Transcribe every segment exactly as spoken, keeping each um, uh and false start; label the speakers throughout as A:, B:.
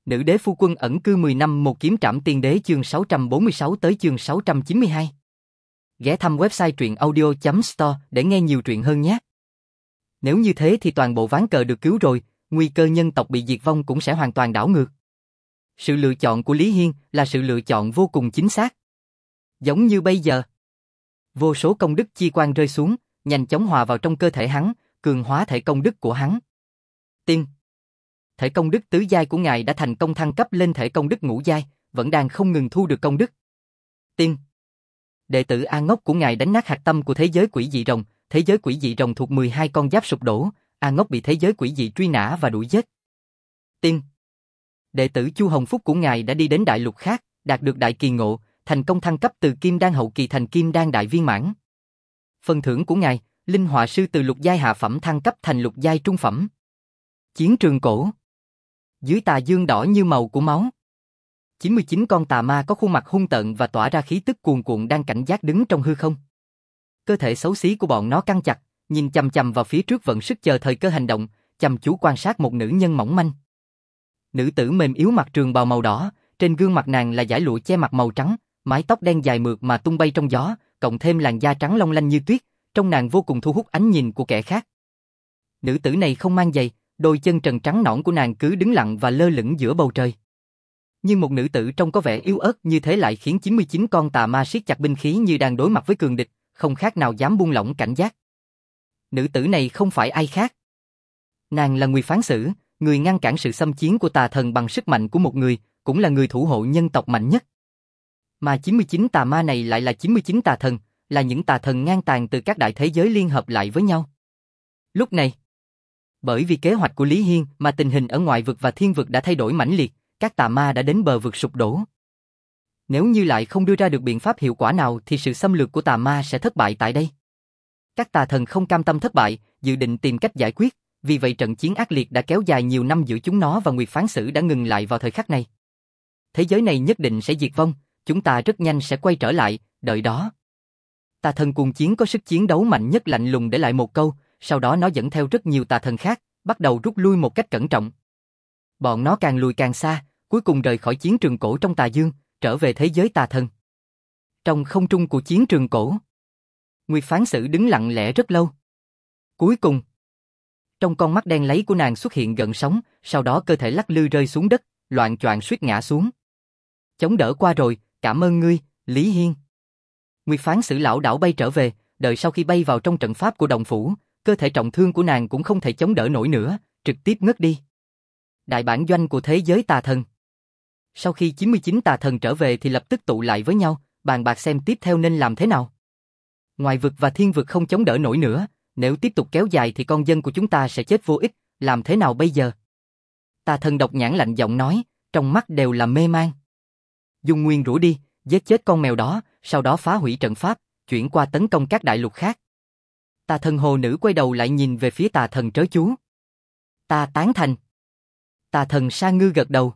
A: Nữ đế phu quân ẩn cư mười năm một kiếm trảm tiên đế chương sáu trăm bốn mươi sáu tới chương sáu trăm chín mươi hai. Ghé thăm website truyện audio chấm store để nghe nhiều truyện hơn nhé. Nếu như thế thì toàn bộ ván cờ được cứu rồi, nguy cơ nhân tộc bị diệt vong cũng sẽ hoàn toàn đảo ngược. Sự lựa chọn của Lý Hiên là sự lựa chọn vô cùng chính xác. Giống như bây giờ, vô số công đức chi quang rơi xuống, nhanh chóng hòa vào trong cơ thể hắn, cường hóa thể công đức của hắn. Tiên. Thể công đức tứ giai của ngài đã thành công thăng cấp lên thể công đức ngũ giai, vẫn đang không ngừng thu được công đức. Tiên. Đệ tử A Ngốc của ngài đánh nát hạt tâm của thế giới quỷ dị rồng, thế giới quỷ dị rồng thuộc mười hai con giáp sụp đổ, A Ngốc bị thế giới quỷ dị truy nã và đuổi giết. Tiên. Đệ tử Chu Hồng Phúc của ngài đã đi đến đại lục khác, đạt được đại kỳ ngộ, thành công thăng cấp từ kim đan hậu kỳ thành kim đan đại viên mãn. Phần thưởng của ngài, linh họa sư từ lục giai hạ phẩm thăng cấp thành lục giai trung phẩm. Chiến trường cổ. Dưới tà dương đỏ như màu của máu, chín mươi chín con tà ma có khuôn mặt hung tợn và tỏa ra khí tức cuồn cuộn đang cảnh giác đứng trong hư không. Cơ thể xấu xí của bọn nó căng chặt, nhìn chằm chằm vào phía trước vận sức chờ thời cơ hành động, chăm chú quan sát một nữ nhân mỏng manh. Nữ tử mềm yếu mặc trường bào màu đỏ, trên gương mặt nàng là dải lụa che mặt màu trắng, mái tóc đen dài mượt mà tung bay trong gió, cộng thêm làn da trắng long lanh như tuyết, trông nàng vô cùng thu hút ánh nhìn của kẻ khác. Nữ tử này không mang giày, đôi chân trần trắng nõn của nàng cứ đứng lặng và lơ lửng giữa bầu trời. Nhưng một nữ tử trông có vẻ yếu ớt như thế lại khiến chín mươi chín con tà ma siết chặt binh khí như đang đối mặt với cường địch, không khác nào dám buông lỏng cảnh giác. Nữ tử này không phải ai khác. Nàng là Nguyệt Phán Sử, người ngăn cản sự xâm chiếm của tà thần bằng sức mạnh của một người, cũng là người thủ hộ nhân tộc mạnh nhất. Mà chín mươi chín tà ma này lại là chín mươi chín tà thần, là những tà thần ngang tàn từ các đại thế giới liên hợp lại với nhau. Lúc này, bởi vì kế hoạch của Lý Hiên mà tình hình ở ngoại vực và thiên vực đã thay đổi mãnh liệt, các tà ma đã đến bờ vực sụp đổ. Nếu như lại không đưa ra được biện pháp hiệu quả nào thì sự xâm lược của tà ma sẽ thất bại tại đây. Các tà thần không cam tâm thất bại, dự định tìm cách giải quyết, vì vậy trận chiến ác liệt đã kéo dài nhiều năm giữa chúng nó và Nguyệt Phán Sử đã ngừng lại vào thời khắc này. Thế giới này nhất định sẽ diệt vong, chúng ta rất nhanh sẽ quay trở lại, đợi đó. Tà thần cuồng chiến có sức chiến đấu mạnh nhất lạnh lùng để lại một câu, sau đó nó dẫn theo rất nhiều tà thần khác, bắt đầu rút lui một cách cẩn trọng. Bọn nó càng lùi càng xa, cuối cùng rời khỏi chiến trường cổ trong tà dương, trở về thế giới tà thần. Trong không trung của chiến trường cổ, Nguyệt Phán Sử đứng lặng lẽ rất lâu. Cuối cùng, trong con mắt đen láy của nàng xuất hiện gợn sóng, sau đó cơ thể lắc lư rơi xuống đất, loạng choạng suýt ngã xuống. Chống đỡ qua rồi, cảm ơn ngươi, Lý Hiên. Nguyệt Phán Sử lão đảo bay trở về, đợi sau khi bay vào trong trận pháp của động phủ, cơ thể trọng thương của nàng cũng không thể chống đỡ nổi nữa, trực tiếp ngất đi. Đại bản doanh của thế giới tà thần. Sau khi chín mươi chín tà thần trở về thì lập tức tụ lại với nhau, bàn bạc xem tiếp theo nên làm thế nào. Ngoại vực và thiên vực không chống đỡ nổi nữa, nếu tiếp tục kéo dài thì con dân của chúng ta sẽ chết vô ích, làm thế nào bây giờ? Tà thần độc nhãn lạnh giọng nói, trong mắt đều là mê man. Dùng nguyên rủa đi, giết chết con mèo đó, sau đó phá hủy trận pháp, chuyển qua tấn công các đại lục khác. Tà thần hồ nữ quay đầu lại nhìn về phía tà thần trớ chú. Ta tán thành. Tà thần Sa Ngư gật đầu.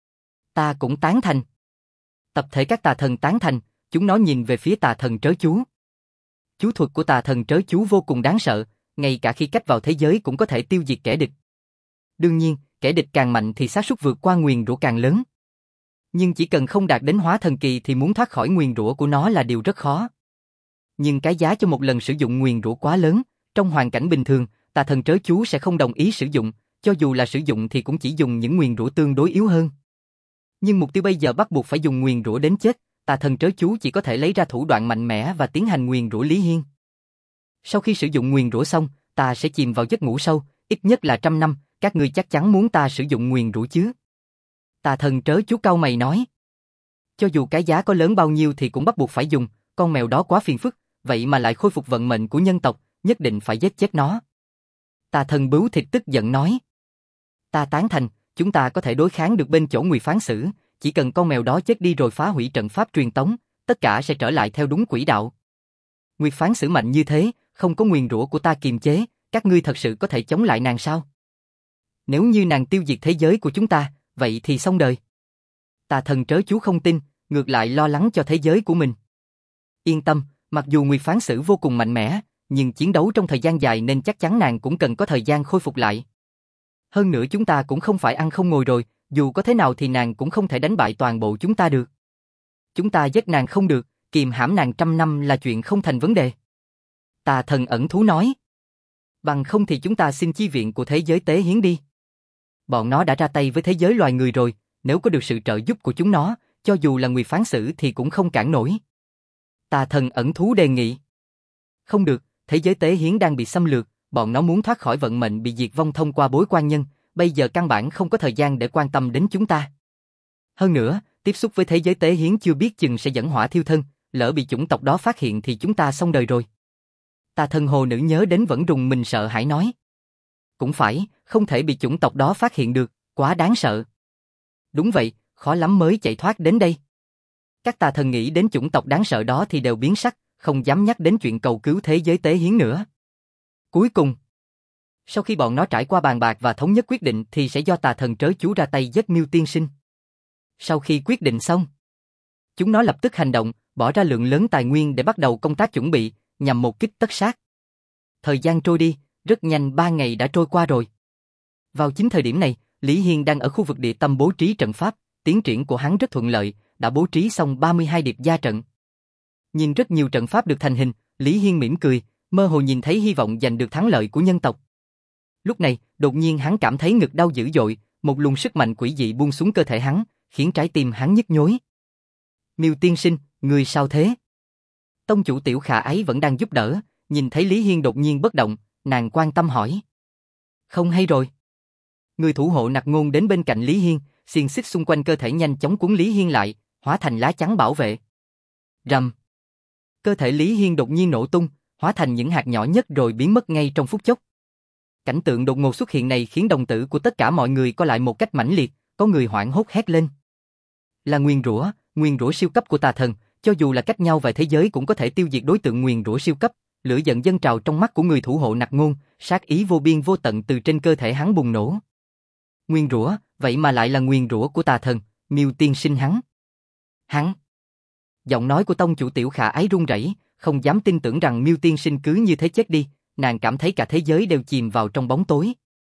A: Ta cũng tán thành. Tập thể các tà thần tán thành, chúng nó nhìn về phía tà thần trớ chú. Chú thuật của tà thần trớ chú vô cùng đáng sợ, ngay cả khi cách vào thế giới cũng có thể tiêu diệt kẻ địch. Đương nhiên, kẻ địch càng mạnh thì xác suất vượt qua nguyền rủa càng lớn. Nhưng chỉ cần không đạt đến hóa thần kỳ thì muốn thoát khỏi nguyền rủa của nó là điều rất khó. Nhưng cái giá cho một lần sử dụng nguyền rủa quá lớn, trong hoàn cảnh bình thường, tà thần trớ chú sẽ không đồng ý sử dụng, cho dù là sử dụng thì cũng chỉ dùng những nguyền rủa tương đối yếu hơn. Nhưng mục tiêu bây giờ bắt buộc phải dùng nguyền rủa đến chết, tà thần trớ chú chỉ có thể lấy ra thủ đoạn mạnh mẽ và tiến hành nguyền rủa Lý Hiên. Sau khi sử dụng nguyền rủa xong, ta sẽ chìm vào giấc ngủ sâu, ít nhất là trăm năm, các ngươi chắc chắn muốn ta sử dụng nguyền rủa chứ? Tà thần trớ chú cau mày nói. Cho dù cái giá có lớn bao nhiêu thì cũng bắt buộc phải dùng, con mèo đó quá phiền phức, vậy mà lại khôi phục vận mệnh của nhân tộc, nhất định phải giết chết nó. Tà thần bướu thịt tức giận nói. Ta tán thành, chúng ta có thể đối kháng được bên chỗ Nguyệt Phán Sử, chỉ cần con mèo đó chết đi rồi phá hủy trận pháp truyền tống, tất cả sẽ trở lại theo đúng quỹ đạo. Nguyệt Phán Sử mạnh như thế, không có nguyền rủa của ta kiềm chế, các ngươi thật sự có thể chống lại nàng sao? Nếu như nàng tiêu diệt thế giới của chúng ta, vậy thì xong đời. Tà thần trớ chú không tin, ngược lại lo lắng cho thế giới của mình. Yên tâm, mặc dù Nguyệt Phán Sử vô cùng mạnh mẽ, nhưng chiến đấu trong thời gian dài nên chắc chắn nàng cũng cần có thời gian khôi phục lại. Hơn nữa chúng ta cũng không phải ăn không ngồi rồi, dù có thế nào thì nàng cũng không thể đánh bại toàn bộ chúng ta được. Chúng ta giết nàng không được, kìm hãm nàng trăm năm là chuyện không thành vấn đề. Tà thần ẩn thú nói. Bằng không thì chúng ta xin chi viện của thế giới tế hiến đi. Bọn nó đã ra tay với thế giới loài người rồi, nếu có được sự trợ giúp của chúng nó, cho dù là Nguyệt phán xử thì cũng không cản nổi. Tà thần ẩn thú đề nghị. Không được, thế giới tế hiến đang bị xâm lược, bọn nó muốn thoát khỏi vận mệnh bị diệt vong thông qua bối quan nhân, bây giờ căn bản không có thời gian để quan tâm đến chúng ta. Hơn nữa, tiếp xúc với thế giới tế hiến chưa biết chừng sẽ dẫn hỏa thiêu thân, lỡ bị chủng tộc đó phát hiện thì chúng ta xong đời rồi. Tà thần hồ nữ nhớ đến vẫn rùng mình sợ hãi nói. Cũng phải, không thể bị chủng tộc đó phát hiện được, quá đáng sợ. Đúng vậy, khó lắm mới chạy thoát đến đây. Các tà thần nghĩ đến chủng tộc đáng sợ đó thì đều biến sắc, không dám nhắc đến chuyện cầu cứu thế giới tế hiến nữa. Cuối cùng, sau khi bọn nó trải qua bàn bạc và thống nhất quyết định thì sẽ do tà thần trớ chú ra tay giết Miêu tiên sinh. Sau khi quyết định xong, chúng nó lập tức hành động, bỏ ra lượng lớn tài nguyên để bắt đầu công tác chuẩn bị, nhằm một kích tất sát. Thời gian trôi đi, rất nhanh ba ngày đã trôi qua rồi. Vào chính thời điểm này, Lý Hiên đang ở khu vực địa tâm bố trí trận pháp, tiến triển của hắn rất thuận lợi, đã bố trí xong ba mươi hai điệp gia trận. Nhìn rất nhiều trận pháp được thành hình, Lý Hiên mỉm cười, mơ hồ nhìn thấy hy vọng giành được thắng lợi của nhân tộc. Lúc này, đột nhiên hắn cảm thấy ngực đau dữ dội, một luồng sức mạnh quỷ dị buông xuống cơ thể hắn, khiến trái tim hắn nhức nhối. Miêu tiên sinh, người sao thế? Tông chủ Tiểu Khả ấy vẫn đang giúp đỡ, nhìn thấy Lý Hiên đột nhiên bất động, nàng quan tâm hỏi. Không hay rồi. Người thủ hộ Nặc Ngôn đến bên cạnh Lý Hiên, xiềng xích xung quanh cơ thể nhanh chóng cuốn Lý Hiên lại, hóa thành lá chắn bảo vệ. Rầm. Cơ thể Lý Hiên đột nhiên nổ tung, hóa thành những hạt nhỏ nhất rồi biến mất ngay trong phút chốc. Cảnh tượng đột ngột xuất hiện này khiến đồng tử của tất cả mọi người co lại một cách mãnh liệt, có người hoảng hốt hét lên. Là nguyền rủa, nguyền rủa siêu cấp của tà thần, cho dù là cách nhau vài thế giới cũng có thể tiêu diệt đối tượng nguyền rủa siêu cấp. Lửa giận dâng trào trong mắt của người thủ hộ Nặc Ngôn, sát ý vô biên vô tận từ trên cơ thể hắn bùng nổ. Nguyền rủa, vậy mà lại là nguyền rủa của tà thần, Miêu tiên sinh hắn. Hắn. Giọng nói của tông chủ Tiểu Khả ấy run rẩy, không dám tin tưởng rằng Miêu tiên sinh cứ như thế chết đi, nàng cảm thấy cả thế giới đều chìm vào trong bóng tối.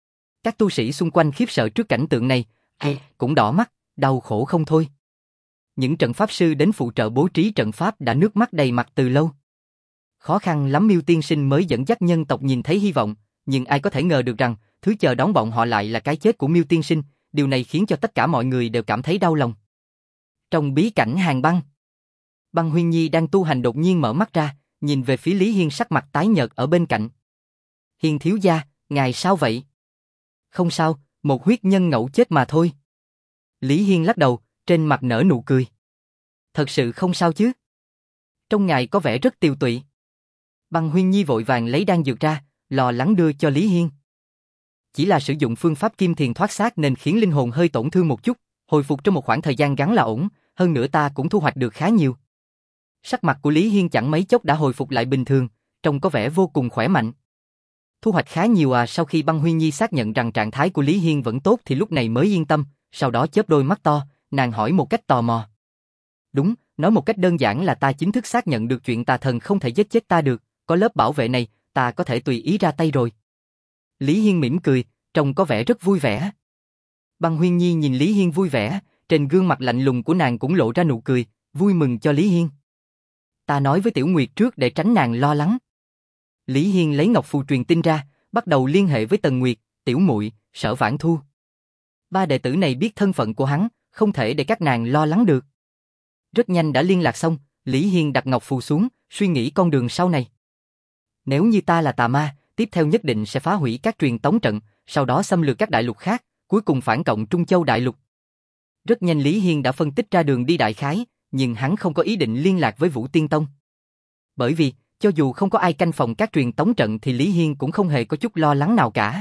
A: Các tu sĩ xung quanh khiếp sợ trước cảnh tượng này, ai cũng đỏ mắt, đau khổ không thôi. Những trận pháp sư đến phụ trợ bố trí trận pháp đã nước mắt đầy mặt từ lâu. Khó khăn lắm Miêu tiên sinh mới dẫn dắt nhân tộc nhìn thấy hy vọng, nhưng ai có thể ngờ được rằng thứ chờ đón bọn họ lại là cái chết của Miêu tiên sinh, điều này khiến cho tất cả mọi người đều cảm thấy đau lòng. Trong bí cảnh hàng băng, Băng Huyên Nhi đang tu hành đột nhiên mở mắt ra, nhìn về phía Lý Hiên sắc mặt tái nhợt ở bên cạnh. Hiên thiếu gia, ngài sao vậy? Không sao, một huyết nhân ngẫu chết mà thôi. Lý Hiên lắc đầu, trên mặt nở nụ cười. Thật sự không sao chứ? Trong ngài có vẻ rất tiều tụy. Băng Huyên Nhi vội vàng lấy đan dược ra, lo lắng đưa cho Lý Hiên. Chỉ là sử dụng phương pháp kim thiền thoát xác nên khiến linh hồn hơi tổn thương một chút, hồi phục trong một khoảng thời gian ngắn là ổn, hơn nữa ta cũng thu hoạch được khá nhiều. Sắc mặt của Lý Hiên chẳng mấy chốc đã hồi phục lại bình thường, trông có vẻ vô cùng khỏe mạnh. Thu hoạch khá nhiều à? Sau khi Băng Huyên Nhi xác nhận rằng trạng thái của Lý Hiên vẫn tốt thì lúc này mới yên tâm, sau đó chớp đôi mắt to, nàng hỏi một cách tò mò. Đúng, nói một cách đơn giản là ta chính thức xác nhận được chuyện tà thần không thể giết chết ta được, có lớp bảo vệ này, ta có thể tùy ý ra tay rồi. Lý Hiên mỉm cười, trông có vẻ rất vui vẻ. Băng Huyên Nhi nhìn Lý Hiên vui vẻ, trên gương mặt lạnh lùng của nàng cũng lộ ra nụ cười, vui mừng cho Lý Hiên. Ta nói với Tiểu Nguyệt trước để tránh nàng lo lắng. Lý Hiên lấy ngọc phù truyền tin ra, bắt đầu liên hệ với Tần Nguyệt, Tiểu Muội, Sở Vãn Thu. Ba đệ tử này biết thân phận của hắn, không thể để các nàng lo lắng được. Rất nhanh đã liên lạc xong, Lý Hiên đặt ngọc phù xuống, suy nghĩ con đường sau này. Nếu như ta là tà ma, tiếp theo nhất định sẽ phá hủy các truyền tống trận, sau đó xâm lược các đại lục khác, cuối cùng phản cộng Trung Châu đại lục. Rất nhanh Lý Hiên đã phân tích ra đường đi đại khái, nhưng hắn không có ý định liên lạc với Vũ Tiên Tông. Bởi vì, cho dù không có ai canh phòng các truyền tống trận thì Lý Hiên cũng không hề có chút lo lắng nào cả.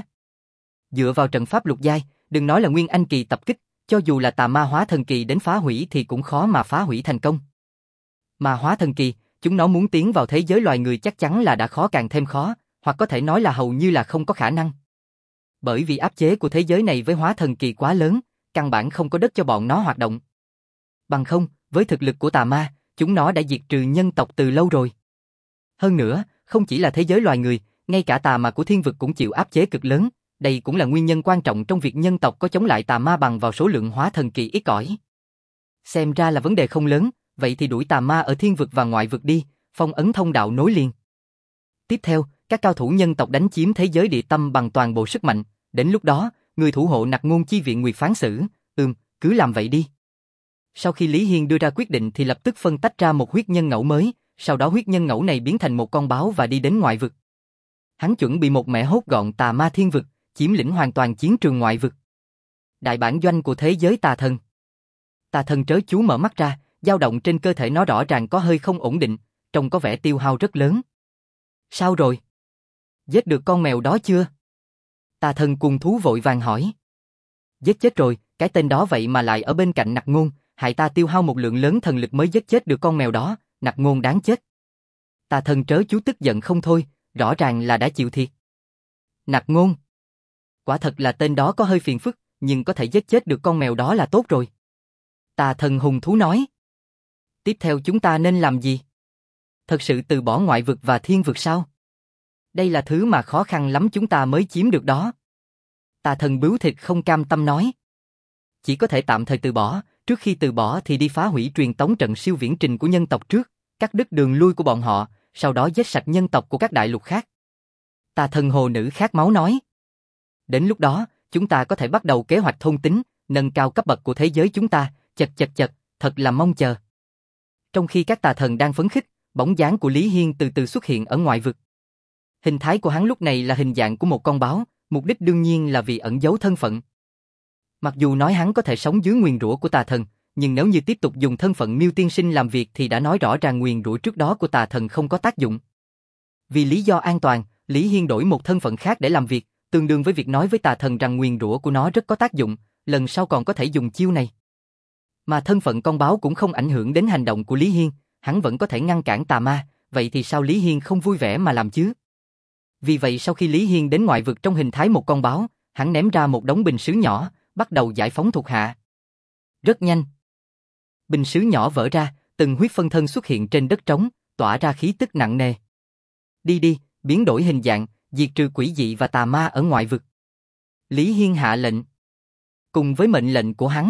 A: Dựa vào trận pháp lục giai, đừng nói là Nguyên Anh kỳ tập kích, cho dù là tà ma hóa thần kỳ đến phá hủy thì cũng khó mà phá hủy thành công. Mà hóa thần kỳ, chúng nó muốn tiến vào thế giới loài người chắc chắn là đã khó càng thêm khó, hoặc có thể nói là hầu như là không có khả năng. Bởi vì áp chế của thế giới này với hóa thần kỳ quá lớn, căn bản không có đất cho bọn nó hoạt động. Bằng không, với thực lực của tà ma, chúng nó đã diệt trừ nhân tộc từ lâu rồi. Hơn nữa, không chỉ là thế giới loài người, ngay cả tà ma của thiên vực cũng chịu áp chế cực lớn, Đây cũng là nguyên nhân quan trọng trong việc nhân tộc có chống lại tà ma bằng vào số lượng hóa thần kỳ ít ỏi. Xem ra là vấn đề không lớn, vậy thì đuổi tà ma ở thiên vực và ngoại vực đi, phong ấn thông đạo nối liền. Tiếp theo, các cao thủ nhân tộc đánh chiếm thế giới địa tâm bằng toàn bộ sức mạnh, đến lúc đó, người thủ hộ Nặc Ngôn chi viện Nguyệt Phán Sử, ừm, cứ làm vậy đi. Sau khi Lý Hiên đưa ra quyết định thì lập tức phân tách ra một huyết nhân ngẫu mới, sau đó huyết nhân ngẫu này biến thành một con báo và đi đến ngoại vực. Hắn chuẩn bị một mẻ hốt gọn tà ma thiên vực, chiếm lĩnh hoàn toàn chiến trường ngoại vực. Đại bản doanh của thế giới tà thần. Tà thần trớ chú mở mắt ra, dao động trên cơ thể nó rõ ràng có hơi không ổn định, trông có vẻ tiêu hao rất lớn. Sao rồi? Giết được con mèo đó chưa? Tà thần cuồng thú vội vàng hỏi. Giết chết rồi, cái tên đó vậy mà lại ở bên cạnh Nặc Ngôn, hại ta tiêu hao một lượng lớn thần lực mới giết chết được con mèo đó, Nặc Ngôn đáng chết. Tà thần trớ chú tức giận không thôi, rõ ràng là đã chịu thiệt. Nặc Ngôn. Quả thật là tên đó có hơi phiền phức, nhưng có thể giết chết được con mèo đó là tốt rồi. Tà thần hùng thú nói. Tiếp theo chúng ta nên làm gì? Thật sự từ bỏ ngoại vực và thiên vực sao? Đây là thứ mà khó khăn lắm chúng ta mới chiếm được đó. Tà thần bướu thịt không cam tâm nói. Chỉ có thể tạm thời từ bỏ, trước khi từ bỏ thì đi phá hủy truyền tống trận siêu viễn trình của nhân tộc trước, cắt đứt đường lui của bọn họ, sau đó giết sạch nhân tộc của các đại lục khác. Tà thần hồ nữ khát máu nói. Đến lúc đó, chúng ta có thể bắt đầu kế hoạch thôn tính, nâng cao cấp bậc của thế giới chúng ta, chật chật chật, thật là mong chờ. Trong khi các tà thần đang phấn khích, bóng dáng của Lý Hiên từ từ xuất hiện ở ngoại vực. Hình thái của hắn lúc này là hình dạng của một con báo, mục đích đương nhiên là vì ẩn giấu thân phận. Mặc dù nói hắn có thể sống dưới nguyền rủa của tà thần, nhưng nếu như tiếp tục dùng thân phận Miêu Tiên Sinh làm việc thì đã nói rõ ràng nguyền rủa trước đó của tà thần không có tác dụng. Vì lý do an toàn, Lý Hiên đổi một thân phận khác để làm việc, tương đương với việc nói với tà thần rằng nguyền rủa của nó rất có tác dụng, lần sau còn có thể dùng chiêu này. Mà thân phận con báo cũng không ảnh hưởng đến hành động của Lý Hiên, hắn vẫn có thể ngăn cản tà ma, vậy thì sao Lý Hiên không vui vẻ mà làm chứ? Vì vậy sau khi Lý Hiên đến ngoại vực trong hình thái một con báo, hắn ném ra một đống bình sứ nhỏ, bắt đầu giải phóng thuộc hạ. Rất nhanh. Bình sứ nhỏ vỡ ra, từng huyết phân thân xuất hiện trên đất trống, tỏa ra khí tức nặng nề. Đi đi, biến đổi hình dạng, diệt trừ quỷ dị và tà ma ở ngoại vực. Lý Hiên hạ lệnh. Cùng với mệnh lệnh của hắn,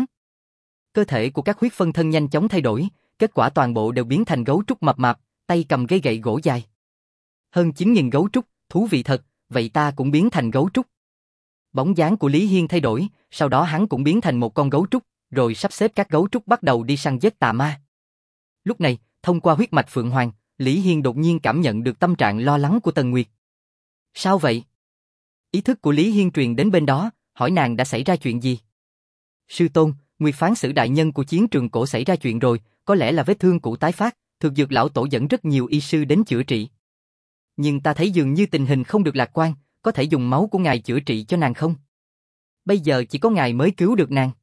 A: cơ thể của các huyết phân thân nhanh chóng thay đổi, kết quả toàn bộ đều biến thành gấu trúc mập mạp, tay cầm cây gậy gỗ dài. Hơn chín nghìn gấu trúc, thú vị thật, vậy ta cũng biến thành gấu trúc. Bóng dáng của Lý Hiên thay đổi, sau đó hắn cũng biến thành một con gấu trúc, rồi sắp xếp các gấu trúc bắt đầu đi săn giết tà ma. Lúc này, thông qua huyết mạch Phượng Hoàng, Lý Hiên đột nhiên cảm nhận được tâm trạng lo lắng của Tần Nguyệt. Sao vậy? Ý thức của Lý Hiên truyền đến bên đó, hỏi nàng đã xảy ra chuyện gì? Sư tôn, Nguyệt Phán Sử đại nhân của chiến trường cổ xảy ra chuyện rồi, có lẽ là vết thương cũ tái phát, Thực Dược lão tổ dẫn rất nhiều y sư đến chữa trị. Nhưng ta thấy dường như tình hình không được lạc quan, có thể dùng máu của ngài chữa trị cho nàng không? Bây giờ chỉ có ngài mới cứu được nàng.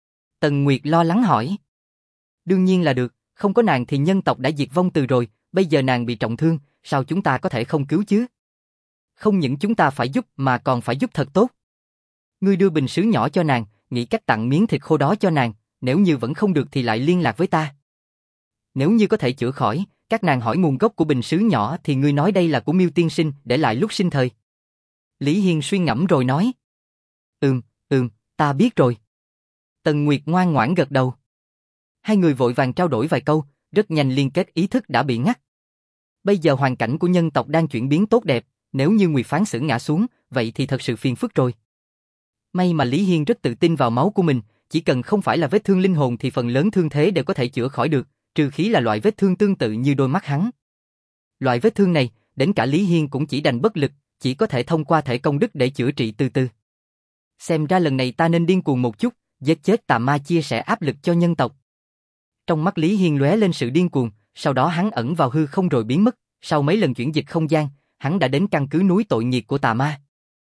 A: Tần Nguyệt lo lắng hỏi. Đương nhiên là được, không có nàng thì nhân tộc đã diệt vong từ rồi, bây giờ nàng bị trọng thương, sao chúng ta có thể không cứu chứ? Không những chúng ta phải giúp mà còn phải giúp thật tốt. Ngươi đưa bình sứ nhỏ cho nàng, nghĩ cách tặng miếng thịt khô đó cho nàng, nếu như vẫn không được thì lại liên lạc với ta. Nếu như có thể chữa khỏi, các nàng hỏi nguồn gốc của bình sứ nhỏ thì ngươi nói đây là của Miêu tiên sinh để lại lúc sinh thời. Lý Hiên suy ngẫm rồi nói. Ừm, ừm, ta biết rồi. Tần Nguyệt ngoan ngoãn gật đầu. Hai người vội vàng trao đổi vài câu, rất nhanh liên kết ý thức đã bị ngắt. Bây giờ hoàn cảnh của nhân tộc đang chuyển biến tốt đẹp, nếu như Nguyệt Phán Sử ngã xuống, vậy thì thật sự phiền phức rồi. May mà Lý Hiên rất tự tin vào máu của mình, chỉ cần không phải là vết thương linh hồn thì phần lớn thương thế đều có thể chữa khỏi được, trừ khí là loại vết thương tương tự như đôi mắt hắn. Loại vết thương này, đến cả Lý Hiên cũng chỉ đành bất lực, chỉ có thể thông qua thể công đức để chữa trị từ từ. Xem ra lần này ta nên điên cuồng một chút, giết chết tà ma chia sẻ áp lực cho nhân tộc. Trong mắt Lý Hiên lóe lên sự điên cuồng, sau đó hắn ẩn vào hư không rồi biến mất, sau mấy lần chuyển dịch không gian, hắn đã đến căn cứ núi tội nghiệt của tà ma.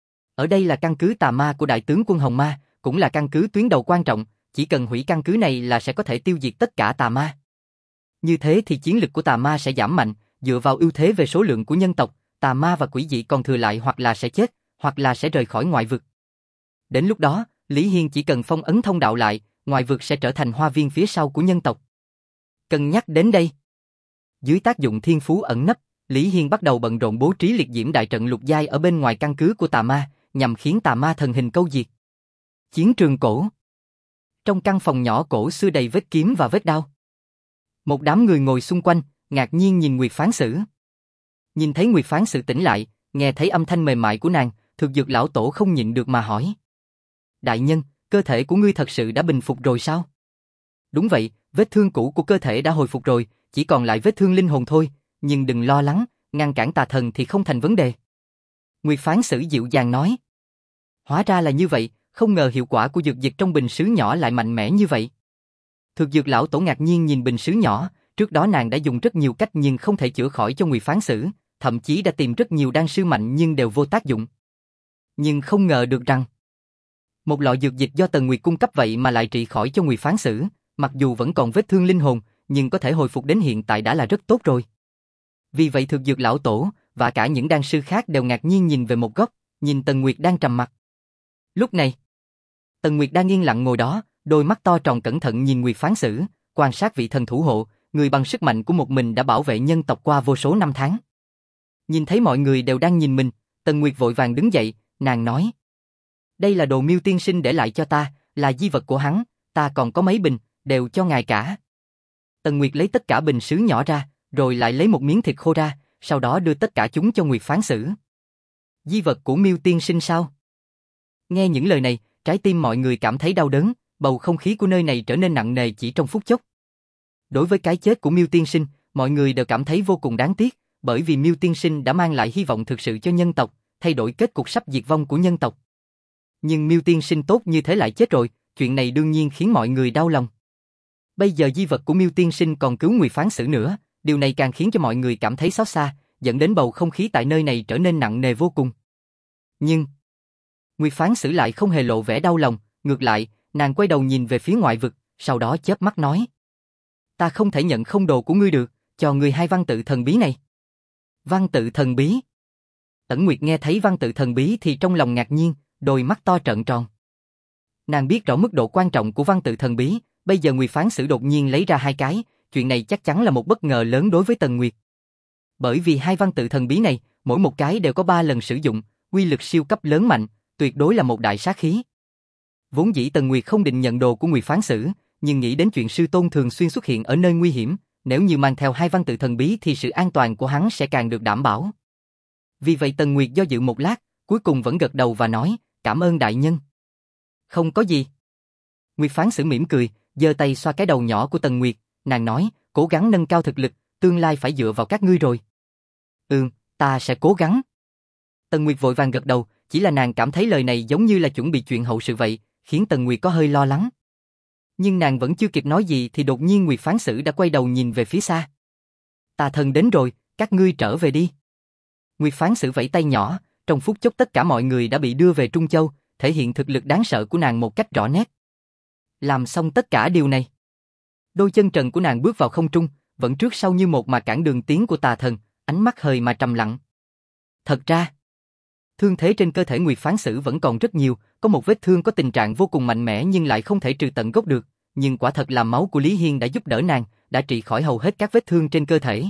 A: Ở đây là căn cứ tà ma của đại tướng quân Hồng Ma, cũng là căn cứ tuyến đầu quan trọng, chỉ cần hủy căn cứ này là sẽ có thể tiêu diệt tất cả tà ma. Như thế thì chiến lực của tà ma sẽ giảm mạnh, dựa vào ưu thế về số lượng của nhân tộc, tà ma và quỷ dị còn thừa lại hoặc là sẽ chết, hoặc là sẽ rời khỏi ngoại vực. Đến lúc đó, Lý Hiên chỉ cần phong ấn thông đạo lại, ngoại vực sẽ trở thành hoa viên phía sau của nhân tộc. Cân nhắc đến đây, dưới tác dụng thiên phú ẩn nấp, Lý Hiên bắt đầu bận rộn bố trí liệt diễm đại trận lục giai ở bên ngoài căn cứ của tà ma, nhằm khiến tà ma thần hình câu diệt. Chiến trường cổ. Trong căn phòng nhỏ cổ xưa đầy vết kiếm và vết đao. Một đám người ngồi xung quanh, ngạc nhiên nhìn Nguyệt Phán Sử. Nhìn thấy Nguyệt Phán Sử tỉnh lại, nghe thấy âm thanh mềm mại của nàng, Thực Dược lão tổ không nhịn được mà hỏi. Đại nhân, cơ thể của ngươi thật sự đã bình phục rồi sao? Đúng vậy, vết thương cũ của cơ thể đã hồi phục rồi, chỉ còn lại vết thương linh hồn thôi, nhưng đừng lo lắng, ngăn cản tà thần thì không thành vấn đề. Nguyệt Phán Sử dịu dàng nói. Hóa ra là như vậy, không ngờ hiệu quả của dược dịch trong bình sứ nhỏ lại mạnh mẽ như vậy. Thực Dược lão tổ ngạc nhiên nhìn bình sứ nhỏ, trước đó nàng đã dùng rất nhiều cách nhưng không thể chữa khỏi cho Nguyệt Phán Sử, thậm chí đã tìm rất nhiều đan sư mạnh nhưng đều vô tác dụng. Nhưng không ngờ được rằng, một lọ dược dịch do Tần Nguyệt cung cấp vậy mà lại trị khỏi cho Nguyệt Phán Sử, mặc dù vẫn còn vết thương linh hồn, nhưng có thể hồi phục đến hiện tại đã là rất tốt rồi. Vì vậy Thực Dược lão tổ và cả những đan sư khác đều ngạc nhiên nhìn về một góc, nhìn Tần Nguyệt đang trầm mặc. Lúc này, Tần Nguyệt đang yên lặng ngồi đó, đôi mắt to tròn cẩn thận nhìn Nguyệt Phán Sử, quan sát vị thần thủ hộ, người bằng sức mạnh của một mình đã bảo vệ nhân tộc qua vô số năm tháng. Nhìn thấy mọi người đều đang nhìn mình, Tần Nguyệt vội vàng đứng dậy, nàng nói. Đây là đồ Miêu tiên sinh để lại cho ta, là di vật của hắn, ta còn có mấy bình, đều cho ngài cả. Tần Nguyệt lấy tất cả bình sứ nhỏ ra, rồi lại lấy một miếng thịt khô ra, sau đó đưa tất cả chúng cho Nguyệt Phán Sử. Di vật của Miêu tiên sinh sao? Nghe những lời này, trái tim mọi người cảm thấy đau đớn, bầu không khí của nơi này trở nên nặng nề chỉ trong phút chốc. Đối với cái chết của Miêu tiên sinh, mọi người đều cảm thấy vô cùng đáng tiếc, bởi vì Miêu tiên sinh đã mang lại hy vọng thực sự cho nhân tộc, thay đổi kết cục sắp diệt vong của nhân tộc. Nhưng Miêu tiên sinh tốt như thế lại chết rồi, chuyện này đương nhiên khiến mọi người đau lòng. Bây giờ di vật của Miêu tiên sinh còn cứu Nguyệt Phán Sử nữa, điều này càng khiến cho mọi người cảm thấy xót xa, dẫn đến bầu không khí tại nơi này trở nên nặng nề vô cùng. Nhưng Nguyệt Phán Sử lại không hề lộ vẻ đau lòng, ngược lại, nàng quay đầu nhìn về phía ngoại vực, sau đó chớp mắt nói. Ta không thể nhận không đồ của ngươi được, cho ngươi hai văn tự thần bí này. Văn tự thần bí? Ẩn Nguyệt nghe thấy văn tự thần bí thì trong lòng ngạc nhiên, đôi mắt to trợn tròn. Nàng biết rõ mức độ quan trọng của văn tự thần bí, bây giờ Nguyệt Phán Sử đột nhiên lấy ra hai cái, chuyện này chắc chắn là một bất ngờ lớn đối với Tần Nguyệt. Bởi vì hai văn tự thần bí này, mỗi một cái đều có ba lần sử dụng, uy lực siêu cấp lớn mạnh, tuyệt đối là một đại sát khí. Vốn dĩ Tần Nguyệt không định nhận đồ của Nguyệt Phán Sử, nhưng nghĩ đến chuyện sư tôn thường xuyên xuất hiện ở nơi nguy hiểm, nếu như mang theo hai văn tự thần bí thì sự an toàn của hắn sẽ càng được đảm bảo. Vì vậy Tần Nguyệt do dự một lát, cuối cùng vẫn gật đầu và nói, cảm ơn đại nhân. Không có gì. Nguyệt Phán Sử mỉm cười, giơ tay xoa cái đầu nhỏ của Tần Nguyệt, nàng nói, cố gắng nâng cao thực lực, tương lai phải dựa vào các ngươi rồi. Ừm, ta sẽ cố gắng. Tần Nguyệt vội vàng gật đầu, chỉ là nàng cảm thấy lời này giống như là chuẩn bị chuyện hậu sự vậy, khiến Tần Nguyệt có hơi lo lắng. Nhưng nàng vẫn chưa kịp nói gì thì đột nhiên Nguyệt Phán Sử đã quay đầu nhìn về phía xa. Tà thần đến rồi, các ngươi trở về đi. Nguyệt Phán Sử vẫy tay nhỏ, trong phút chốc tất cả mọi người đã bị đưa về Trung Châu, thể hiện thực lực đáng sợ của nàng một cách rõ nét. Làm xong tất cả điều này, đôi chân trần của nàng bước vào không trung, vẫn trước sau như một mà cản đường tiến của tà thần, ánh mắt hơi mà trầm lặng. Thật ra, thương thế trên cơ thể Nguyệt Phán Sử vẫn còn rất nhiều, có một vết thương có tình trạng vô cùng mạnh mẽ nhưng lại không thể trừ tận gốc được, nhưng quả thật là máu của Lý Hiên đã giúp đỡ nàng, đã trị khỏi hầu hết các vết thương trên cơ thể.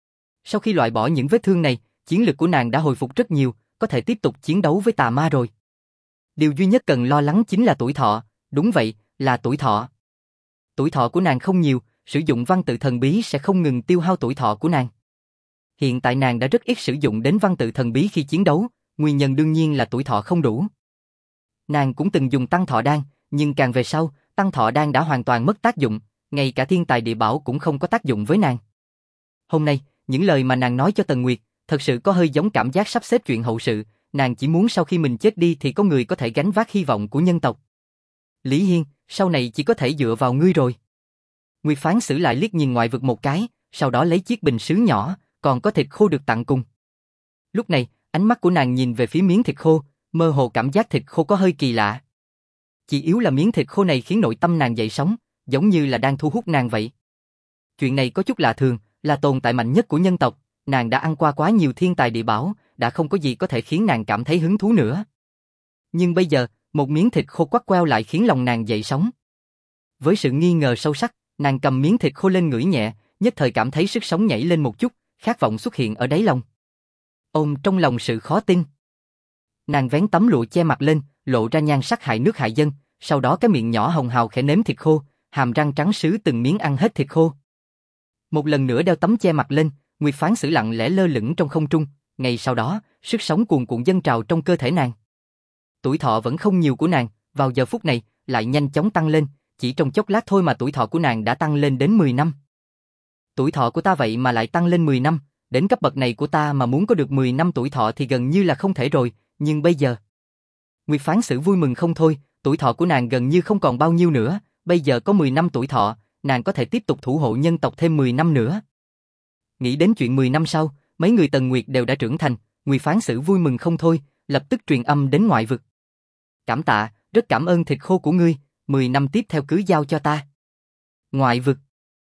A: Sau khi loại bỏ những vết thương này, chiến lực của nàng đã hồi phục rất nhiều, có thể tiếp tục chiến đấu với tà ma rồi. Điều duy nhất cần lo lắng chính là tuổi thọ, đúng vậy, là tuổi thọ. Tuổi thọ của nàng không nhiều, sử dụng văn tự thần bí sẽ không ngừng tiêu hao tuổi thọ của nàng. Hiện tại nàng đã rất ít sử dụng đến văn tự thần bí khi chiến đấu, nguyên nhân đương nhiên là tuổi thọ không đủ. Nàng cũng từng dùng tăng thọ đan, nhưng càng về sau, tăng thọ đan đã hoàn toàn mất tác dụng, ngay cả thiên tài địa bảo cũng không có tác dụng với nàng. Hôm nay, những lời mà nàng nói cho Tần Nguyệt, thật sự có hơi giống cảm giác sắp xếp chuyện hậu sự, nàng chỉ muốn sau khi mình chết đi thì có người có thể gánh vác hy vọng của nhân tộc. Lý Hiên, sau này chỉ có thể dựa vào ngươi rồi. Nguyệt Phán Sử lại liếc nhìn ngoại vực một cái, sau đó lấy chiếc bình sứ nhỏ, còn có thịt khô được tặng cùng. Lúc này, ánh mắt của nàng nhìn về phía miếng thịt khô, mơ hồ cảm giác thịt khô có hơi kỳ lạ. Chỉ yếu là miếng thịt khô này khiến nội tâm nàng dậy sóng, giống như là đang thu hút nàng vậy. Chuyện này có chút lạ thường, là tồn tại mạnh nhất của nhân tộc, nàng đã ăn qua quá nhiều thiên tài địa bảo, đã không có gì có thể khiến nàng cảm thấy hứng thú nữa. Nhưng bây giờ, một miếng thịt khô quắt queo lại khiến lòng nàng dậy sóng. Với sự nghi ngờ sâu sắc, nàng cầm miếng thịt khô lên ngửi nhẹ, nhất thời cảm thấy sức sống nhảy lên một chút, khát vọng xuất hiện ở đáy lòng. Ôm trong lòng sự khó tin. Nàng vén tấm lụa che mặt lên, lộ ra nhan sắc hại nước hại dân, sau đó cái miệng nhỏ hồng hào khẽ nếm thịt khô, hàm răng trắng sứ từng miếng ăn hết thịt khô. Một lần nữa đeo tấm che mặt lên, Nguyệt Phán Xử lặng lẽ lơ lửng trong không trung, ngay sau đó, sức sống cuồn cuộn dâng trào trong cơ thể nàng. Tuổi thọ vẫn không nhiều của nàng, vào giờ phút này, lại nhanh chóng tăng lên, chỉ trong chốc lát thôi mà tuổi thọ của nàng đã tăng lên đến mười năm. Tuổi thọ của ta vậy mà lại tăng lên mười năm, đến cấp bậc này của ta mà muốn có được mười năm tuổi thọ thì gần như là không thể rồi, nhưng bây giờ... Nguyệt Phán Xử vui mừng không thôi, tuổi thọ của nàng gần như không còn bao nhiêu nữa, bây giờ có mười năm tuổi thọ, nàng có thể tiếp tục thủ hộ nhân tộc thêm mười năm nữa. Nghĩ đến chuyện mười năm sau, mấy người Tần Nguyệt đều đã trưởng thành, Nguyệt Phán Xử vui mừng không thôi, lập tức truyền âm đến ngoại vực. Cảm tạ, rất cảm ơn thịt khô của ngươi, mười năm tiếp theo cứ giao cho ta. Ngoại vực.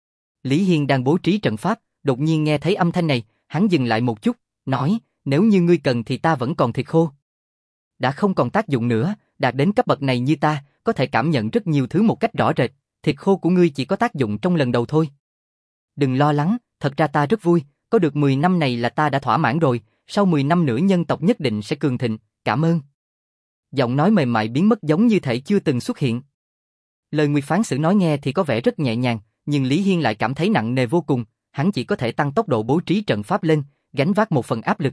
A: Lý Hiên đang bố trí trận pháp, đột nhiên nghe thấy âm thanh này, hắn dừng lại một chút, nói, nếu như ngươi cần thì ta vẫn còn thịt khô. Đã không còn tác dụng nữa, đạt đến cấp bậc này như ta, có thể cảm nhận rất nhiều thứ một cách rõ rệt, thịt khô của ngươi chỉ có tác dụng trong lần đầu thôi. Đừng lo lắng, thật ra ta rất vui, có được mười năm này là ta đã thỏa mãn rồi, sau mười năm nữa nhân tộc nhất định sẽ cường thịnh, cảm ơn. Giọng nói mềm mại biến mất giống như thể chưa từng xuất hiện. Lời Nguyệt Phán Xử nói nghe thì có vẻ rất nhẹ nhàng, nhưng Lý Hiên lại cảm thấy nặng nề vô cùng, hắn chỉ có thể tăng tốc độ bố trí trận pháp lên, gánh vác một phần áp lực.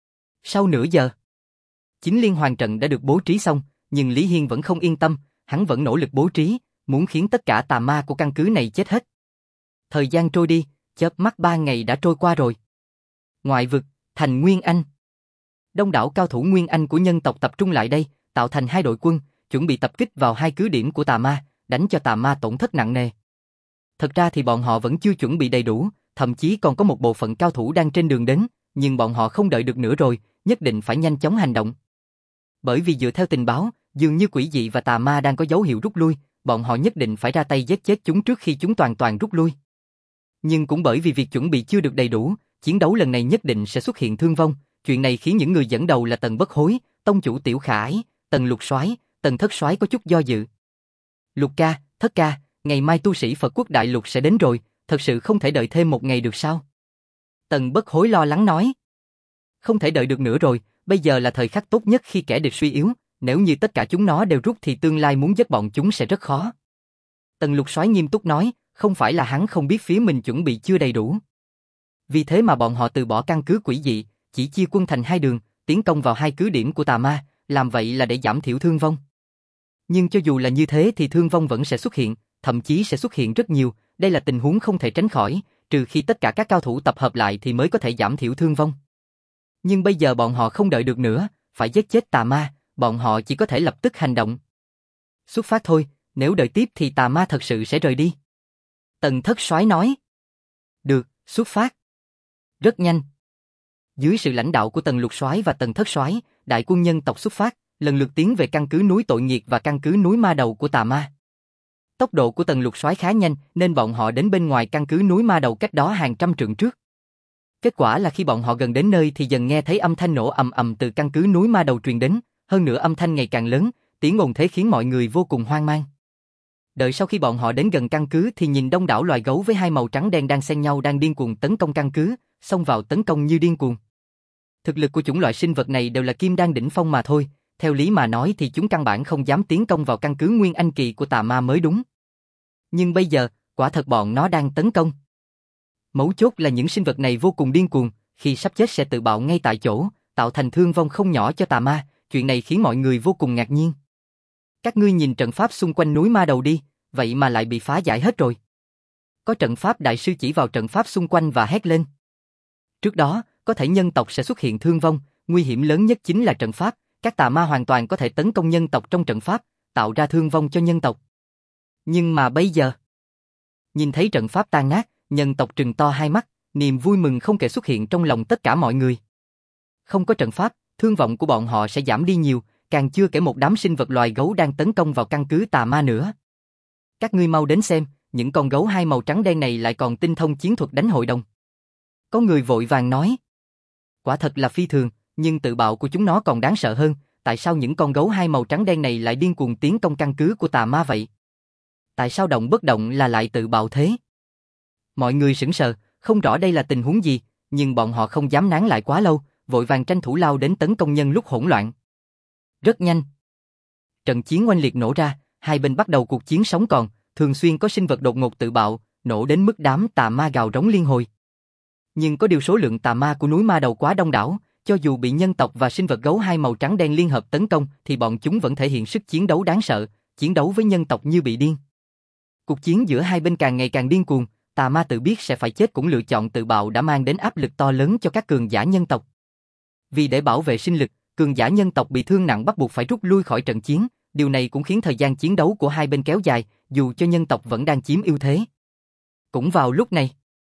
A: Sau nửa giờ, chính liên hoàn trận đã được bố trí xong, nhưng Lý Hiên vẫn không yên tâm, hắn vẫn nỗ lực bố trí, muốn khiến tất cả tà ma của căn cứ này chết hết. Thời gian trôi đi, chớp mắt ba ngày đã trôi qua rồi. Ngoại vực, thành Nguyên Anh. Đông đảo cao thủ Nguyên Anh của nhân tộc tập trung lại đây, tạo thành hai đội quân, chuẩn bị tập kích vào hai cứ điểm của tà ma, đánh cho tà ma tổn thất nặng nề. Thật ra thì bọn họ vẫn chưa chuẩn bị đầy đủ, thậm chí còn có một bộ phận cao thủ đang trên đường đến, nhưng bọn họ không đợi được nữa rồi, nhất định phải nhanh chóng hành động. Bởi vì dựa theo tình báo, dường như quỷ dị và tà ma đang có dấu hiệu rút lui, bọn họ nhất định phải ra tay giết chết chúng trước khi chúng toàn toàn rút lui. Nhưng cũng bởi vì việc chuẩn bị chưa được đầy đủ, chiến đấu lần này nhất định sẽ xuất hiện thương vong, chuyện này khiến những người dẫn đầu là Tần Bất Hối, Tông chủ Tiểu Khải, Tần Lục Soái, Tần Thất Soái có chút do dự. Lục ca, Thất ca, ngày mai tu sĩ Phật Quốc Đại Lục sẽ đến rồi, thật sự không thể đợi thêm một ngày được sao? Tần Bất Hối lo lắng nói. Không thể đợi được nữa rồi, bây giờ là thời khắc tốt nhất khi kẻ địch suy yếu, nếu như tất cả chúng nó đều rút thì tương lai muốn giết bọn chúng sẽ rất khó. Tần Lục Soái nghiêm túc nói, không phải là hắn không biết phía mình chuẩn bị chưa đầy đủ. Vì thế mà bọn họ từ bỏ căn cứ quỷ dị, chỉ chia quân thành hai đường, tiến công vào hai cứ điểm của tà ma, làm vậy là để giảm thiểu thương vong. Nhưng cho dù là như thế thì thương vong vẫn sẽ xuất hiện, thậm chí sẽ xuất hiện rất nhiều, đây là tình huống không thể tránh khỏi, trừ khi tất cả các cao thủ tập hợp lại thì mới có thể giảm thiểu thương vong. Nhưng bây giờ bọn họ không đợi được nữa, phải giết chết tà ma, bọn họ chỉ có thể lập tức hành động. Xuất phát thôi, nếu đợi tiếp thì tà ma thật sự sẽ rời đi. Tần Thất Soái nói. Được, xuất phát. Rất nhanh. Dưới sự lãnh đạo của Tần Lục Soái và Tần Thất Soái, đại quân nhân tộc xuất phát, lần lượt tiến về căn cứ núi Tội Nghiệt và căn cứ núi Ma Đầu của tà ma. Tốc độ của Tần Lục Soái khá nhanh nên bọn họ đến bên ngoài căn cứ núi Ma Đầu cách đó hàng trăm trượng trước. Kết quả là khi bọn họ gần đến nơi thì dần nghe thấy âm thanh nổ ầm ầm từ căn cứ núi Ma Đầu truyền đến, hơn nữa âm thanh ngày càng lớn, tiếng ồn thế khiến mọi người vô cùng hoang mang. Đợi sau khi bọn họ đến gần căn cứ thì nhìn đông đảo loài gấu với hai màu trắng đen đang xen nhau đang điên cuồng tấn công căn cứ, xông vào tấn công như điên cuồng. Thực lực của chủng loại sinh vật này đều là kim đan đỉnh phong mà thôi, theo lý mà nói thì chúng căn bản không dám tiến công vào căn cứ Nguyên Anh kỳ của tà ma mới đúng. Nhưng bây giờ, quả thật bọn nó đang tấn công. Mấu chốt là những sinh vật này vô cùng điên cuồng, khi sắp chết sẽ tự bạo ngay tại chỗ, tạo thành thương vong không nhỏ cho tà ma, chuyện này khiến mọi người vô cùng ngạc nhiên. Các ngươi nhìn trận pháp xung quanh núi Ma Đầu đi, vậy mà lại bị phá giải hết rồi. Có trận pháp đại sư chỉ vào trận pháp xung quanh và hét lên. Trước đó, có thể nhân tộc sẽ xuất hiện thương vong, nguy hiểm lớn nhất chính là trận pháp, các tà ma hoàn toàn có thể tấn công nhân tộc trong trận pháp, tạo ra thương vong cho nhân tộc. Nhưng mà bây giờ, nhìn thấy trận pháp tan nát, nhân tộc trừng to hai mắt, niềm vui mừng không kể xuất hiện trong lòng tất cả mọi người. Không có trận pháp, thương vọng của bọn họ sẽ giảm đi nhiều, càng chưa kể một đám sinh vật loài gấu đang tấn công vào căn cứ tà ma nữa. Các ngươi mau đến xem, những con gấu hai màu trắng đen này lại còn tinh thông chiến thuật đánh hội đồng. Có người vội vàng nói. Quả thật là phi thường, nhưng tự bạo của chúng nó còn đáng sợ hơn, tại sao những con gấu hai màu trắng đen này lại điên cuồng tiến công căn cứ của tà ma vậy? Tại sao động bất động là lại tự bạo thế? Mọi người sững sờ, không rõ đây là tình huống gì, nhưng bọn họ không dám nán lại quá lâu, vội vàng tranh thủ lao đến tấn công nhân lúc hỗn loạn. Rất nhanh. Trận chiến oanh liệt nổ ra, hai bên bắt đầu cuộc chiến sống còn, thường xuyên có sinh vật đột ngột tự bạo, nổ đến mức đám tà ma gào rống liên hồi. Nhưng có điều số lượng tà ma của núi ma đầu quá đông đảo, cho dù bị nhân tộc và sinh vật gấu hai màu trắng đen liên hợp tấn công thì bọn chúng vẫn thể hiện sức chiến đấu đáng sợ, chiến đấu với nhân tộc như bị điên. Cuộc chiến giữa hai bên càng ngày càng điên cuồng, tà ma tự biết sẽ phải chết cũng lựa chọn tự bạo đã mang đến áp lực to lớn cho các cường giả nhân tộc. Vì để bảo vệ sinh lực, cường giả nhân tộc bị thương nặng bắt buộc phải rút lui khỏi trận chiến, điều này cũng khiến thời gian chiến đấu của hai bên kéo dài, dù cho nhân tộc vẫn đang chiếm ưu thế. Cũng vào lúc này,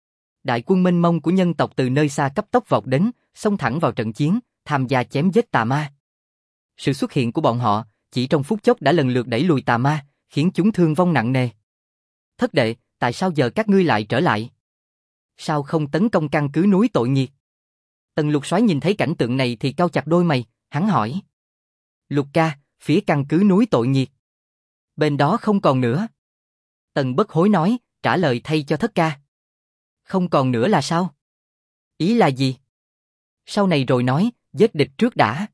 A: đại quân mênh mông của nhân tộc từ nơi xa cấp tốc vọt đến, xông thẳng vào trận chiến, tham gia chém giết tà ma. Sự xuất hiện của bọn họ, chỉ trong phút chốc đã lần lượt đẩy lùi tà ma, khiến chúng thương vong nặng nề. Thất đệ, tại sao giờ các ngươi lại trở lại? Sao không tấn công căn cứ núi tội nghiệt? Tần Lục Soái nhìn thấy cảnh tượng này thì cau chặt đôi mày, hắn hỏi. Lục ca, phía căn cứ núi tội nghiệt. Bên đó không còn nữa. Tần Bất Hối nói, trả lời thay cho Thất ca. Không còn nữa là sao? Ý là gì? Sau này rồi nói, giết địch trước đã.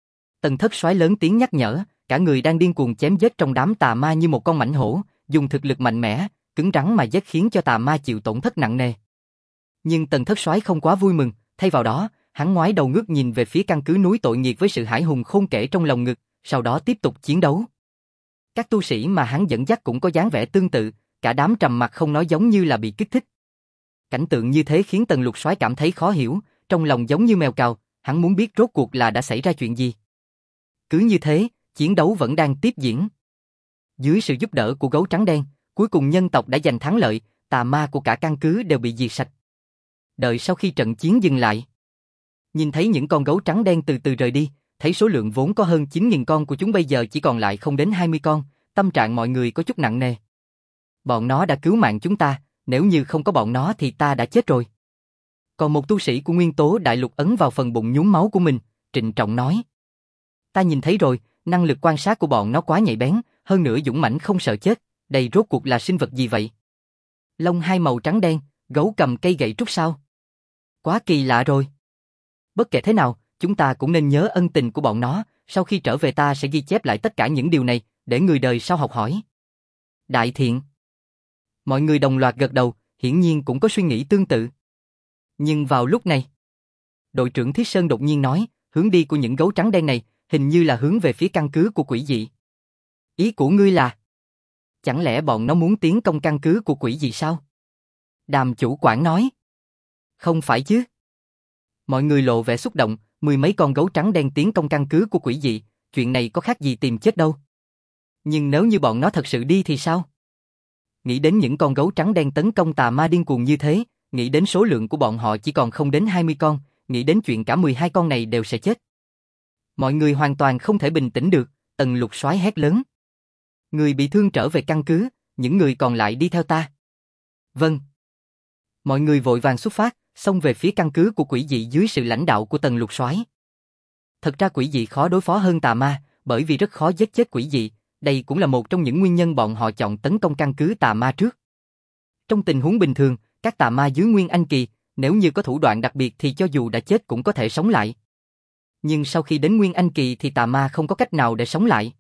A: Tần Thất Soái lớn tiếng nhắc nhở, cả người đang điên cuồng chém giết trong đám tà ma như một con mãnh hổ, dùng thực lực mạnh mẽ, cứng rắn mà giết khiến cho tà ma chịu tổn thất nặng nề. Nhưng Tần Thất Soái không quá vui mừng, thay vào đó, hắn ngoái đầu ngước nhìn về phía căn cứ núi tội nghiệt với sự hãi hùng khôn kể trong lòng ngực, sau đó tiếp tục chiến đấu. Các tu sĩ mà hắn dẫn dắt cũng có dáng vẻ tương tự, cả đám trầm mặc không nói giống như là bị kích thích. Cảnh tượng như thế khiến Tần Lục Soái cảm thấy khó hiểu, trong lòng giống như mèo cào, hắn muốn biết rốt cuộc là đã xảy ra chuyện gì. Cứ như thế, chiến đấu vẫn đang tiếp diễn. Dưới sự giúp đỡ của gấu trắng đen, cuối cùng nhân tộc đã giành thắng lợi, tà ma của cả căn cứ đều bị diệt sạch. Đợi sau khi trận chiến dừng lại, nhìn thấy những con gấu trắng đen từ từ rời đi, thấy số lượng vốn có hơn chín nghìn con của chúng bây giờ chỉ còn lại không đến hai mươi con, tâm trạng mọi người có chút nặng nề. Bọn nó đã cứu mạng chúng ta, nếu như không có bọn nó thì ta đã chết rồi. Còn một tu sĩ của Nguyên Tố Đại Lục ấn vào phần bụng nhúm máu của mình, trịnh trọng nói. Ta nhìn thấy rồi, năng lực quan sát của bọn nó quá nhạy bén, hơn nữa dũng mãnh không sợ chết, đây rốt cuộc là sinh vật gì vậy? Lông hai màu trắng đen, gấu cầm cây gậy trúc sao? Quá kỳ lạ rồi. Bất kể thế nào, chúng ta cũng nên nhớ ân tình của bọn nó, sau khi trở về ta sẽ ghi chép lại tất cả những điều này, để người đời sau học hỏi. Đại thiện. Mọi người đồng loạt gật đầu, hiển nhiên cũng có suy nghĩ tương tự. Nhưng vào lúc này, đội trưởng Thiết Sơn đột nhiên nói, hướng đi của những gấu trắng đen này, hình như là hướng về phía căn cứ của quỷ dị. Ý của ngươi là, chẳng lẽ bọn nó muốn tiến công căn cứ của quỷ dị sao? Đàm chủ quản nói. Không phải chứ. Mọi người lộ vẻ xúc động, mười mấy con gấu trắng đen tiến công căn cứ của quỷ dị, chuyện này có khác gì tìm chết đâu. Nhưng nếu như bọn nó thật sự đi thì sao? Nghĩ đến những con gấu trắng đen tấn công tà ma điên cuồng như thế, nghĩ đến số lượng của bọn họ chỉ còn không đến hai mươi con, nghĩ đến chuyện cả mười hai con này đều sẽ chết. Mọi người hoàn toàn không thể bình tĩnh được, Tần Lục Soái hét lớn. Người bị thương trở về căn cứ, những người còn lại đi theo ta. Vâng. Mọi người vội vàng xuất phát, xông về phía căn cứ của quỷ dị dưới sự lãnh đạo của Tần Lục Soái. Thật ra quỷ dị khó đối phó hơn tà ma, bởi vì rất khó giết chết quỷ dị, đây cũng là một trong những nguyên nhân bọn họ chọn tấn công căn cứ tà ma trước. Trong tình huống bình thường, các tà ma dưới Nguyên Anh kỳ, nếu như có thủ đoạn đặc biệt thì cho dù đã chết cũng có thể sống lại. Nhưng sau khi đến Nguyên Anh kỳ thì tà ma không có cách nào để sống lại.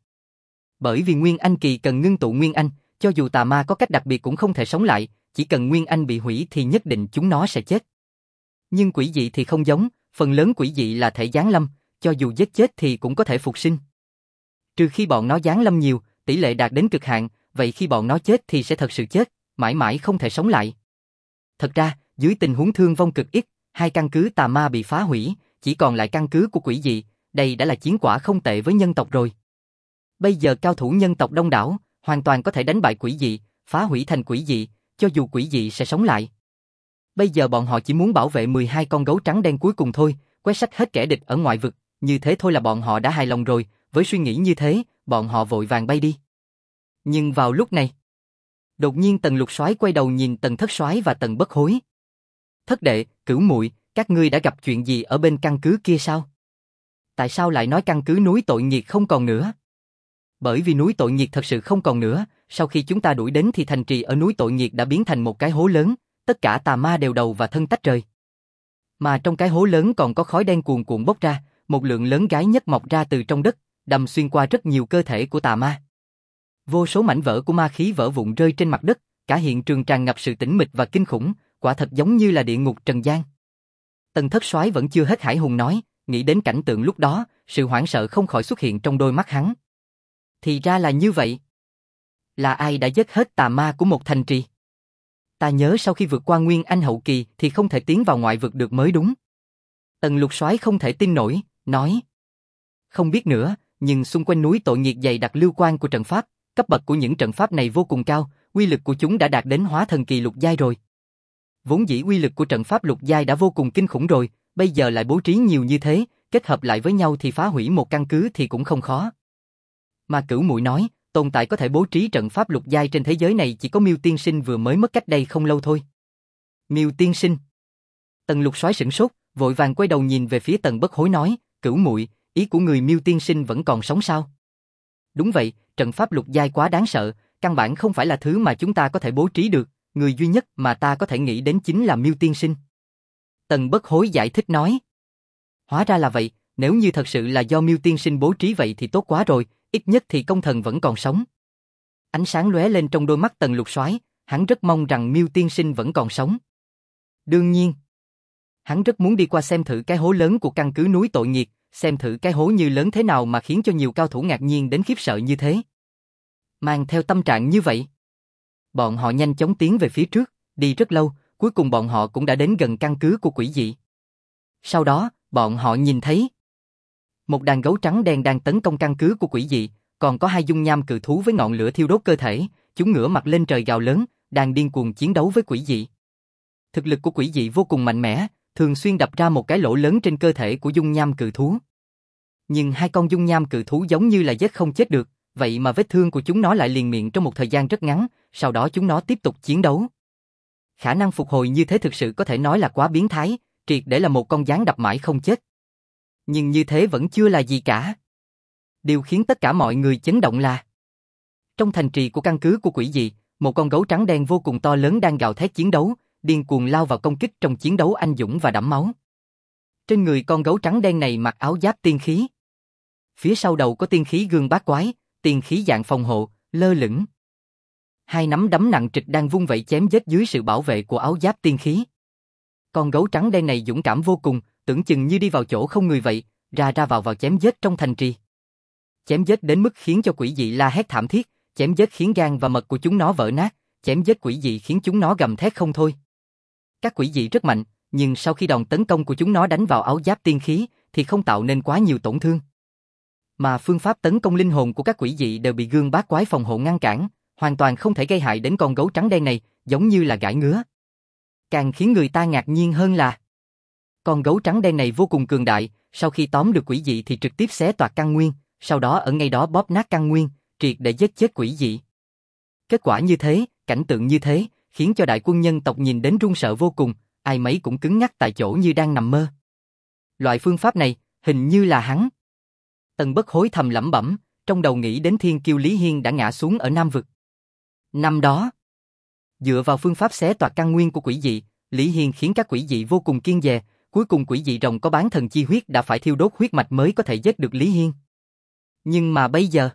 A: Bởi vì Nguyên Anh kỳ cần ngưng tụ Nguyên Anh, cho dù tà ma có cách đặc biệt cũng không thể sống lại, chỉ cần Nguyên Anh bị hủy thì nhất định chúng nó sẽ chết. Nhưng quỷ dị thì không giống, phần lớn quỷ dị là thể giáng lâm, cho dù giết chết thì cũng có thể phục sinh. Trừ khi bọn nó giáng lâm nhiều, tỷ lệ đạt đến cực hạn, vậy khi bọn nó chết thì sẽ thật sự chết, mãi mãi không thể sống lại. Thật ra, dưới tình huống thương vong cực ít, hai căn cứ tà ma bị phá hủy, chỉ còn lại căn cứ của quỷ dị, đây đã là chiến quả không tệ với nhân tộc rồi. Bây giờ cao thủ nhân tộc đông đảo, hoàn toàn có thể đánh bại quỷ dị, phá hủy thành quỷ dị, cho dù quỷ dị sẽ sống lại. Bây giờ bọn họ chỉ muốn bảo vệ mười hai con gấu trắng đen cuối cùng thôi, quét sạch hết kẻ địch ở ngoại vực, như thế thôi là bọn họ đã hài lòng rồi, với suy nghĩ như thế, bọn họ vội vàng bay đi. Nhưng vào lúc này, đột nhiên Tần Lục Soái quay đầu nhìn Tần Thất Soái và Tần Bất Hối. Thất đệ, Cửu muội, các ngươi đã gặp chuyện gì ở bên căn cứ kia sao? Tại sao lại nói căn cứ núi tội nghiệt không còn nữa? Bởi vì núi tội nghiệt thật sự không còn nữa, sau khi chúng ta đuổi đến thì thành trì ở núi tội nghiệt đã biến thành một cái hố lớn, tất cả tà ma đều đầu và thân tách rời. Mà trong cái hố lớn còn có khói đen cuồn cuộn bốc ra, một lượng lớn gái nhất mọc ra từ trong đất, đâm xuyên qua rất nhiều cơ thể của tà ma. Vô số mảnh vỡ của ma khí vỡ vụn rơi trên mặt đất, cả hiện trường tràn ngập sự tĩnh mịch và kinh khủng, quả thật giống như là địa ngục trần gian. Tần Thất Soái vẫn chưa hết hải hùng nói, nghĩ đến cảnh tượng lúc đó, sự hoảng sợ không khỏi xuất hiện trong đôi mắt hắn. Thì ra là như vậy. Là ai đã giết hết tà ma của một thành trì? Ta nhớ sau khi vượt qua Nguyên Anh hậu kỳ thì không thể tiến vào ngoại vực được mới đúng. Tần Lục Soái không thể tin nổi, nói. Không biết nữa, nhưng xung quanh núi tội nghiệt dày đặc lưu quan của trận pháp, cấp bậc của những trận pháp này vô cùng cao, uy lực của chúng đã đạt đến hóa thần kỳ lục giai rồi. Vốn dĩ uy lực của trận pháp lục giai đã vô cùng kinh khủng rồi, bây giờ lại bố trí nhiều như thế, kết hợp lại với nhau thì phá hủy một căn cứ thì cũng không khó. Mà Cửu Muội nói, tồn tại có thể bố trí trận pháp lục giai trên thế giới này chỉ có Miêu tiên sinh vừa mới mất cách đây không lâu thôi. Miêu tiên sinh. Tần Lục Soái sửng sốt, vội vàng quay đầu nhìn về phía Tần Bất Hối nói, Cửu Muội, ý của người Miêu tiên sinh vẫn còn sống sao? Đúng vậy, trận pháp lục giai quá đáng sợ, căn bản không phải là thứ mà chúng ta có thể bố trí được, người duy nhất mà ta có thể nghĩ đến chính là Miêu tiên sinh. Tần Bất Hối giải thích nói. Hóa ra là vậy, nếu như thật sự là do Miêu tiên sinh bố trí vậy thì tốt quá rồi, ít nhất thì công thần vẫn còn sống. Ánh sáng lóe lên trong đôi mắt Tần Lục Soái, hắn rất mong rằng Miêu tiên sinh vẫn còn sống. Đương nhiên, hắn rất muốn đi qua xem thử cái hố lớn của căn cứ núi tội nghiệt, xem thử cái hố như lớn thế nào mà khiến cho nhiều cao thủ ngạc nhiên đến khiếp sợ như thế. Mang theo tâm trạng như vậy, bọn họ nhanh chóng tiến về phía trước, đi rất lâu, cuối cùng bọn họ cũng đã đến gần căn cứ của quỷ dị. Sau đó, bọn họ nhìn thấy một đàn gấu trắng đen đang tấn công căn cứ của quỷ dị, còn có hai dung nham cự thú với ngọn lửa thiêu đốt cơ thể, chúng ngửa mặt lên trời gào lớn, đang điên cuồng chiến đấu với quỷ dị. Thực lực của quỷ dị vô cùng mạnh mẽ, thường xuyên đập ra một cái lỗ lớn trên cơ thể của dung nham cự thú. Nhưng hai con dung nham cự thú giống như là giết không chết được, vậy mà vết thương của chúng nó lại liền miệng trong một thời gian rất ngắn, sau đó chúng nó tiếp tục chiến đấu. Khả năng phục hồi như thế thực sự có thể nói là quá biến thái, triệt để là một con gián đập mãi không chết. Nhưng như thế vẫn chưa là gì cả. Điều khiến tất cả mọi người chấn động là trong thành trì của căn cứ của quỷ dị, một con gấu trắng đen vô cùng to lớn đang gào thét chiến đấu, điên cuồng lao vào công kích trong chiến đấu anh dũng và đẫm máu. Trên người con gấu trắng đen này mặc áo giáp tiên khí. Phía sau đầu có tiên khí gương bát quái, tiên khí dạng phòng hộ, lơ lửng. Hai nắm đấm nặng trịch đang vung vẩy chém giết dưới sự bảo vệ của áo giáp tiên khí. Con gấu trắng đen này dũng cảm vô cùng, tưởng chừng như đi vào chỗ không người vậy, ra ra vào vào chém giết trong thành trì. Chém giết đến mức khiến cho quỷ dị la hét thảm thiết, chém giết khiến gan và mật của chúng nó vỡ nát, chém giết quỷ dị khiến chúng nó gầm thét không thôi. Các quỷ dị rất mạnh, nhưng sau khi đòn tấn công của chúng nó đánh vào áo giáp tiên khí, thì không tạo nên quá nhiều tổn thương. Mà phương pháp tấn công linh hồn của các quỷ dị đều bị gương bát quái phòng hộ ngăn cản, hoàn toàn không thể gây hại đến con gấu trắng đen này, giống như là gãi ngứa. Càng khiến người ta ngạc nhiên hơn là con gấu trắng đen này vô cùng cường đại, sau khi tóm được quỷ dị thì trực tiếp xé toạc căn nguyên, sau đó ở ngay đó bóp nát căn nguyên, triệt để giết chết quỷ dị. Kết quả như thế, cảnh tượng như thế, khiến cho đại quân nhân tộc nhìn đến run sợ vô cùng, ai mấy cũng cứng ngắc tại chỗ như đang nằm mơ. Loại phương pháp này, hình như là hắn. Tần Bất Hối thầm lẩm bẩm, trong đầu nghĩ đến thiên kiêu Lý Hiên đã ngã xuống ở Nam Vực. Năm đó, dựa vào phương pháp xé toạc căn nguyên của quỷ dị, Lý Hiên khiến các quỷ dị vô cùng kiêng dè, cuối cùng quỷ dị rồng có bán thần chi huyết đã phải thiêu đốt huyết mạch mới có thể giết được Lý Hiên. Nhưng mà bây giờ,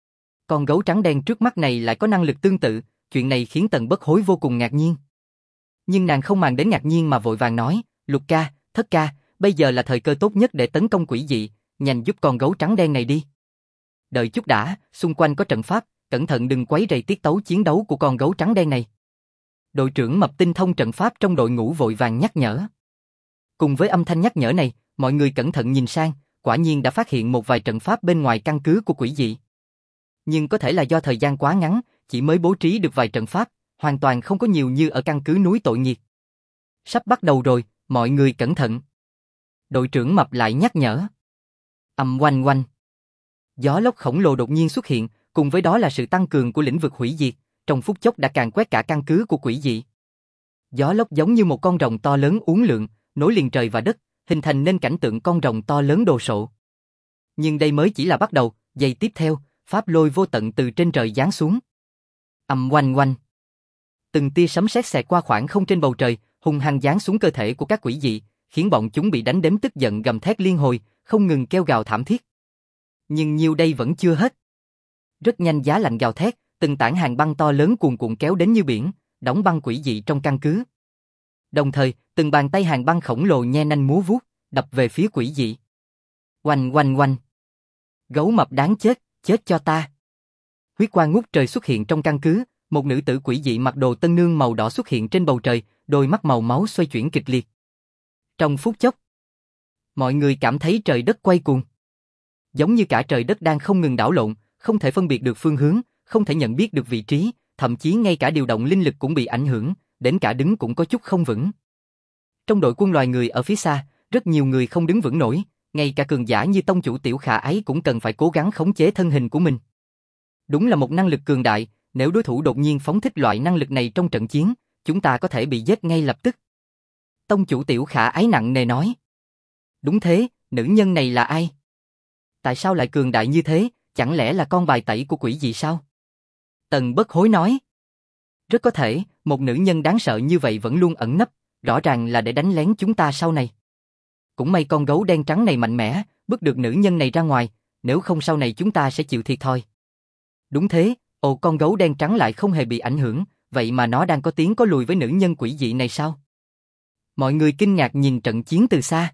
A: con gấu trắng đen trước mắt này lại có năng lực tương tự, chuyện này khiến Tần Bất Hối vô cùng ngạc nhiên. Nhưng nàng không màng đến ngạc nhiên mà vội vàng nói, Lục ca, Thất ca, bây giờ là thời cơ tốt nhất để tấn công quỷ dị, nhanh giúp con gấu trắng đen này đi. Đợi chút đã, xung quanh có trận pháp, cẩn thận đừng quấy rầy tiết tấu chiến đấu của con gấu trắng đen này. Đội trưởng Mập tinh thông trận pháp trong đội ngũ vội vàng nhắc nhở. Cùng với âm thanh nhắc nhở này, mọi người cẩn thận nhìn sang, quả nhiên đã phát hiện một vài trận pháp bên ngoài căn cứ của quỷ dị. Nhưng có thể là do thời gian quá ngắn, chỉ mới bố trí được vài trận pháp, hoàn toàn không có nhiều như ở căn cứ núi tội nghiệt. Sắp bắt đầu rồi, mọi người cẩn thận. Đội trưởng Mập lại nhắc nhở. Ầm oanh oanh. Gió lốc khổng lồ đột nhiên xuất hiện, cùng với đó là sự tăng cường của lĩnh vực hủy diệt, trong phút chốc đã càn quét cả căn cứ của quỷ dị. Gió lốc giống như một con rồng to lớn uốn lượn, nối liền trời và đất, hình thành nên cảnh tượng con rồng to lớn đồ sộ. Nhưng đây mới chỉ là bắt đầu, giây tiếp theo, pháp lôi vô tận từ trên trời giáng xuống. Ầm oanh oanh. Từng tia sấm sét xẹt qua khoảng không trên bầu trời, hung hăng giáng xuống cơ thể của các quỷ dị, khiến bọn chúng bị đánh đến tức giận gầm thét liên hồi, không ngừng kêu gào thảm thiết. Nhưng nhiêu đây vẫn chưa hết. Rất nhanh giá lạnh gào thét, từng tảng hàng băng to lớn cuồn cuộn kéo đến như biển, đóng băng quỷ dị trong căn cứ. Đồng thời, từng bàn tay hàng băng khổng lồ nhe nanh múa vuốt, đập về phía quỷ dị. Oanh oanh oanh. Gấu mập đáng chết, chết cho ta. Huyết quang ngút trời xuất hiện trong căn cứ, một nữ tử quỷ dị mặc đồ tân nương màu đỏ xuất hiện trên bầu trời, đôi mắt màu máu xoay chuyển kịch liệt. Trong phút chốc, mọi người cảm thấy trời đất quay cuồng. Giống như cả trời đất đang không ngừng đảo lộn, không thể phân biệt được phương hướng, không thể nhận biết được vị trí, thậm chí ngay cả điều động linh lực cũng bị ảnh hưởng, đến cả đứng cũng có chút không vững. Trong đội quân loài người ở phía xa, rất nhiều người không đứng vững nổi, ngay cả cường giả như tông chủ Tiểu Khả Ái cũng cần phải cố gắng khống chế thân hình của mình. Đúng là một năng lực cường đại, nếu đối thủ đột nhiên phóng thích loại năng lực này trong trận chiến, chúng ta có thể bị giết ngay lập tức. Tông chủ Tiểu Khả Ái nặng nề nói. Đúng thế, nữ nhân này là ai? Tại sao lại cường đại như thế, chẳng lẽ là con bài tẩy của quỷ gì sao? Tần Bất Hối nói. Rất có thể, một nữ nhân đáng sợ như vậy vẫn luôn ẩn nấp, rõ ràng là để đánh lén chúng ta sau này. Cũng may con gấu đen trắng này mạnh mẽ, bức được nữ nhân này ra ngoài, nếu không sau này chúng ta sẽ chịu thiệt thòi. Đúng thế, ồ con gấu đen trắng lại không hề bị ảnh hưởng, vậy mà nó đang có tiếng có lùi với nữ nhân quỷ dị này sao? Mọi người kinh ngạc nhìn trận chiến từ xa.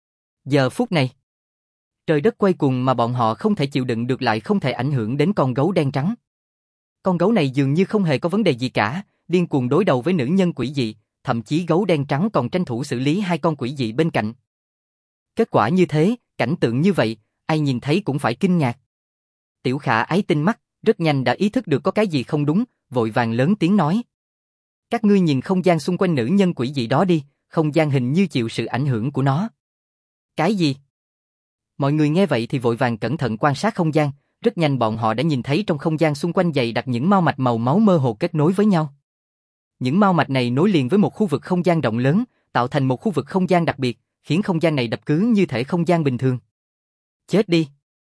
A: Giờ phút này, trời đất quay cuồng mà bọn họ không thể chịu đựng được lại không thể ảnh hưởng đến con gấu đen trắng. Con gấu này dường như không hề có vấn đề gì cả, điên cuồng đối đầu với nữ nhân quỷ dị, thậm chí gấu đen trắng còn tranh thủ xử lý hai con quỷ dị bên cạnh. Kết quả như thế, cảnh tượng như vậy, ai nhìn thấy cũng phải kinh ngạc. Tiểu Khả Ái tinh mắt, rất nhanh đã ý thức được có cái gì không đúng, vội vàng lớn tiếng nói. Các ngươi nhìn không gian xung quanh nữ nhân quỷ dị đó đi, không gian hình như chịu sự ảnh hưởng của nó. Cái gì? Mọi người nghe vậy thì vội vàng cẩn thận quan sát không gian, rất nhanh bọn họ đã nhìn thấy trong không gian xung quanh dày đặc những mao mạch màu máu mơ hồ kết nối với nhau. Những mao mạch này nối liền với một khu vực không gian rộng lớn, tạo thành một khu vực không gian đặc biệt, khiến không gian này đập cứ như thể không gian bình thường. Chết đi!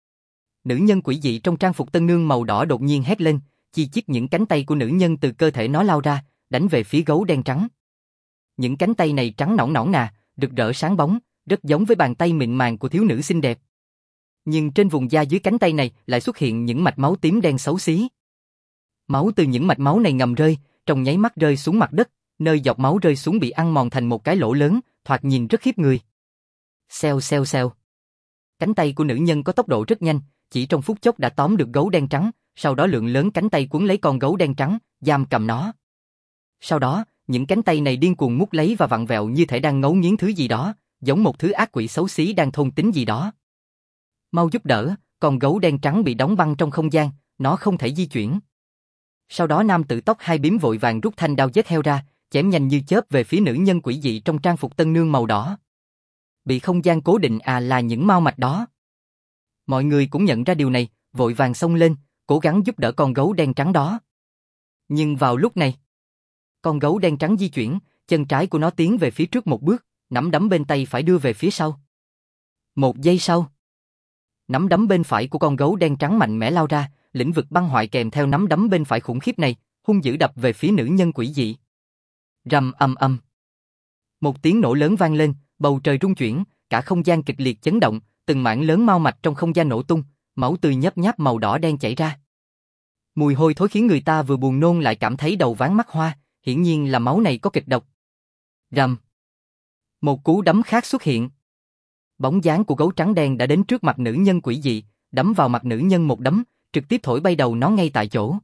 A: Nữ nhân quỷ dị trong trang phục tân nương màu đỏ đột nhiên hét lên, chi chít những cánh tay của nữ nhân từ cơ thể nó lao ra, đánh về phía gấu đen trắng. Những cánh tay này trắng nõn nõn nà, rực rỡ sáng bóng, rất giống với bàn tay mịn màng của thiếu nữ xinh đẹp. Nhưng trên vùng da dưới cánh tay này lại xuất hiện những mạch máu tím đen xấu xí. Máu từ những mạch máu này ngầm rơi, trong nháy mắt rơi xuống mặt đất, nơi giọt máu rơi xuống bị ăn mòn thành một cái lỗ lớn, thoạt nhìn rất khiếp người. Xèo xèo xèo. Cánh tay của nữ nhân có tốc độ rất nhanh, chỉ trong phút chốc đã tóm được gấu đen trắng, sau đó lượng lớn cánh tay cuốn lấy con gấu đen trắng, giam cầm nó. Sau đó, những cánh tay này điên cuồng mút lấy và vặn vẹo như thể đang ngấu nghiến thứ gì đó, giống một thứ ác quỷ xấu xí đang thôn tính gì đó. Mau giúp đỡ, con gấu đen trắng bị đóng băng trong không gian, nó không thể di chuyển. Sau đó nam tử tóc hai bím vội vàng rút thanh đao giết heo ra, chém nhanh như chớp về phía nữ nhân quỷ dị trong trang phục tân nương màu đỏ. Bị không gian cố định à là những mao mạch đó. Mọi người cũng nhận ra điều này, vội vàng xông lên, cố gắng giúp đỡ con gấu đen trắng đó. Nhưng vào lúc này, con gấu đen trắng di chuyển, chân trái của nó tiến về phía trước một bước, nắm đấm bên tay phải đưa về phía sau. Một giây sau, nắm đấm bên phải của con gấu đen trắng mạnh mẽ lao ra, lĩnh vực băng hoại kèm theo nắm đấm bên phải khủng khiếp này, hung dữ đập về phía nữ nhân quỷ dị. Rầm ầm ầm. Một tiếng nổ lớn vang lên, bầu trời rung chuyển, cả không gian kịch liệt chấn động, từng mảng lớn mao mạch trong không gian nổ tung, máu tươi nhấp nháp màu đỏ đen chảy ra. Mùi hôi thối khiến người ta vừa buồn nôn lại cảm thấy đầu váng mắt hoa, hiển nhiên là máu này có kịch độc. Rầm. Một cú đấm khác xuất hiện. Bóng dáng của gấu trắng đen đã đến trước mặt nữ nhân quỷ dị, đấm vào mặt nữ nhân một đấm, trực tiếp thổi bay đầu nó ngay tại chỗ.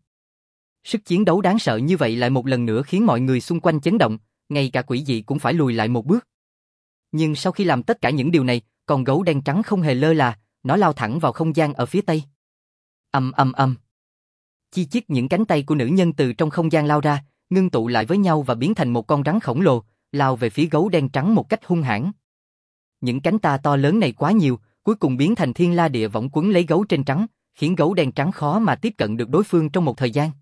A: Sức chiến đấu đáng sợ như vậy lại một lần nữa khiến mọi người xung quanh chấn động, ngay cả quỷ dị cũng phải lùi lại một bước. Nhưng sau khi làm tất cả những điều này, con gấu đen trắng không hề lơ là, nó lao thẳng vào không gian ở phía tây. Ầm ầm ầm. Chi chít những cánh tay của nữ nhân từ trong không gian lao ra, ngưng tụ lại với nhau và biến thành một con rắn khổng lồ, lao về phía gấu đen trắng một cách hung hãn. Những cánh ta to lớn này quá nhiều, cuối cùng biến thành thiên la địa võng quấn lấy gấu trên trắng, khiến gấu đen trắng khó mà tiếp cận được đối phương trong một thời gian.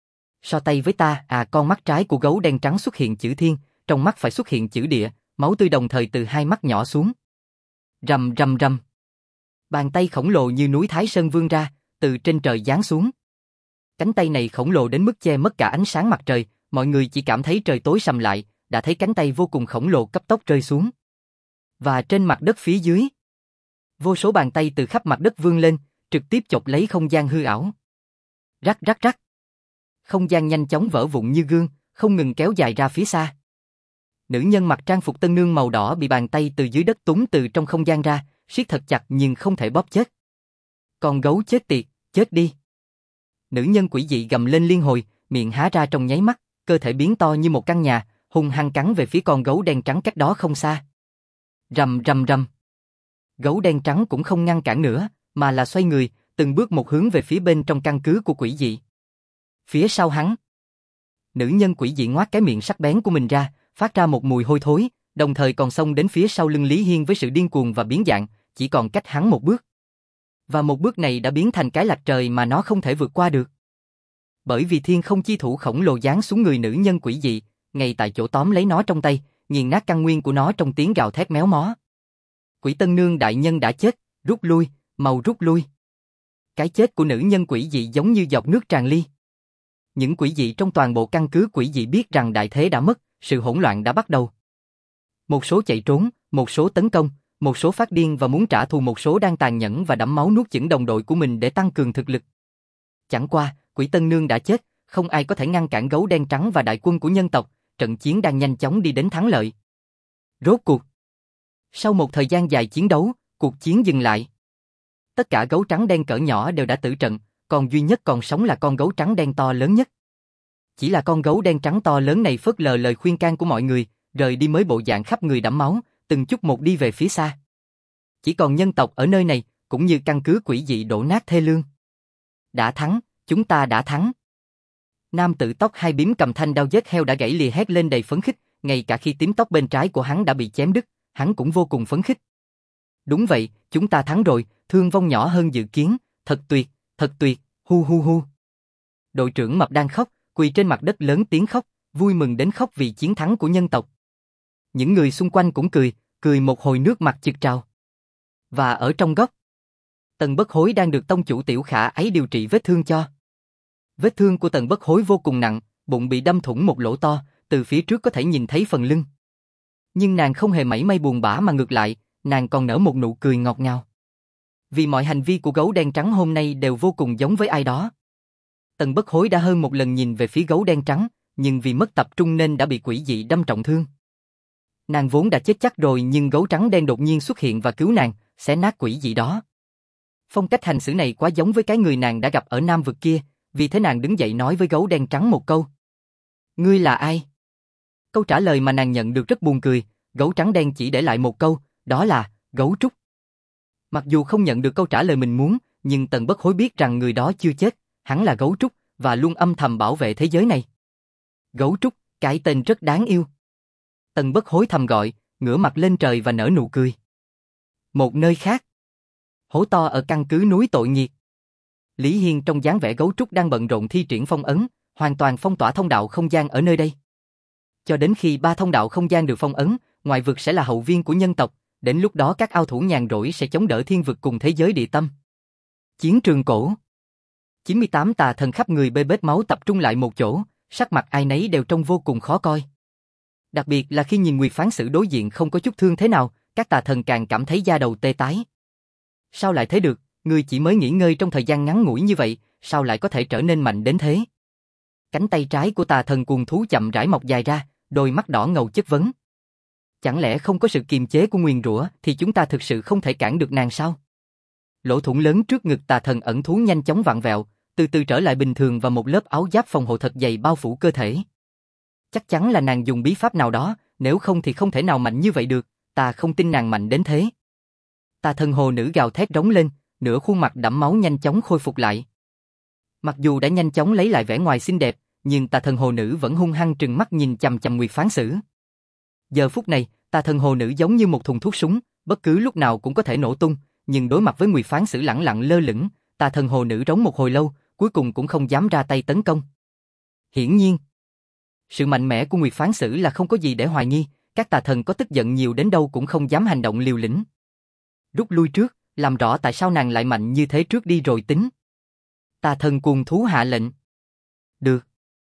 A: So tay với ta, à con mắt trái của gấu đen trắng xuất hiện chữ thiên, trong mắt phải xuất hiện chữ địa, máu tươi đồng thời từ hai mắt nhỏ xuống. Rầm rầm rầm. Bàn tay khổng lồ như núi Thái Sơn vươn ra, từ trên trời giáng xuống. Cánh tay này khổng lồ đến mức che mất cả ánh sáng mặt trời, mọi người chỉ cảm thấy trời tối sầm lại, đã thấy cánh tay vô cùng khổng lồ cấp tốc rơi xuống. Và trên mặt đất phía dưới, vô số bàn tay từ khắp mặt đất vươn lên, trực tiếp chộp lấy không gian hư ảo. Rắc rắc rắc. Không gian nhanh chóng vỡ vụn như gương, không ngừng kéo dài ra phía xa. Nữ nhân mặc trang phục tân nương màu đỏ bị bàn tay từ dưới đất túm từ trong không gian ra, siết thật chặt nhưng không thể bóp chết. Con gấu chết tiệt, chết đi. Nữ nhân quỷ dị gầm lên liên hồi, miệng há ra trong nháy mắt, cơ thể biến to như một căn nhà, hung hăng cắn về phía con gấu đen trắng cách đó không xa. Rầm rầm rầm. Gấu đen trắng cũng không ngăn cản nữa, mà là xoay người, từng bước một hướng về phía bên trong căn cứ của quỷ dị. Phía sau hắn, nữ nhân quỷ dị ngoác cái miệng sắc bén của mình ra, phát ra một mùi hôi thối, đồng thời còn xông đến phía sau lưng Lý Hiên với sự điên cuồng và biến dạng, chỉ còn cách hắn một bước. Và một bước này đã biến thành cái lạch trời mà nó không thể vượt qua được. Bởi vì thiên không chi thủ khổng lồ giáng xuống người nữ nhân quỷ dị, ngay tại chỗ tóm lấy nó trong tay, nghiền nát căn nguyên của nó trong tiếng gào thét méo mó. Quỷ tân nương đại nhân đã chết, rút lui, mau rút lui. Cái chết của nữ nhân quỷ dị giống như giọt nước tràn ly. Những quỷ dị trong toàn bộ căn cứ quỷ dị biết rằng đại thế đã mất, sự hỗn loạn đã bắt đầu. Một số chạy trốn, một số tấn công, một số phát điên và muốn trả thù, một số đang tàn nhẫn và đẫm máu nuốt chửng đồng đội của mình để tăng cường thực lực. Chẳng qua, quỷ tân nương đã chết, không ai có thể ngăn cản gấu đen trắng và đại quân của nhân tộc, trận chiến đang nhanh chóng đi đến thắng lợi. Rốt cuộc, sau một thời gian dài chiến đấu, cuộc chiến dừng lại. Tất cả gấu trắng đen cỡ nhỏ đều đã tử trận, còn duy nhất còn sống là con gấu trắng đen to lớn nhất. Chỉ là con gấu đen trắng to lớn này phớt lờ lời khuyên can của mọi người, rời đi mới bộ dạng khắp người đẫm máu, từng chút một đi về phía xa. Chỉ còn nhân tộc ở nơi này, cũng như căn cứ quỷ dị đổ nát thê lương. Đã thắng, chúng ta đã thắng. Nam tử tóc hai bím cầm thanh đao giết heo đã gãy lìa hét lên đầy phấn khích, ngay cả khi tím tóc bên trái của hắn đã bị chém đứt, hắn cũng vô cùng phấn khích. Đúng vậy, chúng ta thắng rồi, thương vong nhỏ hơn dự kiến, thật tuyệt, thật tuyệt, hu hu hu. Đội trưởng mập đang khóc, quỳ trên mặt đất lớn tiếng khóc, vui mừng đến khóc vì chiến thắng của nhân tộc. Những người xung quanh cũng cười, cười một hồi nước mặt chực trào. Và ở trong góc, Tần Bất Hối đang được tông chủ Tiểu Khả ấy điều trị vết thương cho. Vết thương của Tần Bất Hối vô cùng nặng, bụng bị đâm thủng một lỗ to, từ phía trước có thể nhìn thấy phần lưng. Nhưng nàng không hề mảy may buồn bã mà ngược lại, nàng còn nở một nụ cười ngọt ngào. Vì mọi hành vi của gấu đen trắng hôm nay đều vô cùng giống với ai đó. Tần Bất Hối đã hơn một lần nhìn về phía gấu đen trắng, nhưng vì mất tập trung nên đã bị quỷ dị đâm trọng thương. Nàng vốn đã chết chắc rồi nhưng gấu trắng đen đột nhiên xuất hiện và cứu nàng, xé nát quỷ dị đó. Phong cách hành xử này quá giống với cái người nàng đã gặp ở Nam vực kia, vì thế nàng đứng dậy nói với gấu đen trắng một câu. Ngươi là ai? Câu trả lời mà nàng nhận được rất buồn cười, gấu trắng đen chỉ để lại một câu, đó là, gấu trúc. Mặc dù không nhận được câu trả lời mình muốn, nhưng Tần Bất Hối biết rằng người đó chưa chết, hắn là gấu trúc, và luôn âm thầm bảo vệ thế giới này. Gấu trúc, cái tên rất đáng yêu. Tần Bất Hối thầm gọi, ngửa mặt lên trời và nở nụ cười. Một nơi khác, hố to ở căn cứ núi tội nghiệt. Lý Hiên trong dáng vẻ gấu trúc đang bận rộn thi triển phong ấn, hoàn toàn phong tỏa thông đạo không gian ở nơi đây. Cho đến khi ba thông đạo không gian được phong ấn, ngoại vực sẽ là hậu viên của nhân tộc, đến lúc đó các ao thủ nhàn rỗi sẽ chống đỡ thiên vực cùng thế giới địa tâm. Chiến trường cổ. chín mươi tám tà thần khắp người bê bết máu tập trung lại một chỗ, sắc mặt ai nấy đều trông vô cùng khó coi. Đặc biệt là khi nhìn Nguyệt Phán Sử đối diện không có chút thương thế nào, các tà thần càng cảm thấy da đầu tê tái. Sao lại thế được, ngươi chỉ mới nghỉ ngơi trong thời gian ngắn ngủi như vậy, sao lại có thể trở nên mạnh đến thế? Cánh tay trái của tà thần cuồng thú chậm rãi mọc dài ra, đôi mắt đỏ ngầu chất vấn. Chẳng lẽ không có sự kiềm chế của nguyền rủa thì chúng ta thực sự không thể cản được nàng sao? Lỗ thủng lớn trước ngực tà thần ẩn thú nhanh chóng vặn vẹo, từ từ trở lại bình thường và một lớp áo giáp phòng hộ thật dày bao phủ cơ thể. Chắc chắn là nàng dùng bí pháp nào đó, nếu không thì không thể nào mạnh như vậy được, ta không tin nàng mạnh đến thế. Tà thần hồ nữ gào thét rống lên, nửa khuôn mặt đẫm máu nhanh chóng khôi phục lại. Mặc dù đã nhanh chóng lấy lại vẻ ngoài xinh đẹp, nhưng tà thần hồ nữ vẫn hung hăng trừng mắt nhìn chằm chằm Nguyệt Phán Sử. Giờ phút này, tà thần hồ nữ giống như một thùng thuốc súng, bất cứ lúc nào cũng có thể nổ tung, nhưng đối mặt với Nguyệt Phán Sử lẳng lặng lơ lửng, tà thần hồ nữ rống một hồi lâu, cuối cùng cũng không dám ra tay tấn công. Hiển nhiên, sự mạnh mẽ của Nguyệt Phán Sử là không có gì để hoài nghi, các tà thần có tức giận nhiều đến đâu cũng không dám hành động liều lĩnh. Rút lui trước, làm rõ tại sao nàng lại mạnh như thế trước đi rồi tính. Tà thần cuồng thú hạ lệnh. Được.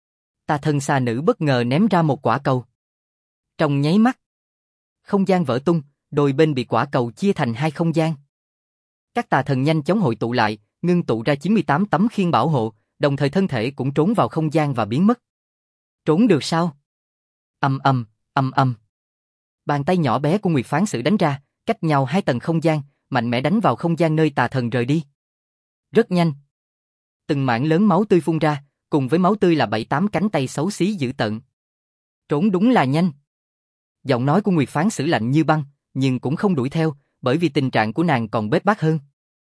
A: Tà thần xà nữ bất ngờ ném ra một quả cầu. Trong nháy mắt, không gian vỡ tung, đôi bên bị quả cầu chia thành hai không gian. Các tà thần nhanh chóng hội tụ lại, ngưng tụ ra chín mươi tám tấm khiên bảo hộ, đồng thời thân thể cũng trốn vào không gian và biến mất. Trốn được sao? Ầm ầm, ầm ầm. Bàn tay nhỏ bé của Nguyệt Phán Sử đánh ra, cách nhau hai tầng không gian, mạnh mẽ đánh vào không gian nơi tà thần rời đi. Rất nhanh. Từng mảng lớn máu tươi phun ra, cùng với máu tươi là bảy tám cánh tay xấu xí dữ tợn. Trốn đúng là nhanh. Giọng nói của Nguyệt Phán Sử lạnh như băng, nhưng cũng không đuổi theo, bởi vì tình trạng của nàng còn bết bát hơn.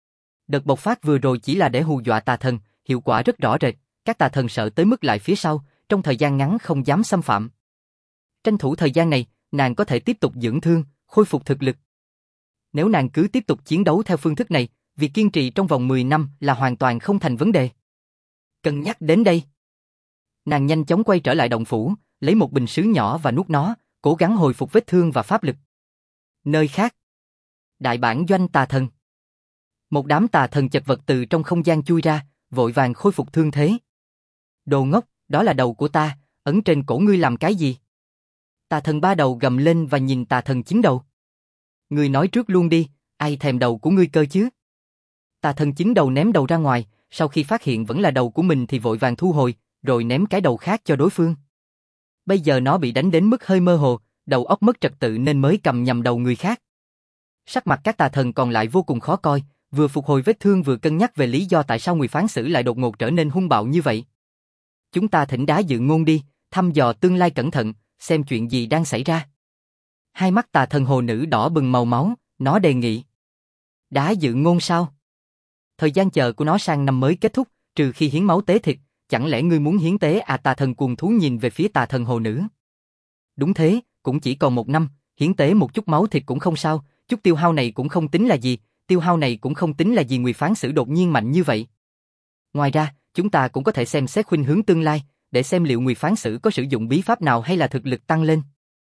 A: Đợt bộc phát vừa rồi chỉ là để hù dọa tà thần, hiệu quả rất rõ rệt, các tà thần sợ tới mức lại phía sau, trong thời gian ngắn không dám xâm phạm. Tranh thủ thời gian này, nàng có thể tiếp tục dưỡng thương, khôi phục thực lực. Nếu nàng cứ tiếp tục chiến đấu theo phương thức này, việc kiên trì trong vòng mười năm là hoàn toàn không thành vấn đề. Cân nhắc đến đây, nàng nhanh chóng quay trở lại động phủ, lấy một bình sứ nhỏ và nuốt nó, cố gắng hồi phục vết thương và pháp lực. Nơi khác, đại bản doanh tà thần. Một đám tà thần chật vật từ trong không gian chui ra, vội vàng khôi phục thương thế. Đồ ngốc, đó là đầu của ta, ấn trên cổ ngươi làm cái gì? Tà thần ba đầu gầm lên và nhìn tà thần chín đầu. Ngươi nói trước luôn đi, ai thèm đầu của ngươi cơ chứ? Tà thần chín đầu ném đầu ra ngoài, sau khi phát hiện vẫn là đầu của mình thì vội vàng thu hồi, rồi ném cái đầu khác cho đối phương. Bây giờ nó bị đánh đến mức hơi mơ hồ, đầu óc mất trật tự nên mới cầm nhầm đầu người khác. Sắc mặt các tà thần còn lại vô cùng khó coi, vừa phục hồi vết thương vừa cân nhắc về lý do tại sao Nguyệt Phán Sử lại đột ngột trở nên hung bạo như vậy. Chúng ta thỉnh Đá Dự Ngôn đi, thăm dò tương lai cẩn thận, xem chuyện gì đang xảy ra. Hai mắt tà thần hồ nữ đỏ bừng màu máu, nó đề nghị. Đá Dự Ngôn sao? Thời gian chờ của nó sang năm mới kết thúc, trừ khi hiến máu tế thịt, chẳng lẽ ngươi muốn hiến tế à? Tà thần cuồng thú nhìn về phía tà thần hồ nữ. Đúng thế, cũng chỉ còn một năm, hiến tế một chút máu thịt cũng không sao, chút tiêu hao này cũng không tính là gì, tiêu hao này cũng không tính là gì. Nguyệt Phán Sử đột nhiên mạnh như vậy. Ngoài ra, chúng ta cũng có thể xem xét khuynh hướng tương lai, để xem liệu Nguyệt Phán Sử có sử dụng bí pháp nào hay là thực lực tăng lên.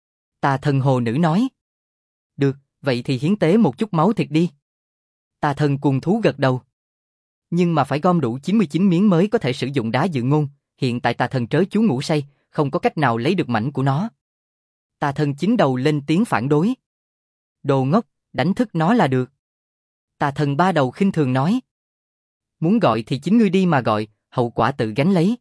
A: Tà thần hồ nữ nói. Được, vậy thì hiến tế một chút máu thịt đi. Tà thần cuồng thú gật đầu. Nhưng mà phải gom đủ chín mươi chín miếng mới có thể sử dụng Đá Dự Ngôn, hiện tại tà thần trớ chú ngủ say, không có cách nào lấy được mảnh của nó. Tà thần chín đầu lên tiếng phản đối. Đồ ngốc, đánh thức nó là được. Tà thần ba đầu khinh thường nói. Muốn gọi thì chính ngươi đi mà gọi, hậu quả tự gánh lấy.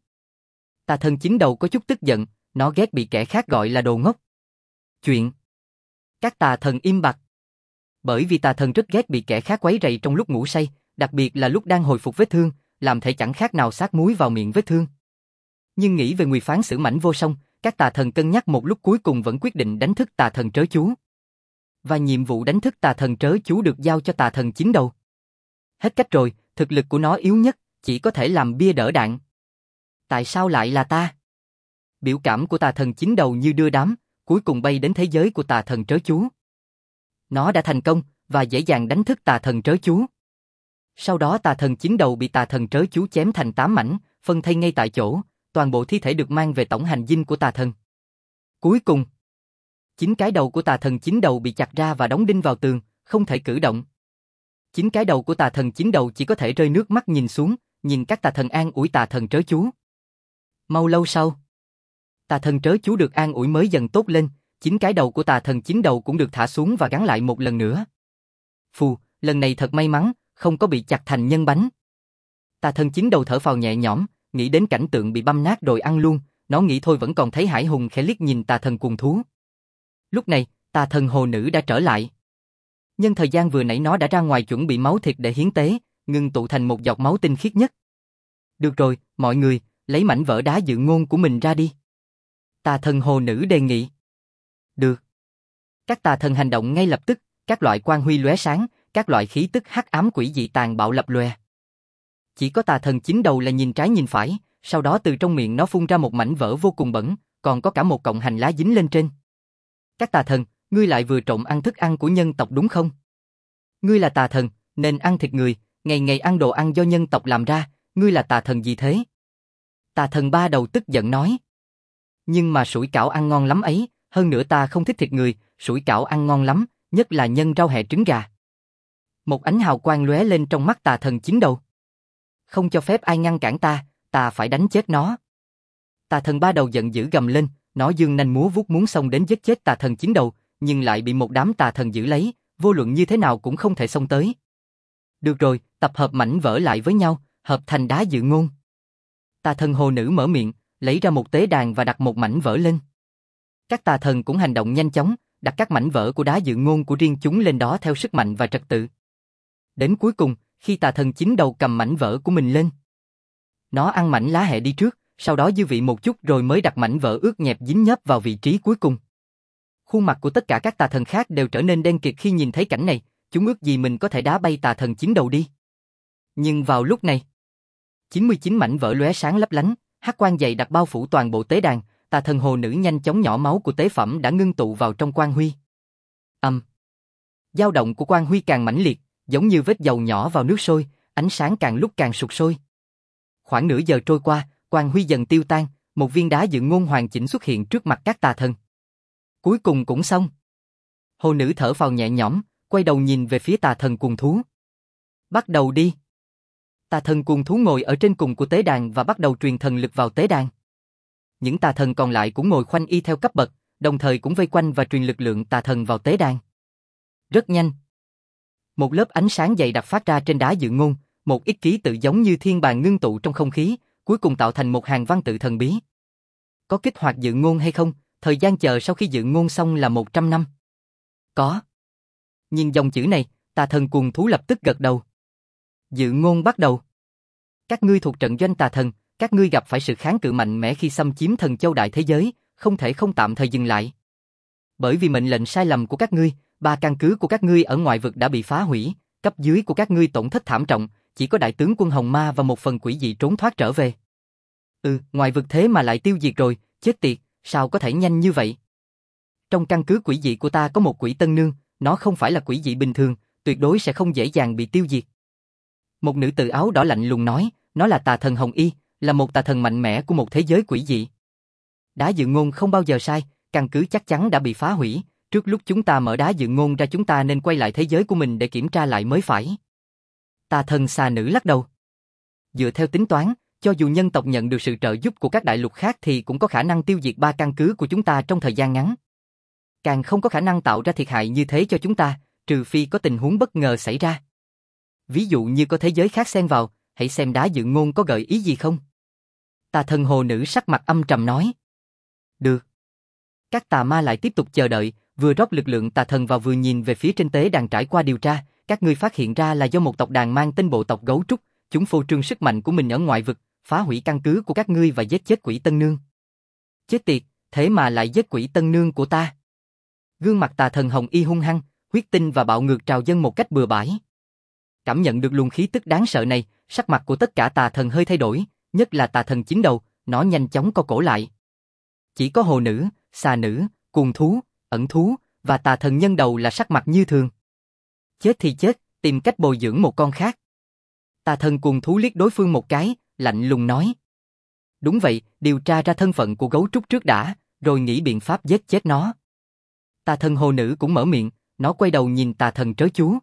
A: Tà thần chín đầu có chút tức giận, nó ghét bị kẻ khác gọi là đồ ngốc. Chuyện. Các tà thần im bặt. Bởi vì tà thần rất ghét bị kẻ khác quấy rầy trong lúc ngủ say, đặc biệt là lúc đang hồi phục vết thương, làm thể chẳng khác nào sát muối vào miệng vết thương. Nhưng nghĩ về Nguyệt Phán Sử mảnh vô song, các tà thần cân nhắc một lúc cuối cùng vẫn quyết định đánh thức tà thần trớ chú. Và nhiệm vụ đánh thức tà thần trớ chú được giao cho tà thần chín đầu. Hết cách rồi, thực lực của nó yếu nhất, chỉ có thể làm bia đỡ đạn. Tại sao lại là ta? Biểu cảm của tà thần chín đầu như đưa đám, cuối cùng bay đến thế giới của tà thần trớ chú. Nó đã thành công, và dễ dàng đánh thức tà thần trớ chú. Sau đó tà thần chín đầu bị tà thần trớ chú chém thành tám mảnh, phân thây ngay tại chỗ, toàn bộ thi thể được mang về tổng hành dinh của tà thần. Cuối cùng, chín cái đầu của tà thần chín đầu bị chặt ra và đóng đinh vào tường, không thể cử động. Chín cái đầu của tà thần chín đầu chỉ có thể rơi nước mắt nhìn xuống, nhìn các tà thần an ủi tà thần trớ chú. Mau lâu sau, tà thần trớ chú được an ủi mới dần tốt lên, chín cái đầu của tà thần chín đầu cũng được thả xuống và gắn lại một lần nữa. Phù, lần này thật may mắn, không có bị chặt thành nhân bánh. Tà thần chín đầu thở phào nhẹ nhõm, nghĩ đến cảnh tượng bị băm nát rồi ăn luôn, nó nghĩ thôi vẫn còn thấy hải hùng khẽ liếc nhìn tà thần cuồng thú. Lúc này, tà thần hồ nữ đã trở lại. Nhân thời gian vừa nãy nó đã ra ngoài chuẩn bị máu thịt để hiến tế, ngưng tụ thành một giọt máu tinh khiết nhất. Được rồi, mọi người, lấy mảnh vỡ Đá Dự Ngôn của mình ra đi. Tà thần hồ nữ đề nghị. Được. Các tà thần hành động ngay lập tức, các loại quang huy lóe sáng, các loại khí tức hắc ám quỷ dị tàn bạo lập lòe. Chỉ có tà thần chín đầu là nhìn trái nhìn phải, sau đó từ trong miệng nó phun ra một mảnh vỡ vô cùng bẩn, còn có cả một cọng hành lá dính lên trên. Các tà thần, ngươi lại vừa trộm ăn thức ăn của nhân tộc đúng không? Ngươi là tà thần, nên ăn thịt người, ngày ngày ăn đồ ăn do nhân tộc làm ra, ngươi là tà thần gì thế? Tà thần ba đầu tức giận nói. Nhưng mà sủi cảo ăn ngon lắm ấy, hơn nữa ta không thích thịt người, sủi cảo ăn ngon lắm, nhất là nhân rau hẹ trứng gà. Một ánh hào quang lóe lên trong mắt tà thần chín đầu. Không cho phép ai ngăn cản ta, ta phải đánh chết nó. Tà thần ba đầu giận dữ gầm lên, nó giương nanh múa vuốt muốn xông đến giết chết tà thần chín đầu, nhưng lại bị một đám tà thần giữ lấy, vô luận như thế nào cũng không thể xông tới. Được rồi, tập hợp mảnh vỡ lại với nhau, hợp thành đá dự ngôn. Tà thần hồ nữ mở miệng, lấy ra một tế đàn và đặt một mảnh vỡ lên. Các tà thần cũng hành động nhanh chóng, đặt các mảnh vỡ của đá dự ngôn của riêng chúng lên đó theo sức mạnh và trật tự. Đến cuối cùng, khi tà thần chính đầu cầm mảnh vỡ của mình lên, nó ăn mảnh lá hẹ đi trước, sau đó dư vị một chút rồi mới đặt mảnh vỡ ướt nhẹp dính nhớp vào vị trí cuối cùng. Khuôn mặt của tất cả các tà thần khác đều trở nên đen kịt khi nhìn thấy cảnh này, chúng ước gì mình có thể đá bay tà thần chính đầu đi. Nhưng vào lúc này, chín mươi chín mảnh vỡ lóe sáng lấp lánh, hắc quang dày đặc bao phủ toàn bộ tế đàn, tà thần hồ nữ nhanh chóng nhỏ máu của tế phẩm đã ngưng tụ vào trong quang huy. Âm. Dao động của quang huy càng mãnh liệt, giống như vết dầu nhỏ vào nước sôi, ánh sáng càng lúc càng sục sôi. Khoảng nửa giờ trôi qua, quang huy dần tiêu tan, một viên đá dự ngôn hoàn chỉnh xuất hiện trước mặt các tà thần. Cuối cùng cũng xong. Hồ nữ thở phào nhẹ nhõm, quay đầu nhìn về phía tà thần cuồng thú. Bắt đầu đi. Tà thần cuồng thú ngồi ở trên cùng của tế đàn và bắt đầu truyền thần lực vào tế đàn. Những tà thần còn lại cũng ngồi khoanh y theo cấp bậc, đồng thời cũng vây quanh và truyền lực lượng tà thần vào tế đàn. Rất nhanh. Một lớp ánh sáng dày đặc phát ra trên đá dự ngôn, một ít ký tự giống như thiên bàn ngưng tụ trong không khí, cuối cùng tạo thành một hàng văn tự thần bí. Có kích hoạt dự ngôn hay không? Thời gian chờ sau khi dự ngôn xong là một trăm năm. Có. Nhìn dòng chữ này, tà thần cuồng thú lập tức gật đầu. Dự ngôn bắt đầu. Các ngươi thuộc trận doanh tà thần, các ngươi gặp phải sự kháng cự mạnh mẽ khi xâm chiếm thần châu đại thế giới, không thể không tạm thời dừng lại. Bởi vì mệnh lệnh sai lầm của các ngươi, ba căn cứ của các ngươi ở ngoại vực đã bị phá hủy, cấp dưới của các ngươi tổn thất thảm trọng, chỉ có đại tướng quân Hồng Ma và một phần quỷ dị trốn thoát trở về. Ừ, ngoại vực thế mà lại tiêu diệt rồi, chết tiệt, sao có thể nhanh như vậy? Trong căn cứ quỷ dị của ta có một quỷ tân nương, nó không phải là quỷ dị bình thường, tuyệt đối sẽ không dễ dàng bị tiêu diệt. Một nữ tử áo đỏ lạnh lùng nói, nó là tà thần Hồng Y, là một tà thần mạnh mẽ của một thế giới quỷ dị. Đá dự ngôn không bao giờ sai, căn cứ chắc chắn đã bị phá hủy, trước lúc chúng ta mở đá dự ngôn ra chúng ta nên quay lại thế giới của mình để kiểm tra lại mới phải. Tà thần xà nữ lắc đầu. Dựa theo tính toán, cho dù nhân tộc nhận được sự trợ giúp của các đại lục khác thì cũng có khả năng tiêu diệt ba căn cứ của chúng ta trong thời gian ngắn. Càng không có khả năng tạo ra thiệt hại như thế cho chúng ta, trừ phi có tình huống bất ngờ xảy ra. Ví dụ như có thế giới khác xen vào, hãy xem đá dự ngôn có gợi ý gì không. Tà thần hồ nữ sắc mặt âm trầm nói. Được. Các tà ma lại tiếp tục chờ đợi, vừa rót lực lượng tà thần vào vừa nhìn về phía trên tế đàn. Trải qua điều tra, các ngươi phát hiện ra là do một tộc đàn mang tên bộ tộc gấu trúc, chúng phô trương sức mạnh của mình ở ngoại vực, phá hủy căn cứ của các ngươi và giết chết quỷ tân nương. Chết tiệt, thế mà lại giết quỷ tân nương của ta. Gương mặt tà thần Hồng Y hung hăng, huyết tinh và bạo ngược trào dâng một cách bừa bãi. Cảm nhận được luồng khí tức đáng sợ này, sắc mặt của tất cả tà thần hơi thay đổi, nhất là tà thần chính đầu, nó nhanh chóng co cổ lại. Chỉ có hồ nữ, xà nữ, cuồng thú, ẩn thú và tà thần nhân đầu là sắc mặt như thường. Chết thì chết, tìm cách bồi dưỡng một con khác. Tà thần cuồng thú liếc đối phương một cái, lạnh lùng nói. Đúng vậy, điều tra ra thân phận của gấu trúc trước đã, rồi nghĩ biện pháp giết chết nó. Tà thần hồ nữ cũng mở miệng, nó quay đầu nhìn tà thần trớ chú.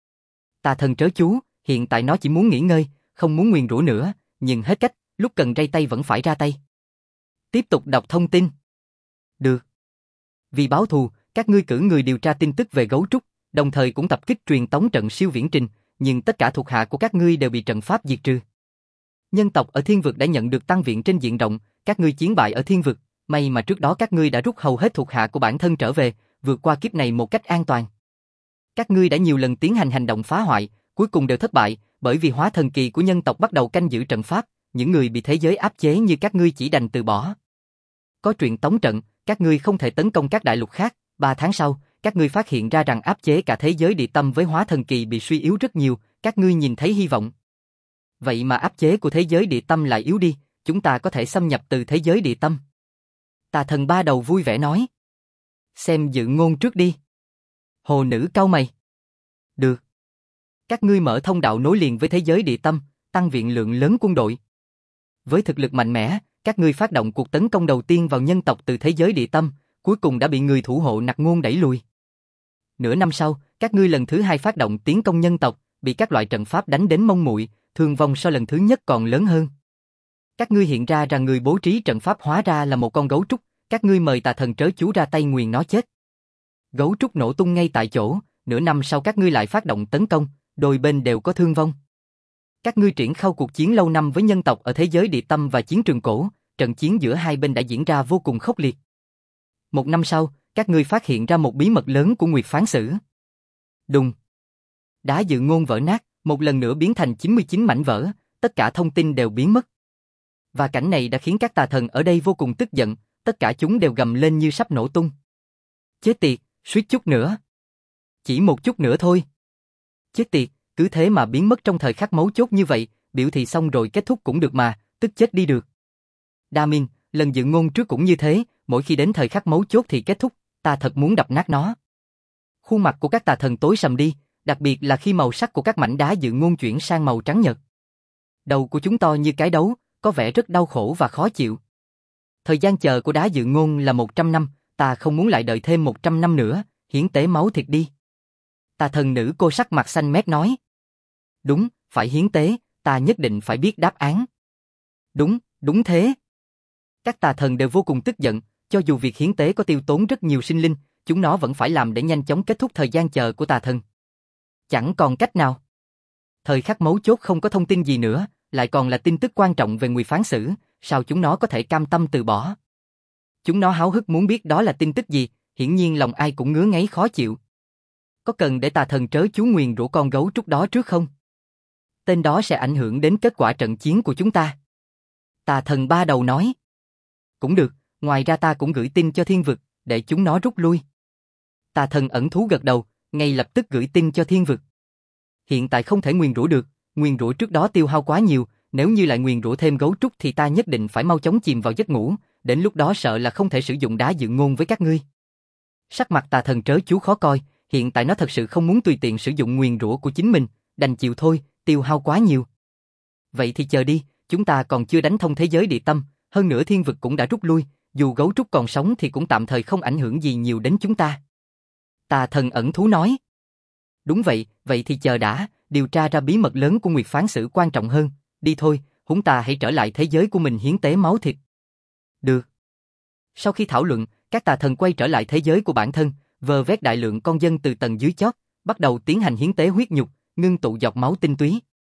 A: Tà thần trớ chú, hiện tại nó chỉ muốn nghỉ ngơi, không muốn nguyền rủa nữa, nhưng hết cách, lúc cần ra tay vẫn phải ra tay. Tiếp tục đọc thông tin. Được. Vì báo thù, các ngươi cử người điều tra tin tức về gấu trúc, đồng thời cũng tập kích truyền tống trận siêu viễn trình, nhưng tất cả thuộc hạ của các ngươi đều bị trận pháp diệt trừ. Nhân tộc ở thiên vực đã nhận được tăng viện trên diện rộng, các ngươi chiến bại ở thiên vực, may mà trước đó các ngươi đã rút hầu hết thuộc hạ của bản thân trở về, vượt qua kiếp này một cách an toàn. Các ngươi đã nhiều lần tiến hành hành động phá hoại, cuối cùng đều thất bại, bởi vì hóa thần kỳ của nhân tộc bắt đầu canh giữ trận pháp, những người bị thế giới áp chế như các ngươi chỉ đành từ bỏ. Có truyền tống trận, các ngươi không thể tấn công các đại lục khác, ba tháng sau, các ngươi phát hiện ra rằng áp chế cả thế giới địa tâm với hóa thần kỳ bị suy yếu rất nhiều, các ngươi nhìn thấy hy vọng. Vậy mà áp chế của thế giới địa tâm lại yếu đi, chúng ta có thể xâm nhập từ thế giới địa tâm. Tà thần ba đầu vui vẻ nói. Xem dự ngôn trước đi. Hồ nữ cau mày. Được. Các ngươi mở thông đạo nối liền với thế giới địa tâm, tăng viện lượng lớn quân đội. Với thực lực mạnh mẽ, các ngươi phát động cuộc tấn công đầu tiên vào nhân tộc từ thế giới địa tâm, cuối cùng đã bị người thủ hộ Nặc Ngôn đẩy lùi. Nửa năm sau, các ngươi lần thứ hai phát động tiến công nhân tộc, bị các loại trận pháp đánh đến mông muội, thương vong so lần thứ nhất còn lớn hơn. Các ngươi hiện ra rằng người bố trí trận pháp hóa ra là một con gấu trúc, các ngươi mời tà thần trớ chú ra tay nguyền nó chết. Gấu trúc nổ tung ngay tại chỗ, nửa năm sau các ngươi lại phát động tấn công, Đôi bên đều có thương vong. Các ngươi triển khai cuộc chiến lâu năm với nhân tộc ở thế giới địa tâm và chiến trường cổ, trận chiến giữa hai bên đã diễn ra vô cùng khốc liệt. Một năm sau, các ngươi phát hiện ra một bí mật lớn của Nguyệt Phán Sử. Đùng. Đá dự ngôn vỡ nát, một lần nữa biến thành chín mươi chín mảnh vỡ, tất cả thông tin đều biến mất. Và cảnh này đã khiến các tà thần ở đây vô cùng tức giận, tất cả chúng đều gầm lên như sắp nổ tung. Chết tiệt, suýt chút nữa. Chỉ một chút nữa thôi. Chết tiệt, cứ thế mà biến mất trong thời khắc mấu chốt như vậy, biểu thị xong rồi kết thúc cũng được mà, tức chết đi được. Đa Minh, lần dự ngôn trước cũng như thế, mỗi khi đến thời khắc mấu chốt thì kết thúc, ta thật muốn đập nát nó. Khuôn mặt của các tà thần tối sầm đi, đặc biệt là khi màu sắc của các mảnh đá dự ngôn chuyển sang màu trắng nhợt. Đầu của chúng to như cái đấu, có vẻ rất đau khổ và khó chịu. Thời gian chờ của đá dự ngôn là một trăm năm, ta không muốn lại đợi thêm một trăm năm nữa, hiến tế máu thịt đi. Tà thần nữ cô sắc mặt xanh mét nói. Đúng, phải hiến tế, ta nhất định phải biết đáp án. Đúng, đúng thế. Các tà thần đều vô cùng tức giận, cho dù việc hiến tế có tiêu tốn rất nhiều sinh linh, chúng nó vẫn phải làm để nhanh chóng kết thúc thời gian chờ của tà thần. Chẳng còn cách nào. Thời khắc mấu chốt không có thông tin gì nữa, lại còn là tin tức quan trọng về Nguyệt Phán Sử, sao chúng nó có thể cam tâm từ bỏ? Chúng nó háo hức muốn biết đó là tin tức gì, hiển nhiên lòng ai cũng ngứa ngáy khó chịu. Có cần để tà thần trớ chú nguyền rủa con gấu trúc đó trước không? Tên đó sẽ ảnh hưởng đến kết quả trận chiến của chúng ta. Tà thần ba đầu nói. Cũng được, ngoài ra ta cũng gửi tin cho thiên vực, để chúng nó rút lui. Tà thần ẩn thú gật đầu, ngay lập tức gửi tin cho thiên vực. Hiện tại không thể nguyền rủa được, nguyền rủa trước đó tiêu hao quá nhiều, nếu như lại nguyền rủa thêm gấu trúc thì ta nhất định phải mau chóng chìm vào giấc ngủ, đến lúc đó sợ là không thể sử dụng đá dự ngôn với các ngươi. Sắc mặt tà thần trớ chú khó coi, hiện tại nó thật sự không muốn tùy tiện sử dụng nguyền rủa của chính mình, đành chịu thôi, tiêu hao quá nhiều. Vậy thì chờ đi, chúng ta còn chưa đánh thông thế giới địa tâm, hơn nữa thiên vực cũng đã rút lui, dù gấu trúc còn sống thì cũng tạm thời không ảnh hưởng gì nhiều đến chúng ta. Tà thần ẩn thú nói. Đúng vậy, vậy thì chờ đã, điều tra ra bí mật lớn của Nguyệt Phán Sử quan trọng hơn, đi thôi, chúng ta hãy trở lại thế giới của mình hiến tế máu thịt. Được. Sau khi thảo luận, các tà thần quay trở lại thế giới của bản thân, vơ vét đại lượng con dân từ tầng dưới chót, bắt đầu tiến hành hiến tế huyết nhục, ngưng tụ giọt máu tinh túy.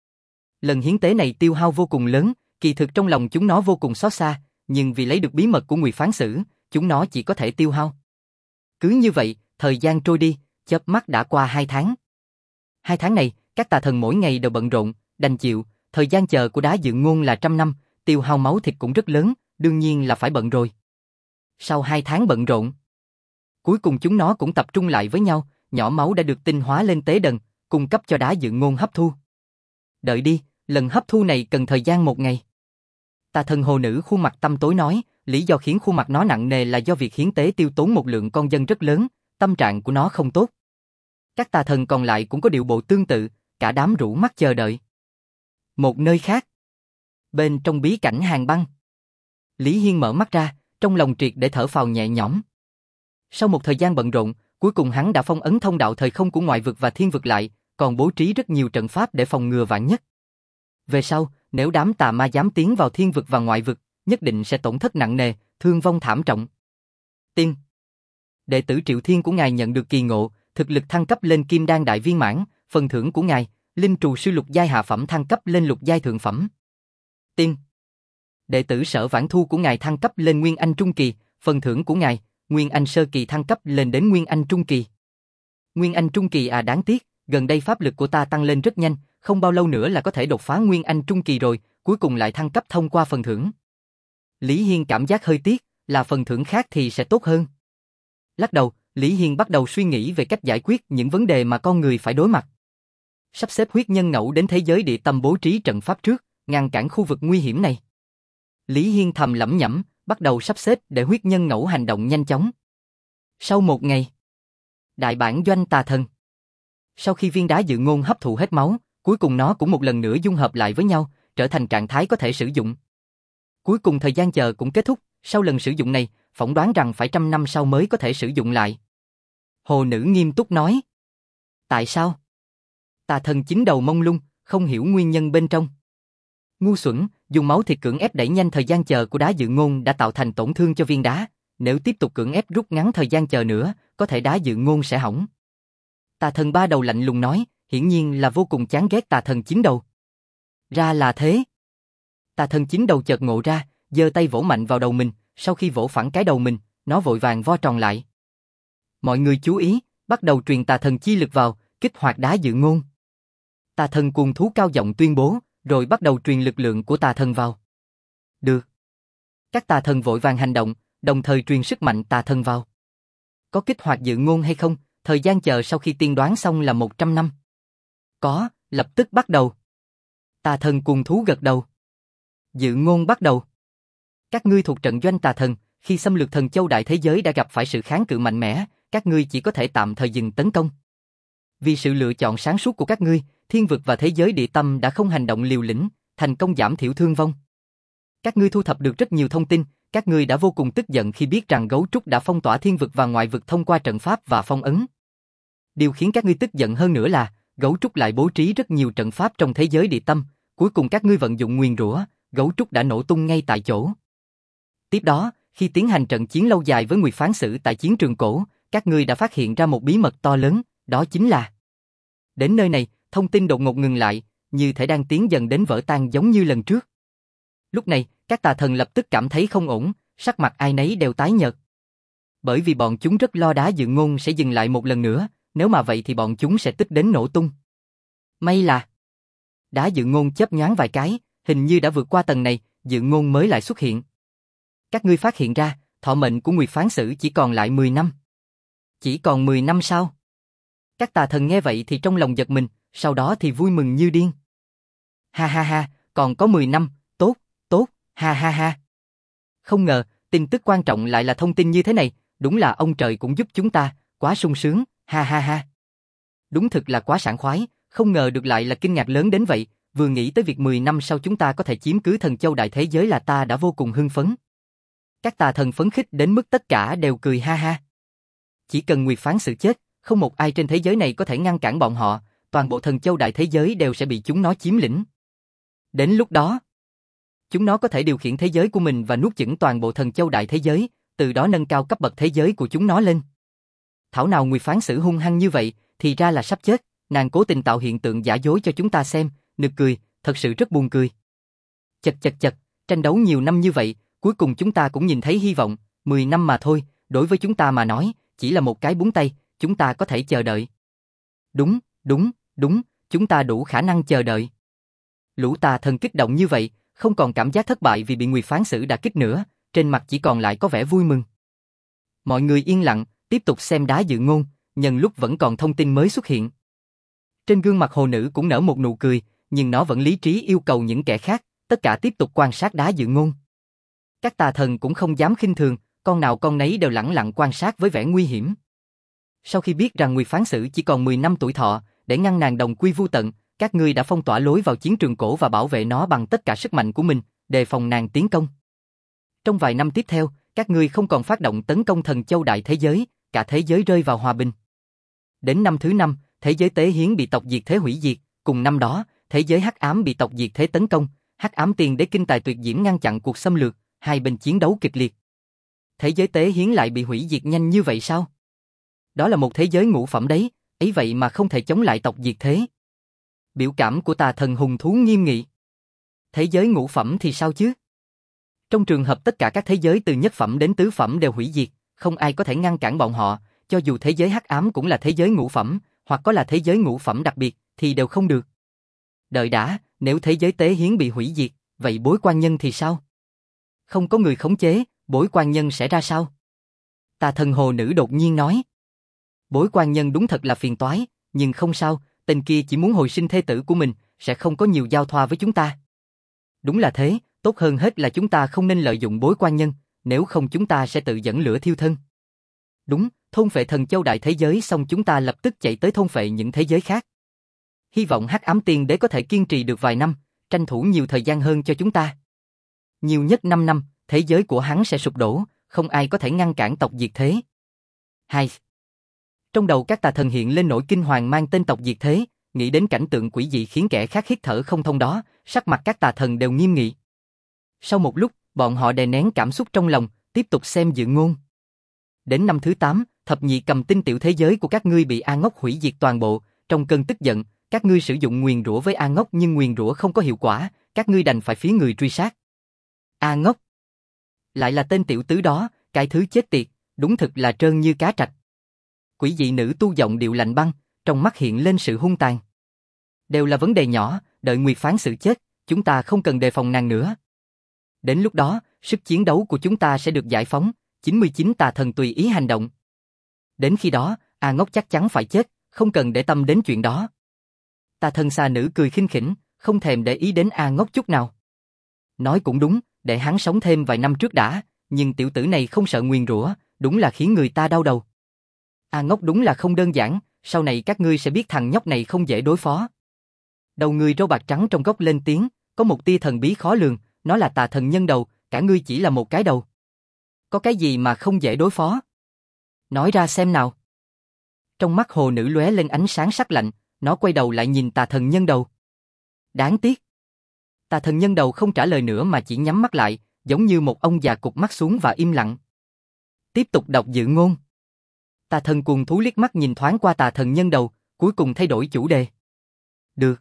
A: Lần hiến tế này tiêu hao vô cùng lớn, kỳ thực trong lòng chúng nó vô cùng xót xa, nhưng vì lấy được bí mật của Nguyệt Phán Sử, chúng nó chỉ có thể tiêu hao. Cứ như vậy, thời gian trôi đi, chớp mắt đã qua hai tháng. Hai tháng này, các tà thần mỗi ngày đều bận rộn, đành chịu, thời gian chờ của đá dự ngôn là trăm năm, tiêu hao máu thịt cũng rất lớn, đương nhiên là phải bận rồi. Sau hai tháng bận rộn, cuối cùng chúng nó cũng tập trung lại với nhau, nhỏ máu đã được tinh hóa lên tế đần, cung cấp cho đá dự ngôn hấp thu. Đợi đi, lần hấp thu này cần thời gian một ngày. Tà thần hồ nữ khuôn mặt tăm tối nói, lý do khiến khuôn mặt nó nặng nề là do việc hiến tế tiêu tốn một lượng con dân rất lớn, tâm trạng của nó không tốt. Các tà thần còn lại cũng có điệu bộ tương tự, cả đám rũ mắt chờ đợi. Một nơi khác, bên trong bí cảnh hàng băng, Lý Hiên mở mắt ra, trong lòng triệt để thở phào nhẹ nhõm. Sau một thời gian bận rộn, cuối cùng hắn đã phong ấn thông đạo thời không của ngoại vực và thiên vực lại, còn bố trí rất nhiều trận pháp để phòng ngừa vạn nhất. Về sau, nếu đám tà ma dám tiến vào thiên vực và ngoại vực, nhất định sẽ tổn thất nặng nề, thương vong thảm trọng. Tiên, đệ tử Triệu Thiên của ngài nhận được kỳ ngộ, thực lực thăng cấp lên Kim Đan đại viên mãn, phần thưởng của ngài, linh trù sư lục giai hạ phẩm thăng cấp lên lục giai thượng phẩm. Tiên, đệ tử Sở Vãn Thu của ngài thăng cấp lên Nguyên Anh trung kỳ, phần thưởng của ngài, Nguyên Anh sơ kỳ thăng cấp lên đến Nguyên Anh trung kỳ. Nguyên Anh trung kỳ à, đáng tiếc, gần đây pháp lực của ta tăng lên rất nhanh, không bao lâu nữa là có thể đột phá Nguyên Anh trung kỳ rồi, cuối cùng lại thăng cấp thông qua phần thưởng. Lý Hiên cảm giác hơi tiếc, là phần thưởng khác thì sẽ tốt hơn. Lắc đầu, Lý Hiên bắt đầu suy nghĩ về cách giải quyết những vấn đề mà con người phải đối mặt. Sắp xếp huyết nhân ngẫu đến thế giới địa tâm bố trí trận pháp trước, ngăn cản khu vực nguy hiểm này. Lý Hiên thầm lẩm nhẩm, bắt đầu sắp xếp để huyết nhân ngẫu hành động nhanh chóng. Sau một ngày, đại bản doanh tà thần. Sau khi viên đá dự ngôn hấp thụ hết máu, cuối cùng nó cũng một lần nữa dung hợp lại với nhau, trở thành trạng thái có thể sử dụng. Cuối cùng thời gian chờ cũng kết thúc, sau lần sử dụng này, phỏng đoán rằng phải trăm năm sau mới có thể sử dụng lại. Hồ nữ nghiêm túc nói. Tại sao? Tà thần chín đầu mông lung, không hiểu nguyên nhân bên trong. Ngu xuẩn, dùng máu thịt cưỡng ép đẩy nhanh thời gian chờ của đá dự ngôn đã tạo thành tổn thương cho viên đá. Nếu tiếp tục cưỡng ép rút ngắn thời gian chờ nữa, có thể đá dự ngôn sẽ hỏng. Tà thần ba đầu lạnh lùng nói, hiển nhiên là vô cùng chán ghét tà thần chín đầu. Ra là thế. Tà thần chín đầu chợt ngộ ra, giơ tay vỗ mạnh vào đầu mình, sau khi vỗ phẳng cái đầu mình, nó vội vàng vo tròn lại. Mọi người chú ý, bắt đầu truyền tà thần chi lực vào, kích hoạt đá dự ngôn. Tà thần cuồng thú cao giọng tuyên bố, rồi bắt đầu truyền lực lượng của tà thần vào. Được. Các tà thần vội vàng hành động, đồng thời truyền sức mạnh tà thần vào. Có kích hoạt dự ngôn hay không? Thời gian chờ sau khi tiên đoán xong là một trăm năm. Có, lập tức bắt đầu. Tà thần cuồng thú gật đầu. Dự ngôn bắt đầu. Các ngươi thuộc trận doanh tà thần, khi xâm lược thần châu đại thế giới đã gặp phải sự kháng cự mạnh mẽ, các ngươi chỉ có thể tạm thời dừng tấn công. Vì sự lựa chọn sáng suốt của các ngươi, thiên vực và thế giới địa tâm đã không hành động liều lĩnh, thành công giảm thiểu thương vong. Các ngươi thu thập được rất nhiều thông tin, các ngươi đã vô cùng tức giận khi biết rằng gấu trúc đã phong tỏa thiên vực và ngoại vực thông qua trận pháp và phong ấn. Điều khiến các ngươi tức giận hơn nữa là, gấu trúc lại bố trí rất nhiều trận pháp trong thế giới địa tâm, cuối cùng các ngươi vận dụng nguyền rủa, gấu trúc đã nổ tung ngay tại chỗ. Tiếp đó, khi tiến hành trận chiến lâu dài với Nguyệt Phán Sử tại chiến trường cổ, các ngươi đã phát hiện ra một bí mật to lớn, đó chính là... Đến nơi này, thông tin đột ngột ngừng lại, như thể đang tiến dần đến vỡ tan giống như lần trước. Lúc này, các tà thần lập tức cảm thấy không ổn, sắc mặt ai nấy đều tái nhợt. Bởi vì bọn chúng rất lo đá dự ngôn sẽ dừng lại một lần nữa, nếu mà vậy thì bọn chúng sẽ tức đến nổ tung. May là... Đá dự ngôn chớp nhoáng vài cái, hình như đã vượt qua tầng này, dự ngôn mới lại xuất hiện. Các ngươi phát hiện ra, thọ mệnh của Nguyệt Phán Sử chỉ còn lại mười năm. Chỉ còn mười năm sao? Các tà thần nghe vậy thì trong lòng giật mình, sau đó thì vui mừng như điên. Ha ha ha, còn có mười năm, tốt, tốt, ha ha ha. Không ngờ, tin tức quan trọng lại là thông tin như thế này, đúng là ông trời cũng giúp chúng ta, quá sung sướng, ha ha ha. Đúng thực là quá sảng khoái, không ngờ được lại là kinh ngạc lớn đến vậy, vừa nghĩ tới việc mười năm sau chúng ta có thể chiếm cứ thần châu đại thế giới là ta đã vô cùng hưng phấn. Các tà thần phấn khích đến mức tất cả đều cười ha ha. Chỉ cần Nguyệt Phán Sử chết, không một ai trên thế giới này có thể ngăn cản bọn họ, toàn bộ thần châu đại thế giới đều sẽ bị chúng nó chiếm lĩnh. Đến lúc đó, chúng nó có thể điều khiển thế giới của mình và nuốt chửng toàn bộ thần châu đại thế giới, từ đó nâng cao cấp bậc thế giới của chúng nó lên. Thảo nào Nguyệt Phán Sử hung hăng như vậy, thì ra là sắp chết, nàng cố tình tạo hiện tượng giả dối cho chúng ta xem, nực cười, thật sự rất buồn cười. Chật chật chật, tranh đấu nhiều năm như vậy, cuối cùng chúng ta cũng nhìn thấy hy vọng, mười năm mà thôi, đối với chúng ta mà nói, chỉ là một cái búng tay, chúng ta có thể chờ đợi. Đúng, đúng, đúng, chúng ta đủ khả năng chờ đợi. Lũ tà thần kích động như vậy, không còn cảm giác thất bại vì bị Nguyệt Phán Sử đả kích nữa, trên mặt chỉ còn lại có vẻ vui mừng. Mọi người yên lặng, tiếp tục xem đá dự ngôn, nhân lúc vẫn còn thông tin mới xuất hiện. Trên gương mặt hồ nữ cũng nở một nụ cười, nhưng nó vẫn lý trí yêu cầu những kẻ khác, tất cả tiếp tục quan sát đá dự ngôn. Các tà thần cũng không dám khinh thường, con nào con nấy đều lẳng lặng quan sát với vẻ nguy hiểm. Sau khi biết rằng Nguyệt Phán Sử chỉ còn mười năm tuổi thọ, để ngăn nàng đồng quy vu tận, các ngươi đã phong tỏa lối vào chiến trường cổ và bảo vệ nó bằng tất cả sức mạnh của mình, đề phòng nàng tiến công. Trong vài năm tiếp theo, các ngươi không còn phát động tấn công thần châu đại thế giới, cả thế giới rơi vào hòa bình. Đến năm thứ năm, thế giới Tế Hiến bị tộc diệt thế hủy diệt, cùng năm đó, thế giới Hắc Ám bị tộc diệt thế tấn công, Hắc Ám Tiền Đế kinh tài tuyệt diễm ngăn chặn cuộc xâm lược, hai bên chiến đấu kịch liệt. Thế giới Tế Hiến lại bị hủy diệt nhanh như vậy sao? Đó là một thế giới ngũ phẩm đấy, ấy vậy mà không thể chống lại tộc diệt thế. Biểu cảm của tà thần hùng thú nghiêm nghị. Thế giới ngũ phẩm thì sao chứ? Trong trường hợp tất cả các thế giới từ nhất phẩm đến tứ phẩm đều hủy diệt, không ai có thể ngăn cản bọn họ, cho dù thế giới Hắc Ám cũng là thế giới ngũ phẩm, hoặc có là thế giới ngũ phẩm đặc biệt, thì đều không được. Đợi đã, nếu thế giới Tế Hiến bị hủy diệt, vậy Bối Quan Nhân thì sao? Không có người khống chế, Bối Quan Nhân sẽ ra sao? Tà thần hồ nữ đột nhiên nói. Bối Quan Nhân đúng thật là phiền toái, nhưng không sao, tên kia chỉ muốn hồi sinh thê tử của mình, sẽ không có nhiều giao thoa với chúng ta. Đúng là thế, tốt hơn hết là chúng ta không nên lợi dụng Bối Quan Nhân, nếu không chúng ta sẽ tự dẫn lửa thiêu thân. Đúng, thôn phệ thần châu đại thế giới xong chúng ta lập tức chạy tới thôn phệ những thế giới khác. Hy vọng Hắc Ám Tiên Đế có thể kiên trì được vài năm, tranh thủ nhiều thời gian hơn cho chúng ta. Nhiều nhất năm năm, thế giới của hắn sẽ sụp đổ, không ai có thể ngăn cản tộc diệt thế. Hai. Trong đầu các tà thần hiện lên nỗi kinh hoàng mang tên tộc diệt thế, nghĩ đến cảnh tượng quỷ dị khiến kẻ khác hít thở không thông đó, sắc mặt các tà thần đều nghiêm nghị. Sau một lúc, bọn họ đè nén cảm xúc trong lòng, tiếp tục xem dự ngôn. Đến năm thứ tám, thập nhị cầm tinh tiểu thế giới của các ngươi bị A Ngốc hủy diệt toàn bộ, trong cơn tức giận, các ngươi sử dụng nguyền rủa với A Ngốc nhưng nguyền rủa không có hiệu quả, các ngươi đành phải phí người truy sát. A Ngốc. Lại là tên tiểu tứ đó, cái thứ chết tiệt, đúng thực là trơn như cá trạch. Quỷ dị nữ tu giọng điệu lạnh băng, trong mắt hiện lên sự hung tàn. Đều là vấn đề nhỏ, đợi Nguyệt phán xử chết, chúng ta không cần đề phòng nàng nữa. Đến lúc đó, sức chiến đấu của chúng ta sẽ được giải phóng, chín mươi chín tà thần tùy ý hành động. Đến khi đó, A Ngốc chắc chắn phải chết, không cần để tâm đến chuyện đó. Tà thần xà nữ cười khinh khỉnh, không thèm để ý đến A Ngốc chút nào. Nói cũng đúng, để hắn sống thêm vài năm trước đã, nhưng tiểu tử này không sợ nguyền rủa, đúng là khiến người ta đau đầu. A Ngốc đúng là không đơn giản, sau này các ngươi sẽ biết thằng nhóc này không dễ đối phó. Đầu người râu bạc trắng trong góc lên tiếng, có một tia thần bí khó lường, nó là tà thần nhân đầu, cả ngươi chỉ là một cái đầu. Có cái gì mà không dễ đối phó? Nói ra xem nào. Trong mắt hồ nữ lóe lên ánh sáng sắc lạnh, nó quay đầu lại nhìn tà thần nhân đầu. Đáng tiếc. Tà thần nhân đầu không trả lời nữa mà chỉ nhắm mắt lại, giống như một ông già cụp mắt xuống và im lặng. Tiếp tục đọc dự ngôn. Tà thần cuồng thú liếc mắt nhìn thoáng qua tà thần nhân đầu, cuối cùng thay đổi chủ đề. Được.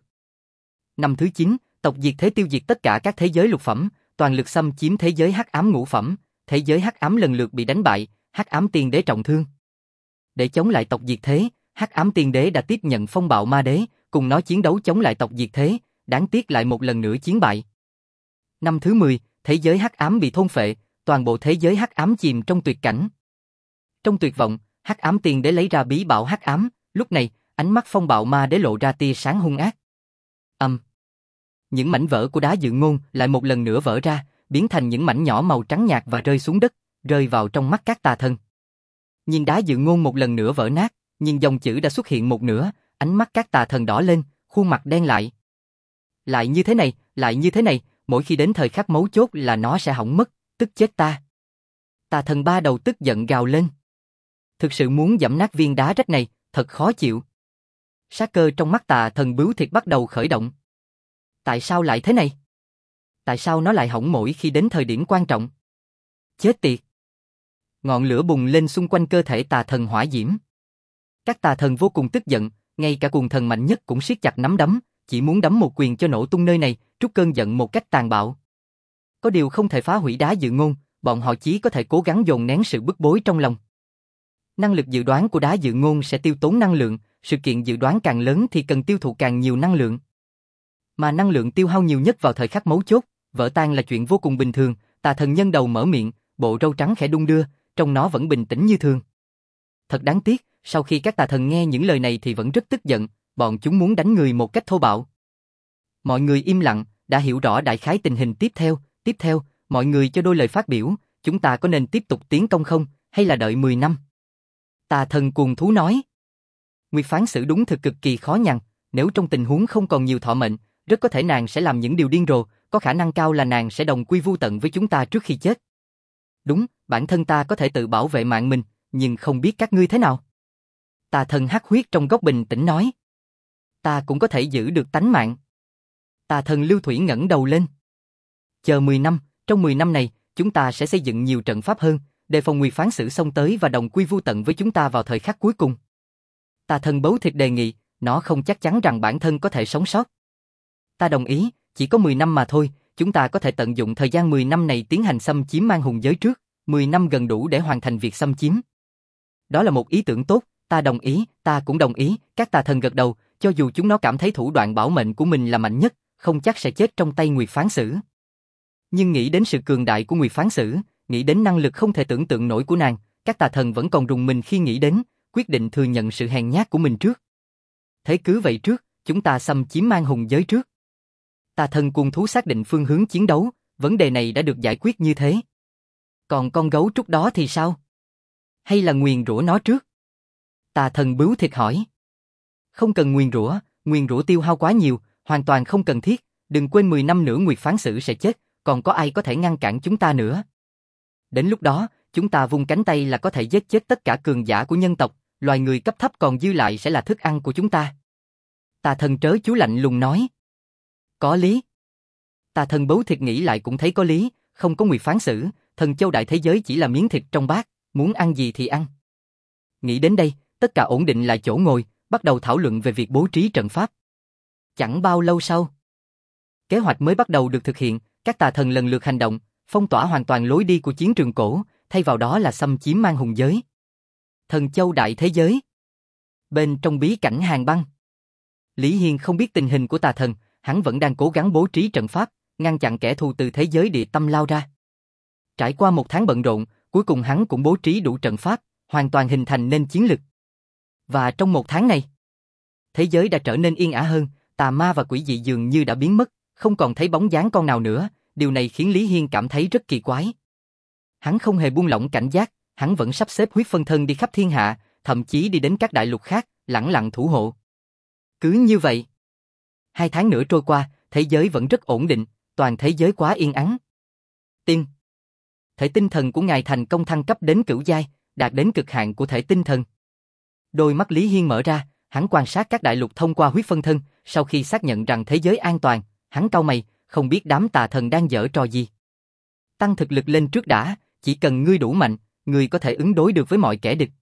A: Năm thứ chín, tộc diệt thế tiêu diệt tất cả các thế giới lục phẩm, toàn lực xâm chiếm thế giới hắc ám ngũ phẩm, thế giới hắc ám lần lượt bị đánh bại, hắc ám tiên đế trọng thương. Để chống lại tộc diệt thế, hắc ám tiên đế đã tiếp nhận phong bạo ma đế, cùng nó chiến đấu chống lại tộc diệt thế, đáng tiếc lại một lần nữa chiến bại. Năm thứ mười, thế giới hắc ám bị thôn phệ, toàn bộ thế giới hắc ám chìm trong tuyệt cảnh. Trong tuyệt vọng, hắc ám tiên đế lấy ra bí bảo hắc ám, lúc này, ánh mắt phong bạo ma đế lộ ra tia sáng hung ác. Âm. Um. Những mảnh vỡ của đá dự ngôn lại một lần nữa vỡ ra, biến thành những mảnh nhỏ màu trắng nhạt và rơi xuống đất, rơi vào trong mắt các tà thần. Nhìn đá dự ngôn một lần nữa vỡ nát, nhìn dòng chữ đã xuất hiện một nửa, ánh mắt các tà thần đỏ lên, khuôn mặt đen lại. Lại như thế này, lại như thế này, mỗi khi đến thời khắc mấu chốt là nó sẽ hỏng mất, tức chết ta. Tà thần ba đầu tức giận gào lên. Thực sự muốn giẫm nát viên đá rách này, thật khó chịu. Sát cơ trong mắt tà thần bướu thịt bắt đầu khởi động. Tại sao lại thế này? Tại sao nó lại hỏng mỗi khi đến thời điểm quan trọng? Chết tiệt! Ngọn lửa bùng lên xung quanh cơ thể tà thần hỏa diễm. Các tà thần vô cùng tức giận, ngay cả cuồng thần mạnh nhất cũng siết chặt nắm đấm, chỉ muốn đấm một quyền cho nổ tung nơi này, trút cơn giận một cách tàn bạo. Có điều không thể phá hủy đá dự ngôn, bọn họ chỉ có thể cố gắng dồn nén sự bức bối trong lòng. Năng lực dự đoán của đá dự ngôn sẽ tiêu tốn năng lượng, sự kiện dự đoán càng lớn thì cần tiêu thụ càng nhiều năng lượng. Mà năng lượng tiêu hao nhiều nhất vào thời khắc mấu chốt, vỡ tan là chuyện vô cùng bình thường. Tà thần nhân đầu mở miệng, bộ râu trắng khẽ đung đưa, trong nó vẫn bình tĩnh như thường. Thật đáng tiếc, sau khi các tà thần nghe những lời này thì vẫn rất tức giận, bọn chúng muốn đánh người một cách thô bạo. Mọi người im lặng, đã hiểu rõ đại khái tình hình tiếp theo. Tiếp theo, mọi người cho đôi lời phát biểu, chúng ta có nên tiếp tục tiến công không, hay là đợi mười năm? Tà thần cuồng thú nói. Nguyệt phán xử đúng thực cực kỳ khó nhằn, nếu trong tình huống không còn nhiều thọ mệnh, rất có thể nàng sẽ làm những điều điên rồ, có khả năng cao là nàng sẽ đồng quy vu tận với chúng ta trước khi chết. Đúng, bản thân ta có thể tự bảo vệ mạng mình, nhưng không biết các ngươi thế nào. Tà thần hắc huyết trong góc bình tĩnh nói. Ta cũng có thể giữ được tánh mạng. Tà thần lưu thủy ngẩng đầu lên. Chờ mười năm, trong mười năm này, chúng ta sẽ xây dựng nhiều trận pháp hơn, đề phòng Nguyệt phán xử xông tới và đồng quy vu tận với chúng ta vào thời khắc cuối cùng. Tà thần bấu thịt đề nghị, nó không chắc chắn rằng bản thân có thể sống sót. Ta đồng ý, chỉ có mười năm mà thôi, chúng ta có thể tận dụng thời gian mười năm này tiến hành xâm chiếm mang hùng giới trước, mười năm gần đủ để hoàn thành việc xâm chiếm. Đó là một ý tưởng tốt, ta đồng ý, ta cũng đồng ý, các tà thần gật đầu, cho dù chúng nó cảm thấy thủ đoạn bảo mệnh của mình là mạnh nhất, không chắc sẽ chết trong tay Nguyệt phán xử. Nhưng nghĩ đến sự cường đại của Nguyệt phán xử, nghĩ đến năng lực không thể tưởng tượng nổi của nàng, các tà thần vẫn còn rùng mình khi nghĩ đến, quyết định thừa nhận sự hèn nhát của mình trước. Thế cứ vậy trước, chúng ta xâm chiếm mang hùng giới trước. Tà thần cuồng thú xác định phương hướng chiến đấu, vấn đề này đã được giải quyết như thế. Còn con gấu trúc đó thì sao? Hay là nguyền rủa nó trước? Tà thần bướu thịt hỏi. Không cần nguyền rủa, nguyền rủa tiêu hao quá nhiều, hoàn toàn không cần thiết, đừng quên mười năm nữa Nguyệt phán xử sẽ chết, còn có ai có thể ngăn cản chúng ta nữa. Đến lúc đó, chúng ta vung cánh tay là có thể giết chết tất cả cường giả của nhân tộc, loài người cấp thấp còn dư lại sẽ là thức ăn của chúng ta. Tà thần trớ chú lạnh lùng nói. Có lý. Tà thần bấu thịt nghĩ lại cũng thấy có lý, không có Nguyệt phán xử, thần châu đại thế giới chỉ là miếng thịt trong bát, muốn ăn gì thì ăn. Nghĩ đến đây, tất cả ổn định lại chỗ ngồi, bắt đầu thảo luận về việc bố trí trận pháp. Chẳng bao lâu sau, kế hoạch mới bắt đầu được thực hiện, các tà thần lần lượt hành động, phong tỏa hoàn toàn lối đi của chiến trường cổ, thay vào đó là xâm chiếm mang hùng giới. Thần châu đại thế giới. Bên trong bí cảnh hàng băng, Lý Hiên không biết tình hình của tà thần, hắn vẫn đang cố gắng bố trí trận pháp, ngăn chặn kẻ thù từ thế giới địa tâm lao ra. Trải qua một tháng bận rộn, cuối cùng hắn cũng bố trí đủ trận pháp, hoàn toàn hình thành nên chiến lực. Và trong một tháng này, thế giới đã trở nên yên ả hơn, tà ma và quỷ dị dường như đã biến mất, không còn thấy bóng dáng con nào nữa, điều này khiến Lý Hiên cảm thấy rất kỳ quái. Hắn không hề buông lỏng cảnh giác, hắn vẫn sắp xếp huyết phân thân đi khắp thiên hạ, thậm chí đi đến các đại lục khác, lẳng lặng thủ hộ. Cứ như vậy, hai tháng nữa trôi qua, thế giới vẫn rất ổn định, toàn thế giới quá yên ắng. Tiên. Thể tinh thần của ngài thành công thăng cấp đến cửu giai, đạt đến cực hạn của thể tinh thần. Đôi mắt Lý Hiên mở ra, hắn quan sát các đại lục thông qua huyết phân thân, sau khi xác nhận rằng thế giới an toàn, hắn cau mày, không biết đám tà thần đang giở trò gì. Tăng thực lực lên trước đã, chỉ cần ngươi đủ mạnh, ngươi có thể ứng đối được với mọi kẻ địch.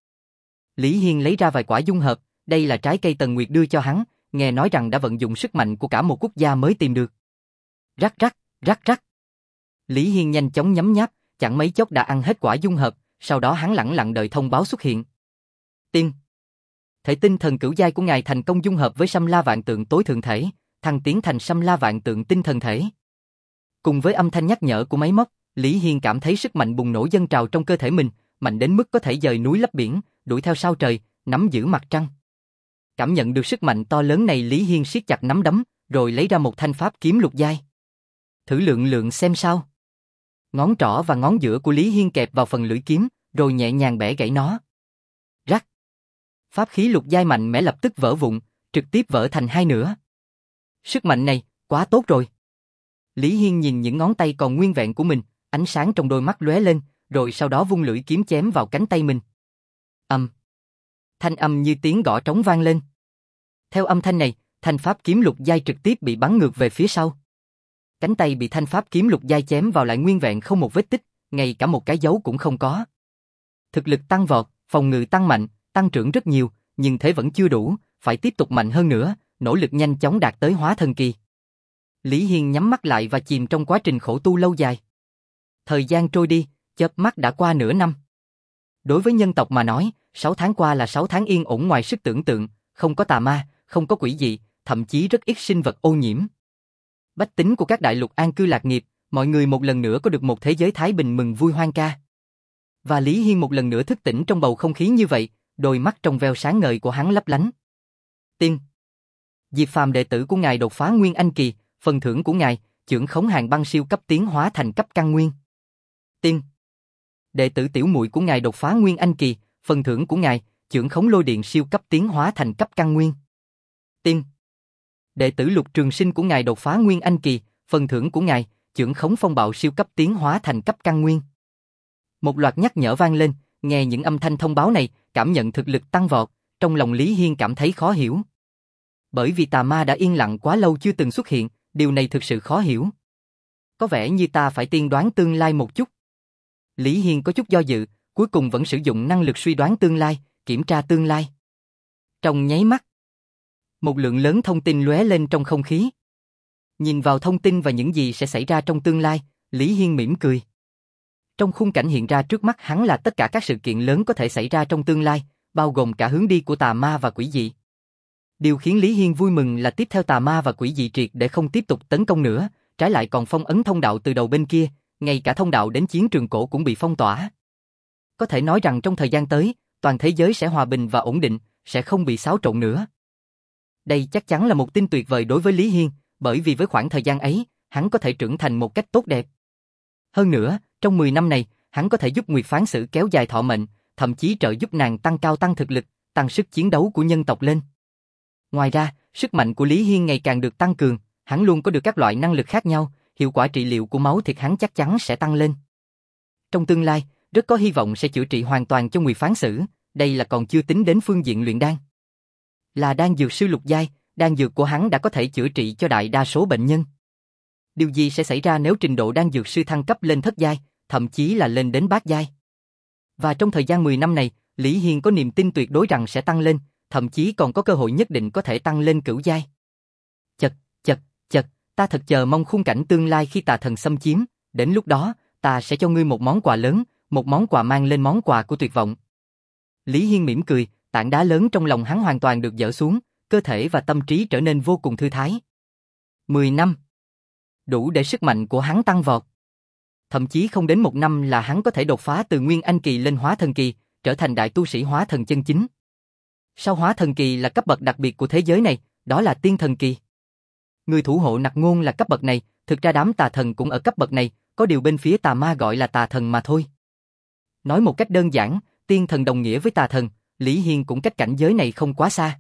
A: Lý Hiên lấy ra vài quả dung hợp, đây là trái cây Tần Nguyệt đưa cho hắn, nghe nói rằng đã vận dụng sức mạnh của cả một quốc gia mới tìm được. Rắc rắc, rắc rắc. Lý Hiên nhanh chóng nhấm nháp, chẳng mấy chốc đã ăn hết quả dung hợp, sau đó hắn lẳng lặng đợi thông báo xuất hiện. Tiên. Thể tinh thần cửu giai của ngài thành công dung hợp với Sâm La Vạn Tượng tối thượng thể, thăng tiến thành Sâm La Vạn Tượng tinh thần thể. Cùng với âm thanh nhắc nhở của máy móc, Lý Hiên cảm thấy sức mạnh bùng nổ dâng trào trong cơ thể mình, mạnh đến mức có thể dời núi lấp biển, đuổi theo sao trời, nắm giữ mặt trăng. Cảm nhận được sức mạnh to lớn này, Lý Hiên siết chặt nắm đấm, rồi lấy ra một thanh pháp kiếm lục giai. Thử lượng lượng xem sao. Ngón trỏ và ngón giữa của Lý Hiên kẹp vào phần lưỡi kiếm, rồi nhẹ nhàng bẻ gãy nó. Rắc. Pháp khí lục giai mạnh mẽ lập tức vỡ vụn, trực tiếp vỡ thành hai nửa. Sức mạnh này, quá tốt rồi. Lý Hiên nhìn những ngón tay còn nguyên vẹn của mình, ánh sáng trong đôi mắt lóe lên, rồi sau đó vung lưỡi kiếm chém vào cánh tay mình. Âm. Thanh âm như tiếng gõ trống vang lên. Theo âm thanh này, thanh pháp kiếm lục giai trực tiếp bị bắn ngược về phía sau. Cánh tay bị thanh pháp kiếm lục giai chém vào lại nguyên vẹn không một vết tích, ngay cả một cái dấu cũng không có. Thực lực tăng vọt, phòng ngự tăng mạnh, tăng trưởng rất nhiều, nhưng thế vẫn chưa đủ, phải tiếp tục mạnh hơn nữa, nỗ lực nhanh chóng đạt tới hóa thần kỳ. Lý Hiên nhắm mắt lại và chìm trong quá trình khổ tu lâu dài. Thời gian trôi đi, chớp mắt đã qua nửa năm. Đối với nhân tộc mà nói, sáu tháng qua là sáu tháng yên ổn ngoài sức tưởng tượng, không có tà ma, không có quỷ dị, thậm chí rất ít sinh vật ô nhiễm. Bách tính của các đại lục an cư lạc nghiệp, mọi người một lần nữa có được một thế giới thái bình mừng vui hoan ca. Và Lý Hiên một lần nữa thức tỉnh trong bầu không khí như vậy, đôi mắt trong veo sáng ngời của hắn lấp lánh. Tiên. Diệp Phàm đệ tử của ngài đột phá Nguyên Anh kỳ, phần thưởng của ngài, chưởng khống hàng băng siêu cấp tiến hóa thành cấp căn nguyên. Tiên. Đệ tử tiểu muội của ngài đột phá Nguyên Anh kỳ, phần thưởng của ngài, chưởng khống lôi điện siêu cấp tiến hóa thành cấp căn nguyên. Tiên. Đệ tử Lục Trường Sinh của ngài đột phá Nguyên Anh kỳ, phần thưởng của ngài, chưởng khống phong bạo siêu cấp tiến hóa thành cấp căn nguyên. Một loạt nhắc nhở vang lên, nghe những âm thanh thông báo này, cảm nhận thực lực tăng vọt, trong lòng Lý Hiên cảm thấy khó hiểu. Bởi vì tà ma đã yên lặng quá lâu chưa từng xuất hiện, điều này thực sự khó hiểu. Có vẻ như ta phải tiên đoán tương lai một chút. Lý Hiên có chút do dự, cuối cùng vẫn sử dụng năng lực suy đoán tương lai, kiểm tra tương lai. Trong nháy mắt, một lượng lớn thông tin lóe lên trong không khí. Nhìn vào thông tin và những gì sẽ xảy ra trong tương lai, Lý Hiên mỉm cười. Trong khung cảnh hiện ra trước mắt hắn là tất cả các sự kiện lớn có thể xảy ra trong tương lai, bao gồm cả hướng đi của tà ma và quỷ dị. Điều khiến Lý Hiên vui mừng là tiếp theo tà ma và quỷ dị triệt để không tiếp tục tấn công nữa, trái lại còn phong ấn thông đạo từ đầu bên kia, ngay cả thông đạo đến chiến trường cổ cũng bị phong tỏa. Có thể nói rằng trong thời gian tới, toàn thế giới sẽ hòa bình và ổn định, sẽ không bị xáo trộn nữa. Đây chắc chắn là một tin tuyệt vời đối với Lý Hiên, bởi vì với khoảng thời gian ấy, hắn có thể trưởng thành một cách tốt đẹp. Hơn nữa, trong mười năm này, hắn có thể giúp Nguyệt Phán Sử kéo dài thọ mệnh, thậm chí trợ giúp nàng tăng cao tăng thực lực, tăng sức chiến đấu của nhân tộc lên. Ngoài ra, sức mạnh của Lý Hiên ngày càng được tăng cường, hắn luôn có được các loại năng lực khác nhau, hiệu quả trị liệu của máu thịt hắn chắc chắn sẽ tăng lên. Trong tương lai, rất có hy vọng sẽ chữa trị hoàn toàn cho Nguyệt Phán Sử, đây là còn chưa tính đến phương diện luyện đan. Là đan dược sư lục giai, đan dược của hắn đã có thể chữa trị cho đại đa số bệnh nhân. Điều gì sẽ xảy ra nếu trình độ đan dược sư thăng cấp lên thất giai, thậm chí là lên đến bát giai? Và trong thời gian mười năm này, Lý Hiên có niềm tin tuyệt đối rằng sẽ tăng lên, thậm chí còn có cơ hội nhất định có thể tăng lên cửu giai. Chật, Chật, ta thật chờ mong khung cảnh tương lai khi tà thần xâm chiếm, đến lúc đó, ta sẽ cho ngươi một món quà lớn, một món quà mang lên món quà của tuyệt vọng. Lý Hiên mỉm cười, tảng đá lớn trong lòng hắn hoàn toàn được dỡ xuống, cơ thể và tâm trí trở nên vô cùng thư thái. Mười năm. Đủ để sức mạnh của hắn tăng vọt. Thậm chí không đến một năm là hắn có thể đột phá từ Nguyên Anh Kỳ lên Hóa Thần Kỳ, trở thành đại tu sĩ Hóa Thần chân chính. Sau Hóa Thần Kỳ là cấp bậc đặc biệt của thế giới này, đó là Tiên Thần Kỳ. Người thủ hộ Nặc Ngôn là cấp bậc này, thực ra đám tà thần cũng ở cấp bậc này, có điều bên phía tà ma gọi là tà thần mà thôi. Nói một cách đơn giản, tiên thần đồng nghĩa với tà thần, Lý Hiên cũng cách cảnh giới này không quá xa.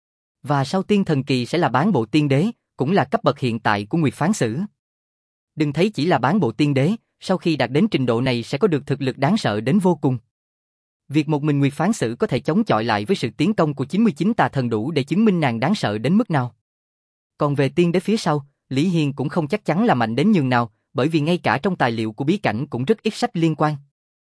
A: Và sau Tiên Thần Kỳ sẽ là bán bộ tiên đế, cũng là cấp bậc hiện tại của Nguyệt Phán Sử. Đừng thấy chỉ là bán bộ tiên đế, sau khi đạt đến trình độ này sẽ có được thực lực đáng sợ đến vô cùng. Việc một mình Nguyệt Phán Sử có thể chống chọi lại với sự tiến công của chín mươi chín tà thần đủ để chứng minh nàng đáng sợ đến mức nào. Còn về tiên đế phía sau, Lý Hiên cũng không chắc chắn là mạnh đến nhường nào, bởi vì ngay cả trong tài liệu của bí cảnh cũng rất ít sách liên quan.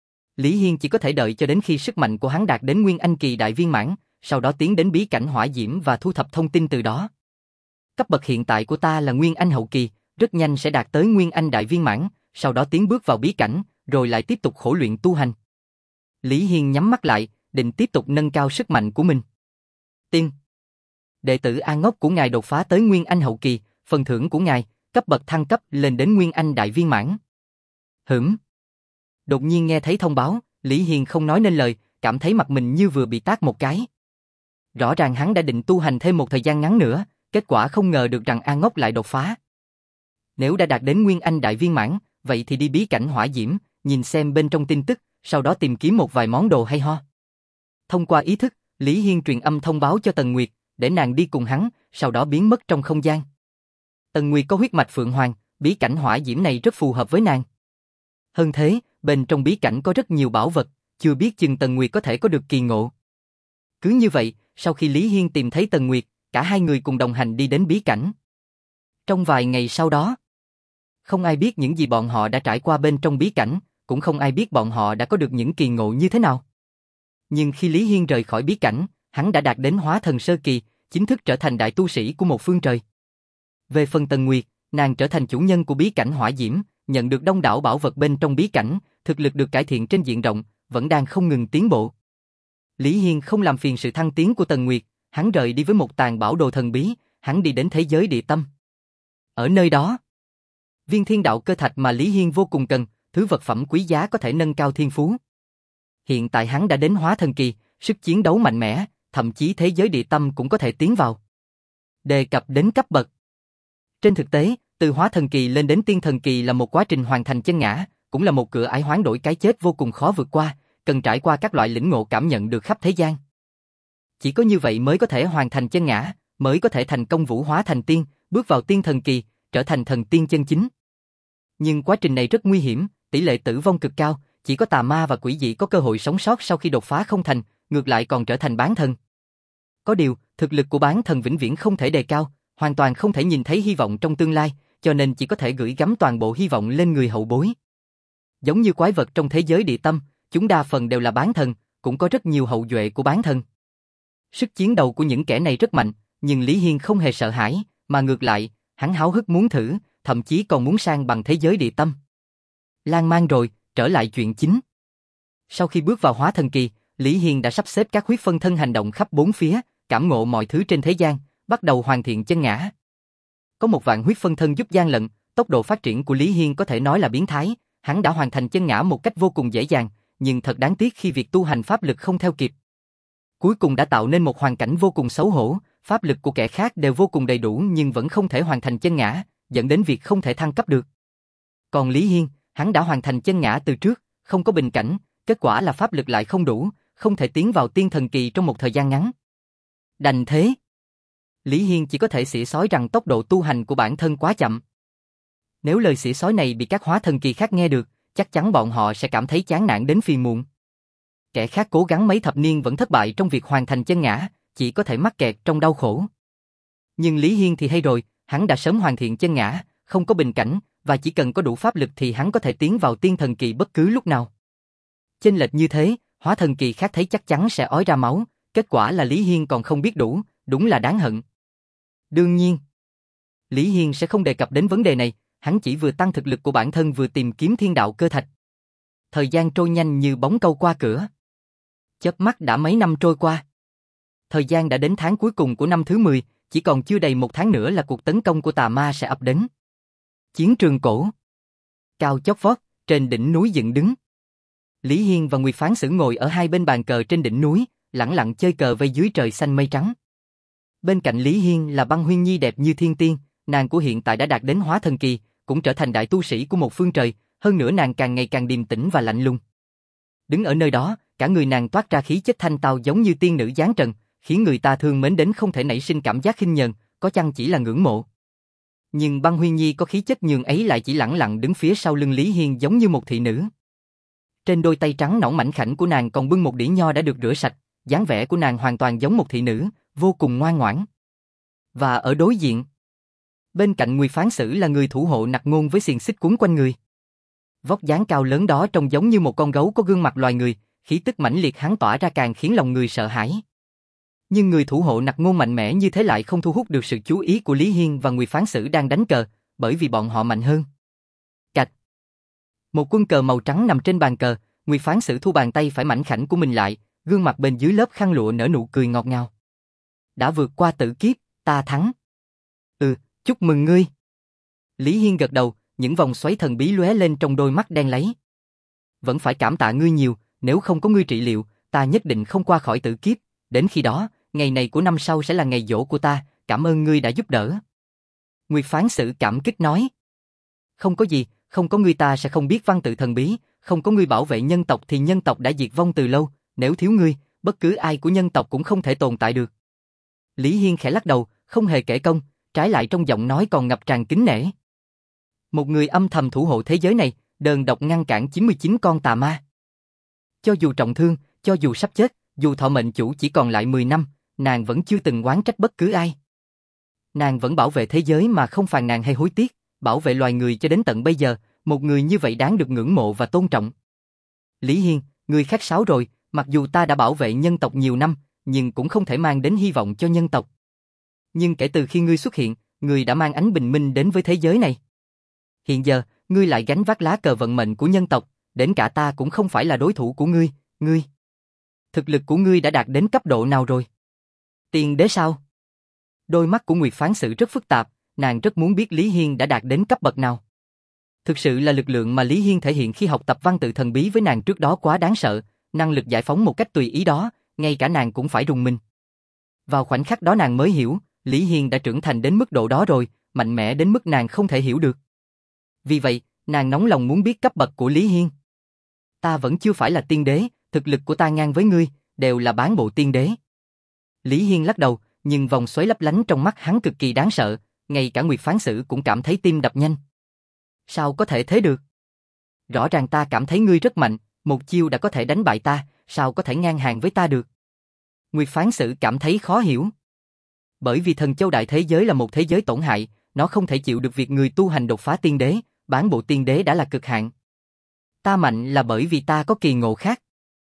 A: Lý Hiên chỉ có thể đợi cho đến khi sức mạnh của hắn đạt đến Nguyên Anh Kỳ đại viên mãn, sau đó tiến đến bí cảnh hỏa diễm và thu thập thông tin từ đó. Cấp bậc hiện tại của ta là Nguyên Anh hậu kỳ, rất nhanh sẽ đạt tới Nguyên Anh đại viên mãn, sau đó tiến bước vào bí cảnh, rồi lại tiếp tục khổ luyện tu hành. Lý Hiên nhắm mắt lại, định tiếp tục nâng cao sức mạnh của mình. Tiên. Đệ tử A Ngốc của ngài đột phá tới Nguyên Anh hậu kỳ, phần thưởng của ngài, cấp bậc thăng cấp lên đến Nguyên Anh đại viên mãn. Hửm. Đột nhiên nghe thấy thông báo, Lý Hiên không nói nên lời, cảm thấy mặt mình như vừa bị tát một cái. Rõ ràng hắn đã định tu hành thêm một thời gian ngắn nữa, kết quả không ngờ được rằng A Ngốc lại đột phá. Nếu đã đạt đến Nguyên Anh đại viên mãn, vậy thì đi bí cảnh hỏa diễm, nhìn xem bên trong tin tức, sau đó tìm kiếm một vài món đồ hay ho. Thông qua ý thức, Lý Hiên truyền âm thông báo cho Tần Nguyệt, để nàng đi cùng hắn, sau đó biến mất trong không gian. Tần Nguyệt có huyết mạch Phượng Hoàng, bí cảnh hỏa diễm này rất phù hợp với nàng. Hơn thế, bên trong bí cảnh có rất nhiều bảo vật, chưa biết chừng Tần Nguyệt có thể có được kỳ ngộ. Cứ như vậy, sau khi Lý Hiên tìm thấy Tần Nguyệt, cả hai người cùng đồng hành đi đến bí cảnh. Trong vài ngày sau đó, không ai biết những gì bọn họ đã trải qua bên trong bí cảnh, cũng không ai biết bọn họ đã có được những kỳ ngộ như thế nào. Nhưng khi Lý Hiên rời khỏi bí cảnh, hắn đã đạt đến Hóa Thần sơ kỳ, chính thức trở thành đại tu sĩ của một phương trời. Về phần Tần Nguyệt, nàng trở thành chủ nhân của bí cảnh hỏa diễm, nhận được đông đảo bảo vật bên trong bí cảnh, thực lực được cải thiện trên diện rộng, vẫn đang không ngừng tiến bộ. Lý Hiên không làm phiền sự thăng tiến của Tần Nguyệt, hắn rời đi với một tàn bảo đồ thần bí, hắn đi đến thế giới địa tâm. Ở nơi đó, viên thiên đạo cơ thạch mà Lý Hiên vô cùng cần, thứ vật phẩm quý giá có thể nâng cao thiên phú. Hiện tại hắn đã đến Hóa Thần kỳ, sức chiến đấu mạnh mẽ, thậm chí thế giới địa tâm cũng có thể tiến vào. Đề cập đến cấp bậc. Trên thực tế, từ Hóa Thần kỳ lên đến Tiên Thần kỳ là một quá trình hoàn thành chân ngã, cũng là một cửa ải hoán đổi cái chết vô cùng khó vượt qua, cần trải qua các loại lĩnh ngộ cảm nhận được khắp thế gian. Chỉ có như vậy mới có thể hoàn thành chân ngã, mới có thể thành công vũ hóa thành tiên, bước vào Tiên Thần kỳ, trở thành thần tiên chân chính. Nhưng quá trình này rất nguy hiểm, tỷ lệ tử vong cực cao, chỉ có tà ma và quỷ dị có cơ hội sống sót sau khi đột phá không thành, ngược lại còn trở thành bán thần. Có điều, thực lực của bán thần vĩnh viễn không thể đề cao, hoàn toàn không thể nhìn thấy hy vọng trong tương lai, cho nên chỉ có thể gửi gắm toàn bộ hy vọng lên người hậu bối. Giống như quái vật trong thế giới địa tâm, chúng đa phần đều là bán thần, cũng có rất nhiều hậu duệ của bán thần. Sức chiến đấu của những kẻ này rất mạnh, nhưng Lý Hiên không hề sợ hãi, mà ngược lại, hắn háo hức muốn thử, thậm chí còn muốn sang bằng thế giới địa tâm. Lan man rồi, trở lại chuyện chính. Sau khi bước vào Hóa Thần kỳ, Lý Hiên đã sắp xếp các huyết phân thân hành động khắp bốn phía, cảm ngộ mọi thứ trên thế gian, bắt đầu hoàn thiện chân ngã. Có một vạn huyết phân thân giúp gian lận, tốc độ phát triển của Lý Hiên có thể nói là biến thái, hắn đã hoàn thành chân ngã một cách vô cùng dễ dàng, nhưng thật đáng tiếc khi việc tu hành pháp lực không theo kịp. Cuối cùng đã tạo nên một hoàn cảnh vô cùng xấu hổ, pháp lực của kẻ khác đều vô cùng đầy đủ nhưng vẫn không thể hoàn thành chân ngã, dẫn đến việc không thể thăng cấp được. Còn Lý Hiên, hắn đã hoàn thành chân ngã từ trước, không có bình cảnh, kết quả là pháp lực lại không đủ, không thể tiến vào Tiên Thần kỳ trong một thời gian ngắn. Đành thế, Lý Hiên chỉ có thể xỉ xói rằng tốc độ tu hành của bản thân quá chậm. Nếu lời xỉ xói này bị các Hóa Thần kỳ khác nghe được, chắc chắn bọn họ sẽ cảm thấy chán nản đến phiền muộn. Kẻ khác cố gắng mấy thập niên vẫn thất bại trong việc hoàn thành chân ngã, chỉ có thể mắc kẹt trong đau khổ. Nhưng Lý Hiên thì hay rồi, hắn đã sớm hoàn thiện chân ngã, không có bình cảnh, và chỉ cần có đủ pháp lực thì hắn có thể tiến vào Tiên Thần kỳ bất cứ lúc nào. Chênh lệch như thế, Hóa Thần kỳ khác thấy chắc chắn sẽ ói ra máu, kết quả là Lý Hiên còn không biết đủ, đúng là đáng hận. Đương nhiên, Lý Hiên sẽ không đề cập đến vấn đề này, hắn chỉ vừa tăng thực lực của bản thân vừa tìm kiếm thiên đạo cơ thạch. Thời gian trôi nhanh như bóng câu qua cửa. Chớp mắt đã mấy năm trôi qua. Thời gian đã đến tháng cuối cùng của năm thứ mười, chỉ còn chưa đầy một tháng nữa là cuộc tấn công của tà ma sẽ ập đến. Chiến trường cổ. Cao chót vót, trên đỉnh núi dựng đứng. Lý Hiên và Nguyệt Phán Sử ngồi ở hai bên bàn cờ trên đỉnh núi, lẳng lặng chơi cờ vây dưới trời xanh mây trắng. Bên cạnh Lý Hiên là Băng Huyên Nhi đẹp như thiên tiên, nàng của hiện tại đã đạt đến hóa thần kỳ, cũng trở thành đại tu sĩ của một phương trời, hơn nữa nàng càng ngày càng điềm tĩnh và lạnh lùng. Đứng ở nơi đó, cả người nàng toát ra khí chất thanh tao giống như tiên nữ giáng trần, khiến người ta thương mến đến không thể nảy sinh cảm giác khinh nhờn, có chăng chỉ là ngưỡng mộ. Nhưng Băng Huyên Nhi có khí chất nhường ấy lại chỉ lẳng lặng đứng phía sau lưng Lý Hiên giống như một thị nữ. Trên đôi tay trắng nõn mảnh khảnh của nàng còn bưng một đĩa nho đã được rửa sạch, dáng vẻ của nàng hoàn toàn giống một thị nữ, vô cùng ngoan ngoãn. Và ở đối diện, bên cạnh Nguyệt Phán Sử là người thủ hộ nặc ngôn với xiềng xích quấn quanh người. Vóc dáng cao lớn đó trông giống như một con gấu có gương mặt loài người, khí tức mãnh liệt hắn tỏa ra càng khiến lòng người sợ hãi. Nhưng người thủ hộ nặc ngôn mạnh mẽ như thế lại không thu hút được sự chú ý của Lý Hiên và Nguyệt Phán Sử đang đánh cờ, bởi vì bọn họ mạnh hơn. Cạch. Một quân cờ màu trắng nằm trên bàn cờ, Nguyệt Phán Sử thu bàn tay phải mảnh khảnh của mình lại, gương mặt bên dưới lớp khăn lụa nở nụ cười ngọt ngào. Đã vượt qua tử kiếp, ta thắng. Ừ, chúc mừng ngươi. Lý Hiên gật đầu, những vòng xoáy thần bí lóe lên trong đôi mắt đen láy. Vẫn phải cảm tạ ngươi nhiều, nếu không có ngươi trị liệu, ta nhất định không qua khỏi tử kiếp, đến khi đó, ngày này của năm sau sẽ là ngày giỗ của ta, cảm ơn ngươi đã giúp đỡ. Nguyệt Phán Sử cảm kích nói. Không có gì, không có ngươi ta sẽ không biết văn tự thần bí, không có ngươi bảo vệ nhân tộc thì nhân tộc đã diệt vong từ lâu, nếu thiếu ngươi, bất cứ ai của nhân tộc cũng không thể tồn tại được. Lý Hiên khẽ lắc đầu, không hề kể công, trái lại trong giọng nói còn ngập tràn kính nể. Một người âm thầm thủ hộ thế giới này, đơn độc ngăn cản chín mươi chín con tà ma. Cho dù trọng thương, cho dù sắp chết, dù thọ mệnh chủ chỉ còn lại mười năm, nàng vẫn chưa từng oán trách bất cứ ai. Nàng vẫn bảo vệ thế giới mà không phàn nàn hay hối tiếc, bảo vệ loài người cho đến tận bây giờ, một người như vậy đáng được ngưỡng mộ và tôn trọng. Lý Hiên, ngươi khách sáo rồi, mặc dù ta đã bảo vệ nhân tộc nhiều năm, nhưng cũng không thể mang đến hy vọng cho nhân tộc. Nhưng kể từ khi ngươi xuất hiện, ngươi đã mang ánh bình minh đến với thế giới này. Hiện giờ, ngươi lại gánh vác lá cờ vận mệnh của nhân tộc, đến cả ta cũng không phải là đối thủ của ngươi, ngươi. Thực lực của ngươi đã đạt đến cấp độ nào rồi? Tiên đế sao? Đôi mắt của Nguyệt Phán Sử rất phức tạp, nàng rất muốn biết Lý Hiên đã đạt đến cấp bậc nào. Thực sự là lực lượng mà Lý Hiên thể hiện khi học tập văn tự thần bí với nàng trước đó quá đáng sợ, năng lực giải phóng một cách tùy ý đó, ngay cả nàng cũng phải rùng mình. Vào khoảnh khắc đó nàng mới hiểu, Lý Hiên đã trưởng thành đến mức độ đó rồi, mạnh mẽ đến mức nàng không thể hiểu được. Vì vậy, nàng nóng lòng muốn biết cấp bậc của Lý Hiên. Ta vẫn chưa phải là tiên đế, thực lực của ta ngang với ngươi, đều là bán bộ tiên đế. Lý Hiên lắc đầu, nhưng vòng xoáy lấp lánh trong mắt hắn cực kỳ đáng sợ, ngay cả Nguyệt Phán Sử cũng cảm thấy tim đập nhanh. Sao có thể thế được? Rõ ràng ta cảm thấy ngươi rất mạnh, một chiêu đã có thể đánh bại ta, sao có thể ngang hàng với ta được? Nguyệt Phán Sử cảm thấy khó hiểu. Bởi vì thần châu đại thế giới là một thế giới tổn hại, nó không thể chịu được việc người tu hành đột phá tiên đế, bán bộ tiên đế đã là cực hạn. Ta mạnh là bởi vì ta có kỳ ngộ khác.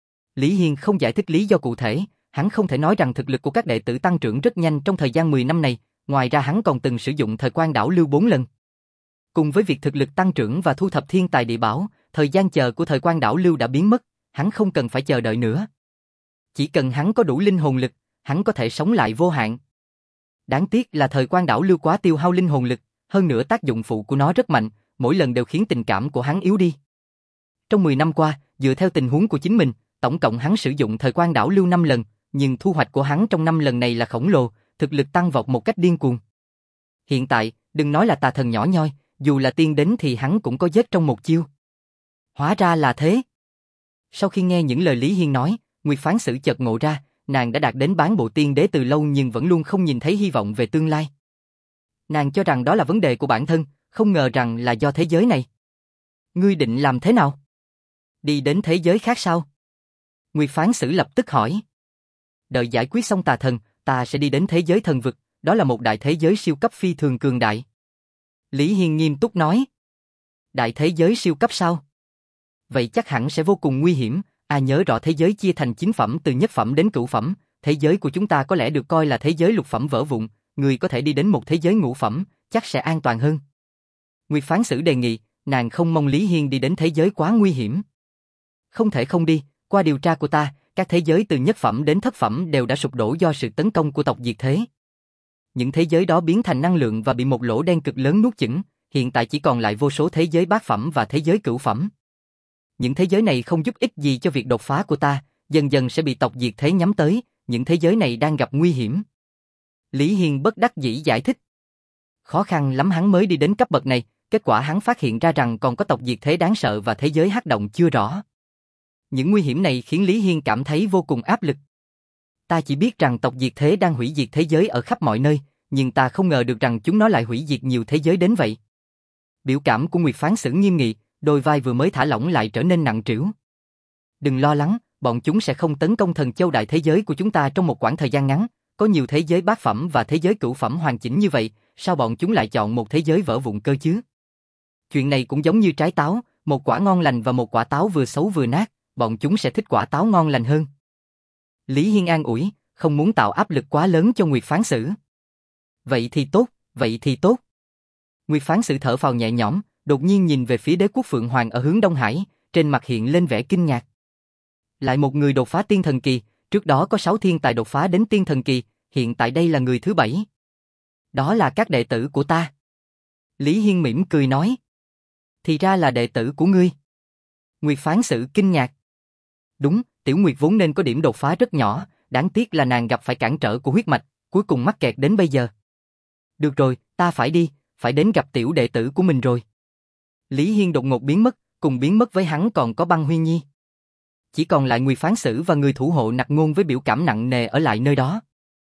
A: Lý Hiên không giải thích lý do cụ thể, hắn không thể nói rằng thực lực của các đệ tử tăng trưởng rất nhanh trong thời gian mười năm này, ngoài ra hắn còn từng sử dụng thời quan đảo lưu bốn lần. Cùng với việc thực lực tăng trưởng và thu thập thiên tài địa bảo, thời gian chờ của thời quan đảo lưu đã biến mất, hắn không cần phải chờ đợi nữa. Chỉ cần hắn có đủ linh hồn lực, hắn có thể sống lại vô hạn. Đáng tiếc là thời quan đảo lưu quá tiêu hao linh hồn lực, hơn nữa tác dụng phụ của nó rất mạnh, mỗi lần đều khiến tình cảm của hắn yếu đi. Trong mười năm qua, dựa theo tình huống của chính mình, tổng cộng hắn sử dụng thời quan đảo lưu năm lần, nhưng thu hoạch của hắn trong năm lần này là khổng lồ, thực lực tăng vọt một cách điên cuồng. Hiện tại, đừng nói là tà thần nhỏ nhoi, dù là tiên đến thì hắn cũng có giết trong một chiêu. Hóa ra là thế. Sau khi nghe những lời Lý Hiên nói, Nguyệt Phán Sử chợt ngộ ra, nàng đã đạt đến bán bộ tiên đế từ lâu nhưng vẫn luôn không nhìn thấy hy vọng về tương lai. Nàng cho rằng đó là vấn đề của bản thân, không ngờ rằng là do thế giới này. Ngươi định làm thế nào? Đi đến thế giới khác sao? Nguyệt Phán Sử lập tức hỏi. Đợi giải quyết xong tà thần, ta sẽ đi đến thế giới thần vực, đó là một đại thế giới siêu cấp phi thường cường đại. Lý Hiên nghiêm túc nói. Đại thế giới siêu cấp sao? Vậy chắc hẳn sẽ vô cùng nguy hiểm, à nhớ rõ thế giới chia thành chín phẩm từ nhất phẩm đến cửu phẩm, thế giới của chúng ta có lẽ được coi là thế giới lục phẩm vỡ vụn, người có thể đi đến một thế giới ngũ phẩm, chắc sẽ an toàn hơn. Nguyệt phán xử đề nghị, nàng không mong Lý Hiên đi đến thế giới quá nguy hiểm. Không thể không đi, qua điều tra của ta, các thế giới từ nhất phẩm đến thất phẩm đều đã sụp đổ do sự tấn công của tộc diệt thế. Những thế giới đó biến thành năng lượng và bị một lỗ đen cực lớn nuốt chửng, hiện tại chỉ còn lại vô số thế giới bát phẩm và thế giới cửu phẩm. Những thế giới này không giúp ích gì cho việc đột phá của ta, dần dần sẽ bị tộc diệt thế nhắm tới, những thế giới này đang gặp nguy hiểm. Lý Hiên bất đắc dĩ giải thích. Khó khăn lắm hắn mới đi đến cấp bậc này, kết quả hắn phát hiện ra rằng còn có tộc diệt thế đáng sợ và thế giới hắc động chưa rõ. Những nguy hiểm này khiến Lý Hiên cảm thấy vô cùng áp lực. Ta chỉ biết rằng tộc diệt thế đang hủy diệt thế giới ở khắp mọi nơi, nhưng ta không ngờ được rằng chúng nó lại hủy diệt nhiều thế giới đến vậy. Biểu cảm của Nguyệt phán xử nghiêm nghị, đôi vai vừa mới thả lỏng lại trở nên nặng trĩu. Đừng lo lắng, bọn chúng sẽ không tấn công thần châu đại thế giới của chúng ta trong một quãng thời gian ngắn. Có nhiều thế giới bát phẩm và thế giới cửu phẩm hoàn chỉnh như vậy, sao bọn chúng lại chọn một thế giới vỡ vụn cơ chứ? Chuyện này cũng giống như trái táo, một quả ngon lành và một quả táo vừa xấu vừa nát, bọn chúng sẽ thích quả táo ngon lành hơn. Lý Hiên an ủi, không muốn tạo áp lực quá lớn cho Nguyệt phán xử. Vậy thì tốt, vậy thì tốt. Nguyệt phán xử thở phào nhẹ nhõm, đột nhiên nhìn về phía đế quốc Phượng Hoàng ở hướng Đông Hải, trên mặt hiện lên vẻ kinh ngạc. Lại một người đột phá tiên thần kỳ, trước đó có sáu thiên tài đột phá đến tiên thần kỳ, hiện tại đây là người thứ bảy. Đó là các đệ tử của ta. Lý Hiên mỉm cười nói. Thì ra là đệ tử của ngươi. Nguyệt phán xử kinh ngạc. Đúng, Tiểu Nguyệt vốn nên có điểm đột phá rất nhỏ, đáng tiếc là nàng gặp phải cản trở của huyết mạch, cuối cùng mắc kẹt đến bây giờ. Được rồi, ta phải đi, phải đến gặp tiểu đệ tử của mình rồi. Lý Hiên đột ngột biến mất, cùng biến mất với hắn còn có Băng Huyên Nhi. Chỉ còn lại Nguyệt phán xử và người thủ hộ Nặc Ngôn với biểu cảm nặng nề ở lại nơi đó.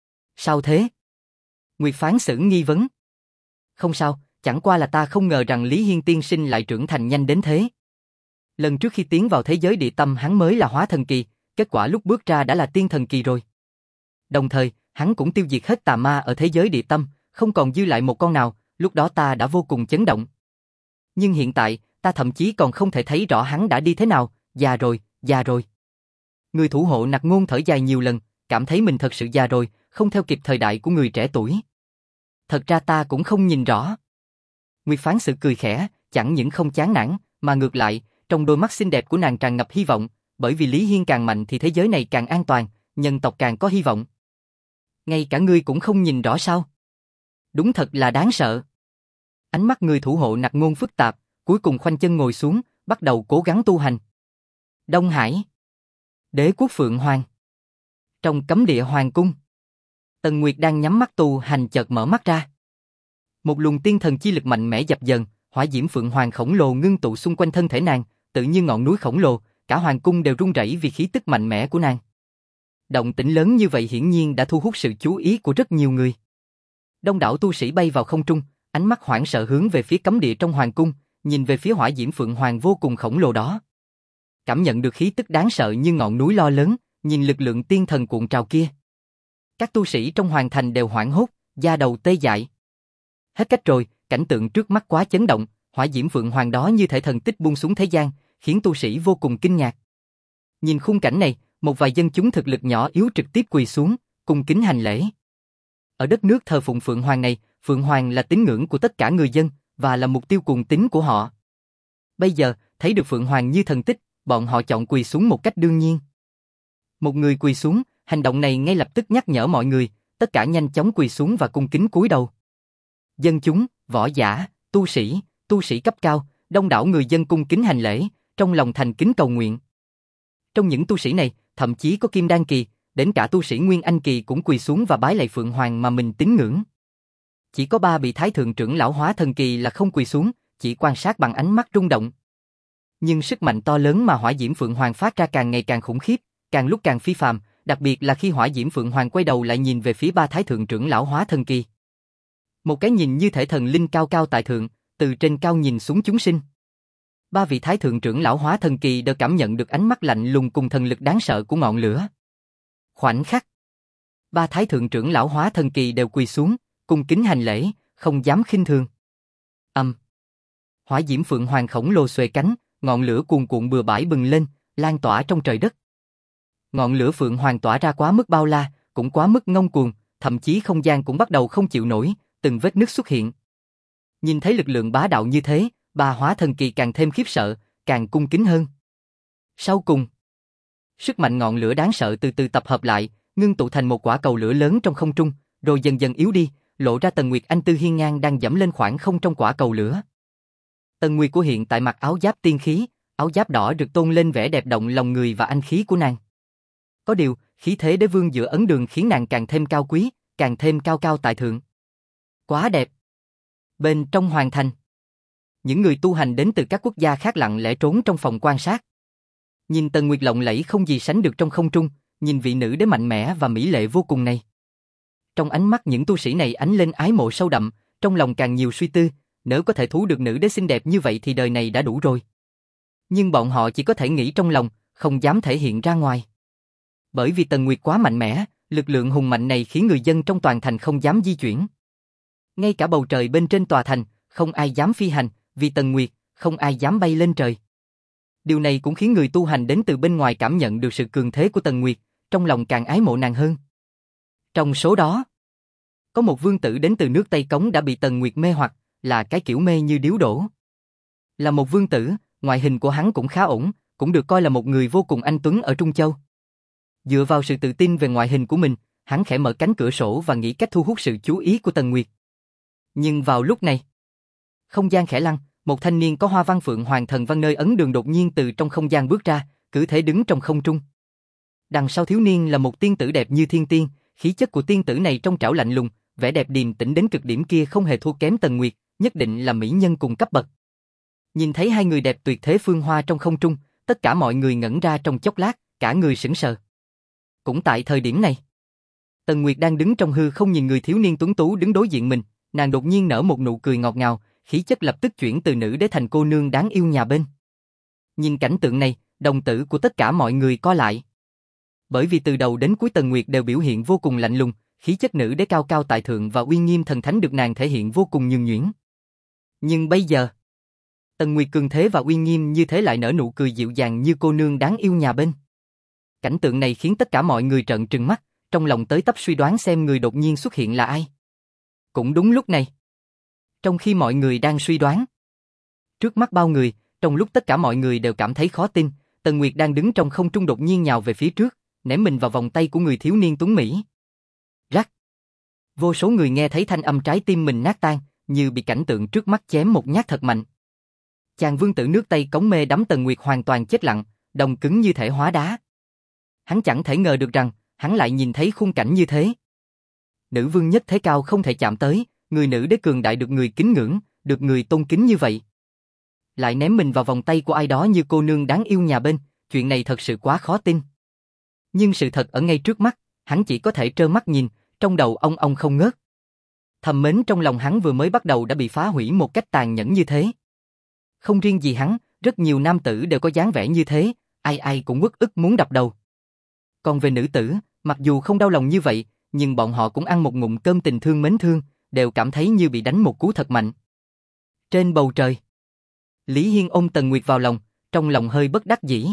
A: Sao thế? Nguyệt phán xử nghi vấn. Không sao, chẳng qua là ta không ngờ rằng Lý Hiên tiên sinh lại trưởng thành nhanh đến thế. Lần trước khi tiến vào thế giới địa tâm hắn mới là hóa thần kỳ, kết quả lúc bước ra đã là tiên thần kỳ rồi. Đồng thời, hắn cũng tiêu diệt hết tà ma ở thế giới địa tâm, không còn dư lại một con nào, lúc đó ta đã vô cùng chấn động. Nhưng hiện tại, ta thậm chí còn không thể thấy rõ hắn đã đi thế nào, già rồi, già rồi. Người thủ hộ Nặc Ngôn thở dài nhiều lần, cảm thấy mình thật sự già rồi, không theo kịp thời đại của người trẻ tuổi. Thật ra ta cũng không nhìn rõ. Nguyệt phán xử cười khẽ, chẳng những không chán nản, mà ngược lại, trong đôi mắt xinh đẹp của nàng tràn ngập hy vọng, bởi vì Lý Hiên càng mạnh thì thế giới này càng an toàn, nhân tộc càng có hy vọng. Ngay cả ngươi cũng không nhìn rõ sao? Đúng thật là đáng sợ. Ánh mắt người thủ hộ Nặc Ngôn phức tạp, cuối cùng khoanh chân ngồi xuống, bắt đầu cố gắng tu hành. Đông Hải, đế quốc Phượng Hoàng. Trong cấm địa hoàng cung, Tần Nguyệt đang nhắm mắt tu hành chợt mở mắt ra. Một luồng tiên thần chi lực mạnh mẽ dập dần, hỏa diễm Phượng Hoàng khổng lồ ngưng tụ xung quanh thân thể nàng, tự như ngọn núi khổng lồ, cả hoàng cung đều rung rẩy vì khí tức mạnh mẽ của nàng. Động tĩnh lớn như vậy hiển nhiên đã thu hút sự chú ý của rất nhiều người. Đông đảo tu sĩ bay vào không trung, ánh mắt hoảng sợ hướng về phía cấm địa trong hoàng cung, nhìn về phía hỏa diễm Phượng Hoàng vô cùng khổng lồ đó. Cảm nhận được khí tức đáng sợ như ngọn núi lo lớn, nhìn lực lượng tiên thần cuộn trào kia. Các tu sĩ trong hoàng thành đều hoảng hốt, da đầu tê dại. Hết cách rồi, cảnh tượng trước mắt quá chấn động, hỏa diễm Phượng Hoàng đó như thể thần tích buông xuống thế gian, khiến tu sĩ vô cùng kinh ngạc. Nhìn khung cảnh này, một vài dân chúng thực lực nhỏ yếu trực tiếp quỳ xuống, cung kính hành lễ. Ở đất nước thờ phụng Phượng Hoàng này, Phượng Hoàng là tín ngưỡng của tất cả người dân, và là mục tiêu cuồng tín của họ. Bây giờ, thấy được Phượng Hoàng như thần tích, bọn họ chọn quỳ xuống một cách đương nhiên. Một người quỳ xuống, hành động này ngay lập tức nhắc nhở mọi người, tất cả nhanh chóng quỳ xuống và cung kính cúi đầu. Dân chúng, võ giả, tu sĩ, tu sĩ cấp cao, đông đảo người dân cung kính hành lễ, trong lòng thành kính cầu nguyện. Trong những tu sĩ này, thậm chí có Kim Đan kỳ, đến cả tu sĩ Nguyên Anh kỳ cũng quỳ xuống và bái lạy Phượng Hoàng mà mình tín ngưỡng. Chỉ có ba vị thái thượng trưởng lão hóa thần kỳ là không quỳ xuống, chỉ quan sát bằng ánh mắt rung động. Nhưng sức mạnh to lớn mà hỏa diễm Phượng Hoàng phát ra càng ngày càng khủng khiếp, càng lúc càng phi phàm, đặc biệt là khi hỏa diễm Phượng Hoàng quay đầu lại nhìn về phía ba thái thượng trưởng lão hóa thần kỳ. Một cái nhìn như thể thần linh cao cao tại thượng, từ trên cao nhìn xuống chúng sinh. Ba vị thái thượng trưởng lão hóa thần kỳ đều cảm nhận được ánh mắt lạnh lùng cùng thần lực đáng sợ của ngọn lửa. Khoảnh khắc, ba thái thượng trưởng lão hóa thần kỳ đều quỳ xuống, cung kính hành lễ, không dám khinh thường. Âm. Hỏa diễm Phượng Hoàng khổng lồ xuề cánh, ngọn lửa cuồn cuộn bừa bãi bừng lên, lan tỏa trong trời đất. Ngọn lửa Phượng Hoàng tỏa ra quá mức bao la, cũng quá mức ngông cuồng, thậm chí không gian cũng bắt đầu không chịu nổi, từng vết nứt xuất hiện. Nhìn thấy lực lượng bá đạo như thế, bà hóa thần kỳ càng thêm khiếp sợ, càng cung kính hơn. Sau cùng, sức mạnh ngọn lửa đáng sợ từ từ tập hợp lại, ngưng tụ thành một quả cầu lửa lớn trong không trung, rồi dần dần yếu đi, lộ ra Tần Nguyệt Anh tư hiên ngang đang dẫm lên khoảng không trong quả cầu lửa. Tần Nguyệt của hiện tại mặc áo giáp tiên khí, áo giáp đỏ được tôn lên vẻ đẹp động lòng người và anh khí của nàng. Có điều, khí thế đế vương giữa ấn đường khiến nàng càng thêm cao quý, càng thêm cao cao tại thượng. Quá đẹp. Bên trong hoàng thành, những người tu hành đến từ các quốc gia khác lặng lẽ trốn trong phòng quan sát. Nhìn Tần Nguyệt lộng lẫy không gì sánh được trong không trung, nhìn vị nữ đế mạnh mẽ và mỹ lệ vô cùng này. Trong ánh mắt những tu sĩ này ánh lên ái mộ sâu đậm, trong lòng càng nhiều suy tư, nếu có thể thú được nữ đế xinh đẹp như vậy thì đời này đã đủ rồi. Nhưng bọn họ chỉ có thể nghĩ trong lòng, không dám thể hiện ra ngoài. Bởi vì Tần Nguyệt quá mạnh mẽ, lực lượng hùng mạnh này khiến người dân trong toàn thành không dám di chuyển. Ngay cả bầu trời bên trên tòa thành, không ai dám phi hành, vì Tần Nguyệt, không ai dám bay lên trời. Điều này cũng khiến người tu hành đến từ bên ngoài cảm nhận được sự cường thế của Tần Nguyệt, trong lòng càng ái mộ nàng hơn. Trong số đó, có một vương tử đến từ nước Tây Cống đã bị Tần Nguyệt mê hoặc, là cái kiểu mê như điếu đổ. Là một vương tử, ngoại hình của hắn cũng khá ổn, cũng được coi là một người vô cùng anh tuấn ở Trung Châu. Dựa vào sự tự tin về ngoại hình của mình, hắn khẽ mở cánh cửa sổ và nghĩ cách thu hút sự chú ý của Tần Nguyệt. Nhưng vào lúc này, không gian khẽ lăn, một thanh niên có hoa văn phượng hoàng thần văn nơi ấn đường đột nhiên từ trong không gian bước ra, cứ thế đứng trong không trung. Đằng sau thiếu niên là một tiên tử đẹp như thiên tiên, khí chất của tiên tử này trong trảo lạnh lùng, vẻ đẹp điềm tĩnh đến cực điểm kia không hề thua kém Tần Nguyệt, nhất định là mỹ nhân cùng cấp bậc. Nhìn thấy hai người đẹp tuyệt thế phương hoa trong không trung, tất cả mọi người ngẩn ra trong chốc lát, cả người sững sờ. Cũng tại thời điểm này, Tần Nguyệt đang đứng trong hư không nhìn người thiếu niên tuấn tú đứng đối diện mình, nàng đột nhiên nở một nụ cười ngọt ngào, khí chất lập tức chuyển từ nữ đế thành cô nương đáng yêu nhà bên. Nhìn cảnh tượng này, đồng tử của tất cả mọi người co lại. Bởi vì từ đầu đến cuối Tần Nguyệt đều biểu hiện vô cùng lạnh lùng, khí chất nữ đế cao cao tại thượng và uy nghiêm thần thánh được nàng thể hiện vô cùng nhường nhuyễn. Nhưng bây giờ, Tần Nguyệt cường thế và uy nghiêm như thế lại nở nụ cười dịu dàng như cô nương đáng yêu nhà bên. Cảnh tượng này khiến tất cả mọi người trợn trừng mắt, trong lòng tới tấp suy đoán xem người đột nhiên xuất hiện là ai. Cũng đúng lúc này, trong khi mọi người đang suy đoán, trước mắt bao người, trong lúc tất cả mọi người đều cảm thấy khó tin, Tần Nguyệt đang đứng trong không trung đột nhiên nhào về phía trước, ném mình vào vòng tay của người thiếu niên tuấn mỹ. Rắc. Vô số người nghe thấy thanh âm trái tim mình nát tan, như bị cảnh tượng trước mắt chém một nhát thật mạnh. Chàng vương tử nước Tây Cống mê đắm Tần Nguyệt hoàn toàn chết lặng, đồng cứng như thể hóa đá. Hắn chẳng thể ngờ được rằng, hắn lại nhìn thấy khung cảnh như thế. Nữ vương nhất thế cao không thể chạm tới, người nữ đế cường đại được người kính ngưỡng, được người tôn kính như vậy. Lại ném mình vào vòng tay của ai đó như cô nương đáng yêu nhà bên, chuyện này thật sự quá khó tin. Nhưng sự thật ở ngay trước mắt, hắn chỉ có thể trơ mắt nhìn, trong đầu ông ông không ngớt. Thầm mến trong lòng hắn vừa mới bắt đầu đã bị phá hủy một cách tàn nhẫn như thế. Không riêng gì hắn, rất nhiều nam tử đều có dáng vẻ như thế, ai ai cũng uất ức muốn đập đầu. Còn về nữ tử, mặc dù không đau lòng như vậy, nhưng bọn họ cũng ăn một ngụm cơm tình thương mến thương, đều cảm thấy như bị đánh một cú thật mạnh. Trên bầu trời, Lý Hiên ôm Tần Nguyệt vào lòng, trong lòng hơi bất đắc dĩ.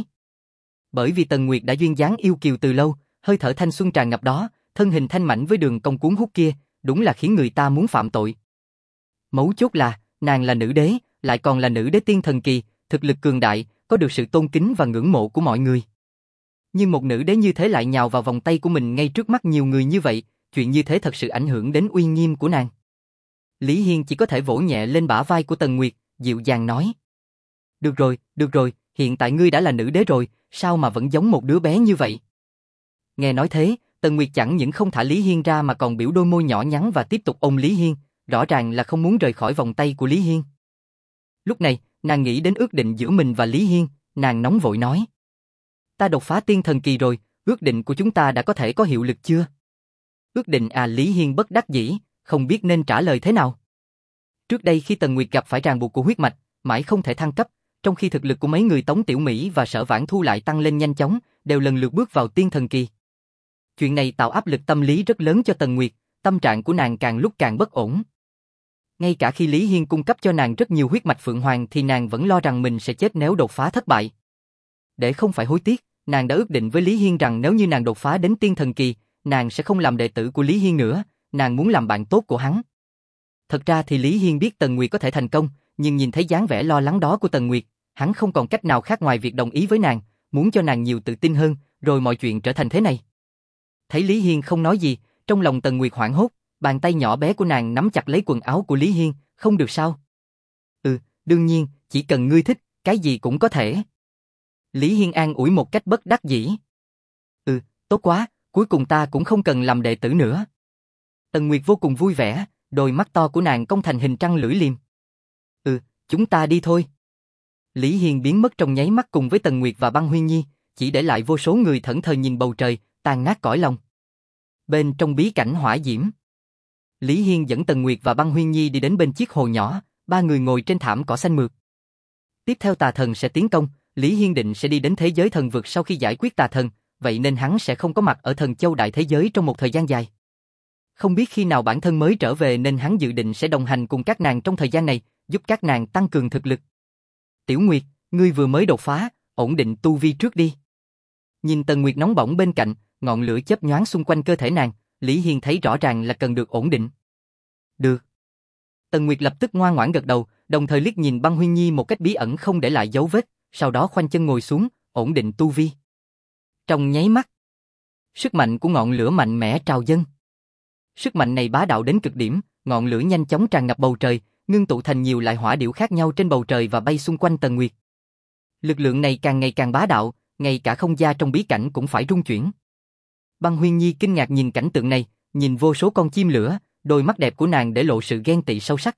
A: Bởi vì Tần Nguyệt đã duyên dáng yêu kiều từ lâu, hơi thở thanh xuân tràn ngập đó, thân hình thanh mảnh với đường cong cuốn hút kia, đúng là khiến người ta muốn phạm tội. Mấu chốt là, nàng là nữ đế, lại còn là nữ đế tiên thần kỳ, thực lực cường đại, có được sự tôn kính và ngưỡng mộ của mọi người. Nhưng một nữ đế như thế lại nhào vào vòng tay của mình ngay trước mắt nhiều người như vậy, chuyện như thế thật sự ảnh hưởng đến uy nghiêm của nàng. Lý Hiên chỉ có thể vỗ nhẹ lên bả vai của Tần Nguyệt, dịu dàng nói. Được rồi, được rồi, hiện tại ngươi đã là nữ đế rồi, sao mà vẫn giống một đứa bé như vậy? Nghe nói thế, Tần Nguyệt chẳng những không thả Lý Hiên ra mà còn biểu đôi môi nhỏ nhắn và tiếp tục ôm Lý Hiên, rõ ràng là không muốn rời khỏi vòng tay của Lý Hiên. Lúc này, nàng nghĩ đến ước định giữa mình và Lý Hiên, nàng nóng vội nói. Ta đột phá tiên thần kỳ rồi, ước định của chúng ta đã có thể có hiệu lực chưa? Ước định à? Lý Hiên bất đắc dĩ, không biết nên trả lời thế nào. Trước đây khi Tần Nguyệt gặp phải ràng buộc của huyết mạch, mãi không thể thăng cấp, trong khi thực lực của mấy người Tống Tiểu Mỹ và Sở Vãn Thu lại tăng lên nhanh chóng, đều lần lượt bước vào tiên thần kỳ. Chuyện này tạo áp lực tâm lý rất lớn cho Tần Nguyệt, tâm trạng của nàng càng lúc càng bất ổn. Ngay cả khi Lý Hiên cung cấp cho nàng rất nhiều huyết mạch phượng hoàng thì nàng vẫn lo rằng mình sẽ chết nếu đột phá thất bại. Để không phải hối tiếc, nàng đã ước định với Lý Hiên rằng nếu như nàng đột phá đến tiên thần kỳ, nàng sẽ không làm đệ tử của Lý Hiên nữa, nàng muốn làm bạn tốt của hắn. Thật ra thì Lý Hiên biết Tần Nguyệt có thể thành công, nhưng nhìn thấy dáng vẻ lo lắng đó của Tần Nguyệt, hắn không còn cách nào khác ngoài việc đồng ý với nàng, muốn cho nàng nhiều tự tin hơn, rồi mọi chuyện trở thành thế này. Thấy Lý Hiên không nói gì, trong lòng Tần Nguyệt hoảng hốt, bàn tay nhỏ bé của nàng nắm chặt lấy quần áo của Lý Hiên, không được sao? Ừ, đương nhiên, chỉ cần ngươi thích, cái gì cũng có thể. Lý Hiên an ủi một cách bất đắc dĩ. Ừ, tốt quá, cuối cùng ta cũng không cần làm đệ tử nữa. Tần Nguyệt vô cùng vui vẻ, đôi mắt to của nàng cong thành hình trăng lưỡi liềm. Ừ, chúng ta đi thôi. Lý Hiên biến mất trong nháy mắt cùng với Tần Nguyệt và Băng Huyên Nhi, chỉ để lại vô số người thẫn thờ nhìn bầu trời, tan nát cõi lòng. Bên trong bí cảnh hỏa diễm, Lý Hiên dẫn Tần Nguyệt và Băng Huyên Nhi đi đến bên chiếc hồ nhỏ, ba người ngồi trên thảm cỏ xanh mượt. Tiếp theo tà thần sẽ tiến công, Lý Hiên định sẽ đi đến thế giới thần vực sau khi giải quyết tà thần, vậy nên hắn sẽ không có mặt ở thần châu đại thế giới trong một thời gian dài. Không biết khi nào bản thân mới trở về nên hắn dự định sẽ đồng hành cùng các nàng trong thời gian này, giúp các nàng tăng cường thực lực. Tiểu Nguyệt, ngươi vừa mới đột phá, ổn định tu vi trước đi. Nhìn Tần Nguyệt nóng bỏng bên cạnh, ngọn lửa chớp nhoáng xung quanh cơ thể nàng, Lý Hiên thấy rõ ràng là cần được ổn định. Được. Tần Nguyệt lập tức ngoan ngoãn gật đầu, đồng thời liếc nhìn Băng Huyên Nhi một cách bí ẩn không để lại dấu vết, sau đó khoanh chân ngồi xuống, ổn định tu vi. Trong nháy mắt, sức mạnh của ngọn lửa mạnh mẽ trào dâng. Sức mạnh này bá đạo đến cực điểm, ngọn lửa nhanh chóng tràn ngập bầu trời, ngưng tụ thành nhiều loại hỏa điểu khác nhau trên bầu trời và bay xung quanh Tần Nguyệt. Lực lượng này càng ngày càng bá đạo, ngay cả không gian trong bí cảnh cũng phải rung chuyển. Băng Huyên Nhi kinh ngạc nhìn cảnh tượng này, nhìn vô số con chim lửa, đôi mắt đẹp của nàng để lộ sự ghen tị sâu sắc.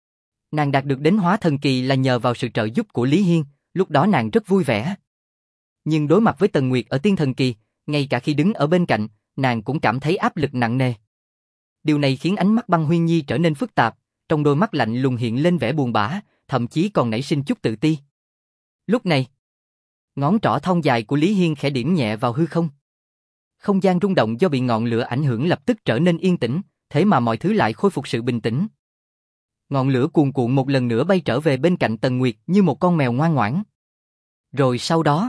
A: Nàng đạt được đến hóa thần kỳ là nhờ vào sự trợ giúp của Lý Hiên, lúc đó nàng rất vui vẻ. Nhưng đối mặt với Tần Nguyệt ở tiên thần kỳ, ngay cả khi đứng ở bên cạnh, nàng cũng cảm thấy áp lực nặng nề. Điều này khiến ánh mắt Băng Huyên Nhi trở nên phức tạp, trong đôi mắt lạnh lùng hiện lên vẻ buồn bã, thậm chí còn nảy sinh chút tự ti. Lúc này, ngón trỏ thon dài của Lý Hiên khẽ điểm nhẹ vào hư không. Không gian rung động do bị ngọn lửa ảnh hưởng lập tức trở nên yên tĩnh, thế mà mọi thứ lại khôi phục sự bình tĩnh. Ngọn lửa cuồn cuộn một lần nữa bay trở về bên cạnh Tần Nguyệt như một con mèo ngoan ngoãn. Rồi sau đó,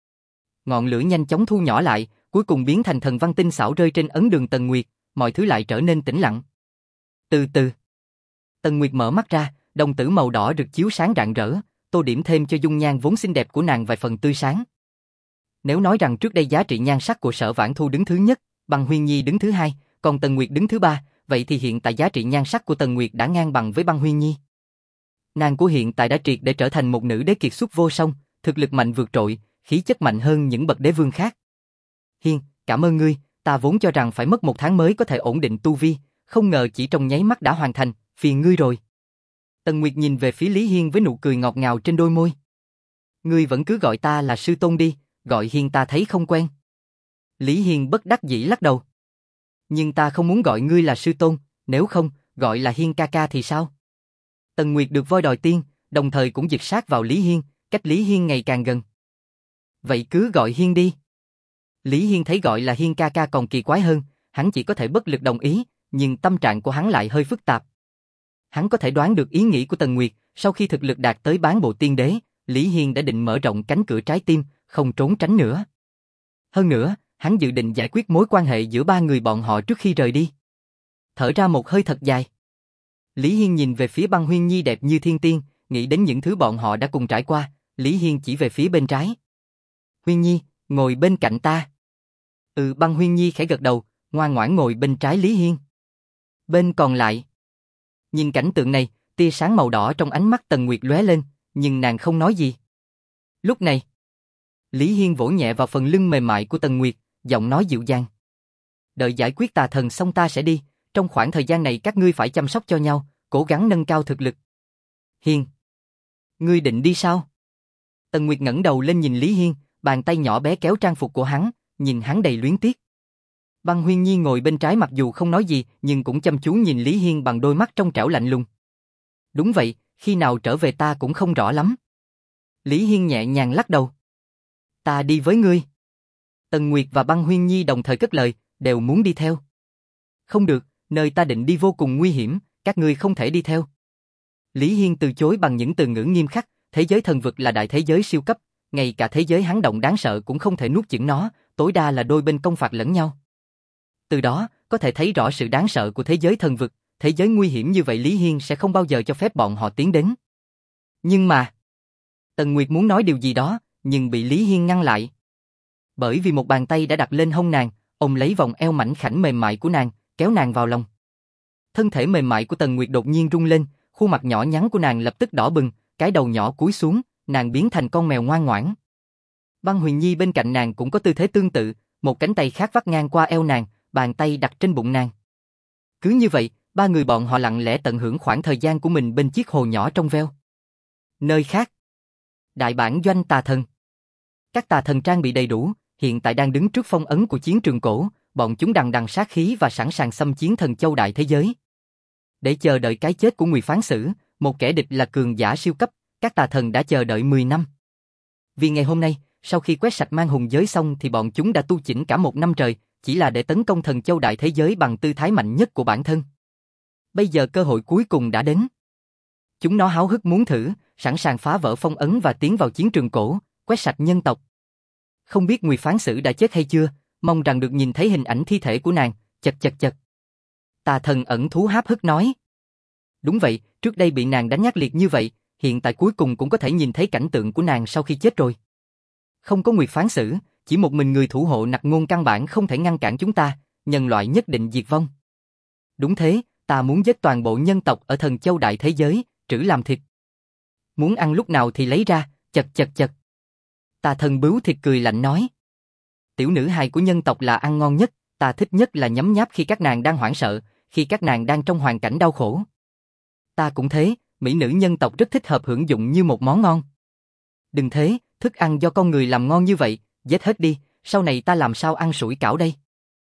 A: ngọn lửa nhanh chóng thu nhỏ lại, cuối cùng biến thành thần văn tinh xảo rơi trên ấn đường Tần Nguyệt, mọi thứ lại trở nên tĩnh lặng. Từ từ, Tần Nguyệt mở mắt ra, đồng tử màu đỏ rực chiếu sáng rạng rỡ, tô điểm thêm cho dung nhan vốn xinh đẹp của nàng vài phần tươi sáng. Nếu nói rằng trước đây giá trị nhan sắc của Sở Vãn Thu đứng thứ nhất, Băng Huyên Nhi đứng thứ hai, còn Tần Nguyệt đứng thứ ba, vậy thì hiện tại giá trị nhan sắc của Tần Nguyệt đã ngang bằng với Băng Huyên Nhi. Nàng của hiện tại đã triệt để trở thành một nữ đế kiệt xuất vô song, thực lực mạnh vượt trội, khí chất mạnh hơn những bậc đế vương khác. Hiên, cảm ơn ngươi, ta vốn cho rằng phải mất một tháng mới có thể ổn định tu vi, không ngờ chỉ trong nháy mắt đã hoàn thành, phiền ngươi rồi. Tần Nguyệt nhìn về phía Lý Hiên với nụ cười ngọt ngào trên đôi môi. Ngươi vẫn cứ gọi ta là sư tôn đi, gọi Hiên ta thấy không quen. Lý Hiên bất đắc dĩ lắc đầu. Nhưng ta không muốn gọi ngươi là sư tôn, nếu không, gọi là Hiên ca ca thì sao? Tần Nguyệt được voi đòi tiên, đồng thời cũng dịch sát vào Lý Hiên, cách Lý Hiên ngày càng gần. Vậy cứ gọi Hiên đi. Lý Hiên thấy gọi là Hiên ca ca còn kỳ quái hơn, hắn chỉ có thể bất lực đồng ý, nhưng tâm trạng của hắn lại hơi phức tạp. Hắn có thể đoán được ý nghĩ của Tần Nguyệt, sau khi thực lực đạt tới bán bộ tiên đế, Lý Hiên đã định mở rộng cánh cửa trái tim, không trốn tránh nữa. Hơn nữa, hắn dự định giải quyết mối quan hệ giữa ba người bọn họ trước khi rời đi. Thở ra một hơi thật dài. Lý Hiên nhìn về phía Băng Huyên Nhi đẹp như thiên tiên, nghĩ đến những thứ bọn họ đã cùng trải qua, Lý Hiên chỉ về phía bên trái. Huyên Nhi, ngồi bên cạnh ta. Ừ, Băng Huyên Nhi khẽ gật đầu, ngoan ngoãn ngồi bên trái Lý Hiên. Bên còn lại. Nhìn cảnh tượng này, tia sáng màu đỏ trong ánh mắt Tần Nguyệt lóe lên, nhưng nàng không nói gì. Lúc này, Lý Hiên vỗ nhẹ vào phần lưng mềm mại của Tần Nguyệt, giọng nói dịu dàng. Đợi giải quyết tà thần xong ta sẽ đi, trong khoảng thời gian này các ngươi phải chăm sóc cho nhau, cố gắng nâng cao thực lực. Hiên, ngươi định đi sao? Tần Nguyệt ngẩng đầu lên nhìn Lý Hiên, bàn tay nhỏ bé kéo trang phục của hắn, nhìn hắn đầy luyến tiếc. Băng Huyên Nhi ngồi bên trái mặc dù không nói gì, nhưng cũng chăm chú nhìn Lý Hiên bằng đôi mắt trong trẻo lạnh lùng. Đúng vậy, khi nào trở về ta cũng không rõ lắm. Lý Hiên nhẹ nhàng lắc đầu. Ta đi với ngươi. Tần Nguyệt và Băng Huyên Nhi đồng thời cất lời, đều muốn đi theo. Không được, nơi ta định đi vô cùng nguy hiểm, các ngươi không thể đi theo. Lý Hiên từ chối bằng những từ ngữ nghiêm khắc, thế giới thần vực là đại thế giới siêu cấp, ngay cả thế giới hắn động đáng sợ cũng không thể nuốt chửng nó, tối đa là đôi bên công phạt lẫn nhau. Từ đó, có thể thấy rõ sự đáng sợ của thế giới thần vực, thế giới nguy hiểm như vậy Lý Hiên sẽ không bao giờ cho phép bọn họ tiến đến. Nhưng mà... Tần Nguyệt muốn nói điều gì đó, nhưng bị Lý Hiên ngăn lại. Bởi vì một bàn tay đã đặt lên hông nàng, ôm lấy vòng eo mảnh khảnh mềm mại của nàng, kéo nàng vào lòng. Thân thể mềm mại của Tần Nguyệt đột nhiên rung lên, khuôn mặt nhỏ nhắn của nàng lập tức đỏ bừng, cái đầu nhỏ cúi xuống, nàng biến thành con mèo ngoan ngoãn. Băng Huyền Nhi bên cạnh nàng cũng có tư thế tương tự, một cánh tay khác vắt ngang qua eo nàng, bàn tay đặt trên bụng nàng. Cứ như vậy, ba người bọn họ lặng lẽ tận hưởng khoảng thời gian của mình bên chiếc hồ nhỏ trong veo. Nơi khác, đại bản doanh tà thần. Các tà thần trang bị đầy đủ, hiện tại đang đứng trước phong ấn của chiến trường cổ, bọn chúng đằng đằng sát khí và sẵn sàng xâm chiến thần châu đại thế giới. Để chờ đợi cái chết của Ngụy Phán Sử, một kẻ địch là cường giả siêu cấp, các tà thần đã chờ đợi mười năm. Vì ngày hôm nay, sau khi quét sạch mang hùng giới xong thì bọn chúng đã tu chỉnh cả một năm trời, chỉ là để tấn công thần châu đại thế giới bằng tư thái mạnh nhất của bản thân. Bây giờ cơ hội cuối cùng đã đến. Chúng nó háo hức muốn thử, sẵn sàng phá vỡ phong ấn và tiến vào chiến trường cổ, quét sạch nhân tộc. Không biết Ngụy Phán Sử đã chết hay chưa, mong rằng được nhìn thấy hình ảnh thi thể của nàng, chật chật chật. Tà thần ẩn thú háp hức nói. Đúng vậy, trước đây bị nàng đánh ngất liệt như vậy, hiện tại cuối cùng cũng có thể nhìn thấy cảnh tượng của nàng sau khi chết rồi. Không có Ngụy Phán Sử, chỉ một mình người thủ hộ Nặc Ngôn căn bản không thể ngăn cản chúng ta, nhân loại nhất định diệt vong. Đúng thế, ta muốn giết toàn bộ nhân tộc ở thần châu đại thế giới, trữ làm thịt. Muốn ăn lúc nào thì lấy ra, chật chật chật. Tà thần bướu thịt cười lạnh nói. Tiểu nữ hài của nhân tộc là ăn ngon nhất, ta thích nhất là nhấm nháp khi các nàng đang hoảng sợ, khi các nàng đang trong hoàn cảnh đau khổ. Ta cũng thế, mỹ nữ nhân tộc rất thích hợp hưởng dụng như một món ngon. Đừng thế, thức ăn do con người làm ngon như vậy, giết hết đi, sau này ta làm sao ăn sủi cảo đây?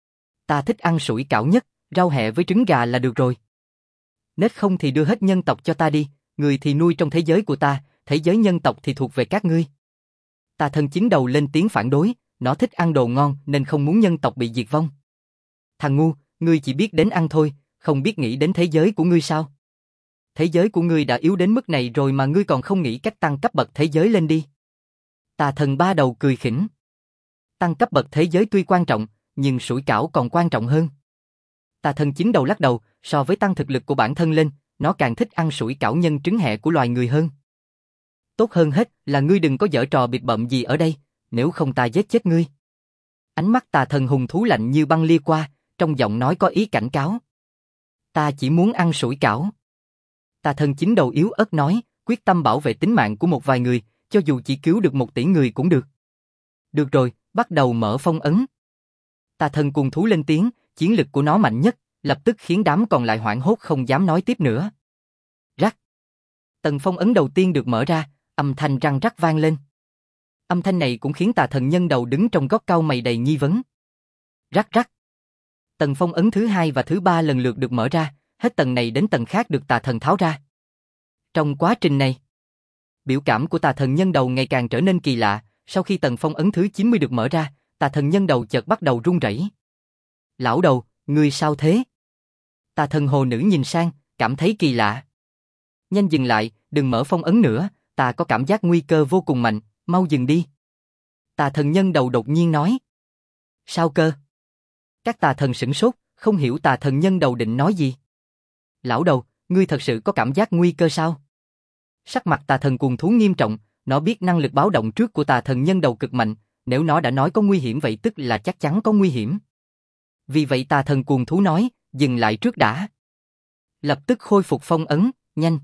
A: Ta thích ăn sủi cảo nhất, rau hẹ với trứng gà là được rồi. Nếu không thì đưa hết nhân tộc cho ta đi, người thì nuôi trong thế giới của ta, thế giới nhân tộc thì thuộc về các ngươi. Tà thần chính đầu lên tiếng phản đối, nó thích ăn đồ ngon nên không muốn nhân tộc bị diệt vong. Thằng ngu, ngươi chỉ biết đến ăn thôi, không biết nghĩ đến thế giới của ngươi sao? Thế giới của ngươi đã yếu đến mức này rồi mà ngươi còn không nghĩ cách tăng cấp bậc thế giới lên đi. Tà thần ba đầu cười khỉnh. Tăng cấp bậc thế giới tuy quan trọng, nhưng sủi cảo còn quan trọng hơn. Tà thần chính đầu lắc đầu, so với tăng thực lực của bản thân lên, nó càng thích ăn sủi cảo nhân trứng hẹ của loài người hơn. Tốt hơn hết là ngươi đừng có giở trò bịp bợm gì ở đây, nếu không ta giết chết ngươi. Ánh mắt tà thần hùng thú lạnh như băng lia qua, trong giọng nói có ý cảnh cáo. Ta chỉ muốn ăn sủi cảo. Tà thần chính đầu yếu ớt nói, quyết tâm bảo vệ tính mạng của một vài người, cho dù chỉ cứu được một tỷ người cũng được. Được rồi, bắt đầu mở phong ấn. Tà thần cùng thú lên tiếng, chiến lực của nó mạnh nhất, lập tức khiến đám còn lại hoảng hốt không dám nói tiếp nữa. Rắc. Tầng phong ấn đầu tiên được mở ra, âm thanh răng rắc vang lên. Âm thanh này cũng khiến tà thần nhân đầu đứng trong góc cau mày đầy nghi vấn. Rắc rắc. Tầng phong ấn thứ hai và thứ ba lần lượt được mở ra, hết tầng này đến tầng khác được tà thần tháo ra. Trong quá trình này, biểu cảm của tà thần nhân đầu ngày càng trở nên kỳ lạ, sau khi tầng phong ấn thứ chín mươi được mở ra, tà thần nhân đầu chợt bắt đầu run rẩy. Lão đầu, ngươi sao thế? Tà thần hồ nữ nhìn sang, cảm thấy kỳ lạ. Nhanh dừng lại, đừng mở phong ấn nữa, ta có cảm giác nguy cơ vô cùng mạnh, mau dừng đi. Tà thần nhân đầu đột nhiên nói. Sao cơ? Các tà thần sửng sốt, không hiểu tà thần nhân đầu định nói gì. Lão đầu, ngươi thật sự có cảm giác nguy cơ sao? Sắc mặt tà thần cuồng thú nghiêm trọng, nó biết năng lực báo động trước của tà thần nhân đầu cực mạnh, nếu nó đã nói có nguy hiểm vậy tức là chắc chắn có nguy hiểm. Vì vậy tà thần cuồng thú nói, dừng lại trước đã. Lập tức khôi phục phong ấn, nhanh.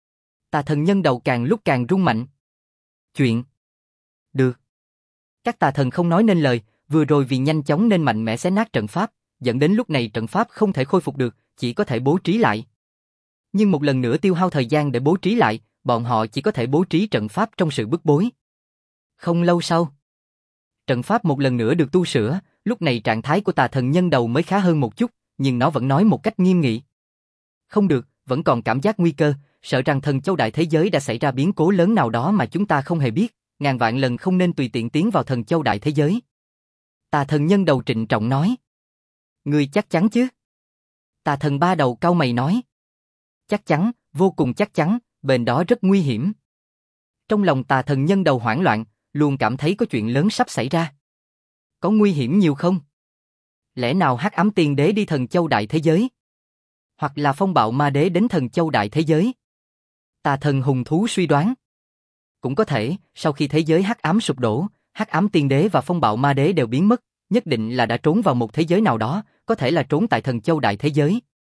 A: Tà thần nhân đầu càng lúc càng rung mạnh. Chuyện. Được. Các tà thần không nói nên lời, vừa rồi vì nhanh chóng nên mạnh mẽ xé nát trận pháp, dẫn đến lúc này trận pháp không thể khôi phục được, chỉ có thể bố trí lại. Nhưng một lần nữa tiêu hao thời gian để bố trí lại, bọn họ chỉ có thể bố trí trận pháp trong sự bức bối. Không lâu sau, trận pháp một lần nữa được tu sửa, lúc này trạng thái của tà thần nhân đầu mới khá hơn một chút, nhưng nó vẫn nói một cách nghiêm nghị. Không được, vẫn còn cảm giác nguy cơ, sợ rằng thần châu đại thế giới đã xảy ra biến cố lớn nào đó mà chúng ta không hề biết, ngàn vạn lần không nên tùy tiện tiến vào thần châu đại thế giới. Tà thần nhân đầu trịnh trọng nói. Ngươi chắc chắn chứ? Tà thần ba đầu cau mày nói. Chắc chắn, vô cùng chắc chắn, bên đó rất nguy hiểm. Trong lòng tà thần nhân đầu hoảng loạn, luôn cảm thấy có chuyện lớn sắp xảy ra. Có nguy hiểm nhiều không? Lẽ nào Hắc Ám Tiên Đế đi thần châu đại thế giới? Hoặc là phong bạo ma đế đến thần châu đại thế giới. Tà thần hùng thú suy đoán. Cũng có thể, sau khi thế giới hắc ám sụp đổ, hắc ám tiên đế và phong bạo ma đế đều biến mất, nhất định là đã trốn vào một thế giới nào đó, có thể là trốn tại thần châu đại thế giới.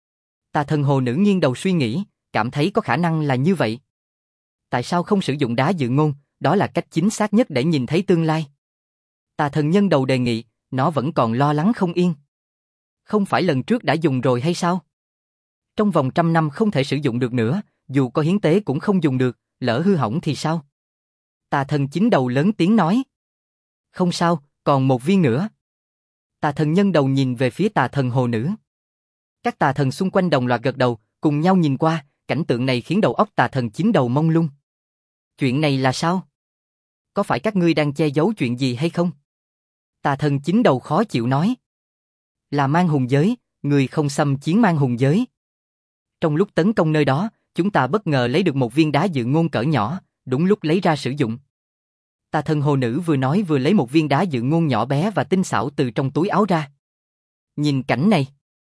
A: Tà thần hồ nữ nghiêng đầu suy nghĩ, cảm thấy có khả năng là như vậy. Tại sao không sử dụng đá dự ngôn, đó là cách chính xác nhất để nhìn thấy tương lai. Tà thần nhân đầu đề nghị, nó vẫn còn lo lắng không yên. Không phải lần trước đã dùng rồi hay sao? Trong vòng trăm năm không thể sử dụng được nữa, dù có hiến tế cũng không dùng được, lỡ hư hỏng thì sao? Tà thần chính đầu lớn tiếng nói. Không sao, còn một viên nữa. Tà thần nhân đầu nhìn về phía tà thần hồ nữ. Các tà thần xung quanh đồng loạt gật đầu, cùng nhau nhìn qua, cảnh tượng này khiến đầu óc tà thần chính đầu mông lung. Chuyện này là sao? Có phải các ngươi đang che giấu chuyện gì hay không? Tà thần chính đầu khó chịu nói. Là mang hùng giới, người không xâm chiến mang hùng giới. Trong lúc tấn công nơi đó, chúng ta bất ngờ lấy được một viên đá dự ngôn cỡ nhỏ, đúng lúc lấy ra sử dụng. Tà thần hồ nữ vừa nói vừa lấy một viên đá dự ngôn nhỏ bé và tinh xảo từ trong túi áo ra. Nhìn cảnh này.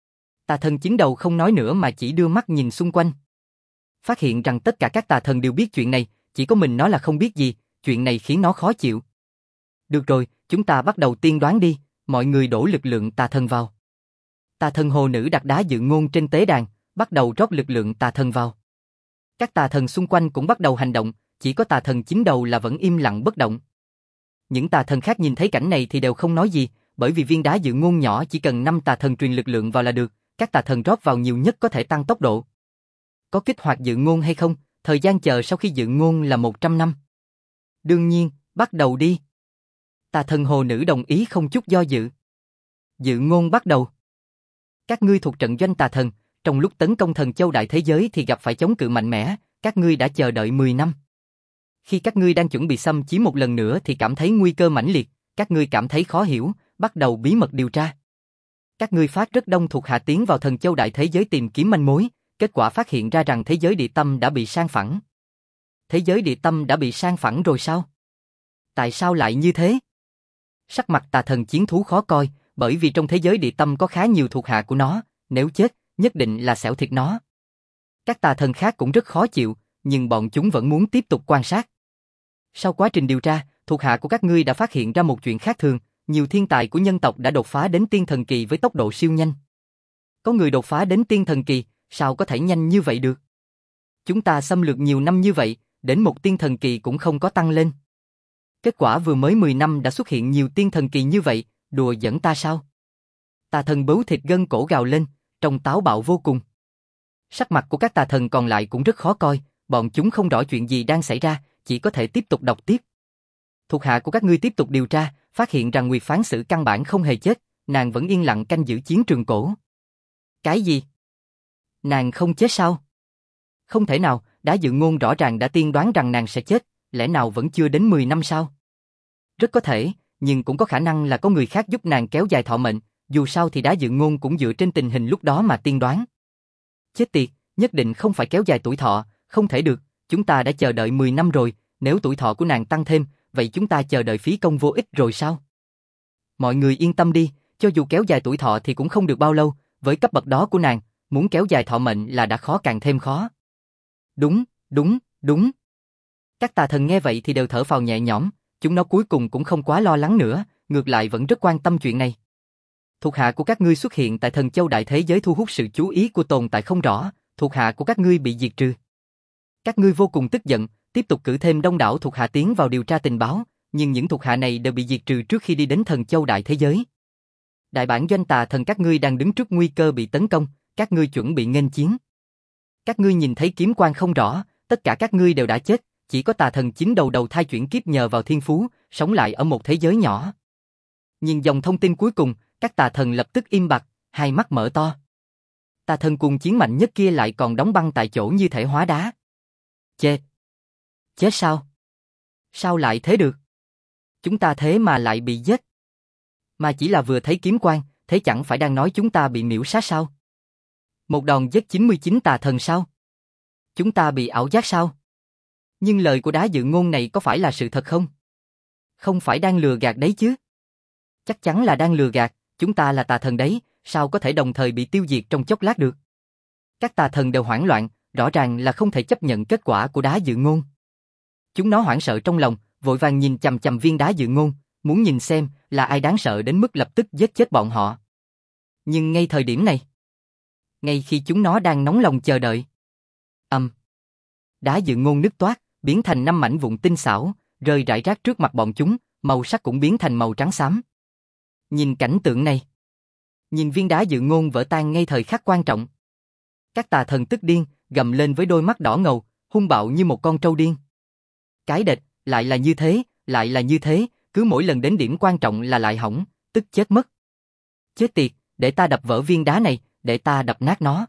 A: Tà thần chính đầu không nói nữa mà chỉ đưa mắt nhìn xung quanh. Phát hiện rằng tất cả các tà thần đều biết chuyện này, chỉ có mình nó là không biết gì, chuyện này khiến nó khó chịu. Được rồi, chúng ta bắt đầu tiên đoán đi, mọi người đổ lực lượng tà thần vào. Tà thần hồ nữ đặt đá dự ngôn trên tế đàn, bắt đầu rót lực lượng tà thần vào. Các tà thần xung quanh cũng bắt đầu hành động, chỉ có tà thần chính đầu là vẫn im lặng bất động. Những tà thần khác nhìn thấy cảnh này thì đều không nói gì, bởi vì viên đá dự ngôn nhỏ chỉ cần năm tà thần truyền lực lượng vào là được, các tà thần rót vào nhiều nhất có thể tăng tốc độ. Có kích hoạt dự ngôn hay không? Thời gian chờ sau khi dự ngôn là một trăm năm. Đương nhiên, bắt đầu đi. Tà thần hồ nữ đồng ý không chút do dự. Dự ngôn bắt đầu. Các ngươi thuộc trận doanh tà thần, trong lúc tấn công thần châu đại thế giới thì gặp phải chống cự mạnh mẽ, các ngươi đã chờ đợi mười năm. Khi các ngươi đang chuẩn bị xâm chiếm một lần nữa thì cảm thấy nguy cơ mãnh liệt, các ngươi cảm thấy khó hiểu, bắt đầu bí mật điều tra. Các ngươi phát rất đông thuộc hạ tiến vào thần châu đại thế giới tìm kiếm manh mối, kết quả phát hiện ra rằng thế giới địa tâm đã bị san phẳng. Thế giới địa tâm đã bị san phẳng rồi sao? Tại sao lại như thế? Sắc mặt tà thần chiến thú khó coi, bởi vì trong thế giới địa tâm có khá nhiều thuộc hạ của nó, nếu chết, nhất định là xẻo thịt nó. Các tà thần khác cũng rất khó chịu, nhưng bọn chúng vẫn muốn tiếp tục quan sát. Sau quá trình điều tra, thuộc hạ của các ngươi đã phát hiện ra một chuyện khác thường, nhiều thiên tài của nhân tộc đã đột phá đến tiên thần kỳ với tốc độ siêu nhanh. Có người đột phá đến tiên thần kỳ, sao có thể nhanh như vậy được? Chúng ta xâm lược nhiều năm như vậy, đến một tiên thần kỳ cũng không có tăng lên. Kết quả vừa mới mười năm đã xuất hiện nhiều tiên thần kỳ như vậy, đùa giỡn ta sao? Tà thần bấu thịt gân cổ gào lên, trông táo bạo vô cùng. Sắc mặt của các tà thần còn lại cũng rất khó coi, bọn chúng không rõ chuyện gì đang xảy ra, chỉ có thể tiếp tục đọc tiếp. Thuộc hạ của các ngươi tiếp tục điều tra, phát hiện rằng Nguyệt Phán Sử căn bản không hề chết, nàng vẫn yên lặng canh giữ chiến trường cổ. Cái gì? Nàng không chết sao? Không thể nào, đá dự ngôn rõ ràng đã tiên đoán rằng nàng sẽ chết, lẽ nào vẫn chưa đến mười năm sao? Rất có thể, nhưng cũng có khả năng là có người khác giúp nàng kéo dài thọ mệnh, dù sao thì đá dự ngôn cũng dựa trên tình hình lúc đó mà tiên đoán. Chết tiệt, nhất định không phải kéo dài tuổi thọ, không thể được, chúng ta đã chờ đợi mười năm rồi, nếu tuổi thọ của nàng tăng thêm, vậy chúng ta chờ đợi phí công vô ích rồi sao? Mọi người yên tâm đi, cho dù kéo dài tuổi thọ thì cũng không được bao lâu, với cấp bậc đó của nàng, muốn kéo dài thọ mệnh là đã khó càng thêm khó. Đúng, đúng, đúng. Các tà thần nghe vậy thì đều thở phào nhẹ nhõm, chúng nó cuối cùng cũng không quá lo lắng nữa, ngược lại vẫn rất quan tâm chuyện này. Thuộc hạ của các ngươi xuất hiện tại thần châu đại thế giới thu hút sự chú ý của tồn tại không rõ, thuộc hạ của các ngươi bị diệt trừ. Các ngươi vô cùng tức giận, tiếp tục cử thêm đông đảo thuộc hạ tiến vào điều tra tình báo, nhưng những thuộc hạ này đều bị diệt trừ trước khi đi đến thần châu đại thế giới. Đại bản doanh tà thần các ngươi đang đứng trước nguy cơ bị tấn công, các ngươi chuẩn bị nghênh chiến. Các ngươi nhìn thấy kiếm quang không rõ, tất cả các ngươi đều đã chết, chỉ có tà thần chính đầu đầu thai chuyển kiếp nhờ vào thiên phú, sống lại ở một thế giới nhỏ. Nhìn dòng thông tin cuối cùng, các tà thần lập tức im bặt, hai mắt mở to. Tà thần cùng chiến mạnh nhất kia lại còn đóng băng tại chỗ như thể hóa đá. Chết! Chết sao? Sao lại thế được? Chúng ta thế mà lại bị giết. Mà chỉ là vừa thấy kiếm quang, thế chẳng phải đang nói chúng ta bị miễu sát sao? Một đòn giết chín mươi chín tà thần sao? Chúng ta bị ảo giác sao? Nhưng lời của đá dự ngôn này có phải là sự thật không? Không phải đang lừa gạt đấy chứ? Chắc chắn là đang lừa gạt, chúng ta là tà thần đấy, sao có thể đồng thời bị tiêu diệt trong chốc lát được? Các tà thần đều hoảng loạn, rõ ràng là không thể chấp nhận kết quả của đá dự ngôn. Chúng nó hoảng sợ trong lòng, vội vàng nhìn chằm chằm viên đá dự ngôn, muốn nhìn xem là ai đáng sợ đến mức lập tức giết chết bọn họ. Nhưng ngay thời điểm này, ngay khi chúng nó đang nóng lòng chờ đợi, âm, um, đá dự ngôn nứt toác, biến thành năm mảnh vụn tinh xảo, rơi rải rác trước mặt bọn chúng, màu sắc cũng biến thành màu trắng xám. Nhìn cảnh tượng này, nhìn viên đá dự ngôn vỡ tan ngay thời khắc quan trọng, các tà thần tức điên, gầm lên với đôi mắt đỏ ngầu, hung bạo như một con trâu điên. Cái đệt, lại là như thế, lại là như thế, cứ mỗi lần đến điểm quan trọng là lại hỏng, tức chết mất. Chết tiệt, để ta đập vỡ viên đá này, để ta đập nát nó.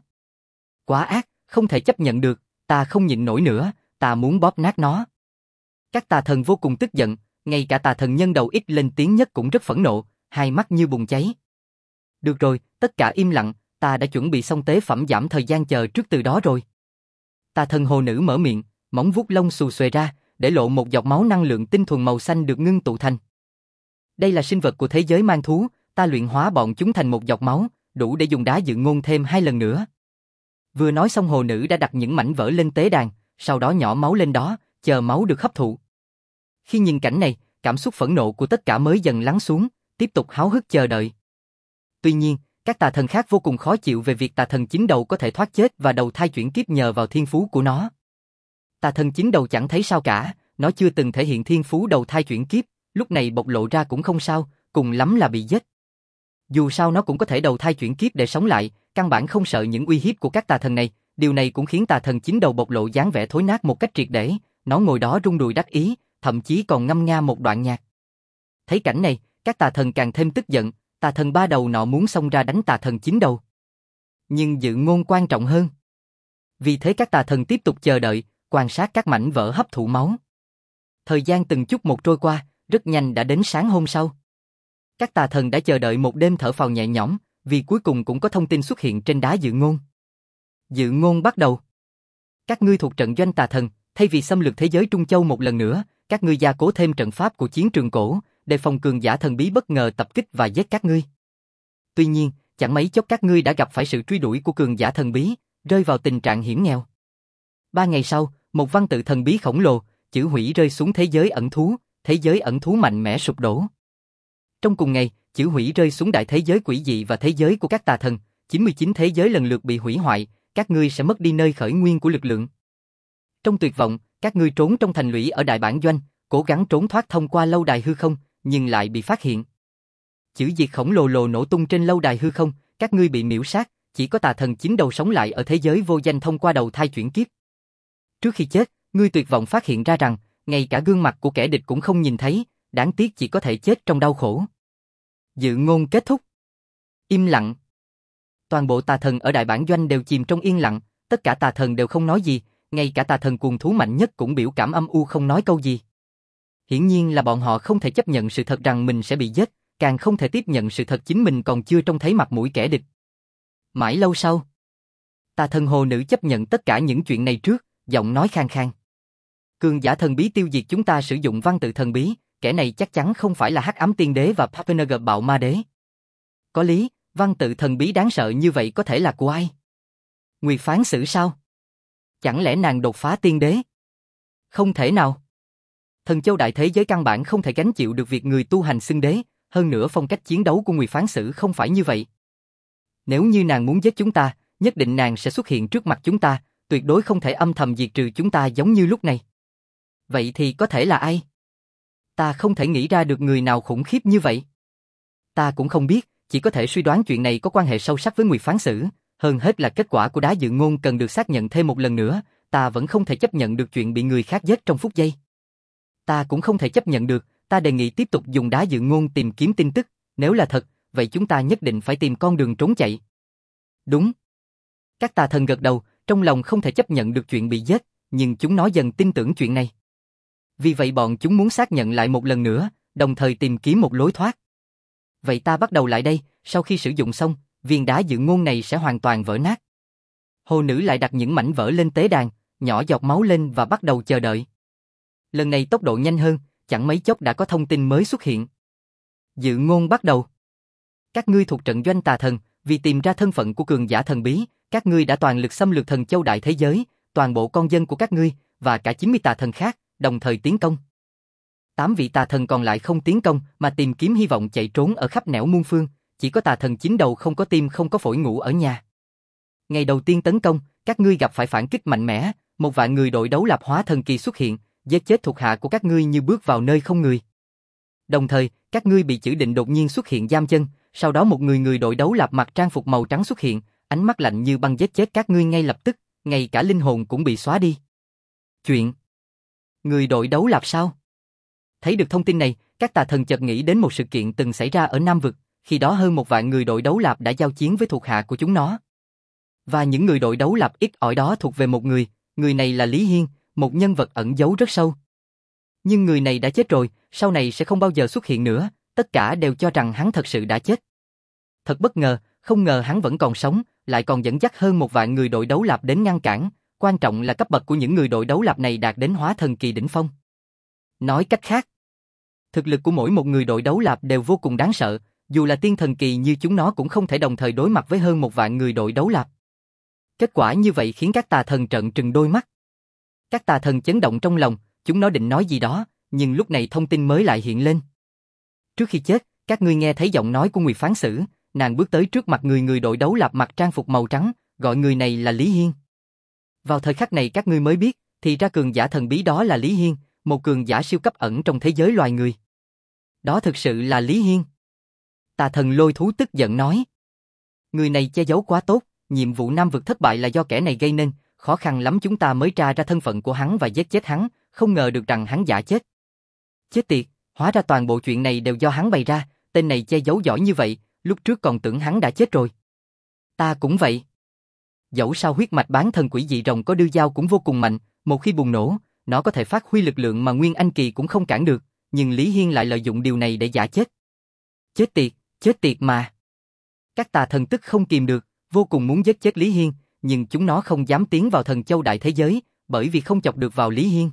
A: Quá ác, không thể chấp nhận được, ta không nhịn nổi nữa, ta muốn bóp nát nó. Các tà thần vô cùng tức giận, ngay cả tà thần nhân đầu ít lên tiếng nhất cũng rất phẫn nộ, hai mắt như bùng cháy. Được rồi, tất cả im lặng, ta đã chuẩn bị xong tế phẩm giảm thời gian chờ trước từ đó rồi. Tà thần hồ nữ mở miệng, móng vuốt lông xù xuề ra, để lộ một giọt máu năng lượng tinh thuần màu xanh được ngưng tụ thành. Đây là sinh vật của thế giới mang thú, ta luyện hóa bọn chúng thành một giọt máu, đủ để dùng đá dự ngôn thêm hai lần nữa. Vừa nói xong hồ nữ đã đặt những mảnh vỡ lên tế đàn, sau đó nhỏ máu lên đó, chờ máu được hấp thụ. Khi nhìn cảnh này, cảm xúc phẫn nộ của tất cả mới dần lắng xuống, tiếp tục háo hức chờ đợi. Tuy nhiên, các tà thần khác vô cùng khó chịu về việc tà thần chính đầu có thể thoát chết và đầu thai chuyển kiếp nhờ vào thiên phú của nó. Tà thần chính đầu chẳng thấy sao cả, nó chưa từng thể hiện thiên phú đầu thai chuyển kiếp, lúc này bộc lộ ra cũng không sao, cùng lắm là bị giết. Dù sao nó cũng có thể đầu thai chuyển kiếp để sống lại, căn bản không sợ những uy hiếp của các tà thần này, điều này cũng khiến tà thần chính đầu bộc lộ dáng vẻ thối nát một cách triệt để, nó ngồi đó rung đùi đắc ý, thậm chí còn ngâm nga một đoạn nhạc. Thấy cảnh này, các tà thần càng thêm tức giận, tà thần ba đầu nọ muốn xông ra đánh tà thần chính đầu. Nhưng dự ngôn quan trọng hơn. Vì thế các tà thần tiếp tục chờ đợi, quan sát các mảnh vỡ hấp thụ máu. Thời gian từng chút một trôi qua, rất nhanh đã đến sáng hôm sau. Các tà thần đã chờ đợi một đêm thở phào nhẹ nhõm, vì cuối cùng cũng có thông tin xuất hiện trên đá dự ngôn. Dự ngôn bắt đầu. Các ngươi thuộc trận doanh tà thần, thay vì xâm lược thế giới Trung Châu một lần nữa, các ngươi gia cố thêm trận pháp của chiến trường cổ, đề phòng cường giả thần bí bất ngờ tập kích và giết các ngươi. Tuy nhiên, chẳng mấy chốc các ngươi đã gặp phải sự truy đuổi của cường giả thần bí, rơi vào tình trạng hiểm nghèo. Ba ngày sau, một văn tự thần bí khổng lồ, chữ hủy rơi xuống thế giới ẩn thú, thế giới ẩn thú mạnh mẽ sụp đổ. Trong cùng ngày, chữ hủy rơi xuống đại thế giới quỷ dị và thế giới của các tà thần, chín mươi chín thế giới lần lượt bị hủy hoại, các ngươi sẽ mất đi nơi khởi nguyên của lực lượng. Trong tuyệt vọng, các ngươi trốn trong thành lũy ở đại bản doanh, cố gắng trốn thoát thông qua lâu đài hư không, nhưng lại bị phát hiện. Chữ diệt khổng lồ lồ nổ tung trên lâu đài hư không, các ngươi bị miễu sát, chỉ có tà thần chính đầu sống lại ở thế giới vô danh thông qua đầu thai chuyển kiếp. Trước khi chết, ngươi tuyệt vọng phát hiện ra rằng, ngay cả gương mặt của kẻ địch cũng không nhìn thấy, đáng tiếc chỉ có thể chết trong đau khổ. Dự ngôn kết thúc. Im lặng. Toàn bộ tà thần ở đại bản doanh đều chìm trong yên lặng, tất cả tà thần đều không nói gì, ngay cả tà thần cuồng thú mạnh nhất cũng biểu cảm âm u không nói câu gì. Hiển nhiên là bọn họ không thể chấp nhận sự thật rằng mình sẽ bị giết, càng không thể tiếp nhận sự thật chính mình còn chưa trông thấy mặt mũi kẻ địch. Mãi lâu sau, tà thần hồ nữ chấp nhận tất cả những chuyện này trước, giọng nói khang khang. Cường giả thần bí tiêu diệt chúng ta sử dụng văn tự thần bí, kẻ này chắc chắn không phải là Hắc Ám Tiên Đế và Papaneger Bạo Ma Đế. Có lý, văn tự thần bí đáng sợ như vậy có thể là của ai? Nguyệt Phán Sử sao? Chẳng lẽ nàng đột phá tiên đế? Không thể nào. Thần châu đại thế giới căn bản không thể gánh chịu được việc người tu hành xưng đế, hơn nữa phong cách chiến đấu của Nguyệt Phán Sử không phải như vậy. Nếu như nàng muốn giết chúng ta, nhất định nàng sẽ xuất hiện trước mặt chúng ta, tuyệt đối không thể âm thầm diệt trừ chúng ta giống như lúc này. Vậy thì có thể là ai? Ta không thể nghĩ ra được người nào khủng khiếp như vậy. Ta cũng không biết, chỉ có thể suy đoán chuyện này có quan hệ sâu sắc với Nguyệt Phán Sử, hơn hết là kết quả của đá dự ngôn cần được xác nhận thêm một lần nữa, ta vẫn không thể chấp nhận được chuyện bị người khác giết trong phút giây. Ta cũng không thể chấp nhận được, ta đề nghị tiếp tục dùng đá dự ngôn tìm kiếm tin tức, nếu là thật, vậy chúng ta nhất định phải tìm con đường trốn chạy. Đúng. Các tà thần gật đầu, trong lòng không thể chấp nhận được chuyện bị giết, nhưng chúng nó dần tin tưởng chuyện này. Vì vậy bọn chúng muốn xác nhận lại một lần nữa, đồng thời tìm kiếm một lối thoát. Vậy ta bắt đầu lại đây, sau khi sử dụng xong, viên đá dự ngôn này sẽ hoàn toàn vỡ nát. Hồ nữ lại đặt những mảnh vỡ lên tế đàn, nhỏ giọt máu lên và bắt đầu chờ đợi. Lần này tốc độ nhanh hơn, chẳng mấy chốc đã có thông tin mới xuất hiện. Dự ngôn bắt đầu. Các ngươi thuộc trận doanh tà thần, vì tìm ra thân phận của cường giả thần bí, Các ngươi đã toàn lực xâm lược thần châu đại thế giới, toàn bộ con dân của các ngươi, và cả chín mươi tà thần khác, đồng thời tiến công. Tám vị tà thần còn lại không tiến công mà tìm kiếm hy vọng chạy trốn ở khắp nẻo muôn phương, chỉ có tà thần chín đầu không có tim không có phổi ngủ ở nhà. Ngày đầu tiên tấn công, các ngươi gặp phải phản kích mạnh mẽ, một vạn người đội đấu lạp hóa thần kỳ xuất hiện, giết chết thuộc hạ của các ngươi như bước vào nơi không người. Đồng thời, các ngươi bị chữ định đột nhiên xuất hiện giam chân, sau đó một người người đội đấu lạp mặc trang phục màu trắng xuất hiện, ánh mắt lạnh như băng giết chết các ngươi ngay lập tức, ngay cả linh hồn cũng bị xóa đi. Chuyện người đội đấu lạp sao? Thấy được thông tin này, các tà thần chợt nghĩ đến một sự kiện từng xảy ra ở Nam Vực, khi đó hơn một vạn người đội đấu lạp đã giao chiến với thuộc hạ của chúng nó. Và những người đội đấu lạp ít ỏi đó thuộc về một người, người này là Lý Hiên, một nhân vật ẩn giấu rất sâu. Nhưng người này đã chết rồi, sau này sẽ không bao giờ xuất hiện nữa, tất cả đều cho rằng hắn thật sự đã chết. Thật bất ngờ, không ngờ hắn vẫn còn sống, lại còn dẫn dắt hơn một vạn người đội đấu lạp đến ngăn cản, quan trọng là cấp bậc của những người đội đấu lạp này đạt đến hóa thần kỳ đỉnh phong. Nói cách khác, thực lực của mỗi một người đội đấu lạp đều vô cùng đáng sợ, dù là tiên thần kỳ như chúng nó cũng không thể đồng thời đối mặt với hơn một vạn người đội đấu lạp. Kết quả như vậy khiến các tà thần trợn trừng đôi mắt. Các tà thần chấn động trong lòng, chúng nó định nói gì đó, nhưng lúc này thông tin mới lại hiện lên. Trước khi chết, các ngươi nghe thấy giọng nói của Nguyệt Phán Sử, nàng bước tới trước mặt người người đội đấu lạp mặc trang phục màu trắng, gọi người này là Lý Hiên. Vào thời khắc này các ngươi mới biết, thì ra cường giả thần bí đó là Lý Hiên, một cường giả siêu cấp ẩn trong thế giới loài người. Đó thực sự là Lý Hiên. Tà thần Lôi Thú tức giận nói. Người này che giấu quá tốt, nhiệm vụ Nam Vực thất bại là do kẻ này gây nên, khó khăn lắm chúng ta mới tra ra thân phận của hắn và giết chết hắn, không ngờ được rằng hắn giả chết. Chết tiệt, hóa ra toàn bộ chuyện này đều do hắn bày ra, tên này che giấu giỏi như vậy, lúc trước còn tưởng hắn đã chết rồi. Ta cũng vậy. Dẫu sao huyết mạch bán thần quỷ dị rồng có đưa dao cũng vô cùng mạnh, một khi bùng nổ, nó có thể phát huy lực lượng mà Nguyên Anh Kỳ cũng không cản được, nhưng Lý Hiên lại lợi dụng điều này để giả chết. Chết tiệt, chết tiệt mà. Các tà thần tức không kìm được, vô cùng muốn giết chết Lý Hiên, nhưng chúng nó không dám tiến vào thần châu đại thế giới, bởi vì không chọc được vào Lý Hiên.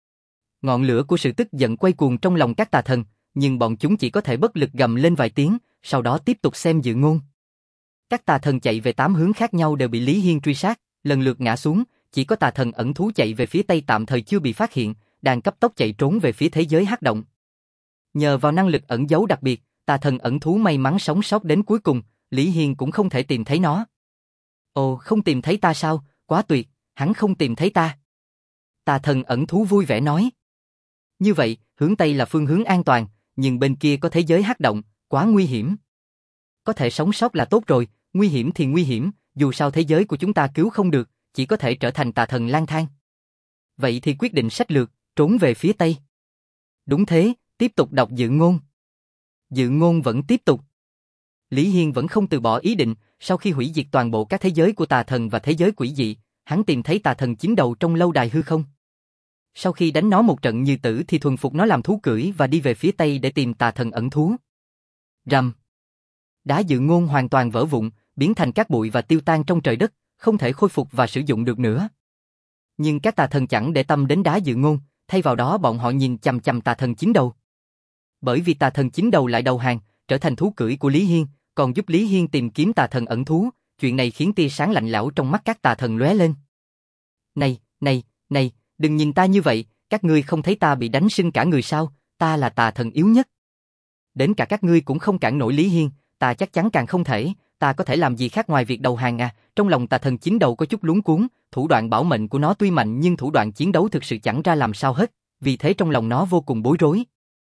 A: Ngọn lửa của sự tức giận quay cuồng trong lòng các tà thần, nhưng bọn chúng chỉ có thể bất lực gầm lên vài tiếng, sau đó tiếp tục xem dự ngôn. Các tà thần chạy về tám hướng khác nhau đều bị Lý Hiên truy sát, lần lượt ngã xuống, chỉ có tà thần ẩn thú chạy về phía tây tạm thời chưa bị phát hiện, đang cấp tốc chạy trốn về phía thế giới hắc động. Nhờ vào năng lực ẩn giấu đặc biệt, tà thần ẩn thú may mắn sống sót đến cuối cùng, Lý Hiên cũng không thể tìm thấy nó. Ồ, không tìm thấy ta sao, quá tuyệt, hắn không tìm thấy ta. Tà thần ẩn thú vui vẻ nói. Như vậy, hướng tây là phương hướng an toàn, nhưng bên kia có thế giới hắc động, quá nguy hiểm. Có thể sống sót là tốt rồi, nguy hiểm thì nguy hiểm, dù sao thế giới của chúng ta cứu không được, chỉ có thể trở thành tà thần lang thang. Vậy thì quyết định sách lược, trốn về phía tây. Đúng thế, tiếp tục đọc dự ngôn. Dự ngôn vẫn tiếp tục. Lý Hiên vẫn không từ bỏ ý định, sau khi hủy diệt toàn bộ các thế giới của tà thần và thế giới quỷ dị, hắn tìm thấy tà thần chín đầu trong lâu đài hư không. Sau khi đánh nó một trận như tử thì thuần phục nó làm thú cưỡi và đi về phía tây để tìm tà thần ẩn thú. Rầm. Đá dự ngôn hoàn toàn vỡ vụn, biến thành cát bụi và tiêu tan trong trời đất, không thể khôi phục và sử dụng được nữa. Nhưng các tà thần chẳng để tâm đến đá dự ngôn, thay vào đó bọn họ nhìn chằm chằm tà thần chín đầu. Bởi vì tà thần chín đầu lại đầu hàng, trở thành thú cưỡi của Lý Hiên, còn giúp Lý Hiên tìm kiếm tà thần ẩn thú, chuyện này khiến tia sáng lạnh lẽo trong mắt các tà thần lóe lên. Này, này, này, đừng nhìn ta như vậy, các ngươi không thấy ta bị đánh sưng cả người sao, ta là tà thần yếu nhất. Đến cả các ngươi cũng không cản nổi Lý Hiên, ta chắc chắn càng không thể, ta có thể làm gì khác ngoài việc đầu hàng à, trong lòng tà thần chín đầu có chút luống cuống, thủ đoạn bảo mệnh của nó tuy mạnh nhưng thủ đoạn chiến đấu thực sự chẳng ra làm sao hết, vì thế trong lòng nó vô cùng bối rối.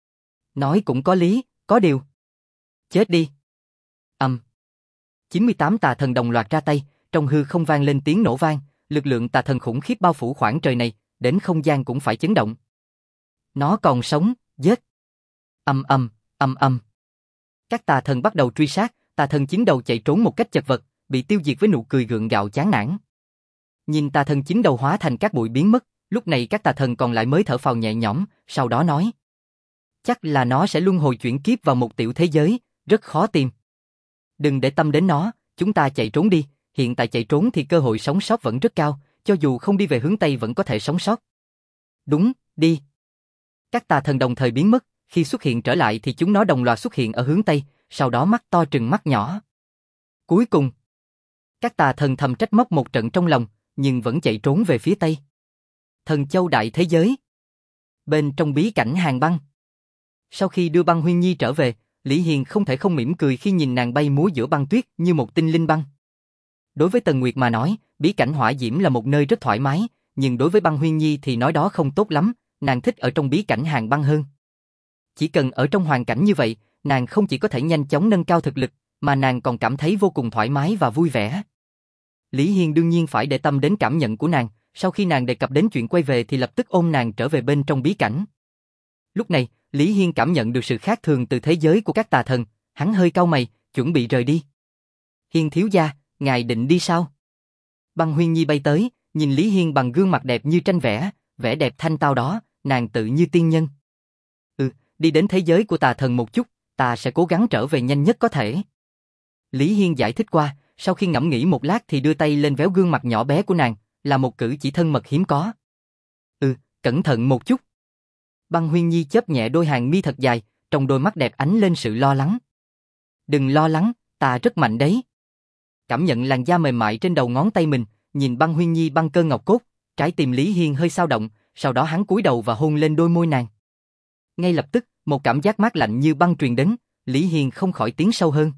A: Nói cũng có lý, có điều. Chết đi. Ầm. Um. chín mươi tám tà thần đồng loạt ra tay, trong hư không vang lên tiếng nổ vang, lực lượng tà thần khủng khiếp bao phủ khoảng trời này, đến không gian cũng phải chấn động. Nó còn sống, giết. Ầm ầm, ầm ầm. Các tà thần bắt đầu truy sát, tà thần chín đầu chạy trốn một cách chật vật, bị tiêu diệt với nụ cười gượng gạo chán nản. Nhìn tà thần chín đầu hóa thành các bụi biến mất, lúc này các tà thần còn lại mới thở phào nhẹ nhõm, sau đó nói: chắc là nó sẽ luân hồi chuyển kiếp vào một tiểu thế giới, rất khó tìm. Đừng để tâm đến nó, chúng ta chạy trốn đi, hiện tại chạy trốn thì cơ hội sống sót vẫn rất cao, cho dù không đi về hướng Tây vẫn có thể sống sót. Đúng, đi. Các tà thần đồng thời biến mất, khi xuất hiện trở lại thì chúng nó đồng loạt xuất hiện ở hướng Tây, sau đó mắt to trừng mắt nhỏ. Cuối cùng, Các tà thần thầm trách móc một trận trong lòng, nhưng vẫn chạy trốn về phía Tây. Thần châu đại thế giới. Bên trong bí cảnh hàng băng. Sau khi đưa Băng Huyên Nhi trở về, Lý Hiền không thể không mỉm cười khi nhìn nàng bay múa giữa băng tuyết như một tinh linh băng. Đối với Tần Nguyệt mà nói, bí cảnh hỏa diễm là một nơi rất thoải mái, nhưng đối với Băng Huyên Nhi thì nói đó không tốt lắm, nàng thích ở trong bí cảnh hàng băng hơn. Chỉ cần ở trong hoàn cảnh như vậy, nàng không chỉ có thể nhanh chóng nâng cao thực lực, mà nàng còn cảm thấy vô cùng thoải mái và vui vẻ. Lý Hiên đương nhiên phải để tâm đến cảm nhận của nàng, sau khi nàng đề cập đến chuyện quay về thì lập tức ôm nàng trở về bên trong bí cảnh. Lúc này, Lý Hiên cảm nhận được sự khác thường từ thế giới của các tà thần, hắn hơi cau mày, chuẩn bị rời đi. Hiên thiếu gia, ngài định đi sao? Băng Huyên Nhi bay tới, nhìn Lý Hiên bằng gương mặt đẹp như tranh vẽ, vẻ đẹp thanh tao đó, nàng tự như tiên nhân. Ừ, đi đến thế giới của tà thần một chút, ta sẽ cố gắng trở về nhanh nhất có thể. Lý Hiên giải thích qua, sau khi ngẫm nghĩ một lát thì đưa tay lên véo gương mặt nhỏ bé của nàng, là một cử chỉ thân mật hiếm có. Ừ, cẩn thận một chút. Băng Huyên Nhi chớp nhẹ đôi hàng mi thật dài, trong đôi mắt đẹp ánh lên sự lo lắng. Đừng lo lắng, ta rất mạnh đấy. Cảm nhận làn da mềm mại trên đầu ngón tay mình, nhìn Băng Huyên Nhi băng cơ ngọc cốt, trái tim Lý Hiên hơi dao động, sau đó hắn cúi đầu và hôn lên đôi môi nàng. Ngay lập tức, một cảm giác mát lạnh như băng truyền đến, Lý Hiên không khỏi tiến sâu hơn.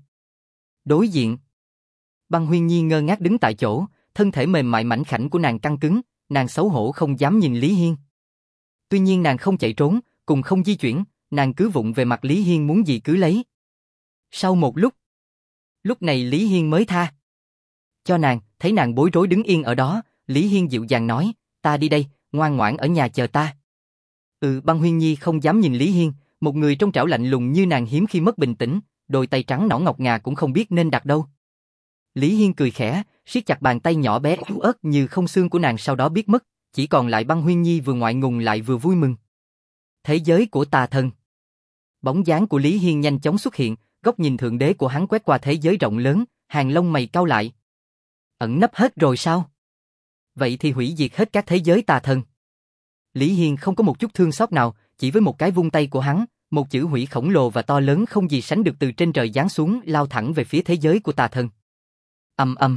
A: Đối diện. Băng Huyên Nhi ngơ ngác đứng tại chỗ, thân thể mềm mại mảnh khảnh của nàng căng cứng, nàng xấu hổ không dám nhìn Lý Hiên. Tuy nhiên nàng không chạy trốn, cùng không di chuyển, nàng cứ vụng về mặt Lý Hiên muốn gì cứ lấy. Sau một lúc, lúc này Lý Hiên mới tha cho nàng, thấy nàng bối rối đứng yên ở đó, Lý Hiên dịu dàng nói, ta đi đây, ngoan ngoãn ở nhà chờ ta. Ừ, Băng Huyên Nhi không dám nhìn Lý Hiên, một người trong trảo lạnh lùng như nàng hiếm khi mất bình tĩnh, đôi tay trắng nõn ngọc ngà cũng không biết nên đặt đâu. Lý Hiên cười khẽ, siết chặt bàn tay nhỏ bé yếu ớt như không xương của nàng, sau đó biết mất, chỉ còn lại Băng Huyên Nhi vừa ngại ngùng lại vừa vui mừng. Thế giới của tà thần. Bóng dáng của Lý Hiên nhanh chóng xuất hiện, góc nhìn thượng đế của hắn quét qua thế giới rộng lớn, hàng lông mày cau lại. Ẩn nấp hết rồi sao? Vậy thì hủy diệt hết các thế giới tà thần. Lý Hiên không có một chút thương xót nào, chỉ với một cái vung tay của hắn, một chữ hủy khổng lồ và to lớn không gì sánh được từ trên trời giáng xuống, lao thẳng về phía thế giới của tà thần. Ầm ầm.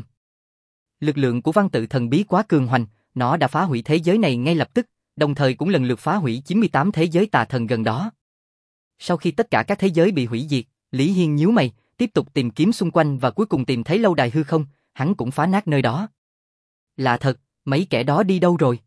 A: Lực lượng của văn tự thần bí quá cường hoành, nó đã phá hủy thế giới này ngay lập tức, đồng thời cũng lần lượt phá hủy chín mươi tám thế giới tà thần gần đó. Sau khi tất cả các thế giới bị hủy diệt, Lý Hiên nhíu mày, tiếp tục tìm kiếm xung quanh và cuối cùng tìm thấy lâu đài hư không, hắn cũng phá nát nơi đó. Lạ thật, mấy kẻ đó đi đâu rồi?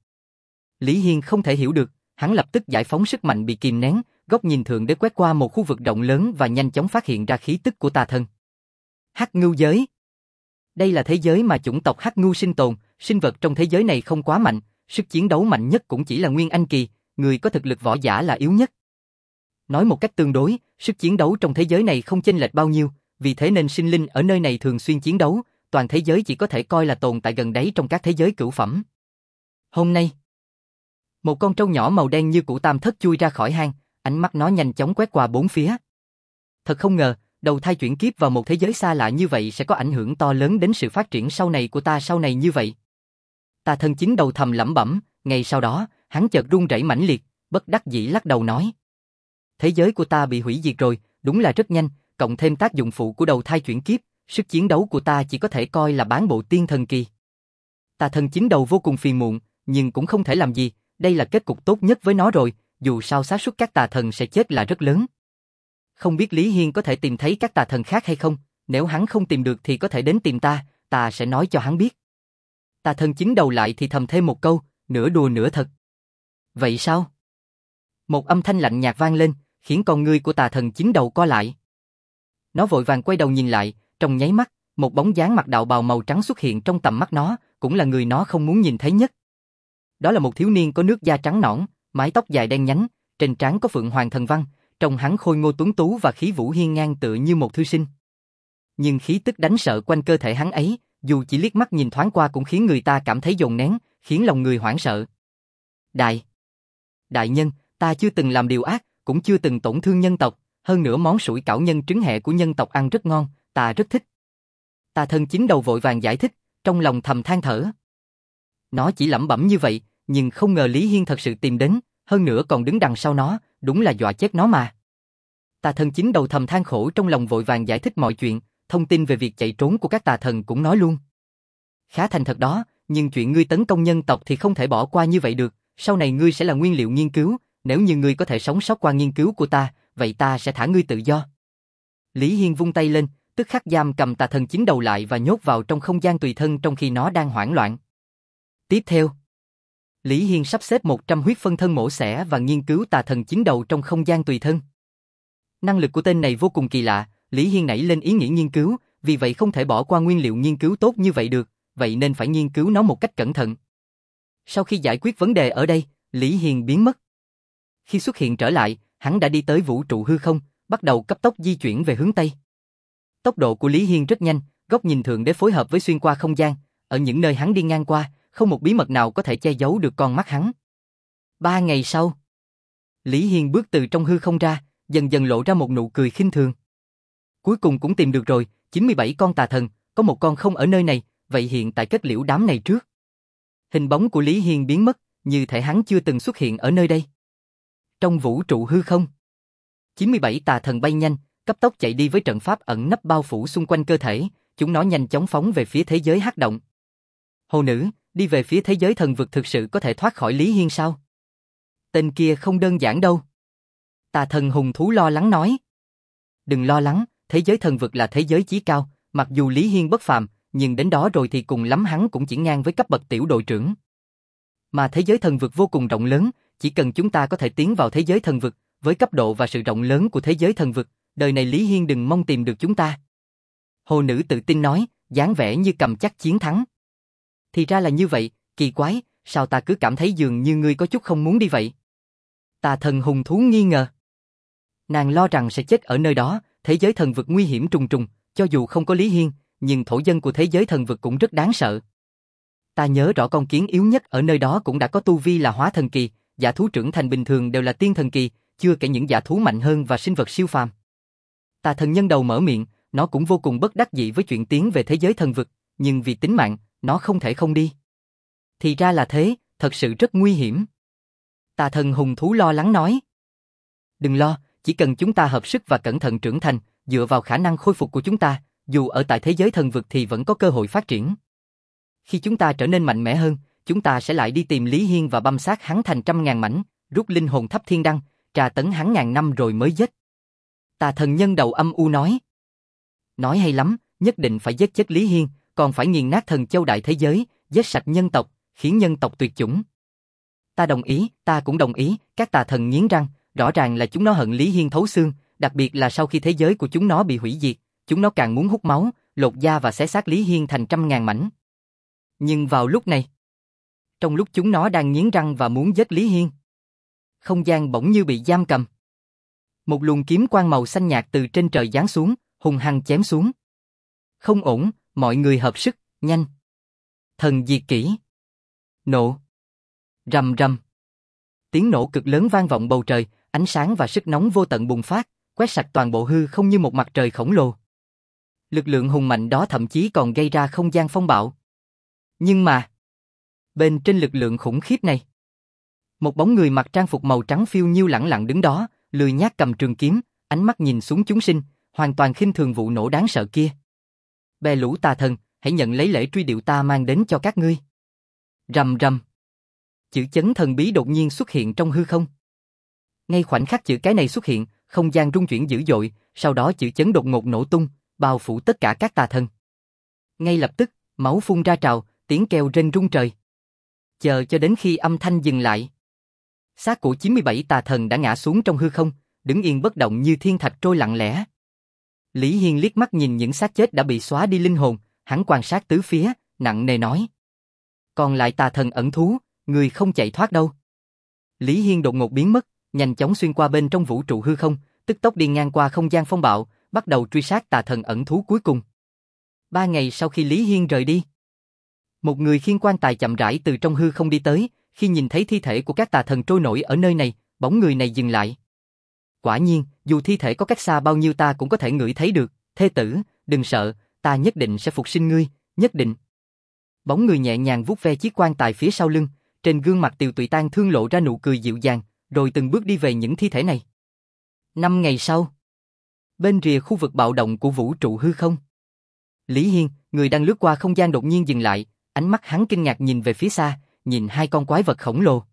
A: Lý Hiên không thể hiểu được, hắn lập tức giải phóng sức mạnh bị kìm nén, góc nhìn thượng đế quét qua một khu vực rộng lớn và nhanh chóng phát hiện ra khí tức của tà thần. Hắc Ngưu giới. Đây là thế giới mà chủng tộc Hắc Ngưu sinh tồn, sinh vật trong thế giới này không quá mạnh, sức chiến đấu mạnh nhất cũng chỉ là Nguyên Anh kỳ, người có thực lực võ giả là yếu nhất. Nói một cách tương đối, sức chiến đấu trong thế giới này không chênh lệch bao nhiêu, vì thế nên sinh linh ở nơi này thường xuyên chiến đấu, toàn thế giới chỉ có thể coi là tồn tại gần đấy trong các thế giới cửu phẩm. Hôm nay, một con trâu nhỏ màu đen như củ tam thất chui ra khỏi hang, ánh mắt nó nhanh chóng quét qua bốn phía. Thật không ngờ, đầu thai chuyển kiếp vào một thế giới xa lạ như vậy sẽ có ảnh hưởng to lớn đến sự phát triển sau này của ta sau này như vậy. Tà thần chính đầu thầm lẩm bẩm, ngay sau đó, hắn chợt run rẩy mãnh liệt, bất đắc dĩ lắc đầu nói. Thế giới của ta bị hủy diệt rồi, đúng là rất nhanh, cộng thêm tác dụng phụ của đầu thai chuyển kiếp, sức chiến đấu của ta chỉ có thể coi là bán bộ tiên thần kỳ. Tà thần chính đầu vô cùng phiền muộn, nhưng cũng không thể làm gì, đây là kết cục tốt nhất với nó rồi, dù sao xác suất các tà thần sẽ chết là rất lớn. Không biết Lý Hiên có thể tìm thấy các tà thần khác hay không, nếu hắn không tìm được thì có thể đến tìm ta, ta sẽ nói cho hắn biết. Tà thần chính đầu lại thì thầm thêm một câu, nửa đùa nửa thật. Vậy sao? Một âm thanh lạnh nhạt vang lên, khiến con ngươi của tà thần chính đầu co lại. Nó vội vàng quay đầu nhìn lại, trong nháy mắt, một bóng dáng mặc đạo bào màu trắng xuất hiện trong tầm mắt nó, cũng là người nó không muốn nhìn thấy nhất. Đó là một thiếu niên có nước da trắng nõn, mái tóc dài đen nhánh, trên trán có phượng hoàng thần văn, trông hắn khôi ngô tuấn tú và khí vũ hiên ngang tựa như một thư sinh. Nhưng khí tức đánh sợ quanh cơ thể hắn ấy, dù chỉ liếc mắt nhìn thoáng qua cũng khiến người ta cảm thấy dồn nén, khiến lòng người hoảng sợ. Đại, đại nhân, ta chưa từng làm điều ác, cũng chưa từng tổn thương nhân tộc, hơn nữa món sủi cảo nhân trứng hẹ của nhân tộc ăn rất ngon, ta rất thích. Tà thần chính đầu vội vàng giải thích, trong lòng thầm than thở. Nó chỉ lẩm bẩm như vậy, nhưng không ngờ Lý Hiên thật sự tìm đến, hơn nữa còn đứng đằng sau nó, đúng là dọa chết nó mà. Tà thần chính đầu thầm than khổ trong lòng vội vàng giải thích mọi chuyện, thông tin về việc chạy trốn của các tà thần cũng nói luôn. Khá thành thật đó, nhưng chuyện ngươi tấn công nhân tộc thì không thể bỏ qua như vậy được, sau này ngươi sẽ là nguyên liệu nghiên cứu, nếu như ngươi có thể sống sót qua nghiên cứu của ta, vậy ta sẽ thả ngươi tự do. Lý Hiên vung tay lên, tức khắc giam cầm tà thần chín đầu lại và nhốt vào trong không gian tùy thân trong khi nó đang hoảng loạn. Tiếp theo, Lý Hiên sắp xếp một trăm huyết phân thân mổ xẻ và nghiên cứu tà thần chín đầu trong không gian tùy thân. Năng lực của tên này vô cùng kỳ lạ, Lý Hiên nảy lên ý nghĩ nghiên cứu, vì vậy không thể bỏ qua nguyên liệu nghiên cứu tốt như vậy được, vậy nên phải nghiên cứu nó một cách cẩn thận. Sau khi giải quyết vấn đề ở đây, Lý Hiên biến mất. Khi xuất hiện trở lại, hắn đã đi tới vũ trụ hư không, bắt đầu cấp tốc di chuyển về hướng Tây. Tốc độ của Lý Hiên rất nhanh, góc nhìn thượng đế phối hợp với xuyên qua không gian, ở những nơi hắn đi ngang qua, không một bí mật nào có thể che giấu được con mắt hắn. Ba ngày sau, Lý Hiên bước từ trong hư không ra, dần dần lộ ra một nụ cười khinh thường. Cuối cùng cũng tìm được rồi, chín mươi bảy con tà thần, có một con không ở nơi này, vậy hiện tại kết liễu đám này trước. Hình bóng của Lý Hiên biến mất, như thể hắn chưa từng xuất hiện ở nơi đây. Trong vũ trụ hư không, chín mươi bảy tà thần bay nhanh, cấp tốc chạy đi với trận pháp ẩn nấp bao phủ xung quanh cơ thể, chúng nó nhanh chóng phóng về phía thế giới hắc động. Hồ nữ, đi về phía thế giới thần vực thực sự có thể thoát khỏi Lý Hiên sao? Tên kia không đơn giản đâu. Tà thần hùng thú lo lắng nói. Đừng lo lắng, thế giới thần vực là thế giới chí cao, mặc dù Lý Hiên bất phàm, nhưng đến đó rồi thì cùng lắm hắn cũng chỉ ngang với cấp bậc tiểu đội trưởng. Mà thế giới thần vực vô cùng rộng lớn, chỉ cần chúng ta có thể tiến vào thế giới thần vực, với cấp độ và sự rộng lớn của thế giới thần vực, đời này Lý Hiên đừng mong tìm được chúng ta. Hồ nữ tự tin nói, dáng vẻ như cầm chắc chiến thắng. Thì ra là như vậy, kỳ quái, sao ta cứ cảm thấy dường như ngươi có chút không muốn đi vậy? Tà thần hùng thú nghi ngờ. Nàng lo rằng sẽ chết ở nơi đó, thế giới thần vực nguy hiểm trùng trùng, cho dù không có Lý Hiên, nhưng thổ dân của thế giới thần vực cũng rất đáng sợ. Ta nhớ rõ con kiến yếu nhất ở nơi đó cũng đã có tu vi là hóa thần kỳ, giả thú trưởng thành bình thường đều là tiên thần kỳ, chưa kể những giả thú mạnh hơn và sinh vật siêu phàm. Tà thần nhân đầu mở miệng, nó cũng vô cùng bất đắc dĩ với chuyện tiến về thế giới thần vực, nhưng vì tính mạng, nó không thể không đi. Thì ra là thế, thật sự rất nguy hiểm. Tà thần hùng thú lo lắng nói. Đừng lo, chỉ cần chúng ta hợp sức và cẩn thận trưởng thành, dựa vào khả năng khôi phục của chúng ta, dù ở tại thế giới thần vực thì vẫn có cơ hội phát triển. Khi chúng ta trở nên mạnh mẽ hơn, chúng ta sẽ lại đi tìm Lý Hiên và băm xác hắn thành trăm ngàn mảnh, rút linh hồn thắp thiên đăng, trà tấn hắn ngàn năm rồi mới giết. Tà thần nhân đầu âm u nói. Nói hay lắm, nhất định phải giết chết Lý Hiên, còn phải nghiền nát thần châu đại thế giới, giết sạch nhân tộc, khiến nhân tộc tuyệt chủng. Ta đồng ý, ta cũng đồng ý, các tà thần nghiến răng, rõ ràng là chúng nó hận Lý Hiên thấu xương, đặc biệt là sau khi thế giới của chúng nó bị hủy diệt, chúng nó càng muốn hút máu, lột da và xé xác Lý Hiên thành trăm ngàn mảnh. Nhưng vào lúc này, trong lúc chúng nó đang nghiến răng và muốn giết Lý Hiên, không gian bỗng như bị giam cầm. Một luồng kiếm quang màu xanh nhạt từ trên trời giáng xuống, hùng hăng chém xuống. Không ổn, mọi người hợp sức, nhanh. Thần diệt kỹ. Nổ. Rầm rầm. Tiếng nổ cực lớn vang vọng bầu trời, ánh sáng và sức nóng vô tận bùng phát, quét sạch toàn bộ hư không như một mặt trời khổng lồ. Lực lượng hùng mạnh đó thậm chí còn gây ra không gian phong bạo. Nhưng mà, bên trên lực lượng khủng khiếp này, một bóng người mặc trang phục màu trắng phiêu nhiêu lẳng lặng đứng đó, lười nhác cầm trường kiếm, ánh mắt nhìn xuống chúng sinh, hoàn toàn khinh thường vụ nổ đáng sợ kia. Bè lũ tà thần, hãy nhận lấy lễ truy điệu ta mang đến cho các ngươi. Rầm rầm. Chữ chấn thần bí đột nhiên xuất hiện trong hư không. Ngay khoảnh khắc chữ cái này xuất hiện, không gian rung chuyển dữ dội, sau đó chữ chấn đột ngột nổ tung, bao phủ tất cả các tà thần. Ngay lập tức, máu phun ra trào, tiếng kêu rên rung trời. Chờ cho đến khi âm thanh dừng lại, xác của chín mươi bảy tà thần đã ngã xuống trong hư không, đứng yên bất động như thiên thạch trôi lặng lẽ. Lý Hiên liếc mắt nhìn những xác chết đã bị xóa đi linh hồn, hắn quan sát tứ phía, nặng nề nói. Còn lại tà thần ẩn thú, người không chạy thoát đâu. Lý Hiên đột ngột biến mất, nhanh chóng xuyên qua bên trong vũ trụ hư không, tức tốc đi ngang qua không gian phong bạo, bắt đầu truy sát tà thần ẩn thú cuối cùng. Ba ngày sau khi Lý Hiên rời đi, một người khiêng quan tài chậm rãi từ trong hư không đi tới, khi nhìn thấy thi thể của các tà thần trôi nổi ở nơi này, bóng người này dừng lại. Quả nhiên, dù thi thể có cách xa bao nhiêu ta cũng có thể ngửi thấy được, thê tử, đừng sợ, ta nhất định sẽ phục sinh ngươi, nhất định. Bóng người nhẹ nhàng vuốt ve chiếc quan tài phía sau lưng, trên gương mặt tiều tụy tang thương lộ ra nụ cười dịu dàng, rồi từng bước đi về những thi thể này. Năm ngày sau, bên rìa khu vực bạo động của vũ trụ hư không, Lý Hiên, người đang lướt qua không gian đột nhiên dừng lại, Ánh mắt hắn kinh ngạc nhìn về phía xa, nhìn hai con quái vật khổng lồ.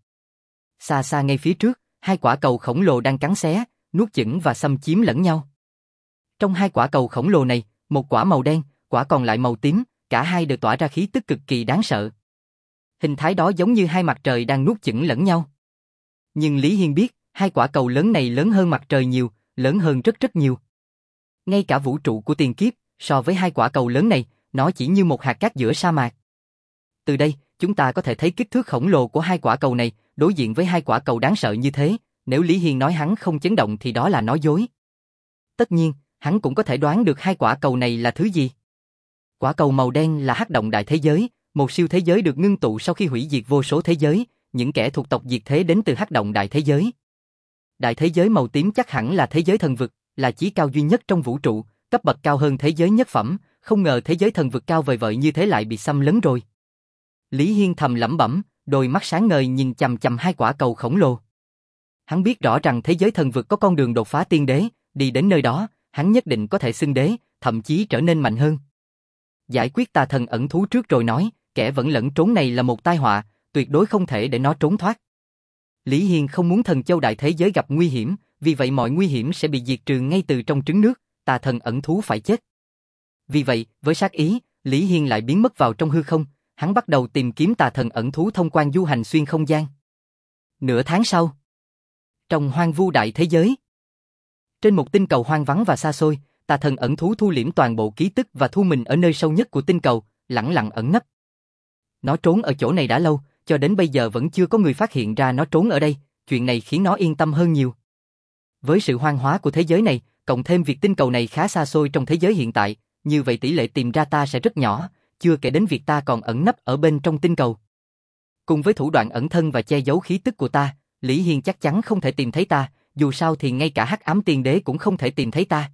A: Xa xa ngay phía trước, hai quả cầu khổng lồ đang cắn xé, nuốt chửng và xâm chiếm lẫn nhau. Trong hai quả cầu khổng lồ này, một quả màu đen, quả còn lại màu tím, cả hai đều tỏa ra khí tức cực kỳ đáng sợ. Hình thái đó giống như hai mặt trời đang nuốt chửng lẫn nhau. Nhưng Lý Hiên biết, hai quả cầu lớn này lớn hơn mặt trời nhiều, lớn hơn rất rất nhiều. Ngay cả vũ trụ của tiền kiếp, so với hai quả cầu lớn này, nó chỉ như một hạt cát giữa sa mạc. Từ đây, chúng ta có thể thấy kích thước khổng lồ của hai quả cầu này, đối diện với hai quả cầu đáng sợ như thế, nếu Lý Hiên nói hắn không chấn động thì đó là nói dối. Tất nhiên, hắn cũng có thể đoán được hai quả cầu này là thứ gì. Quả cầu màu đen là hắc động đại thế giới, một siêu thế giới được ngưng tụ sau khi hủy diệt vô số thế giới, những kẻ thuộc tộc diệt thế đến từ hắc động đại thế giới. Đại thế giới màu tím chắc hẳn là thế giới thần vực, là chí cao duy nhất trong vũ trụ, cấp bậc cao hơn thế giới nhất phẩm, không ngờ thế giới thần vực cao vời vợi như thế lại bị xâm lấn rồi. Lý Hiên thầm lẩm bẩm, đôi mắt sáng ngời nhìn chằm chằm hai quả cầu khổng lồ. Hắn biết rõ rằng thế giới thần vực có con đường đột phá tiên đế, đi đến nơi đó, hắn nhất định có thể xưng đế, thậm chí trở nên mạnh hơn. Giải quyết tà thần ẩn thú trước rồi nói, kẻ vẫn lẫn trốn này là một tai họa, tuyệt đối không thể để nó trốn thoát. Lý Hiên không muốn thần châu đại thế giới gặp nguy hiểm, vì vậy mọi nguy hiểm sẽ bị diệt trừ ngay từ trong trứng nước, tà thần ẩn thú phải chết. Vì vậy, với sát ý, Lý Hiên lại biến mất vào trong hư không, hắn bắt đầu tìm kiếm tà thần ẩn thú thông qua du hành xuyên không gian. Nửa tháng sau, trong hoang vu đại thế giới, trên một tinh cầu hoang vắng và xa xôi, tà thần ẩn thú thu liễm toàn bộ ký tức và thu mình ở nơi sâu nhất của tinh cầu, lẳng lặng ẩn nấp. Nó trốn ở chỗ này đã lâu, cho đến bây giờ vẫn chưa có người phát hiện ra nó trốn ở đây, chuyện này khiến nó yên tâm hơn nhiều. Với sự hoang hóa của thế giới này, cộng thêm việc tinh cầu này khá xa xôi trong thế giới hiện tại, như vậy tỷ lệ tìm ra ta sẽ rất nhỏ, chưa kể đến việc ta còn ẩn nấp ở bên trong tinh cầu. Cùng với thủ đoạn ẩn thân và che giấu khí tức của ta, Lý Hiên chắc chắn không thể tìm thấy ta, dù sao thì ngay cả hắc ám tiên đế cũng không thể tìm thấy ta.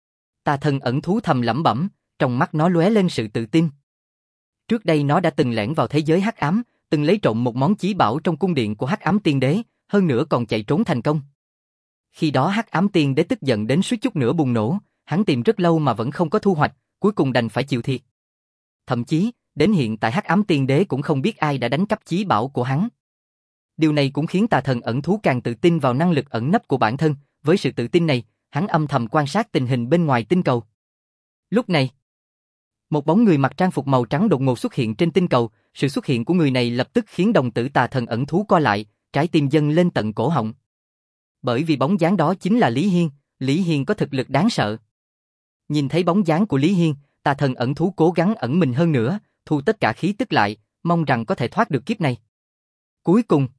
A: Tà thần ẩn thú thầm lẩm bẩm, trong mắt nó lóe lên sự tự tin. Trước đây nó đã từng lẻn vào thế giới hắc ám, từng lấy trộm một món chí bảo trong cung điện của hắc ám tiên đế, hơn nữa còn chạy trốn thành công. Khi đó hắc ám tiên đế tức giận đến suýt chút nữa bùng nổ, hắn tìm rất lâu mà vẫn không có thu hoạch, cuối cùng đành phải chịu thiệt. Thậm chí, đến hiện tại hắc ám tiên đế cũng không biết ai đã đánh cắp chí bảo của hắn. Điều này cũng khiến tà thần ẩn thú càng tự tin vào năng lực ẩn nấp của bản thân, với sự tự tin này, hắn âm thầm quan sát tình hình bên ngoài tinh cầu. Lúc này, một bóng người mặc trang phục màu trắng đột ngột xuất hiện trên tinh cầu, sự xuất hiện của người này lập tức khiến đồng tử tà thần ẩn thú co lại, trái tim dâng lên tận cổ họng. Bởi vì bóng dáng đó chính là Lý Hiên, Lý Hiên có thực lực đáng sợ. Nhìn thấy bóng dáng của Lý Hiên, tà thần ẩn thú cố gắng ẩn mình hơn nữa, thu tất cả khí tức lại, mong rằng có thể thoát được kiếp này. Cuối cùng,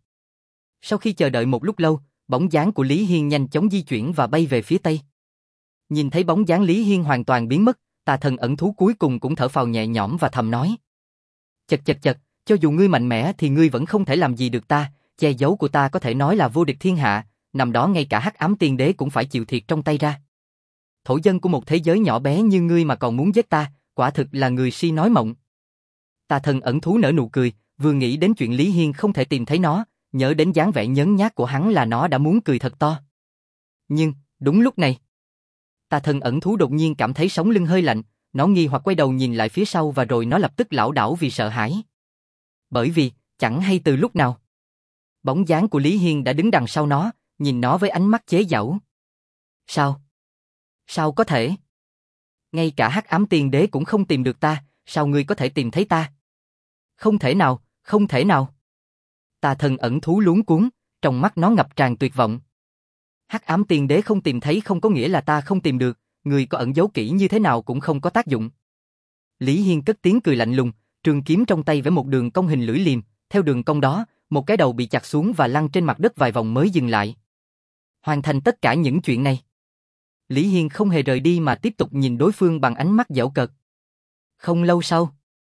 A: sau khi chờ đợi một lúc lâu, bóng dáng của Lý Hiên nhanh chóng di chuyển và bay về phía tây. Nhìn thấy bóng dáng Lý Hiên hoàn toàn biến mất, tà thần ẩn thú cuối cùng cũng thở phào nhẹ nhõm và thầm nói. Chật chật chật, cho dù ngươi mạnh mẽ thì ngươi vẫn không thể làm gì được ta, che giấu của ta có thể nói là vô địch thiên hạ, nằm đó ngay cả hắc ám tiên đế cũng phải chịu thiệt trong tay ra. Thổ dân của một thế giới nhỏ bé như ngươi mà còn muốn giết ta, quả thực là người si nói mộng. Tà thần ẩn thú nở nụ cười, vừa nghĩ đến chuyện Lý Hiên không thể tìm thấy nó, nhớ đến dáng vẻ nhớn nhác của hắn là nó đã muốn cười thật to. Nhưng, đúng lúc này, tà thần ẩn thú đột nhiên cảm thấy sống lưng hơi lạnh, nó nghi hoặc quay đầu nhìn lại phía sau và rồi nó lập tức lảo đảo vì sợ hãi. Bởi vì, chẳng hay từ lúc nào, bóng dáng của Lý Hiên đã đứng đằng sau nó, nhìn nó với ánh mắt chế giễu. Sao? Sao có thể? Ngay cả hắc ám tiên đế cũng không tìm được ta, sao ngươi có thể tìm thấy ta? Không thể nào, không thể nào. Tà thần ẩn thú luống cuống, trong mắt nó ngập tràn tuyệt vọng. Hắc ám tiên đế không tìm thấy không có nghĩa là ta không tìm được, người có ẩn giấu kỹ như thế nào cũng không có tác dụng. Lý Hiên cất tiếng cười lạnh lùng, trường kiếm trong tay vẽ một đường cong hình lưỡi liềm, theo đường cong đó, một cái đầu bị chặt xuống và lăn trên mặt đất vài vòng mới dừng lại. Hoàn thành tất cả những chuyện này, Lý Hiên không hề rời đi mà tiếp tục nhìn đối phương bằng ánh mắt giễu cợt. Không lâu sau,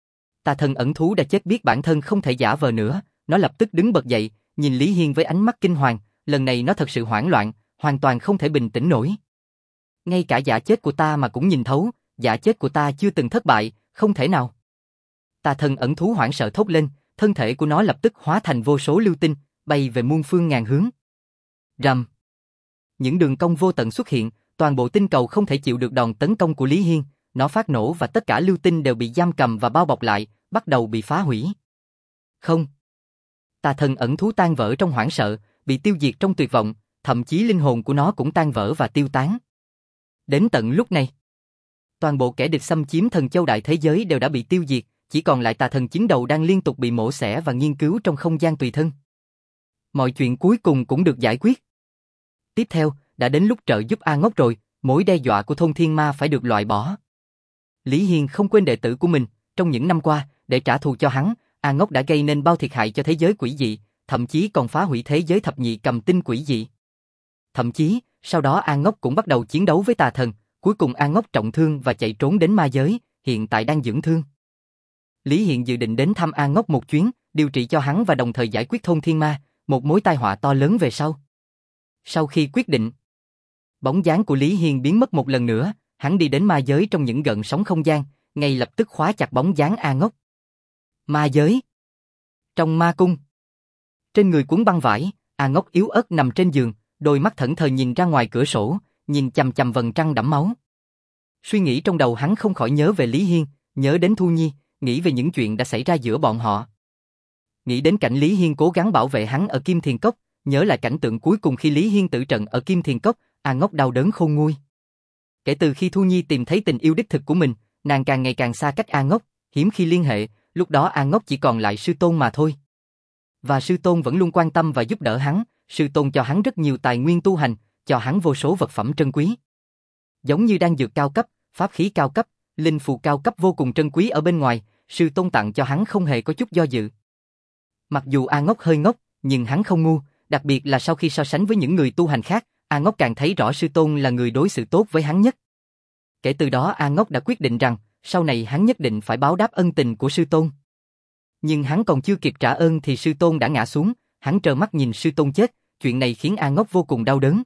A: tà thần ẩn thú đã chết biết bản thân không thể giả vờ nữa, nó lập tức đứng bật dậy, nhìn Lý Hiên với ánh mắt kinh hoàng, lần này nó thật sự hoảng loạn, hoàn toàn không thể bình tĩnh nổi. Ngay cả giả chết của ta mà cũng nhìn thấu, giả chết của ta chưa từng thất bại, không thể nào. Tà thần ẩn thú hoảng sợ thốt lên, thân thể của nó lập tức hóa thành vô số lưu tinh, bay về muôn phương ngàn hướng. Rầm. Những đường cong vô tận xuất hiện, toàn bộ tinh cầu không thể chịu được đòn tấn công của Lý Hiên, nó phát nổ và tất cả lưu tinh đều bị giam cầm và bao bọc lại, bắt đầu bị phá hủy. Không. Tà thần ẩn thú tan vỡ trong hoảng sợ, bị tiêu diệt trong tuyệt vọng, thậm chí linh hồn của nó cũng tan vỡ và tiêu tán. Đến tận lúc này, toàn bộ kẻ địch xâm chiếm thần châu đại thế giới đều đã bị tiêu diệt, chỉ còn lại tà thần chín đầu đang liên tục bị mổ xẻ và nghiên cứu trong không gian tùy thân. Mọi chuyện cuối cùng cũng được giải quyết. Tiếp theo, đã đến lúc trợ giúp A Ngốc rồi, mối đe dọa của thôn thiên ma phải được loại bỏ. Lý Hiên không quên đệ tử của mình, trong những năm qua, để trả thù cho hắn, A Ngốc đã gây nên bao thiệt hại cho thế giới quỷ dị, thậm chí còn phá hủy thế giới thập nhị cầm tinh quỷ dị. Thậm chí, sau đó A Ngốc cũng bắt đầu chiến đấu với tà thần, cuối cùng A Ngốc trọng thương và chạy trốn đến ma giới, hiện tại đang dưỡng thương. Lý Hiện dự định đến thăm A Ngốc một chuyến, điều trị cho hắn và đồng thời giải quyết thôn thiên ma, một mối tai họa to lớn về sau. Sau khi quyết định, bóng dáng của Lý Hiên biến mất một lần nữa, hắn đi đến ma giới trong những gợn sóng không gian, ngay lập tức khóa chặt bóng dáng A Ngốc. Ma giới. Trong ma cung. Trên người cuốn băng vải, A Ngốc yếu ớt nằm trên giường, đôi mắt thẫn thờ nhìn ra ngoài cửa sổ, nhìn chằm chằm vầng trăng đẫm máu. Suy nghĩ trong đầu hắn không khỏi nhớ về Lý Hiên, nhớ đến Thu Nhi, nghĩ về những chuyện đã xảy ra giữa bọn họ. Nghĩ đến cảnh Lý Hiên cố gắng bảo vệ hắn ở Kim Thiền Cốc, nhớ lại cảnh tượng cuối cùng khi Lý Hiên tử trận ở Kim Thiền Cốc, A Ngốc đau đớn khôn nguôi. Kể từ khi Thu Nhi tìm thấy tình yêu đích thực của mình, nàng càng ngày càng xa cách A Ngốc, hiếm khi liên hệ, lúc đó A Ngốc chỉ còn lại sư tôn mà thôi. Và sư tôn vẫn luôn quan tâm và giúp đỡ hắn, sư tôn cho hắn rất nhiều tài nguyên tu hành, cho hắn vô số vật phẩm trân quý. Giống như đan dược cao cấp, pháp khí cao cấp, linh phù cao cấp vô cùng trân quý ở bên ngoài, sư tôn tặng cho hắn không hề có chút do dự. Mặc dù A Ngốc hơi ngốc, nhưng hắn không ngu, đặc biệt là sau khi so sánh với những người tu hành khác, A Ngốc càng thấy rõ sư tôn là người đối xử tốt với hắn nhất. Kể từ đó A Ngốc đã quyết định rằng, sau này hắn nhất định phải báo đáp ân tình của sư tôn. Nhưng hắn còn chưa kịp trả ơn thì sư tôn đã ngã xuống, hắn trơ mắt nhìn sư tôn chết, chuyện này khiến A Ngốc vô cùng đau đớn.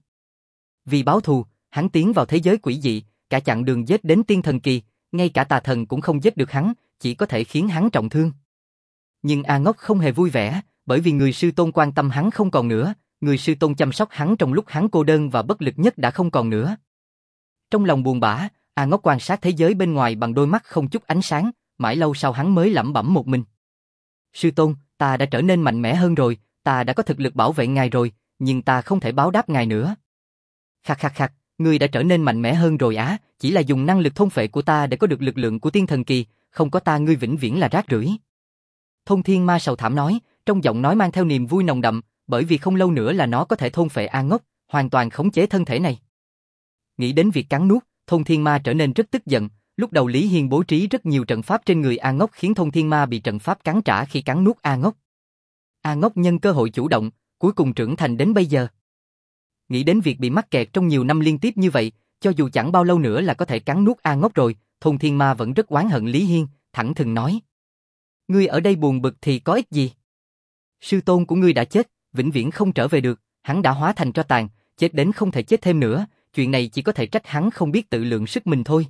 A: Vì báo thù, hắn tiến vào thế giới quỷ dị, cả chặng đường giết đến tiên thần kỳ, ngay cả tà thần cũng không giết được hắn, chỉ có thể khiến hắn trọng thương. Nhưng A Ngốc không hề vui vẻ, bởi vì người sư tôn quan tâm hắn không còn nữa, người sư tôn chăm sóc hắn trong lúc hắn cô đơn và bất lực nhất đã không còn nữa. Trong lòng buồn bã, A Ngốc quan sát thế giới bên ngoài bằng đôi mắt không chút ánh sáng, mãi lâu sau hắn mới lẩm bẩm một mình. Sư tôn, ta đã trở nên mạnh mẽ hơn rồi, ta đã có thực lực bảo vệ ngài rồi, nhưng ta không thể báo đáp ngài nữa. Khạc khạc khạc, ngươi đã trở nên mạnh mẽ hơn rồi á, chỉ là dùng năng lực thôn phệ của ta để có được lực lượng của tiên thần kỳ, không có ta ngươi vĩnh viễn là rác rưởi. Thôn thiên ma sầu thảm nói, trong giọng nói mang theo niềm vui nồng đậm, bởi vì không lâu nữa là nó có thể thôn phệ A Ngốc, hoàn toàn khống chế thân thể này. Nghĩ đến việc cắn nuốt, thôn thiên ma trở nên rất tức giận, lúc đầu Lý Hiên bố trí rất nhiều trận pháp trên người A Ngốc khiến thôn thiên ma bị trận pháp cắn trả khi cắn nuốt A Ngốc. A Ngốc nhân cơ hội chủ động, cuối cùng trưởng thành đến bây giờ. Nghĩ đến việc bị mắc kẹt trong nhiều năm liên tiếp như vậy, cho dù chẳng bao lâu nữa là có thể cắn nuốt A Ngốc rồi, thôn thiên ma vẫn rất oán hận Lý Hiên, thẳng thừng nói. Ngươi ở đây buồn bực thì có ích gì? Sư tôn của ngươi đã chết, vĩnh viễn không trở về được, hắn đã hóa thành tro tàn, chết đến không thể chết thêm nữa, chuyện này chỉ có thể trách hắn không biết tự lượng sức mình thôi.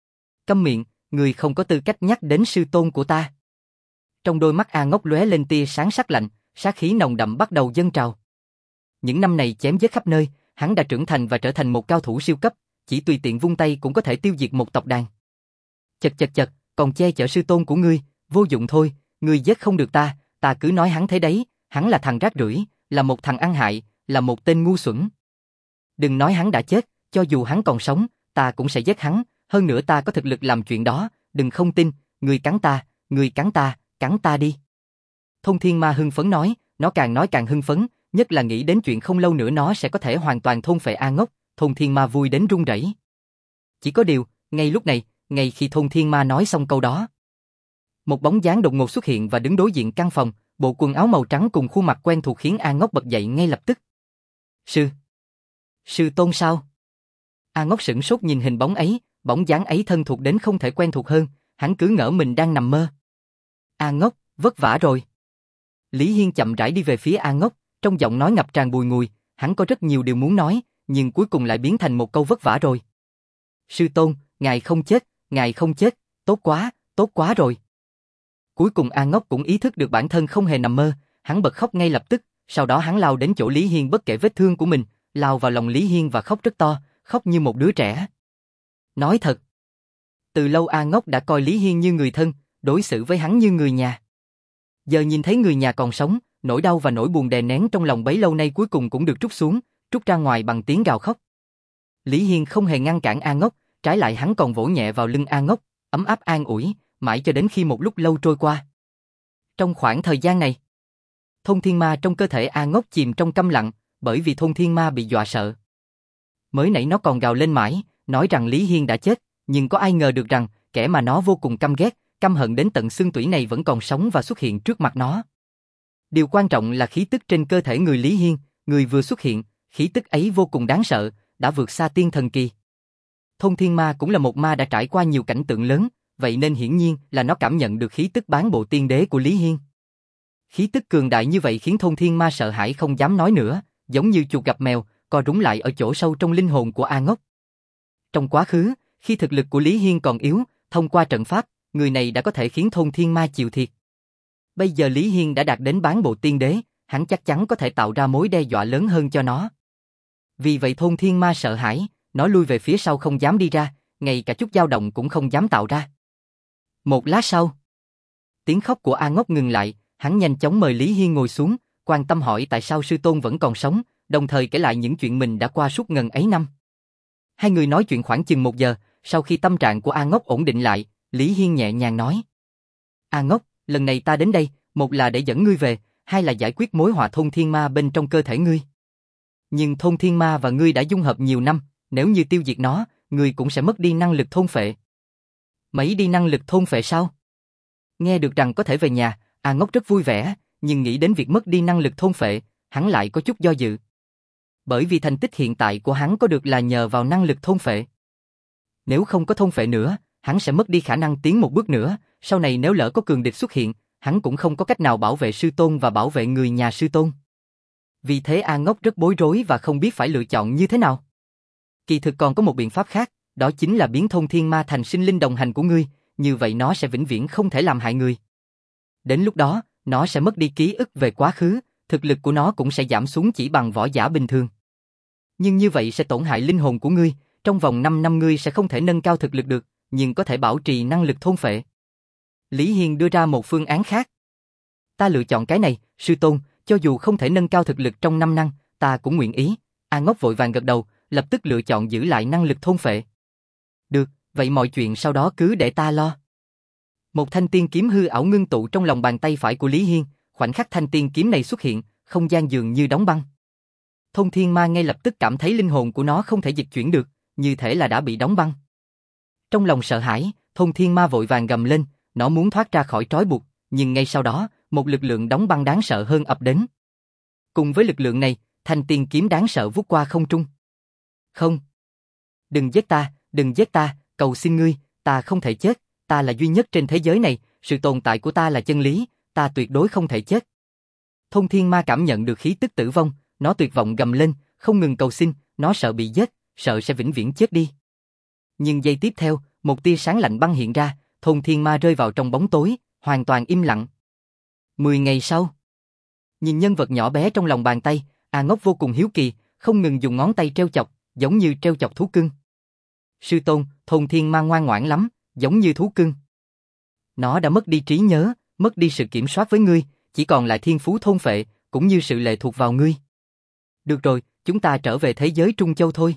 A: Câm miệng, ngươi không có tư cách nhắc đến sư tôn của ta. Trong đôi mắt A Ngốc lóe lên tia sáng sắc lạnh, sát khí nồng đậm bắt đầu dâng trào. Những năm này chém giết khắp nơi, hắn đã trưởng thành và trở thành một cao thủ siêu cấp, chỉ tùy tiện vung tay cũng có thể tiêu diệt một tộc đàn. Chật chật chật, còn che chở sư tôn của ngươi, vô dụng thôi, ngươi giết không được ta, ta cứ nói hắn thế đấy, hắn là thằng rác rưởi, là một thằng ăn hại, là một tên ngu xuẩn. Đừng nói hắn đã chết, cho dù hắn còn sống, ta cũng sẽ giết hắn, hơn nữa ta có thực lực làm chuyện đó, đừng không tin, ngươi cắn ta, ngươi cắn ta, cắn ta đi. Thôn thiên ma hưng phấn nói, nó càng nói càng hưng phấn, nhất là nghĩ đến chuyện không lâu nữa nó sẽ có thể hoàn toàn thôn phệ A Ngốc, thôn thiên ma vui đến run rẩy. Chỉ có điều, ngay lúc này, ngay khi thôn thiên ma nói xong câu đó, một bóng dáng đột ngột xuất hiện và đứng đối diện căn phòng, bộ quần áo màu trắng cùng khuôn mặt quen thuộc khiến A Ngốc bật dậy ngay lập tức. Sư! Sư tôn sao? A Ngốc sửng sốt nhìn hình bóng ấy, bóng dáng ấy thân thuộc đến không thể quen thuộc hơn, hắn cứ ngỡ mình đang nằm mơ. A Ngốc, vất vả rồi. Lý Hiên chậm rãi đi về phía A Ngốc, trong giọng nói ngập tràn bùi ngùi, hắn có rất nhiều điều muốn nói, nhưng cuối cùng lại biến thành một câu vất vả rồi. Sư tôn, ngài không chết, ngài không chết, tốt quá, tốt quá rồi. Cuối cùng A Ngốc cũng ý thức được bản thân không hề nằm mơ, hắn bật khóc ngay lập tức, sau đó hắn lao đến chỗ Lý Hiên bất kể vết thương của mình, lao vào lòng Lý Hiên và khóc rất to, khóc như một đứa trẻ. Nói thật, từ lâu A Ngốc đã coi Lý Hiên như người thân, đối xử với hắn như người nhà. Giờ nhìn thấy người nhà còn sống, nỗi đau và nỗi buồn đè nén trong lòng bấy lâu nay cuối cùng cũng được trút xuống, trút ra ngoài bằng tiếng gào khóc. Lý Hiên không hề ngăn cản A Ngốc, trái lại hắn còn vỗ nhẹ vào lưng A Ngốc, ấm áp an ủi, mãi cho đến khi một lúc lâu trôi qua. Trong khoảng thời gian này, thôn thiên ma trong cơ thể A Ngốc chìm trong câm lặng, bởi vì thôn thiên ma bị dọa sợ. Mới nãy nó còn gào lên mãi, nói rằng Lý Hiên đã chết, nhưng có ai ngờ được rằng, kẻ mà nó vô cùng căm ghét, căm hận đến tận xương tủy này vẫn còn sống và xuất hiện trước mặt nó. Điều quan trọng là khí tức trên cơ thể người Lý Hiên, người vừa xuất hiện, khí tức ấy vô cùng đáng sợ, đã vượt xa tiên thần kỳ. Thôn thiên ma cũng là một ma đã trải qua nhiều cảnh tượng lớn, vậy nên hiển nhiên là nó cảm nhận được khí tức bán bộ tiên đế của Lý Hiên. Khí tức cường đại như vậy khiến thôn thiên ma sợ hãi không dám nói nữa, giống như chuột gặp mèo, co rúm lại ở chỗ sâu trong linh hồn của A Ngốc. Trong quá khứ, khi thực lực của Lý Hiên còn yếu, thông qua trận pháp, người này đã có thể khiến thôn thiên ma chịu thiệt. Bây giờ Lý Hiên đã đạt đến bán bộ tiên đế, hắn chắc chắn có thể tạo ra mối đe dọa lớn hơn cho nó. Vì vậy thôn thiên ma sợ hãi, nó lui về phía sau không dám đi ra, ngay cả chút dao động cũng không dám tạo ra. Một lát sau, tiếng khóc của A Ngốc ngừng lại, hắn nhanh chóng mời Lý Hiên ngồi xuống, quan tâm hỏi tại sao sư tôn vẫn còn sống, đồng thời kể lại những chuyện mình đã qua suốt ngần ấy năm. Hai người nói chuyện khoảng chừng một giờ, sau khi tâm trạng của A Ngốc ổn định lại, Lý Hiên nhẹ nhàng nói: A Ngốc, lần này ta đến đây, một là để dẫn ngươi về, hai là giải quyết mối họa thôn thiên ma bên trong cơ thể ngươi. Nhưng thôn thiên ma và ngươi đã dung hợp nhiều năm, nếu như tiêu diệt nó, ngươi cũng sẽ mất đi năng lực thôn phệ. Mấy đi năng lực thôn phệ sao? Nghe được rằng có thể về nhà, A Ngốc rất vui vẻ, nhưng nghĩ đến việc mất đi năng lực thôn phệ, hắn lại có chút do dự. Bởi vì thành tích hiện tại của hắn có được là nhờ vào năng lực thôn phệ. Nếu không có thôn phệ nữa, hắn sẽ mất đi khả năng tiến một bước nữa, sau này nếu lỡ có cường địch xuất hiện, hắn cũng không có cách nào bảo vệ sư tôn và bảo vệ người nhà sư tôn. Vì thế A Ngốc rất bối rối và không biết phải lựa chọn như thế nào. Kỳ thực còn có một biện pháp khác, đó chính là biến thôn thiên ma thành sinh linh đồng hành của ngươi, như vậy nó sẽ vĩnh viễn không thể làm hại người. Đến lúc đó, nó sẽ mất đi ký ức về quá khứ, thực lực của nó cũng sẽ giảm xuống chỉ bằng võ giả bình thường. Nhưng như vậy sẽ tổn hại linh hồn của ngươi, trong vòng năm năm ngươi sẽ không thể nâng cao thực lực được, nhưng có thể bảo trì năng lực thôn phệ. Lý Hiên đưa ra một phương án khác. Ta lựa chọn cái này, sư tôn, cho dù không thể nâng cao thực lực trong năm năm, ta cũng nguyện ý. A Ngốc vội vàng gật đầu, lập tức lựa chọn giữ lại năng lực thôn phệ. Được, vậy mọi chuyện sau đó cứ để ta lo. Một thanh tiên kiếm hư ảo ngưng tụ trong lòng bàn tay phải của Lý Hiên, khoảnh khắc thanh tiên kiếm này xuất hiện, không gian dường như đóng băng. Thôn thiên ma ngay lập tức cảm thấy linh hồn của nó không thể dịch chuyển được, như thể là đã bị đóng băng. Trong lòng sợ hãi, thôn thiên ma vội vàng gầm lên, nó muốn thoát ra khỏi trói buộc, nhưng ngay sau đó, một lực lượng đóng băng đáng sợ hơn ập đến. Cùng với lực lượng này, thanh tiên kiếm đáng sợ vút qua không trung. Không! Đừng giết ta, đừng giết ta, cầu xin ngươi, ta không thể chết, ta là duy nhất trên thế giới này, sự tồn tại của ta là chân lý, ta tuyệt đối không thể chết. Thôn thiên ma cảm nhận được khí tức tử vong, nó tuyệt vọng gầm lên, không ngừng cầu xin, nó sợ bị giết, sợ sẽ vĩnh viễn chết đi. Nhưng giây tiếp theo, một tia sáng lạnh băng hiện ra, thôn thiên ma rơi vào trong bóng tối, hoàn toàn im lặng. Mười ngày sau, nhìn nhân vật nhỏ bé trong lòng bàn tay, A Ngốc vô cùng hiếu kỳ, không ngừng dùng ngón tay treo chọc, giống như treo chọc thú cưng. Sư tôn, thôn thiên ma ngoan ngoãn lắm, giống như thú cưng. Nó đã mất đi trí nhớ, mất đi sự kiểm soát với ngươi, chỉ còn lại thiên phú thôn phệ, cũng như sự lệ thuộc vào ngươi. Được rồi, chúng ta trở về thế giới Trung Châu thôi.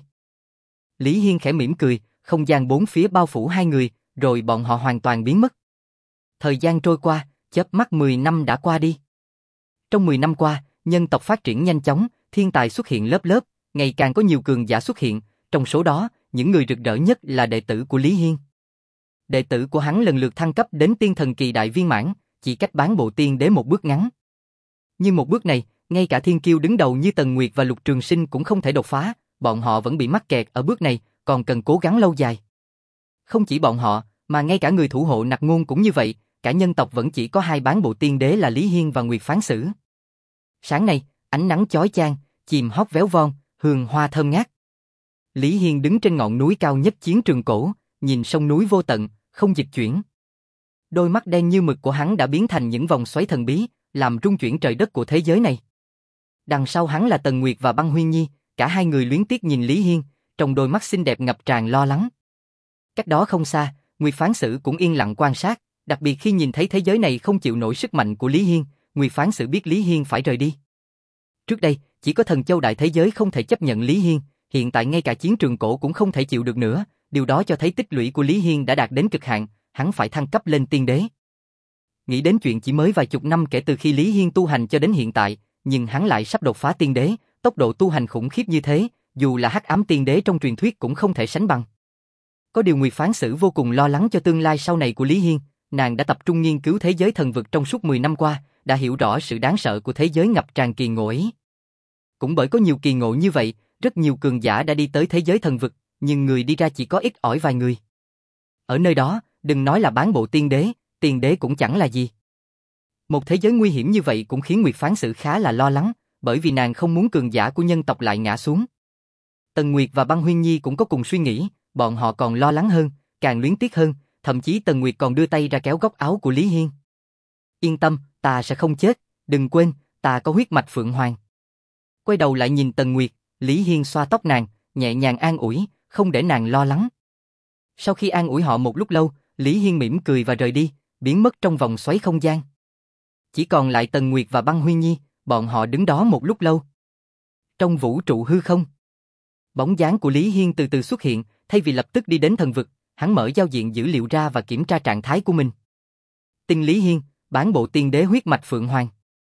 A: Lý Hiên khẽ mỉm cười, không gian bốn phía bao phủ hai người, rồi bọn họ hoàn toàn biến mất. Thời gian trôi qua, chớp mắt mười năm đã qua đi. Trong mười năm qua, nhân tộc phát triển nhanh chóng, thiên tài xuất hiện lớp lớp, ngày càng có nhiều cường giả xuất hiện, trong số đó, những người rực rỡ nhất là đệ tử của Lý Hiên. Đệ tử của hắn lần lượt thăng cấp đến tiên thần kỳ đại viên mãn, chỉ cách bán bộ tiên đế một bước ngắn. Nhưng một bước này, ngay cả thiên kiêu đứng đầu như Tần Nguyệt và Lục Trường Sinh cũng không thể đột phá, bọn họ vẫn bị mắc kẹt ở bước này, còn cần cố gắng lâu dài. Không chỉ bọn họ, mà ngay cả người thủ hộ Nặc Ngôn cũng như vậy, cả nhân tộc vẫn chỉ có hai bán bộ tiên đế là Lý Hiên và Nguyệt Phán Sử. Sáng nay, ánh nắng chói chang, chim hót véo von, hương hoa thơm ngát. Lý Hiên đứng trên ngọn núi cao nhất chiến trường cổ, nhìn sông núi vô tận, không dịch chuyển. Đôi mắt đen như mực của hắn đã biến thành những vòng xoáy thần bí, làm rung chuyển trời đất của thế giới này. Đằng sau hắn là Tần Nguyệt và Băng Huyên Nhi, cả hai người luyến tiếc nhìn Lý Hiên, trong đôi mắt xinh đẹp ngập tràn lo lắng. Cách đó không xa, Nguyệt Phán Sử cũng yên lặng quan sát, Đặc biệt khi nhìn thấy thế giới này không chịu nổi sức mạnh của Lý Hiên, Nguyệt phán xử biết Lý Hiên phải rời đi. Trước đây, chỉ có thần châu đại thế giới không thể chấp nhận Lý Hiên, hiện tại ngay cả chiến trường cổ cũng không thể chịu được nữa, điều đó cho thấy tích lũy của Lý Hiên đã đạt đến cực hạn, hắn phải thăng cấp lên tiên đế. Nghĩ đến chuyện chỉ mới vài chục năm kể từ khi Lý Hiên tu hành cho đến hiện tại, nhưng hắn lại sắp đột phá tiên đế, tốc độ tu hành khủng khiếp như thế, dù là hắc ám tiên đế trong truyền thuyết cũng không thể sánh bằng. Có điều Nguyệt phán xử vô cùng lo lắng cho tương lai sau này của Lý Hiên, nàng đã tập trung nghiên cứu thế giới thần vực trong suốt mười năm qua, đã hiểu rõ sự đáng sợ của thế giới ngập tràn kỳ ngộ ấy. Cũng bởi có nhiều kỳ ngộ như vậy, rất nhiều cường giả đã đi tới thế giới thần vực, nhưng người đi ra chỉ có ít ỏi vài người. Ở nơi đó, đừng nói là bán bộ tiên đế, tiên đế cũng chẳng là gì. Một thế giới nguy hiểm như vậy cũng khiến Nguyệt phán xử khá là lo lắng, bởi vì nàng không muốn cường giả của nhân tộc lại ngã xuống. Tần Nguyệt và Băng Huyên Nhi cũng có cùng suy nghĩ, bọn họ còn lo lắng hơn, càng luyến tiếc hơn, thậm chí Tần Nguyệt còn đưa tay ra kéo góc áo của Lý Hiên. Yên tâm, ta sẽ không chết, đừng quên, ta có huyết mạch Phượng Hoàng. Quay đầu lại nhìn Tần Nguyệt, Lý Hiên xoa tóc nàng, nhẹ nhàng an ủi, không để nàng lo lắng. Sau khi an ủi họ một lúc lâu, Lý Hiên mỉm cười và rời đi, biến mất trong vòng xoáy không gian. Chỉ còn lại Tần Nguyệt và Băng Huyên Nhi, bọn họ đứng đó một lúc lâu. Trong vũ trụ hư không, bóng dáng của Lý Hiên từ từ xuất hiện, thay vì lập tức đi đến thần vực, hắn mở giao diện dữ liệu ra và kiểm tra trạng thái của mình. Tin Lý Hiên, bán bộ tiên đế huyết mạch Phượng Hoàng.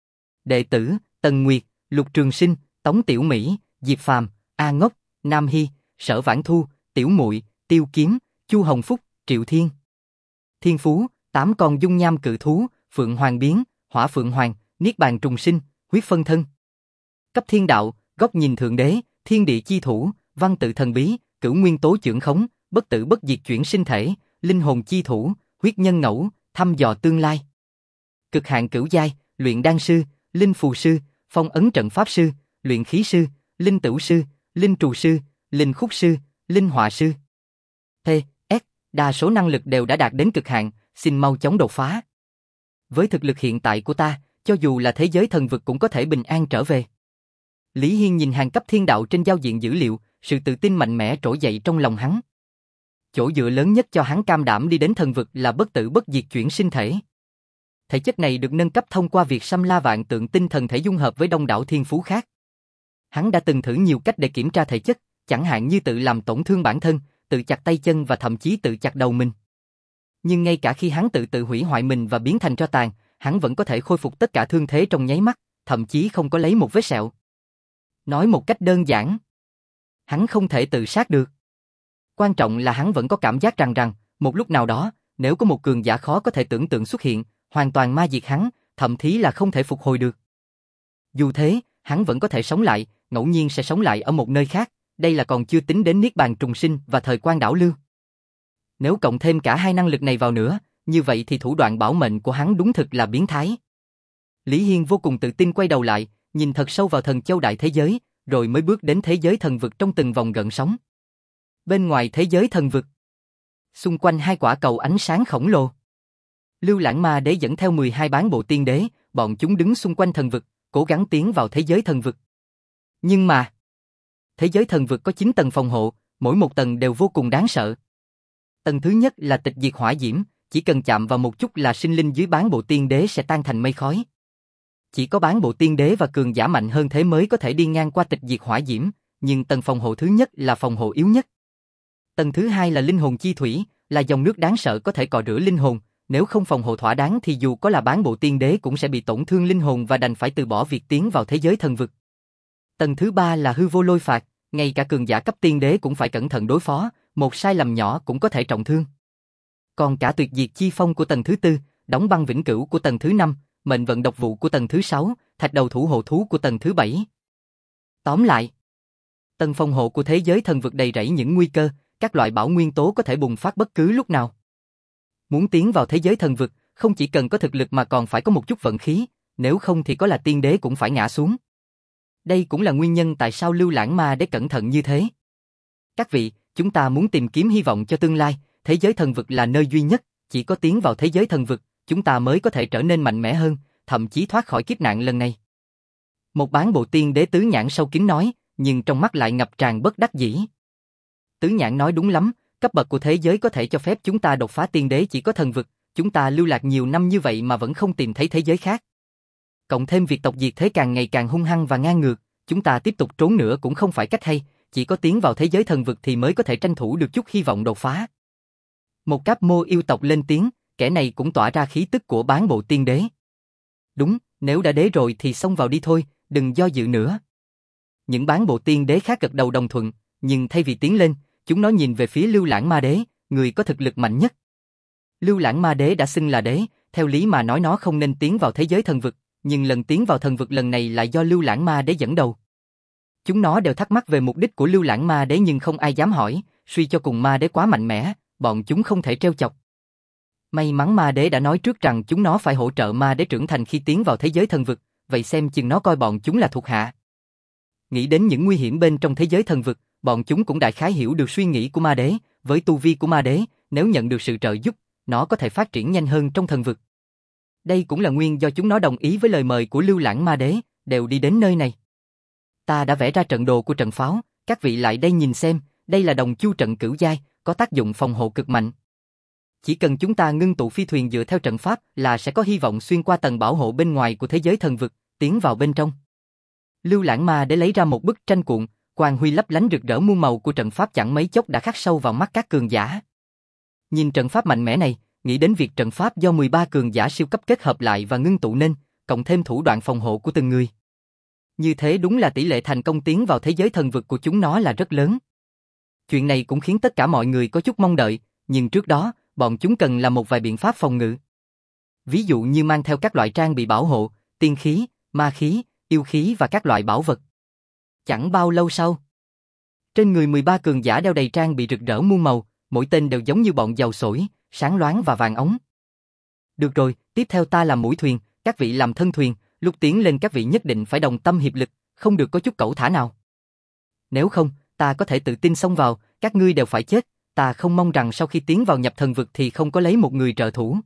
A: Đệ tử, Tần Nguyệt, Lục Trường Sinh, Tống Tiểu Mỹ, Diệp Phàm, A Ngốc, Nam Hy, Sở Vãn Thu, Tiểu Muội, Tiêu Kiếm, Chu Hồng Phúc, Triệu Thiên. Thiên phú, tám con dung nham cự thú, Phượng Hoàng biến, Hỏa Phượng Hoàng, Niết Bàn trùng sinh, huyết phân thân. Cấp thiên đạo, góc nhìn thượng đế, thiên địa chi thủ, văn tự thần bí, cửu nguyên tố chưởng khống, bất tử bất diệt chuyển sinh thể, linh hồn chi thủ, huyết nhân ngẫu, thăm dò tương lai. Cực hạn cửu giai, luyện đan sư, linh phù sư, phong ấn trận pháp sư, luyện khí sư, linh tửu sư, linh trù sư, linh khúc sư, linh họa sư. P, S, đa số năng lực đều đã đạt đến cực hạn, xin mau chóng đột phá. Với thực lực hiện tại của ta, cho dù là thế giới thần vực cũng có thể bình an trở về. Lý Hiên nhìn hàng cấp thiên đạo trên giao diện dữ liệu, sự tự tin mạnh mẽ trỗi dậy trong lòng hắn. Chỗ dựa lớn nhất cho hắn cam đảm đi đến thần vực là bất tử bất diệt chuyển sinh thể. Thể chất này được nâng cấp thông qua việc xâm la vạn tượng tinh thần thể dung hợp với đông đảo thiên phú khác. Hắn đã từng thử nhiều cách để kiểm tra thể chất, chẳng hạn như tự làm tổn thương bản thân, tự chặt tay chân và thậm chí tự chặt đầu mình. Nhưng ngay cả khi hắn tự tự hủy hoại mình và biến thành tro tàn, hắn vẫn có thể khôi phục tất cả thương thế trong nháy mắt, thậm chí không có lấy một vết sẹo. Nói một cách đơn giản, hắn không thể tự sát được. Quan trọng là hắn vẫn có cảm giác rằng rằng, một lúc nào đó, nếu có một cường giả khó có thể tưởng tượng xuất hiện, hoàn toàn ma diệt hắn, thậm chí là không thể phục hồi được. Dù thế, hắn vẫn có thể sống lại, ngẫu nhiên sẽ sống lại ở một nơi khác, đây là còn chưa tính đến Niết Bàn trùng sinh và thời quan đảo lưu. Nếu cộng thêm cả hai năng lực này vào nữa, như vậy thì thủ đoạn bảo mệnh của hắn đúng thực là biến thái. Lý Hiên vô cùng tự tin quay đầu lại, nhìn thật sâu vào thần châu đại thế giới, rồi mới bước đến thế giới thần vực trong từng vòng gợn sóng. Bên ngoài thế giới thần vực, xung quanh hai quả cầu ánh sáng khổng lồ. Lưu Lãng Ma Đế dẫn theo mười hai bán bộ tiên đế, bọn chúng đứng xung quanh thần vực, cố gắng tiến vào thế giới thần vực. Nhưng mà, thế giới thần vực có chín tầng phòng hộ, mỗi một tầng đều vô cùng đáng sợ. Tầng thứ nhất là tịch diệt hỏa diễm, chỉ cần chạm vào một chút là sinh linh dưới bán bộ tiên đế sẽ tan thành mây khói. Chỉ có bán bộ tiên đế và cường giả mạnh hơn thế mới có thể đi ngang qua tịch diệt hỏa diễm, nhưng tầng phòng hộ thứ nhất là phòng hộ yếu nhất. Tầng thứ hai là linh hồn chi thủy, là dòng nước đáng sợ có thể cọ rửa linh hồn, nếu không phòng hộ thỏa đáng thì dù có là bán bộ tiên đế cũng sẽ bị tổn thương linh hồn và đành phải từ bỏ việc tiến vào thế giới thần vực. Tầng thứ ba là hư vô lôi phạt, ngay cả cường giả cấp tiên đế cũng phải cẩn thận đối phó, một sai lầm nhỏ cũng có thể trọng thương. Còn cả tuyệt diệt chi phong của tầng thứ tư, đóng băng vĩnh cửu của tầng thứ năm, mệnh vận độc vụ của tầng thứ sáu, thạch đầu thủ hộ thú của tầng thứ bảy. Tóm lại, tầng phòng hộ của thế giới thần vực đầy rẫy những nguy cơ, các loại bão nguyên tố có thể bùng phát bất cứ lúc nào. Muốn tiến vào thế giới thần vực, không chỉ cần có thực lực mà còn phải có một chút vận khí, nếu không thì có là tiên đế cũng phải ngã xuống. Đây cũng là nguyên nhân tại sao Lưu Lãng Ma Đế cẩn thận như thế. Các vị, chúng ta muốn tìm kiếm hy vọng cho tương lai, thế giới thần vực là nơi duy nhất, chỉ có tiến vào thế giới thần vực, chúng ta mới có thể trở nên mạnh mẽ hơn, thậm chí thoát khỏi kiếp nạn lần này. Một bán bộ tiên đế tứ nhãn sâu kín nói, nhưng trong mắt lại ngập tràn bất đắc dĩ. Tứ nhãn nói đúng lắm, cấp bậc của thế giới có thể cho phép chúng ta đột phá tiên đế chỉ có thần vực, chúng ta lưu lạc nhiều năm như vậy mà vẫn không tìm thấy thế giới khác. Cộng thêm việc tộc diệt thế càng ngày càng hung hăng và ngang ngược, chúng ta tiếp tục trốn nữa cũng không phải cách hay, chỉ có tiến vào thế giới thần vực thì mới có thể tranh thủ được chút hy vọng đột phá. Một Cáp Mô yêu tộc lên tiếng, kẻ này cũng tỏa ra khí tức của bán bộ tiên đế. Đúng, nếu đã đế rồi thì xông vào đi thôi, đừng do dự nữa. Những bán bộ tiên đế khác gật đầu đồng thuận, nhưng thay vì tiến lên, chúng nó nhìn về phía Lưu Lãng Ma Đế, người có thực lực mạnh nhất. Lưu Lãng Ma Đế đã xưng là đế, theo lý mà nói nó không nên tiến vào thế giới thần vực, nhưng lần tiến vào thần vực lần này lại do Lưu Lãng Ma Đế dẫn đầu. Chúng nó đều thắc mắc về mục đích của Lưu Lãng Ma Đế nhưng không ai dám hỏi, suy cho cùng Ma Đế quá mạnh mẽ, bọn chúng không thể trêu chọc. May mắn Ma Đế đã nói trước rằng chúng nó phải hỗ trợ Ma Đế trưởng thành khi tiến vào thế giới thần vực, vậy xem chừng nó coi bọn chúng là thuộc hạ. Nghĩ đến những nguy hiểm bên trong thế giới thần vực, bọn chúng cũng đại khái hiểu được suy nghĩ của Ma Đế, với tu vi của Ma Đế, nếu nhận được sự trợ giúp, nó có thể phát triển nhanh hơn trong thần vực. Đây cũng là nguyên do chúng nó đồng ý với lời mời của Lưu Lãng Ma Đế, đều đi đến nơi này. Ta đã vẽ ra trận đồ của trận pháo, các vị lại đây nhìn xem, đây là đồng chu trận cửu giai, có tác dụng phòng hộ cực mạnh. Chỉ cần chúng ta ngưng tụ phi thuyền dựa theo trận pháp là sẽ có hy vọng xuyên qua tầng bảo hộ bên ngoài của thế giới thần vực, tiến vào bên trong. Lưu Lãng Ma Đế lấy ra một bức tranh cuộn, quang huy lấp lánh rực rỡ muôn màu của trận pháp chẳng mấy chốc đã khắc sâu vào mắt các cường giả. Nhìn trận pháp mạnh mẽ này, nghĩ đến việc trận pháp do mười ba cường giả siêu cấp kết hợp lại và ngưng tụ nên, cộng thêm thủ đoạn phòng hộ của từng người. Như thế đúng là tỷ lệ thành công tiến vào thế giới thần vực của chúng nó là rất lớn. Chuyện này cũng khiến tất cả mọi người có chút mong đợi, nhưng trước đó, bọn chúng cần là một vài biện pháp phòng ngự. Ví dụ như mang theo các loại trang bị bảo hộ, tiên khí, ma khí, yêu khí và các loại bảo vật. Chẳng bao lâu sau, trên người mười ba cường giả đeo đầy trang bị rực rỡ muôn màu, mỗi tên đều giống như bọn dầu sỏi, sáng loáng và vàng óng. Được rồi, tiếp theo ta làm mũi thuyền, các vị làm thân thuyền, lúc tiến lên các vị nhất định phải đồng tâm hiệp lực, không được có chút cẩu thả nào. Nếu không, ta có thể tự tin xông vào, các ngươi đều phải chết, ta không mong rằng sau khi tiến vào nhập thần vực thì không có lấy một người trợ thủ.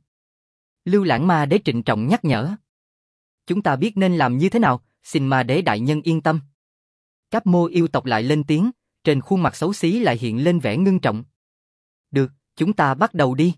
A: Lưu Lãng Ma Đế trịnh trọng nhắc nhở. Chúng ta biết nên làm như thế nào, xin Ma Đế đại nhân yên tâm. Cáp Mô yêu tộc lại lên tiếng, trên khuôn mặt xấu xí lại hiện lên vẻ ngưng trọng. Được, chúng ta bắt đầu đi.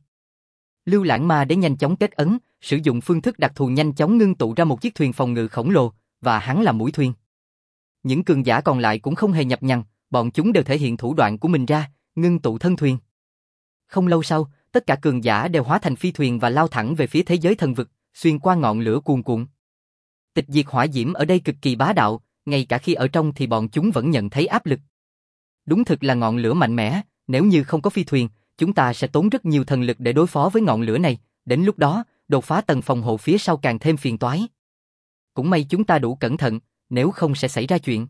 A: Lưu Lãng Ma Đế nhanh chóng kết ấn, sử dụng phương thức đặc thù nhanh chóng ngưng tụ ra một chiếc thuyền phòng ngự khổng lồ, và hắn làm mũi thuyền. Những cường giả còn lại cũng không hề nhập nhằng, bọn chúng đều thể hiện thủ đoạn của mình ra, ngưng tụ thân thuyền. Không lâu sau, tất cả cường giả đều hóa thành phi thuyền và lao thẳng về phía thế giới thần vực, xuyên qua ngọn lửa cuồn cuộn. Tịch diệt hỏa diễm ở đây cực kỳ bá đạo, ngay cả khi ở trong thì bọn chúng vẫn nhận thấy áp lực. Đúng thực là ngọn lửa mạnh mẽ, nếu như không có phi thuyền, chúng ta sẽ tốn rất nhiều thần lực để đối phó với ngọn lửa này, đến lúc đó, đột phá tầng phòng hộ phía sau càng thêm phiền toái. Cũng may chúng ta đủ cẩn thận, nếu không sẽ xảy ra chuyện.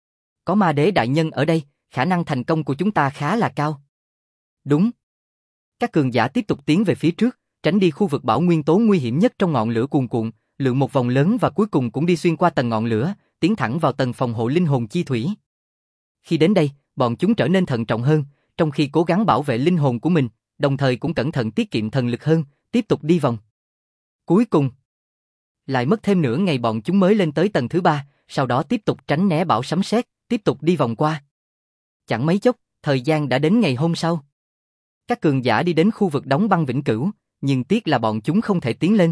A: Có Ma Đế đại nhân ở đây, khả năng thành công của chúng ta khá là cao. Đúng. Các cường giả tiếp tục tiến về phía trước, tránh đi khu vực bảo nguyên tố nguy hiểm nhất trong ngọn lửa cuồn cuộn, lượn một vòng lớn và cuối cùng cũng đi xuyên qua tầng ngọn lửa, tiến thẳng vào tầng phòng hộ linh hồn chi thủy. Khi đến đây, bọn chúng trở nên thận trọng hơn, trong khi cố gắng bảo vệ linh hồn của mình, đồng thời cũng cẩn thận tiết kiệm thần lực hơn, tiếp tục đi vòng. Cuối cùng, lại mất thêm nửa ngày bọn chúng mới lên tới tầng thứ ba, sau đó tiếp tục tránh né bão sấm sét, tiếp tục đi vòng qua. Chẳng mấy chốc, thời gian đã đến ngày hôm sau. Các cường giả đi đến khu vực đóng băng vĩnh cửu, nhưng tiếc là bọn chúng không thể tiến lên.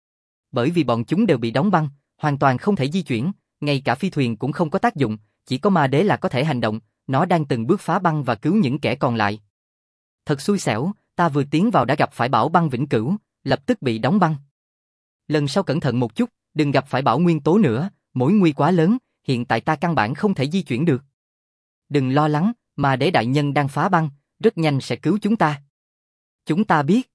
A: Bởi vì bọn chúng đều bị đóng băng, hoàn toàn không thể di chuyển, ngay cả phi thuyền cũng không có tác dụng, chỉ có Ma Đế là có thể hành động, nó đang từng bước phá băng và cứu những kẻ còn lại. Thật xui xẻo, ta vừa tiến vào đã gặp phải bão băng vĩnh cửu, lập tức bị đóng băng. Lần sau cẩn thận một chút, đừng gặp phải bão nguyên tố nữa, mối nguy quá lớn, hiện tại ta căn bản không thể di chuyển được. Đừng lo lắng, Ma Đế đại nhân đang phá băng, rất nhanh sẽ cứu chúng ta. Chúng ta biết.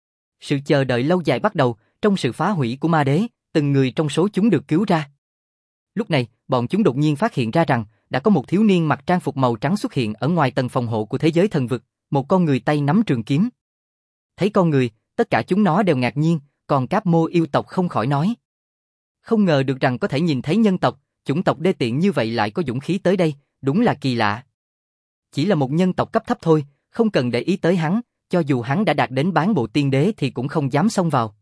A: Sự chờ đợi lâu dài bắt đầu, trong sự phá hủy của Ma Đế, từng người trong số chúng được cứu ra. Lúc này, bọn chúng đột nhiên phát hiện ra rằng, đã có một thiếu niên mặc trang phục màu trắng xuất hiện ở ngoài tầng phòng hộ của thế giới thần vực, một con người tay nắm trường kiếm. Thấy con người, tất cả chúng nó đều ngạc nhiên, còn Cáp Mô yêu tộc không khỏi nói. Không ngờ được rằng có thể nhìn thấy nhân tộc, chủng tộc đê tiện như vậy lại có dũng khí tới đây, đúng là kỳ lạ. Chỉ là một nhân tộc cấp thấp thôi, không cần để ý tới hắn, cho dù hắn đã đạt đến bán bộ tiên đế thì cũng không dám xông vào.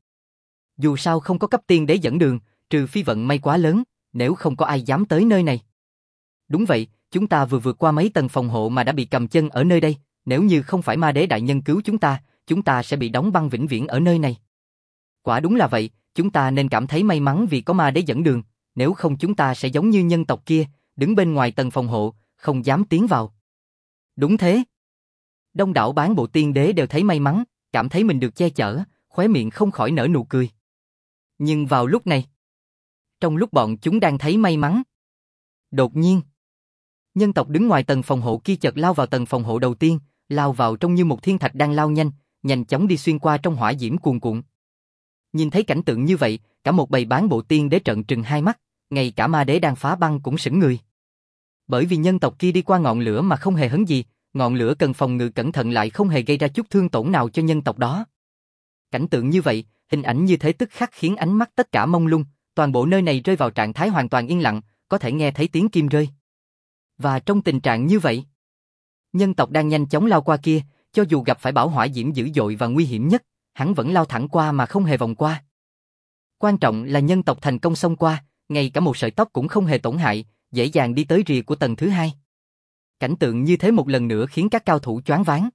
A: Dù sao không có cấp tiên đế dẫn đường, trừ phi vận may quá lớn, nếu không có ai dám tới nơi này. Đúng vậy, chúng ta vừa vượt qua mấy tầng phòng hộ mà đã bị cầm chân ở nơi đây, nếu như không phải Ma Đế đại nhân cứu chúng ta, chúng ta sẽ bị đóng băng vĩnh viễn ở nơi này. Quả đúng là vậy, chúng ta nên cảm thấy may mắn vì có ma đế dẫn đường, nếu không chúng ta sẽ giống như nhân tộc kia, đứng bên ngoài tầng phòng hộ, không dám tiến vào. Đúng thế. Đông đảo bán bộ tiên đế đều thấy may mắn, cảm thấy mình được che chở, khóe miệng không khỏi nở nụ cười. Nhưng vào lúc này, trong lúc bọn chúng đang thấy may mắn, đột nhiên, nhân tộc đứng ngoài tầng phòng hộ kia chợt lao vào tầng phòng hộ đầu tiên, lao vào trông như một thiên thạch đang lao nhanh, nhanh chóng đi xuyên qua trong hỏa diễm cuồn cuộn. Nhìn thấy cảnh tượng như vậy, cả một bầy bán bộ tiên đế trợn trừng hai mắt, ngay cả ma đế đang phá băng cũng sững người. Bởi vì nhân tộc kia đi qua ngọn lửa mà không hề hấn gì, ngọn lửa cần phòng ngự cẩn thận lại không hề gây ra chút thương tổn nào cho nhân tộc đó. Cảnh tượng như vậy, hình ảnh như thế tức khắc khiến ánh mắt tất cả mông lung, toàn bộ nơi này rơi vào trạng thái hoàn toàn yên lặng, có thể nghe thấy tiếng kim rơi. Và trong tình trạng như vậy, nhân tộc đang nhanh chóng lao qua kia, cho dù gặp phải bão hỏa diễm dữ dội và nguy hiểm nhất, hắn vẫn lao thẳng qua mà không hề vòng qua. Quan trọng là nhân tộc thành công xông qua, ngay cả một sợi tóc cũng không hề tổn hại, dễ dàng đi tới rìa của tầng thứ hai. Cảnh tượng như thế một lần nữa khiến các cao thủ choáng váng.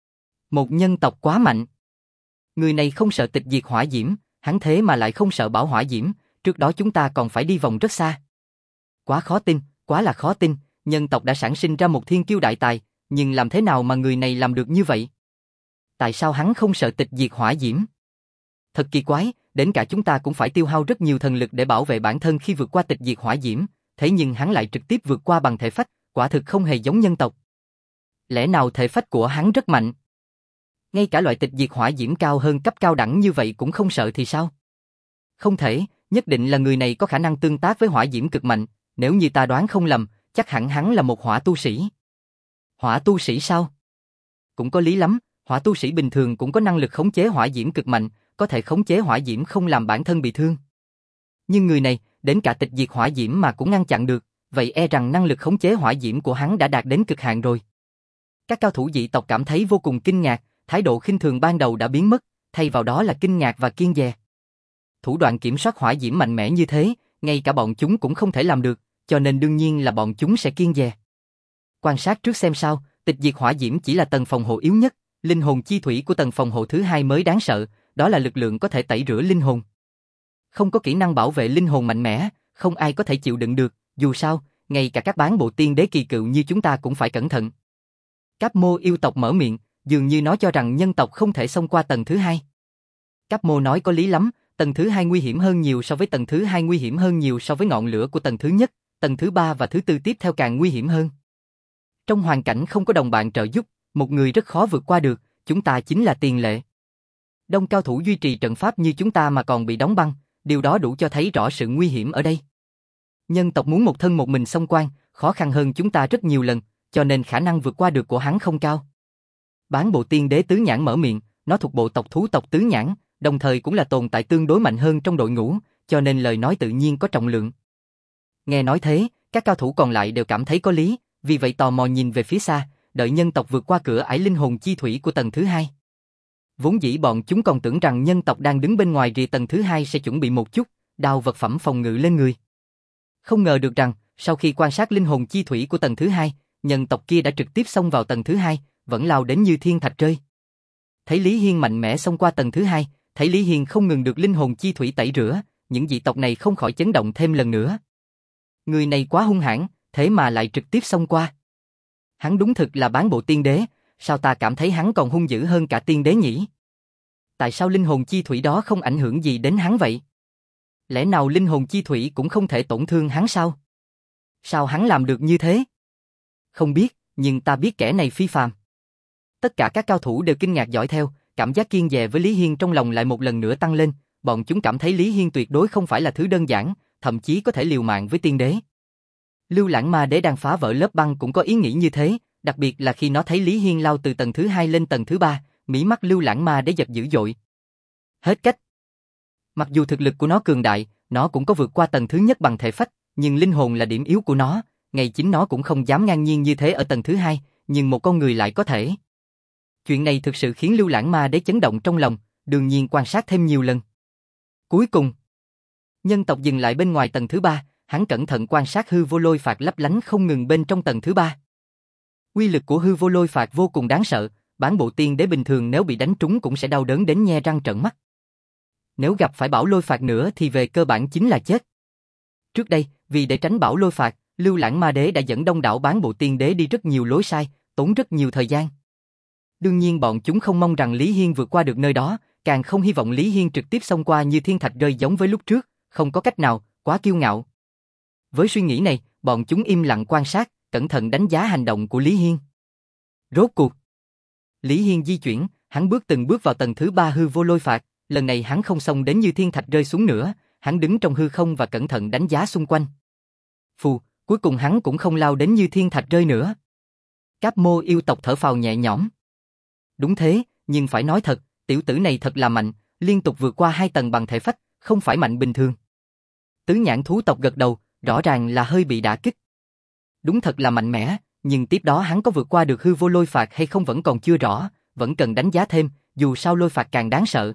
A: Một nhân tộc quá mạnh. Người này không sợ tịch diệt hỏa diễm, hắn thế mà lại không sợ bão hỏa diễm, trước đó chúng ta còn phải đi vòng rất xa. Quá khó tin, quá là khó tin, nhân tộc đã sản sinh ra một thiên kiêu đại tài, nhưng làm thế nào mà người này làm được như vậy? Tại sao hắn không sợ tịch diệt hỏa diễm? Thật kỳ quái, đến cả chúng ta cũng phải tiêu hao rất nhiều thần lực để bảo vệ bản thân khi vượt qua tịch diệt hỏa diễm, thế nhưng hắn lại trực tiếp vượt qua bằng thể phách, quả thực không hề giống nhân tộc. Lẽ nào thể phách của hắn rất mạnh? Ngay cả loại tịch diệt hỏa diễm cao hơn cấp cao đẳng như vậy cũng không sợ thì sao? Không thể, nhất định là người này có khả năng tương tác với hỏa diễm cực mạnh, nếu như ta đoán không lầm, chắc hẳn hắn là một hỏa tu sĩ. Hỏa tu sĩ sao? Cũng có lý lắm, hỏa tu sĩ bình thường cũng có năng lực khống chế hỏa diễm cực mạnh, có thể khống chế hỏa diễm không làm bản thân bị thương. Nhưng người này, đến cả tịch diệt hỏa diễm mà cũng ngăn chặn được, vậy e rằng năng lực khống chế hỏa diễm của hắn đã đạt đến cực hạn rồi. Các cao thủ dị tộc cảm thấy vô cùng kinh ngạc, thái độ khinh thường ban đầu đã biến mất, thay vào đó là kinh ngạc và kiêng dè. Thủ đoạn kiểm soát hỏa diễm mạnh mẽ như thế, ngay cả bọn chúng cũng không thể làm được, cho nên đương nhiên là bọn chúng sẽ kiêng dè. Quan sát trước xem sao, tịch diệt hỏa diễm chỉ là tầng phòng hộ yếu nhất, linh hồn chi thủy của tầng phòng hộ thứ hai mới đáng sợ, đó là lực lượng có thể tẩy rửa linh hồn. Không có kỹ năng bảo vệ linh hồn mạnh mẽ, không ai có thể chịu đựng được, dù sao, ngay cả các bán bộ tiên đế kỳ cựu như chúng ta cũng phải cẩn thận. Cáp Mô yêu tộc mở miệng, dường như nó cho rằng nhân tộc không thể xông qua tầng thứ hai. Cáp Mô nói có lý lắm, tầng thứ hai nguy hiểm hơn nhiều so với tầng thứ hai nguy hiểm hơn nhiều so với ngọn lửa của tầng thứ nhất, tầng thứ ba và thứ tư tiếp theo càng nguy hiểm hơn. Trong hoàn cảnh không có đồng bạn trợ giúp, một người rất khó vượt qua được, chúng ta chính là tiền lệ. Đông cao thủ duy trì trận pháp như chúng ta mà còn bị đóng băng, điều đó đủ cho thấy rõ sự nguy hiểm ở đây. Nhân tộc muốn một thân một mình xông quan, khó khăn hơn chúng ta rất nhiều lần, cho nên khả năng vượt qua được của hắn không cao. Bán bộ tiên đế tứ nhãn mở miệng, nó thuộc bộ tộc thú tộc tứ nhãn, đồng thời cũng là tồn tại tương đối mạnh hơn trong đội ngũ, cho nên lời nói tự nhiên có trọng lượng. Nghe nói thế, các cao thủ còn lại đều cảm thấy có lý, vì vậy tò mò nhìn về phía xa, đợi nhân tộc vượt qua cửa ải linh hồn chi thủy của tầng thứ hai. Vốn dĩ bọn chúng còn tưởng rằng nhân tộc đang đứng bên ngoài rìa tầng thứ hai sẽ chuẩn bị một chút, đào vật phẩm phòng ngự lên người. Không ngờ được rằng, sau khi quan sát linh hồn chi thủy của tầng thứ hai, nhân tộc kia đã trực tiếp xông vào tầng thứ hai, vẫn lao đến như thiên thạch rơi. Thấy Lý Hiên mạnh mẽ xông qua tầng thứ hai, thấy Lý Hiên không ngừng được linh hồn chi thủy tẩy rửa, những dị tộc này không khỏi chấn động thêm lần nữa. Người này quá hung hãn, thế mà lại trực tiếp xông qua. Hắn đúng thực là bán bộ tiên đế, sao ta cảm thấy hắn còn hung dữ hơn cả tiên đế nhỉ? Tại sao linh hồn chi thủy đó không ảnh hưởng gì đến hắn vậy? Lẽ nào linh hồn chi thủy cũng không thể tổn thương hắn sao? Sao hắn làm được như thế? Không biết, nhưng ta biết kẻ này phi phàm. Tất cả các cao thủ đều kinh ngạc dõi theo, cảm giác kiêng dè với Lý Hiên trong lòng lại một lần nữa tăng lên, bọn chúng cảm thấy Lý Hiên tuyệt đối không phải là thứ đơn giản, thậm chí có thể liều mạng với tiên đế. Lưu Lãng Ma Đế đang phá vỡ lớp băng cũng có ý nghĩ như thế, đặc biệt là khi nó thấy Lý Hiên lao từ tầng thứ hai lên tầng thứ ba, mí mắt Lưu Lãng Ma Đế giật dữ dội. Hết cách. Mặc dù thực lực của nó cường đại, nó cũng có vượt qua tầng thứ nhất bằng thể phách, nhưng linh hồn là điểm yếu của nó, ngay chính nó cũng không dám ngang nhiên như thế ở tầng thứ hai, nhưng một con người lại có thể. Chuyện này thực sự khiến Lưu Lãng Ma Đế chấn động trong lòng, đương nhiên quan sát thêm nhiều lần. Cuối cùng, nhân tộc dừng lại bên ngoài tầng thứ ba, hắn cẩn thận quan sát hư vô lôi phạt lấp lánh không ngừng bên trong tầng thứ ba. Uy lực của hư vô lôi phạt vô cùng đáng sợ, bán bộ tiên đế bình thường nếu bị đánh trúng cũng sẽ đau đớn đến nhe răng trợn mắt. Nếu gặp phải bảo lôi phạt nữa thì về cơ bản chính là chết. Trước đây, vì để tránh bảo lôi phạt, Lưu Lãng Ma Đế đã dẫn đông đảo bán bộ tiên đế đi rất nhiều lối sai, tốn rất nhiều thời gian. Đương nhiên bọn chúng không mong rằng Lý Hiên vượt qua được nơi đó, càng không hy vọng Lý Hiên trực tiếp xông qua như thiên thạch rơi giống với lúc trước, không có cách nào, quá kiêu ngạo. Với suy nghĩ này, bọn chúng im lặng quan sát, cẩn thận đánh giá hành động của Lý Hiên. Rốt cuộc, Lý Hiên di chuyển, hắn bước từng bước vào tầng thứ ba hư vô lôi phạt, lần này hắn không xông đến như thiên thạch rơi xuống nữa, hắn đứng trong hư không và cẩn thận đánh giá xung quanh. Phù, cuối cùng hắn cũng không lao đến như thiên thạch rơi nữa. Cáp Mô yêu tộc thở phào nhẹ nhõm. Đúng thế, nhưng phải nói thật, tiểu tử này thật là mạnh, liên tục vượt qua hai tầng bằng thể phách, không phải mạnh bình thường. Tứ nhãn thú tộc gật đầu, rõ ràng là hơi bị đả kích. Đúng thật là mạnh mẽ, nhưng tiếp đó hắn có vượt qua được hư vô lôi phạt hay không vẫn còn chưa rõ, vẫn cần đánh giá thêm, dù sao lôi phạt càng đáng sợ.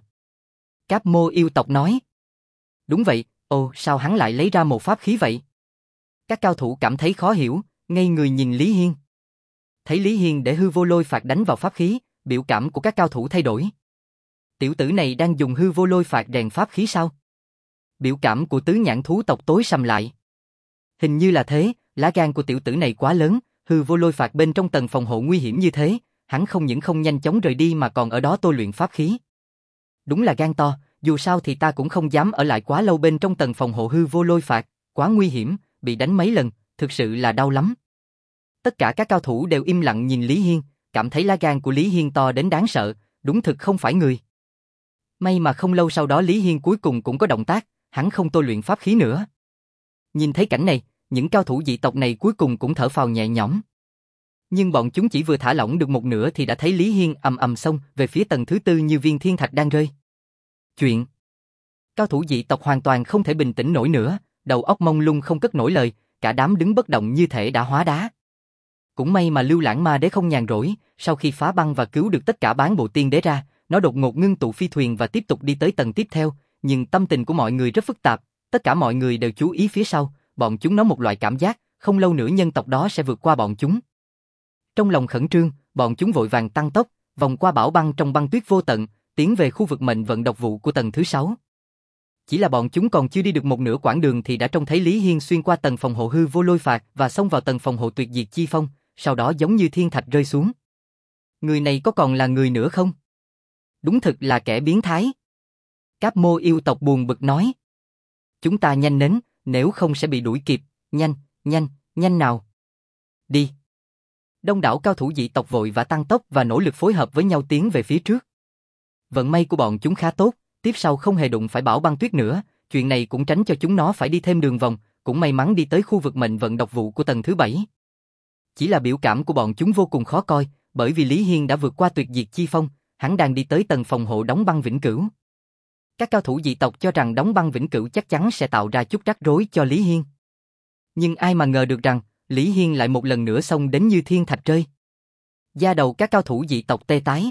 A: Cáp Mô yêu tộc nói. Đúng vậy, ồ sao hắn lại lấy ra một pháp khí vậy? Các cao thủ cảm thấy khó hiểu, ngây người nhìn Lý Hiên. Thấy Lý Hiên để hư vô lôi phạt đánh vào pháp khí, biểu cảm của các cao thủ thay đổi. Tiểu tử này đang dùng hư vô lôi phạt rèn pháp khí sao? Biểu cảm của tứ nhãn thú tộc tối sầm lại. Hình như là thế, lá gan của tiểu tử này quá lớn, hư vô lôi phạt bên trong tầng phòng hộ nguy hiểm như thế, hắn không những không nhanh chóng rời đi mà còn ở đó tôi luyện pháp khí. Đúng là gan to, dù sao thì ta cũng không dám ở lại quá lâu bên trong tầng phòng hộ hư vô lôi phạt, quá nguy hiểm, bị đánh mấy lần, thực sự là đau lắm. Tất cả các cao thủ đều im lặng nhìn Lý Hiên, cảm thấy lá gan của Lý Hiên to đến đáng sợ, đúng thực không phải người. May mà không lâu sau đó Lý Hiên cuối cùng cũng có động tác, hắn không tôi luyện pháp khí nữa. Nhìn thấy cảnh này, những cao thủ dị tộc này cuối cùng cũng thở phào nhẹ nhõm. Nhưng bọn chúng chỉ vừa thả lỏng được một nửa thì đã thấy Lý Hiên ầm ầm xông về phía tầng thứ tư như viên thiên thạch đang rơi. Chuyện. Cao thủ dị tộc hoàn toàn không thể bình tĩnh nổi nữa, đầu óc mông lung không cất nổi lời, cả đám đứng bất động như thể đã hóa đá. Cũng may mà Lưu Lãng Ma Đế không nhàn rỗi, sau khi phá băng và cứu được tất cả bán bộ tiên đế ra, nó đột ngột ngưng tụ phi thuyền và tiếp tục đi tới tầng tiếp theo, nhưng tâm tình của mọi người rất phức tạp, tất cả mọi người đều chú ý phía sau, bọn chúng nó một loại cảm giác, không lâu nữa nhân tộc đó sẽ vượt qua bọn chúng. Trong lòng khẩn trương, bọn chúng vội vàng tăng tốc, vòng qua bão băng trong băng tuyết vô tận, tiến về khu vực mệnh vận độc vụ của tầng thứ sáu. Chỉ là bọn chúng còn chưa đi được một nửa quãng đường thì đã trông thấy Lý Hiên xuyên qua tầng phòng hộ hư vô lôi phạt và xông vào tầng phòng hộ tuyệt diệt chi phong, sau đó giống như thiên thạch rơi xuống. Người này có còn là người nữa không? Đúng thực là kẻ biến thái. Cáp Mô yêu tộc buồn bực nói. Chúng ta nhanh nến, nếu không sẽ bị đuổi kịp, nhanh, nhanh, nhanh nào. Đi. Đông đảo cao thủ dị tộc vội vã tăng tốc và nỗ lực phối hợp với nhau tiến về phía trước. Vận may của bọn chúng khá tốt, tiếp sau không hề đụng phải bão băng tuyết nữa, chuyện này cũng tránh cho chúng nó phải đi thêm đường vòng, cũng may mắn đi tới khu vực mệnh vận độc vụ của tầng thứ bảy. Chỉ là biểu cảm của bọn chúng vô cùng khó coi, bởi vì Lý Hiên đã vượt qua tuyệt diệt chi phong, hắn đang đi tới tầng phòng hộ đóng băng vĩnh cửu. Các cao thủ dị tộc cho rằng đóng băng vĩnh cửu chắc chắn sẽ tạo ra chút rắc rối cho Lý Hiên. Nhưng ai mà ngờ được rằng, Lý Hiên lại một lần nữa xông đến như thiên thạch rơi. Da đầu các cao thủ dị tộc tê tái.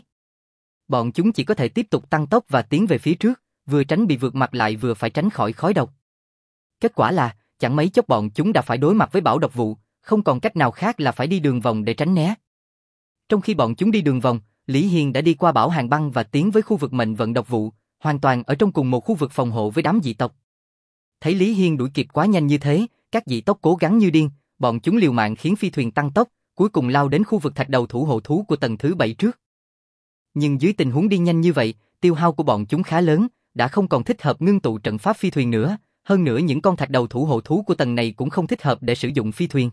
A: Bọn chúng chỉ có thể tiếp tục tăng tốc và tiến về phía trước, vừa tránh bị vượt mặt lại vừa phải tránh khỏi khói độc. Kết quả là, chẳng mấy chốc bọn chúng đã phải đối mặt với bão độc vụ, không còn cách nào khác là phải đi đường vòng để tránh né. Trong khi bọn chúng đi đường vòng, Lý Hiên đã đi qua bão hàng băng và tiến với khu vực mệnh vận độc vụ, hoàn toàn ở trong cùng một khu vực phòng hộ với đám dị tộc. Thấy Lý Hiên đuổi kịp quá nhanh như thế, các dị tộc cố gắng như điên, bọn chúng liều mạng khiến phi thuyền tăng tốc, cuối cùng lao đến khu vực thạch đầu thủ hộ thú của tầng thứ bảy trước. Nhưng dưới tình huống đi nhanh như vậy, tiêu hao của bọn chúng khá lớn, đã không còn thích hợp ngưng tụ trận pháp phi thuyền nữa, hơn nữa những con thạch đầu thủ hộ thú của tầng này cũng không thích hợp để sử dụng phi thuyền.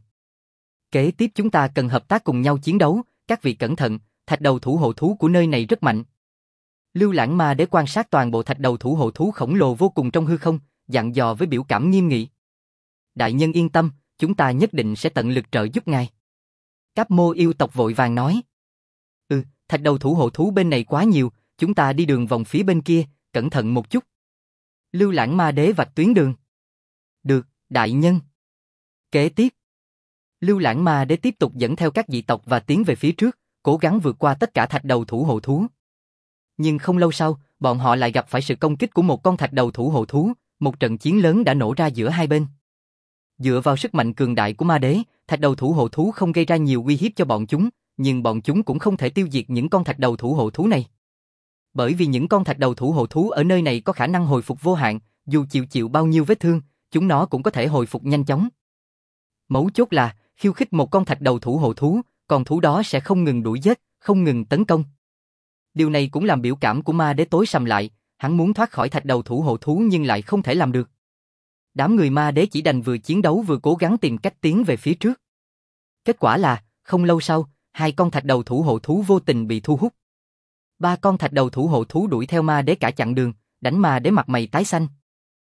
A: Kế tiếp chúng ta cần hợp tác cùng nhau chiến đấu, các vị cẩn thận, thạch đầu thủ hộ thú của nơi này rất mạnh. Lưu Lãng Ma Đế quan sát toàn bộ thạch đầu thủ hộ thú khổng lồ vô cùng trong hư không, dặn dò với biểu cảm nghiêm nghị. Đại nhân yên tâm, chúng ta nhất định sẽ tận lực trợ giúp ngài. Cáp Mô yêu tộc vội vàng nói. Ừ, thạch đầu thủ hộ thú bên này quá nhiều, chúng ta đi đường vòng phía bên kia, cẩn thận một chút. Lưu Lãng Ma Đế vạch tuyến đường. Được, đại nhân. Kế tiếp, Lưu Lãng Ma Đế tiếp tục dẫn theo các dị tộc và tiến về phía trước, cố gắng vượt qua tất cả thạch đầu thủ hộ thú. Nhưng không lâu sau, bọn họ lại gặp phải sự công kích của một con thạch đầu thủ hộ thú, một trận chiến lớn đã nổ ra giữa hai bên. Dựa vào sức mạnh cường đại của ma đế, thạch đầu thủ hộ thú không gây ra nhiều uy hiếp cho bọn chúng, nhưng bọn chúng cũng không thể tiêu diệt những con thạch đầu thủ hộ thú này. Bởi vì những con thạch đầu thủ hộ thú ở nơi này có khả năng hồi phục vô hạn, dù chịu chịu bao nhiêu vết thương, chúng nó cũng có thể hồi phục nhanh chóng. Mấu chốt là, khiêu khích một con thạch đầu thủ hộ thú, con thú đó sẽ không ngừng đuổi giết, không ngừng tấn công. Điều này cũng làm biểu cảm của ma đế tối sầm lại, hắn muốn thoát khỏi thạch đầu thủ hộ thú nhưng lại không thể làm được. Đám người ma đế chỉ đành vừa chiến đấu vừa cố gắng tìm cách tiến về phía trước. Kết quả là, không lâu sau, hai con thạch đầu thủ hộ thú vô tình bị thu hút. Ba con thạch đầu thủ hộ thú đuổi theo ma đế cả chặng đường, đánh ma đế mặt mày tái xanh.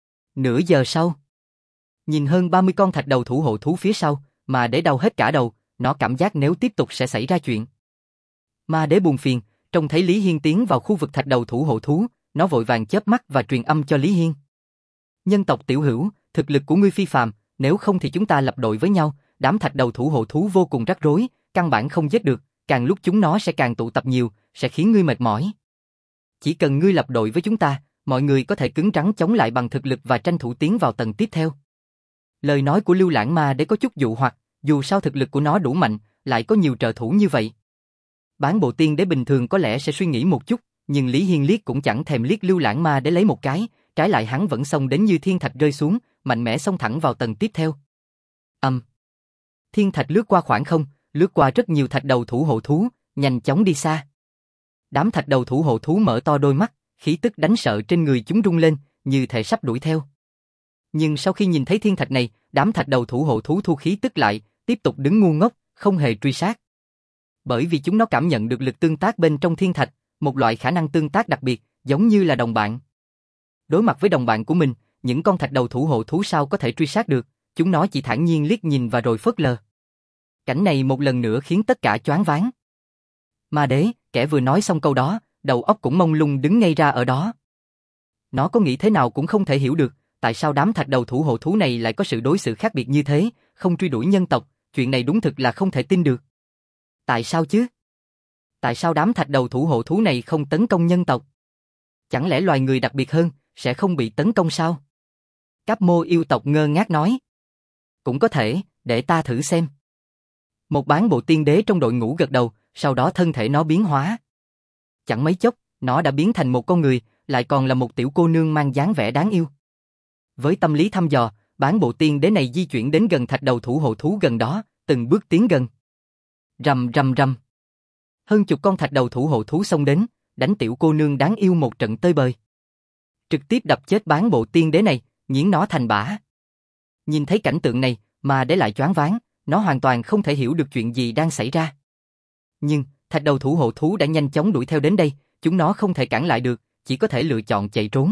A: Nửa giờ sau, nhìn hơn ba mươi con thạch đầu thủ hộ thú phía sau, ma đế đau hết cả đầu, nó cảm giác nếu tiếp tục sẽ xảy ra chuyện. Ma đế buồn phiền, trông thấy Lý Hiên tiến vào khu vực thạch đầu thủ hộ thú, nó vội vàng chớp mắt và truyền âm cho Lý Hiên. Nhân tộc tiểu hữu, thực lực của ngươi phi phàm, nếu không thì chúng ta lập đội với nhau, đám thạch đầu thủ hộ thú vô cùng rắc rối, căn bản không giết được, càng lúc chúng nó sẽ càng tụ tập nhiều, sẽ khiến ngươi mệt mỏi. Chỉ cần ngươi lập đội với chúng ta, mọi người có thể cứng rắn chống lại bằng thực lực và tranh thủ tiến vào tầng tiếp theo. Lời nói của Lưu Lãng Ma Đế có chút dụ hoặc, dù sao thực lực của nó đủ mạnh, lại có nhiều trợ thủ như vậy. Bán Bộ Tiên Đế bình thường có lẽ sẽ suy nghĩ một chút, nhưng Lý Hiên liếc cũng chẳng thèm liếc Lưu Lãng Ma Đế lấy một cái, trái lại hắn vẫn xông đến như thiên thạch rơi xuống, mạnh mẽ xông thẳng vào tầng tiếp theo. Âm. Um. Thiên thạch lướt qua khoảng không, lướt qua rất nhiều thạch đầu thủ hộ thú, nhanh chóng đi xa. Đám thạch đầu thủ hộ thú mở to đôi mắt, khí tức đánh sợ trên người chúng rung lên, như thể sắp đuổi theo. Nhưng sau khi nhìn thấy thiên thạch này, đám thạch đầu thủ hộ thú thu khí tức lại, tiếp tục đứng ngu ngốc, không hề truy sát. Bởi vì chúng nó cảm nhận được lực tương tác bên trong thiên thạch, một loại khả năng tương tác đặc biệt, giống như là đồng bạn. Đối mặt với đồng bạn của mình, những con thạch đầu thủ hộ thú sao có thể truy sát được, chúng nó chỉ thản nhiên liếc nhìn và rồi phớt lờ. Cảnh này một lần nữa khiến tất cả choáng váng. Ma đế, kẻ vừa nói xong câu đó, đầu óc cũng mông lung đứng ngay ra ở đó. Nó có nghĩ thế nào cũng không thể hiểu được, tại sao đám thạch đầu thủ hộ thú này lại có sự đối xử khác biệt như thế, không truy đuổi nhân tộc, chuyện này đúng thực là không thể tin được. Tại sao chứ? Tại sao đám thạch đầu thủ hộ thú này không tấn công nhân tộc? Chẳng lẽ loài người đặc biệt hơn, sẽ không bị tấn công sao? Cáp Mô yêu tộc ngơ ngác nói. Cũng có thể, để ta thử xem. Một bán bộ tiên đế trong đội ngũ gật đầu, sau đó thân thể nó biến hóa. Chẳng mấy chốc, nó đã biến thành một con người, lại còn là một tiểu cô nương mang dáng vẻ đáng yêu. Với tâm lý thăm dò, bán bộ tiên đế này di chuyển đến gần thạch đầu thủ hộ thú gần đó, từng bước tiến gần. Rầm rầm rầm. Hơn chục con thạch đầu thủ hộ thú xông đến, đánh tiểu cô nương đáng yêu một trận tơi bời. Trực tiếp đập chết bán bộ tiên đế này, nghiến nó thành bã. Nhìn thấy cảnh tượng này, mà để lại choáng váng, nó hoàn toàn không thể hiểu được chuyện gì đang xảy ra. Nhưng, thạch đầu thủ hộ thú đã nhanh chóng đuổi theo đến đây, chúng nó không thể cản lại được, chỉ có thể lựa chọn chạy trốn.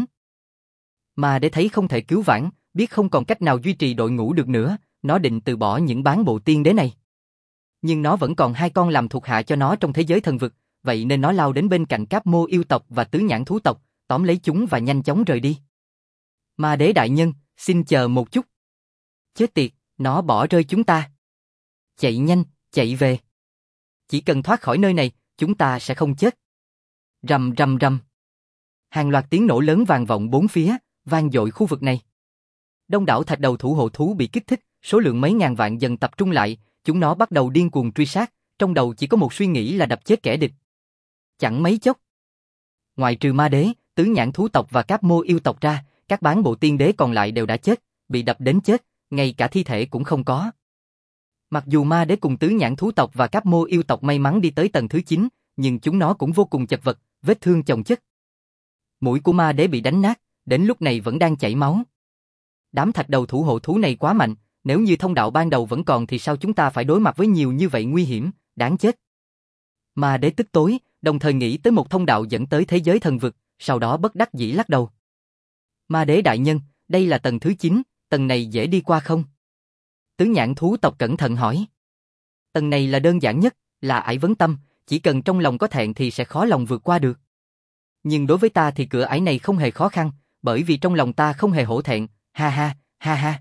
A: Mà để thấy không thể cứu vãn, biết không còn cách nào duy trì đội ngũ được nữa, nó định từ bỏ những bán bộ tiên đế này. Nhưng nó vẫn còn hai con làm thuộc hạ cho nó trong thế giới thần vực, vậy nên nó lao đến bên cạnh Cáp Mô yêu tộc và Tứ Nhãn thú tộc, tóm lấy chúng và nhanh chóng rời đi. Ma đế đại nhân, xin chờ một chút. Chết tiệt, nó bỏ rơi chúng ta. Chạy nhanh, chạy về. Chỉ cần thoát khỏi nơi này, chúng ta sẽ không chết. Rầm rầm rầm. Hàng loạt tiếng nổ lớn vang vọng bốn phía, vang dội khu vực này. Đông đảo thạch đầu thủ hộ thú bị kích thích, số lượng mấy ngàn vạn dần tập trung lại, chúng nó bắt đầu điên cuồng truy sát, trong đầu chỉ có một suy nghĩ là đập chết kẻ địch. Chẳng mấy chốc, ngoại trừ ma đế, Tứ Nhãn thú tộc và Cáp Mô yêu tộc ra, các bán bộ tiên đế còn lại đều đã chết, bị đập đến chết, ngay cả thi thể cũng không có. Mặc dù ma đế cùng Tứ Nhãn thú tộc và Cáp Mô yêu tộc may mắn đi tới tầng thứ chín, nhưng chúng nó cũng vô cùng chật vật, vết thương chồng chất. Mũi của ma đế bị đánh nát, đến lúc này vẫn đang chảy máu. Đám thạch đầu thủ hộ thú này quá mạnh, nếu như thông đạo ban đầu vẫn còn thì sao chúng ta phải đối mặt với nhiều như vậy nguy hiểm, đáng chết. Ma đế tức tối, đồng thời nghĩ tới một thông đạo dẫn tới thế giới thần vực, sau đó bất đắc dĩ lắc đầu. Ma đế đại nhân, đây là tầng thứ chín, tầng này dễ đi qua không? Tứ Nhãn thú tộc cẩn thận hỏi. Tầng này là đơn giản nhất, là ải vấn tâm, chỉ cần trong lòng có thẹn thì sẽ khó lòng vượt qua được. Nhưng đối với ta thì cửa ải này không hề khó khăn, bởi vì trong lòng ta không hề hổ thẹn, ha ha, ha ha.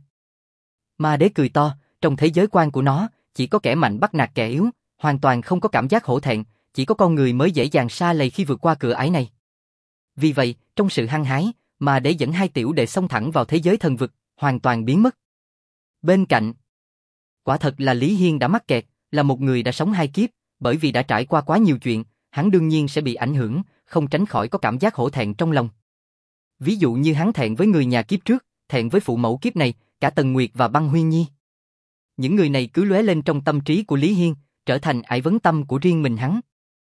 A: Ma đế cười to, trong thế giới quan của nó, chỉ có kẻ mạnh bắt nạt kẻ yếu, hoàn toàn không có cảm giác hổ thẹn, chỉ có con người mới dễ dàng sa lầy khi vượt qua cửa ải này. Vì vậy, trong sự hăng hái, Ma đế dẫn hai tiểu đệ xông thẳng vào thế giới thần vực, hoàn toàn biến mất. Bên cạnh, quả thật là Lý Hiên đã mắc kẹt, là một người đã sống hai kiếp, Bởi vì đã trải qua quá nhiều chuyện, hắn đương nhiên sẽ bị ảnh hưởng, không tránh khỏi có cảm giác hổ thẹn trong lòng. Ví dụ như hắn thẹn với người nhà kiếp trước, thẹn với phụ mẫu kiếp này, cả Tần Nguyệt và Băng Huyên Nhi. Những người này cứ lóe lên trong tâm trí của Lý Hiên, trở thành ải vấn tâm của riêng mình hắn.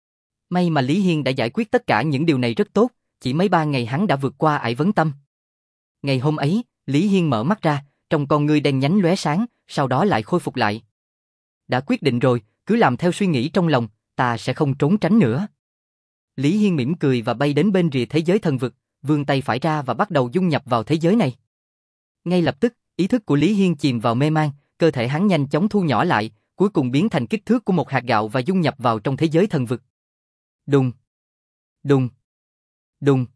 A: May mà Lý Hiên đã giải quyết tất cả những điều này rất tốt, chỉ mấy ba ngày hắn đã vượt qua ải vấn tâm. Ngày hôm ấy, Lý Hiên mở mắt ra, trong con ngươi đen nhánh lóe sáng, sau đó lại khôi phục lại. Đã quyết định rồi, cứ làm theo suy nghĩ trong lòng, ta sẽ không trốn tránh nữa. Lý Hiên mỉm cười và bay đến bên rìa thế giới thần vực, vươn tay phải ra và bắt đầu dung nhập vào thế giới này. Ngay lập tức, ý thức của Lý Hiên chìm vào mê man, cơ thể hắn nhanh chóng thu nhỏ lại, cuối cùng biến thành kích thước của một hạt gạo và dung nhập vào trong thế giới thần vực. Đùng, đùng, đùng.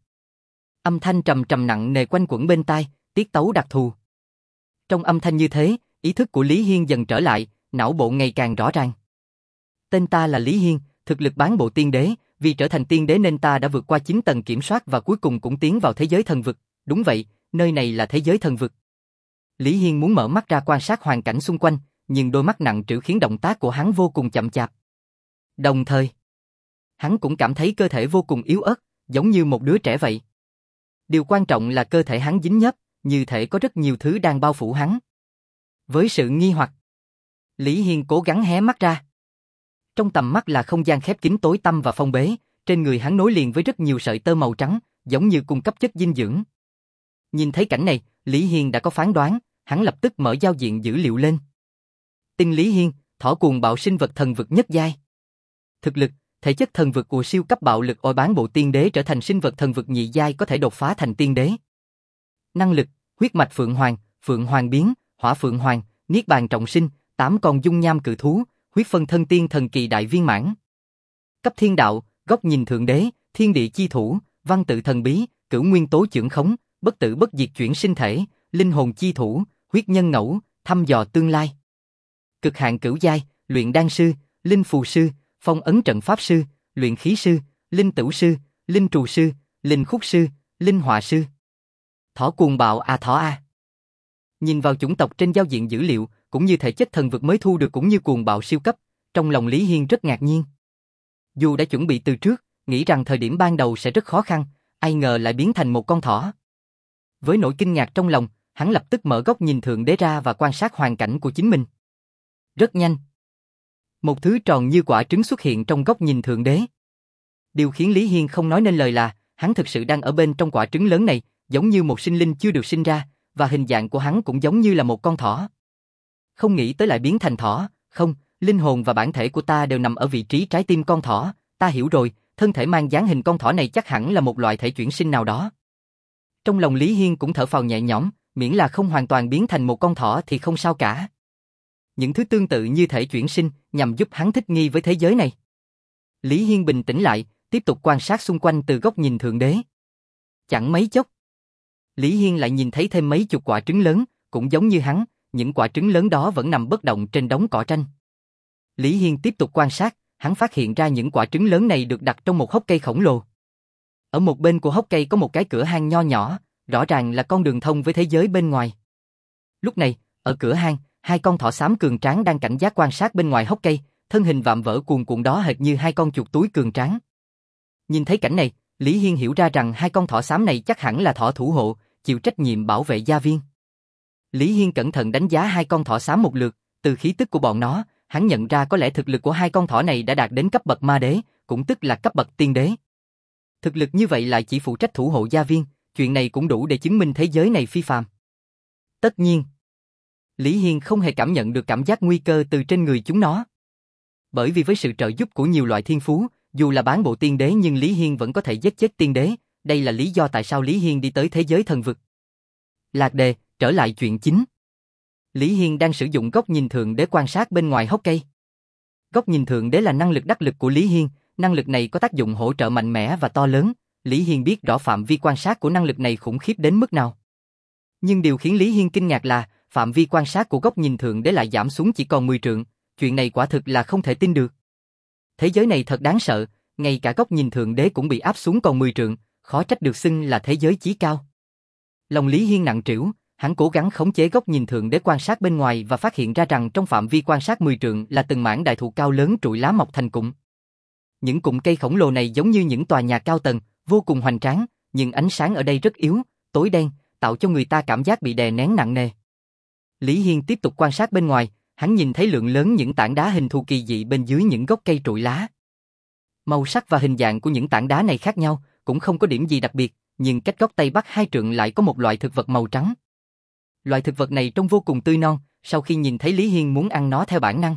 A: Âm thanh trầm trầm nặng nề quanh quẩn bên tai, tiết tấu đặc thù. Trong âm thanh như thế, ý thức của Lý Hiên dần trở lại, não bộ ngày càng rõ ràng. Tên ta là Lý Hiên, thực lực bán bộ tiên đế, vì trở thành tiên đế nên ta đã vượt qua chín tầng kiểm soát và cuối cùng cũng tiến vào thế giới thần vực. Đúng vậy, nơi này là thế giới thần vực. Lý Hiên muốn mở mắt ra quan sát hoàn cảnh xung quanh, nhưng đôi mắt nặng trĩu khiến động tác của hắn vô cùng chậm chạp. Đồng thời, hắn cũng cảm thấy cơ thể vô cùng yếu ớt, giống như một đứa trẻ vậy. Điều quan trọng là cơ thể hắn dính nhớp, như thể có rất nhiều thứ đang bao phủ hắn. Với sự nghi hoặc, Lý Hiên cố gắng hé mắt ra. Trong tầm mắt là không gian khép kín tối tăm và phong bế, trên người hắn nối liền với rất nhiều sợi tơ màu trắng, giống như cung cấp chất dinh dưỡng. Nhìn thấy cảnh này, Lý Hiên đã có phán đoán, hắn lập tức mở giao diện dữ liệu lên. Tinh Lý Hiên, thỏ cuồng bạo sinh vật thần vực nhất giai. Thực lực, thể chất thần vực của siêu cấp bạo lực ôi bán bộ tiên đế trở thành sinh vật thần vực nhị giai có thể đột phá thành tiên đế. Năng lực, huyết mạch phượng hoàng, phượng hoàng biến, hỏa phượng hoàng, niết bàn trọng sinh, tám con dung nham cự thú, huyết phân thân tiên thần kỳ đại viên mãn. Cấp thiên đạo, góc nhìn thượng đế, thiên địa chi thủ, văn tự thần bí, cửu nguyên tố chưởng khống, bất tử bất diệt chuyển sinh thể, linh hồn chi thủ, huyết nhân ngẫu, thăm dò tương lai. Cực hạn cửu giai, luyện đan sư, linh phù sư, phong ấn trận pháp sư, luyện khí sư, linh tửu sư, linh trù sư, linh khúc sư, linh họa sư. Thỏ cuồng bạo à thỏ a. Nhìn vào chủng tộc trên giao diện dữ liệu, cũng như thể chất thần vực mới thu được cũng như cuồng bạo siêu cấp, trong lòng Lý Hiên rất ngạc nhiên. Dù đã chuẩn bị từ trước, nghĩ rằng thời điểm ban đầu sẽ rất khó khăn, ai ngờ lại biến thành một con thỏ. Với nỗi kinh ngạc trong lòng, hắn lập tức mở góc nhìn thượng đế ra và quan sát hoàn cảnh của chính mình. Rất nhanh, một thứ tròn như quả trứng xuất hiện trong góc nhìn thượng đế. Điều khiến Lý Hiên không nói nên lời là, hắn thực sự đang ở bên trong quả trứng lớn này, giống như một sinh linh chưa được sinh ra, và hình dạng của hắn cũng giống như là một con thỏ. Không nghĩ tới lại biến thành thỏ, không, linh hồn và bản thể của ta đều nằm ở vị trí trái tim con thỏ, ta hiểu rồi, thân thể mang dáng hình con thỏ này chắc hẳn là một loại thể chuyển sinh nào đó. Trong lòng Lý Hiên cũng thở phào nhẹ nhõm, miễn là không hoàn toàn biến thành một con thỏ thì không sao cả. Những thứ tương tự như thể chuyển sinh nhằm giúp hắn thích nghi với thế giới này. Lý Hiên bình tĩnh lại, tiếp tục quan sát xung quanh từ góc nhìn thượng đế. Chẳng mấy chốc, Lý Hiên lại nhìn thấy thêm mấy chục quả trứng lớn, cũng giống như hắn, những quả trứng lớn đó vẫn nằm bất động trên đống cỏ tranh. Lý Hiên tiếp tục quan sát, hắn phát hiện ra những quả trứng lớn này được đặt trong một hốc cây khổng lồ. Ở một bên của hốc cây có một cái cửa hang nho nhỏ, rõ ràng là con đường thông với thế giới bên ngoài. Lúc này, ở cửa hang, hai con thỏ xám cường tráng đang cảnh giác quan sát bên ngoài hốc cây, thân hình vạm vỡ cuồn cuộn đó hệt như hai con chuột túi cường tráng. Nhìn thấy cảnh này, Lý Hiên hiểu ra rằng hai con thỏ xám này chắc hẳn là thỏ thủ hộ, chịu trách nhiệm bảo vệ gia viên. Lý Hiên cẩn thận đánh giá hai con thỏ xám một lượt, từ khí tức của bọn nó, hắn nhận ra có lẽ thực lực của hai con thỏ này đã đạt đến cấp bậc ma đế, cũng tức là cấp bậc tiên đế. Thực lực như vậy lại chỉ phụ trách thủ hộ gia viên, chuyện này cũng đủ để chứng minh thế giới này phi phàm. Tất nhiên, Lý Hiên không hề cảm nhận được cảm giác nguy cơ từ trên người chúng nó. Bởi vì với sự trợ giúp của nhiều loại thiên phú, dù là bán bộ tiên đế nhưng Lý Hiên vẫn có thể giết chết tiên đế, đây là lý do tại sao Lý Hiên đi tới thế giới thần vực. Lạc đề, trở lại chuyện chính. Lý Hiên đang sử dụng góc nhìn thượng đế quan sát bên ngoài hốc cây. Góc nhìn thượng đế là năng lực đắc lực của Lý Hiên, năng lực này có tác dụng hỗ trợ mạnh mẽ và to lớn, Lý Hiên biết rõ phạm vi quan sát của năng lực này khủng khiếp đến mức nào. Nhưng điều khiến Lý Hiên kinh ngạc là, phạm vi quan sát của góc nhìn thượng đế lại giảm xuống chỉ còn mười trượng, chuyện này quả thực là không thể tin được. Thế giới này thật đáng sợ, ngay cả góc nhìn thượng đế cũng bị áp xuống còn mười trượng, khó trách được xưng là thế giới chí cao. Lòng Lý Hiên nặng trĩu, Hắn cố gắng khống chế góc nhìn thượng để quan sát bên ngoài và phát hiện ra rằng trong phạm vi quan sát mười trượng là từng mảng đại thụ cao lớn trụi lá mọc thành cụm. Những cụm cây khổng lồ này giống như những tòa nhà cao tầng, vô cùng hoành tráng, nhưng ánh sáng ở đây rất yếu, tối đen, tạo cho người ta cảm giác bị đè nén nặng nề. Lý Hiên tiếp tục quan sát bên ngoài, hắn nhìn thấy lượng lớn những tảng đá hình thù kỳ dị bên dưới những gốc cây trụi lá. Màu sắc và hình dạng của những tảng đá này khác nhau, cũng không có điểm gì đặc biệt, nhưng cách góc Tây Bắc hai trượng lại có một loại thực vật màu trắng. Loại thực vật này trông vô cùng tươi non, sau khi nhìn thấy Lý Hiên muốn ăn nó theo bản năng.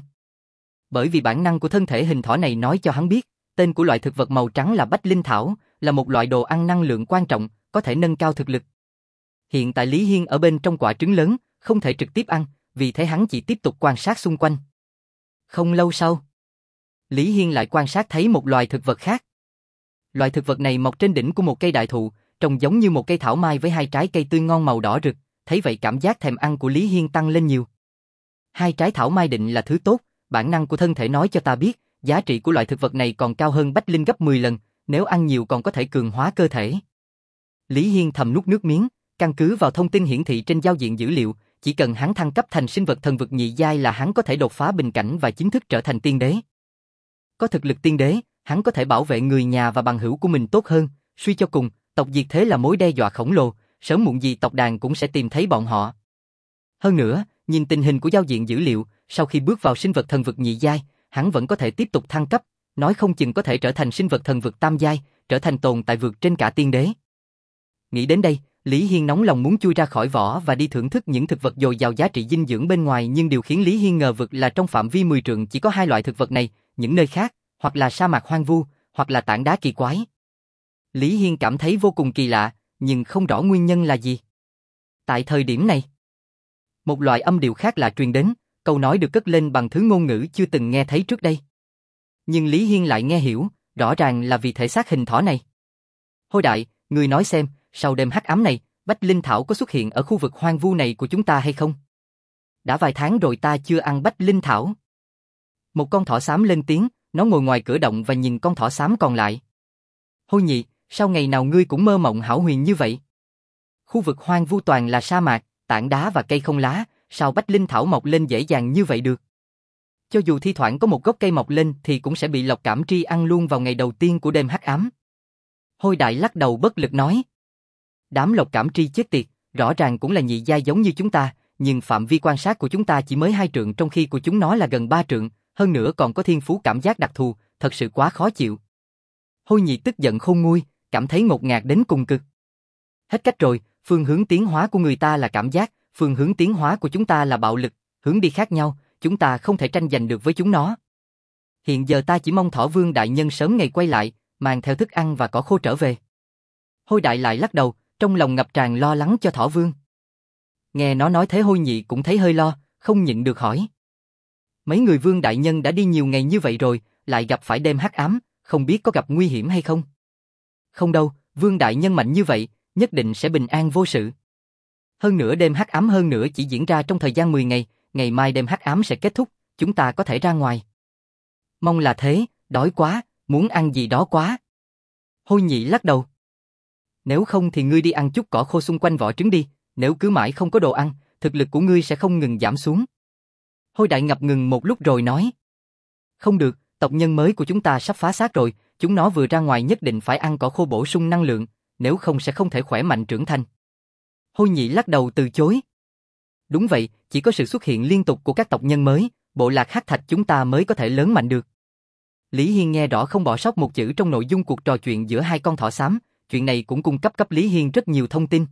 A: Bởi vì bản năng của thân thể hình thỏ này nói cho hắn biết, tên của loại thực vật màu trắng là Bách Linh Thảo, là một loại đồ ăn năng lượng quan trọng, có thể nâng cao thực lực. Hiện tại Lý Hiên ở bên trong quả trứng lớn, không thể trực tiếp ăn, vì thế hắn chỉ tiếp tục quan sát xung quanh. Không lâu sau, Lý Hiên lại quan sát thấy một loài thực vật khác. Loài thực vật này mọc trên đỉnh của một cây đại thụ, trông giống như một cây thảo mai với hai trái cây tươi ngon màu đỏ rực, thấy vậy cảm giác thèm ăn của Lý Hiên tăng lên nhiều. Hai trái thảo mai định là thứ tốt, bản năng của thân thể nói cho ta biết, giá trị của loại thực vật này còn cao hơn bách linh gấp mười lần, nếu ăn nhiều còn có thể cường hóa cơ thể. Lý Hiên thầm nuốt nước miếng, căn cứ vào thông tin hiển thị trên giao diện dữ liệu, chỉ cần hắn thăng cấp thành sinh vật thần vực nhị giai là hắn có thể đột phá bình cảnh và chính thức trở thành tiên đế. Có thực lực tiên đế, hắn có thể bảo vệ người nhà và bằng hữu của mình tốt hơn, suy cho cùng, tộc diệt thế là mối đe dọa khổng lồ, sớm muộn gì tộc đàn cũng sẽ tìm thấy bọn họ. Hơn nữa, nhìn tình hình của giao diện dữ liệu, sau khi bước vào sinh vật thần vực nhị giai, hắn vẫn có thể tiếp tục thăng cấp, nói không chừng có thể trở thành sinh vật thần vực tam giai, trở thành tồn tại vượt trên cả tiên đế. Nghĩ đến đây, Lý Hiên nóng lòng muốn chui ra khỏi vỏ và đi thưởng thức những thực vật dồi dào giá trị dinh dưỡng bên ngoài, nhưng điều khiến Lý Hiên ngờ vực là trong phạm vi mười trượng chỉ có hai loại thực vật này, những nơi khác, hoặc là sa mạc hoang vu, hoặc là tảng đá kỳ quái. Lý Hiên cảm thấy vô cùng kỳ lạ, nhưng không rõ nguyên nhân là gì. Tại thời điểm này, một loại âm điệu khác lạ truyền đến, câu nói được cất lên bằng thứ ngôn ngữ chưa từng nghe thấy trước đây. Nhưng Lý Hiên lại nghe hiểu, rõ ràng là vì thể xác hình thỏ này. Hôi đại, người nói xem, sau đêm hắc ám này, Bách Linh Thảo có xuất hiện ở khu vực hoang vu này của chúng ta hay không? Đã vài tháng rồi ta chưa ăn Bách Linh Thảo. Một con thỏ xám lên tiếng, nó ngồi ngoài cửa động và nhìn con thỏ xám còn lại. Hôi nhị, sao ngày nào ngươi cũng mơ mộng hão huyền như vậy? Khu vực hoang vu toàn là sa mạc, tảng đá và cây không lá, sao Bách Linh Thảo mọc lên dễ dàng như vậy được? Cho dù thi thoảng có một gốc cây mọc lên thì cũng sẽ bị Lộc Cảm Tri ăn luôn vào ngày đầu tiên của đêm hắc ám. Hôi đại lắc đầu bất lực nói. Đám Lộc Cảm Tri chết tiệt, rõ ràng cũng là nhị giai giống như chúng ta, nhưng phạm vi quan sát của chúng ta chỉ mới hai trượng trong khi của chúng nó là gần ba trượng, hơn nữa còn có thiên phú cảm giác đặc thù, thật sự quá khó chịu. Hôi nhị tức giận khôn nguôi, cảm thấy ngột ngạt đến cùng cực. Hết cách rồi, phương hướng tiến hóa của người ta là cảm giác, phương hướng tiến hóa của chúng ta là bạo lực, hướng đi khác nhau, chúng ta không thể tranh giành được với chúng nó. Hiện giờ ta chỉ mong Thỏ Vương đại nhân sớm ngày quay lại, mang theo thức ăn và cỏ khô trở về. Hôi đại lại lắc đầu, trong lòng ngập tràn lo lắng cho Thỏ Vương. Nghe nó nói thế Hôi nhị cũng thấy hơi lo, không nhịn được hỏi. Mấy người Vương đại nhân đã đi nhiều ngày như vậy rồi, lại gặp phải đêm hắc ám, không biết có gặp nguy hiểm hay không? Không đâu, Vương đại nhân mạnh như vậy, nhất định sẽ bình an vô sự. Hơn nữa đêm hắc ám hơn nữa chỉ diễn ra trong thời gian mười ngày, ngày mai đêm hắc ám sẽ kết thúc, chúng ta có thể ra ngoài. Mong là thế, đói quá, muốn ăn gì đó quá. Hôi nhị lắc đầu. Nếu không thì ngươi đi ăn chút cỏ khô xung quanh vỏ trứng đi, nếu cứ mãi không có đồ ăn, thực lực của ngươi sẽ không ngừng giảm xuống. Hôi đại ngập ngừng một lúc rồi nói. Không được, tộc nhân mới của chúng ta sắp phá xác rồi, chúng nó vừa ra ngoài nhất định phải ăn cỏ khô bổ sung năng lượng, nếu không sẽ không thể khỏe mạnh trưởng thành. Hôi nhị lắc đầu từ chối. Đúng vậy, chỉ có sự xuất hiện liên tục của các tộc nhân mới, bộ lạc hắc thạch chúng ta mới có thể lớn mạnh được. Lý Hiên nghe rõ không bỏ sót một chữ trong nội dung cuộc trò chuyện giữa hai con thỏ xám, chuyện này cũng cung cấp cấp Lý Hiên rất nhiều thông tin.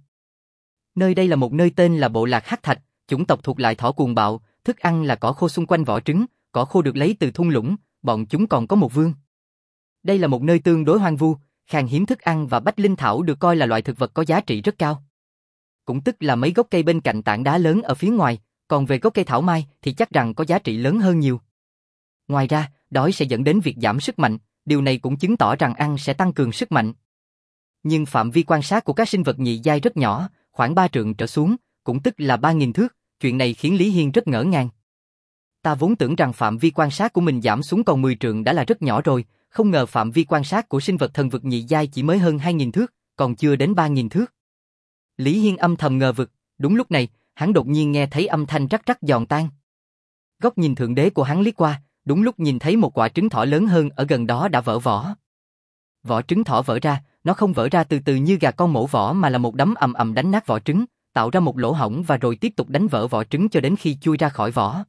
A: Nơi đây là một nơi tên là bộ lạc hắc thạch, chủng tộc thuộc lại thỏ cuồng bạo, thức ăn là cỏ khô xung quanh vỏ trứng, cỏ khô được lấy từ thung lũng, bọn chúng còn có một vương. Đây là một nơi tương đối hoang vu, khan hiếm thức ăn và Bách Linh Thảo được coi là loại thực vật có giá trị rất cao. Cũng tức là mấy gốc cây bên cạnh tảng đá lớn ở phía ngoài, còn về gốc cây thảo mai thì chắc rằng có giá trị lớn hơn nhiều. Ngoài ra, đói sẽ dẫn đến việc giảm sức mạnh, điều này cũng chứng tỏ rằng ăn sẽ tăng cường sức mạnh. Nhưng phạm vi quan sát của các sinh vật nhị giai rất nhỏ, khoảng ba trượng trở xuống, cũng tức là ba nghìn thước, chuyện này khiến Lý Hiên rất ngỡ ngàng. Ta vốn tưởng rằng phạm vi quan sát của mình giảm xuống còn mười trượng đã là rất nhỏ rồi, không ngờ phạm vi quan sát của sinh vật thần vực nhị giai chỉ mới hơn hai nghìn thước, còn chưa đến ba nghìn thước. Lý Hiên âm thầm ngờ vực, Đúng lúc này, hắn đột nhiên nghe thấy âm thanh rắc rắc giòn tan. Góc nhìn thượng đế của hắn liếc qua, đúng lúc nhìn thấy một quả trứng thỏ lớn hơn ở gần đó đã vỡ vỏ. Vỏ trứng thỏ vỡ ra, nó không vỡ ra từ từ như gà con mổ vỏ mà là một đấm ầm ầm đánh nát vỏ trứng, tạo ra một lỗ hổng và rồi tiếp tục đánh vỡ vỏ trứng cho đến khi chui ra khỏi vỏ.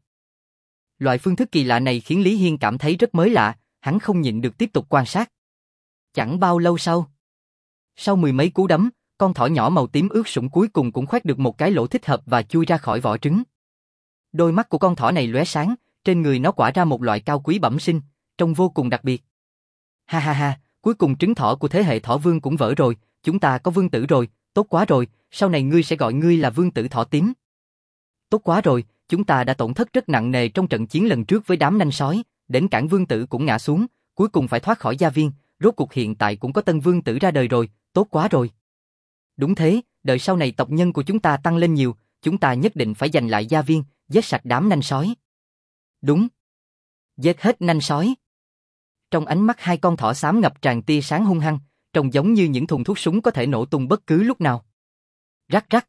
A: Loại phương thức kỳ lạ này khiến Lý Hiên cảm thấy rất mới lạ, hắn không nhịn được tiếp tục quan sát. Chẳng bao lâu sau, sau mười mấy cú đấm, con thỏ nhỏ màu tím ướt sũng cuối cùng cũng khoét được một cái lỗ thích hợp và chui ra khỏi vỏ trứng. Đôi mắt của con thỏ này lóe sáng, trên người nó tỏa ra một loại cao quý bẩm sinh, trông vô cùng đặc biệt. Ha ha ha, cuối cùng trứng thỏ của thế hệ thỏ vương cũng vỡ rồi, chúng ta có vương tử rồi, tốt quá rồi, sau này ngươi sẽ gọi ngươi là vương tử thỏ tím. Tốt quá rồi, chúng ta đã tổn thất rất nặng nề trong trận chiến lần trước với đám nanh sói, đến cảng vương tử cũng ngã xuống, cuối cùng phải thoát khỏi gia viên, rốt cuộc hiện tại cũng có tân vương tử ra đời rồi, tốt quá rồi. Đúng thế, đợi sau này tộc nhân của chúng ta tăng lên nhiều, chúng ta nhất định phải giành lại gia viên, giết sạch đám nanh sói. Đúng. Giết hết nanh sói. Trong ánh mắt hai con thỏ xám ngập tràn tia sáng hung hăng, trông giống như những thùng thuốc súng có thể nổ tung bất cứ lúc nào. Rắc rắc.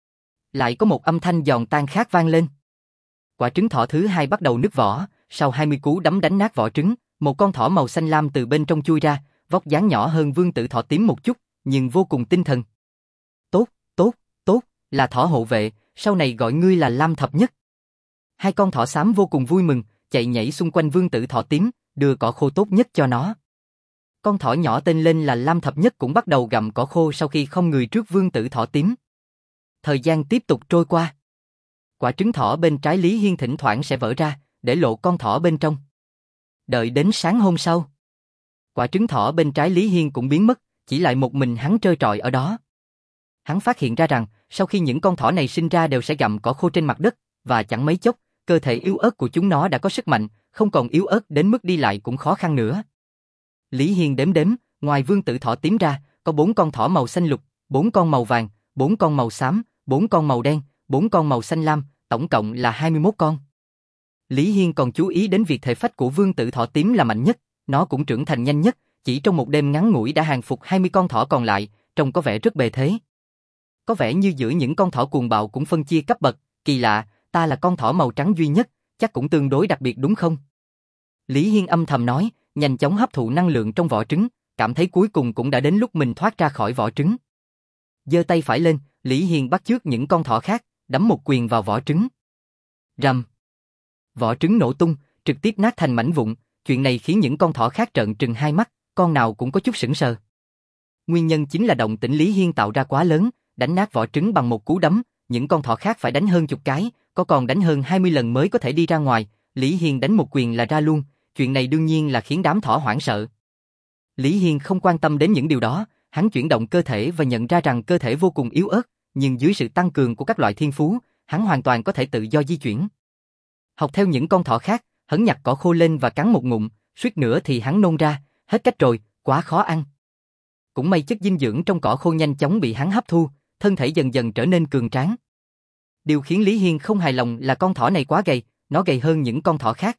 A: Lại có một âm thanh giòn tan khác vang lên. Quả trứng thỏ thứ hai bắt đầu nứt vỏ, sau hai mươi cú đấm đánh nát vỏ trứng, một con thỏ màu xanh lam từ bên trong chui ra, vóc dáng nhỏ hơn vương tử thỏ tím một chút, nhưng vô cùng tinh thần. Tốt, tốt, tốt, là thỏ hộ vệ, sau này gọi ngươi là Lam Thập Nhất. Hai con thỏ xám vô cùng vui mừng, chạy nhảy xung quanh vương tử thỏ tím, đưa cỏ khô tốt nhất cho nó. Con thỏ nhỏ tên lên là Lam Thập Nhất cũng bắt đầu gặm cỏ khô sau khi không người trước vương tử thỏ tím. Thời gian tiếp tục trôi qua. Quả trứng thỏ bên trái Lý Hiên thỉnh thoảng sẽ vỡ ra, để lộ con thỏ bên trong. Đợi đến sáng hôm sau, quả trứng thỏ bên trái Lý Hiên cũng biến mất, chỉ lại một mình hắn trơ trọi ở đó. Hắn phát hiện ra rằng, sau khi những con thỏ này sinh ra đều sẽ gặm cỏ khô trên mặt đất, và chẳng mấy chốc, cơ thể yếu ớt của chúng nó đã có sức mạnh, không còn yếu ớt đến mức đi lại cũng khó khăn nữa. Lý Hiên đếm đếm, ngoài vương tử thỏ tím ra, có bốn con thỏ màu xanh lục, bốn con màu vàng, bốn con màu xám, bốn con màu đen, bốn con màu xanh lam, tổng cộng là hai mươi mốt con. Lý Hiên còn chú ý đến việc thể phách của vương tử thỏ tím là mạnh nhất, nó cũng trưởng thành nhanh nhất, chỉ trong một đêm ngắn ngủi đã hàng phục hai mươi con thỏ còn lại, trông có vẻ rất bề thế. Có vẻ như giữa những con thỏ cuồng bạo cũng phân chia cấp bậc, kỳ lạ, ta là con thỏ màu trắng duy nhất, chắc cũng tương đối đặc biệt đúng không? Lý Hiên âm thầm nói, nhanh chóng hấp thụ năng lượng trong vỏ trứng, cảm thấy cuối cùng cũng đã đến lúc mình thoát ra khỏi vỏ trứng. Giơ tay phải lên, Lý Hiên bắt chước những con thỏ khác, đấm một quyền vào vỏ trứng. Rầm. Vỏ trứng nổ tung, trực tiếp nát thành mảnh vụn, chuyện này khiến những con thỏ khác trợn trừng hai mắt, con nào cũng có chút sững sờ. Nguyên nhân chính là động tĩnh Lý Hiên tạo ra quá lớn, đánh nát vỏ trứng bằng một cú đấm, những con thỏ khác phải đánh hơn chục cái, có còn đánh hơn hai mươi lần mới có thể đi ra ngoài, Lý Hiên đánh một quyền là ra luôn, chuyện này đương nhiên là khiến đám thỏ hoảng sợ. Lý Hiên không quan tâm đến những điều đó, hắn chuyển động cơ thể và nhận ra rằng cơ thể vô cùng yếu ớt, nhưng dưới sự tăng cường của các loại thiên phú, hắn hoàn toàn có thể tự do di chuyển. Học theo những con thỏ khác, hắn nhặt cỏ khô lên và cắn một ngụm, suýt nữa thì hắn nôn ra, hết cách rồi, quá khó ăn. Cũng may chất dinh dưỡng trong cỏ khô nhanh chóng bị hắn hấp thu, thân thể dần dần trở nên cường tráng. Điều khiến Lý Hiên không hài lòng là con thỏ này quá gầy, nó gầy hơn những con thỏ khác.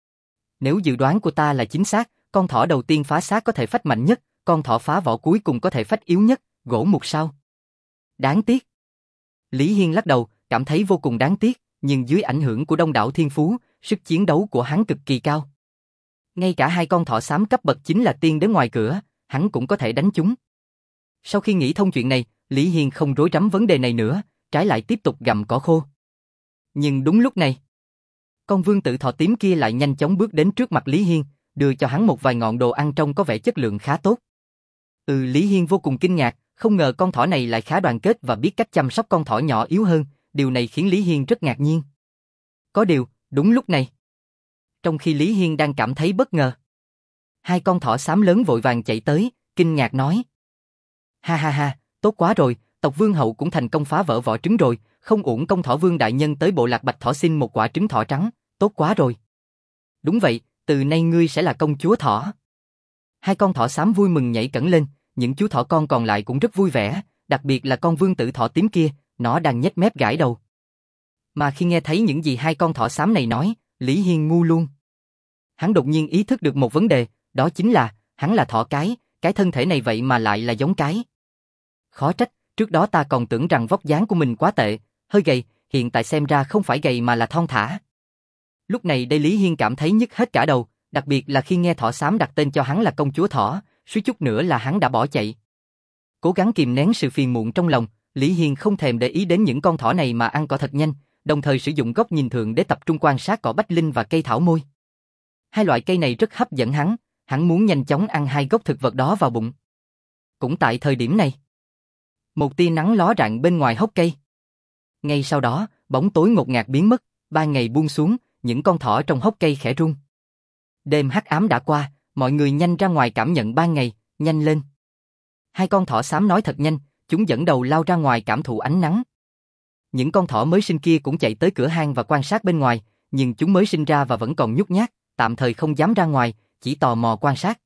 A: Nếu dự đoán của ta là chính xác, con thỏ đầu tiên phá xác có thể phách mạnh nhất, con thỏ phá vỏ cuối cùng có thể phách yếu nhất, gỗ mục sao? Đáng tiếc. Lý Hiên lắc đầu, cảm thấy vô cùng đáng tiếc, nhưng dưới ảnh hưởng của đông đảo thiên phú, sức chiến đấu của hắn cực kỳ cao. Ngay cả hai con thỏ xám cấp bậc chính là tiên đến ngoài cửa, hắn cũng có thể đánh chúng. Sau khi nghĩ thông chuyện này, Lý Hiên không rối rắm vấn đề này nữa, trái lại tiếp tục gặm cỏ khô. Nhưng đúng lúc này, con vương tử thỏ tím kia lại nhanh chóng bước đến trước mặt Lý Hiên, đưa cho hắn một vài ngọn đồ ăn trông có vẻ chất lượng khá tốt. Ừ, Lý Hiên vô cùng kinh ngạc, không ngờ con thỏ này lại khá đoàn kết và biết cách chăm sóc con thỏ nhỏ yếu hơn, điều này khiến Lý Hiên rất ngạc nhiên. Có điều, đúng lúc này, trong khi Lý Hiên đang cảm thấy bất ngờ, hai con thỏ xám lớn vội vàng chạy tới, kinh ngạc nói. Ha ha ha, tốt quá rồi, tộc vương hậu cũng thành công phá vỡ vỏ trứng rồi, không uổng công thỏ vương đại nhân tới bộ lạc bạch thỏ xin một quả trứng thỏ trắng, tốt quá rồi. Đúng vậy, từ nay ngươi sẽ là công chúa thỏ. Hai con thỏ xám vui mừng nhảy cẫng lên, những chú thỏ con còn lại cũng rất vui vẻ, đặc biệt là con vương tử thỏ tím kia, nó đang nhếch mép gãi đầu. Mà khi nghe thấy những gì hai con thỏ xám này nói, Lý Hiên ngu luôn. Hắn đột nhiên ý thức được một vấn đề, đó chính là, hắn là thỏ cái, cái thân thể này vậy mà lại là giống cái. Khó trách, trước đó ta còn tưởng rằng vóc dáng của mình quá tệ, hơi gầy, hiện tại xem ra không phải gầy mà là thon thả. Lúc này đây Lý Hiên cảm thấy nhức hết cả đầu, đặc biệt là khi nghe thỏ xám đặt tên cho hắn là công chúa thỏ, suýt chút nữa là hắn đã bỏ chạy. Cố gắng kìm nén sự phiền muộn trong lòng, Lý Hiên không thèm để ý đến những con thỏ này mà ăn cỏ thật nhanh, đồng thời sử dụng góc nhìn thượng để tập trung quan sát cỏ bách linh và cây thảo môi. Hai loại cây này rất hấp dẫn hắn, hắn muốn nhanh chóng ăn hai gốc thực vật đó vào bụng. Cũng tại thời điểm này, một tia nắng ló rạng bên ngoài hốc cây. Ngay sau đó, bóng tối ngột ngạt biến mất, ban ngày buông xuống, những con thỏ trong hốc cây khẽ rung. Đêm hắc ám đã qua, mọi người nhanh ra ngoài cảm nhận ban ngày, nhanh lên. Hai con thỏ xám nói thật nhanh, chúng dẫn đầu lao ra ngoài cảm thụ ánh nắng. Những con thỏ mới sinh kia cũng chạy tới cửa hang và quan sát bên ngoài, nhưng chúng mới sinh ra và vẫn còn nhút nhát, tạm thời không dám ra ngoài, chỉ tò mò quan sát.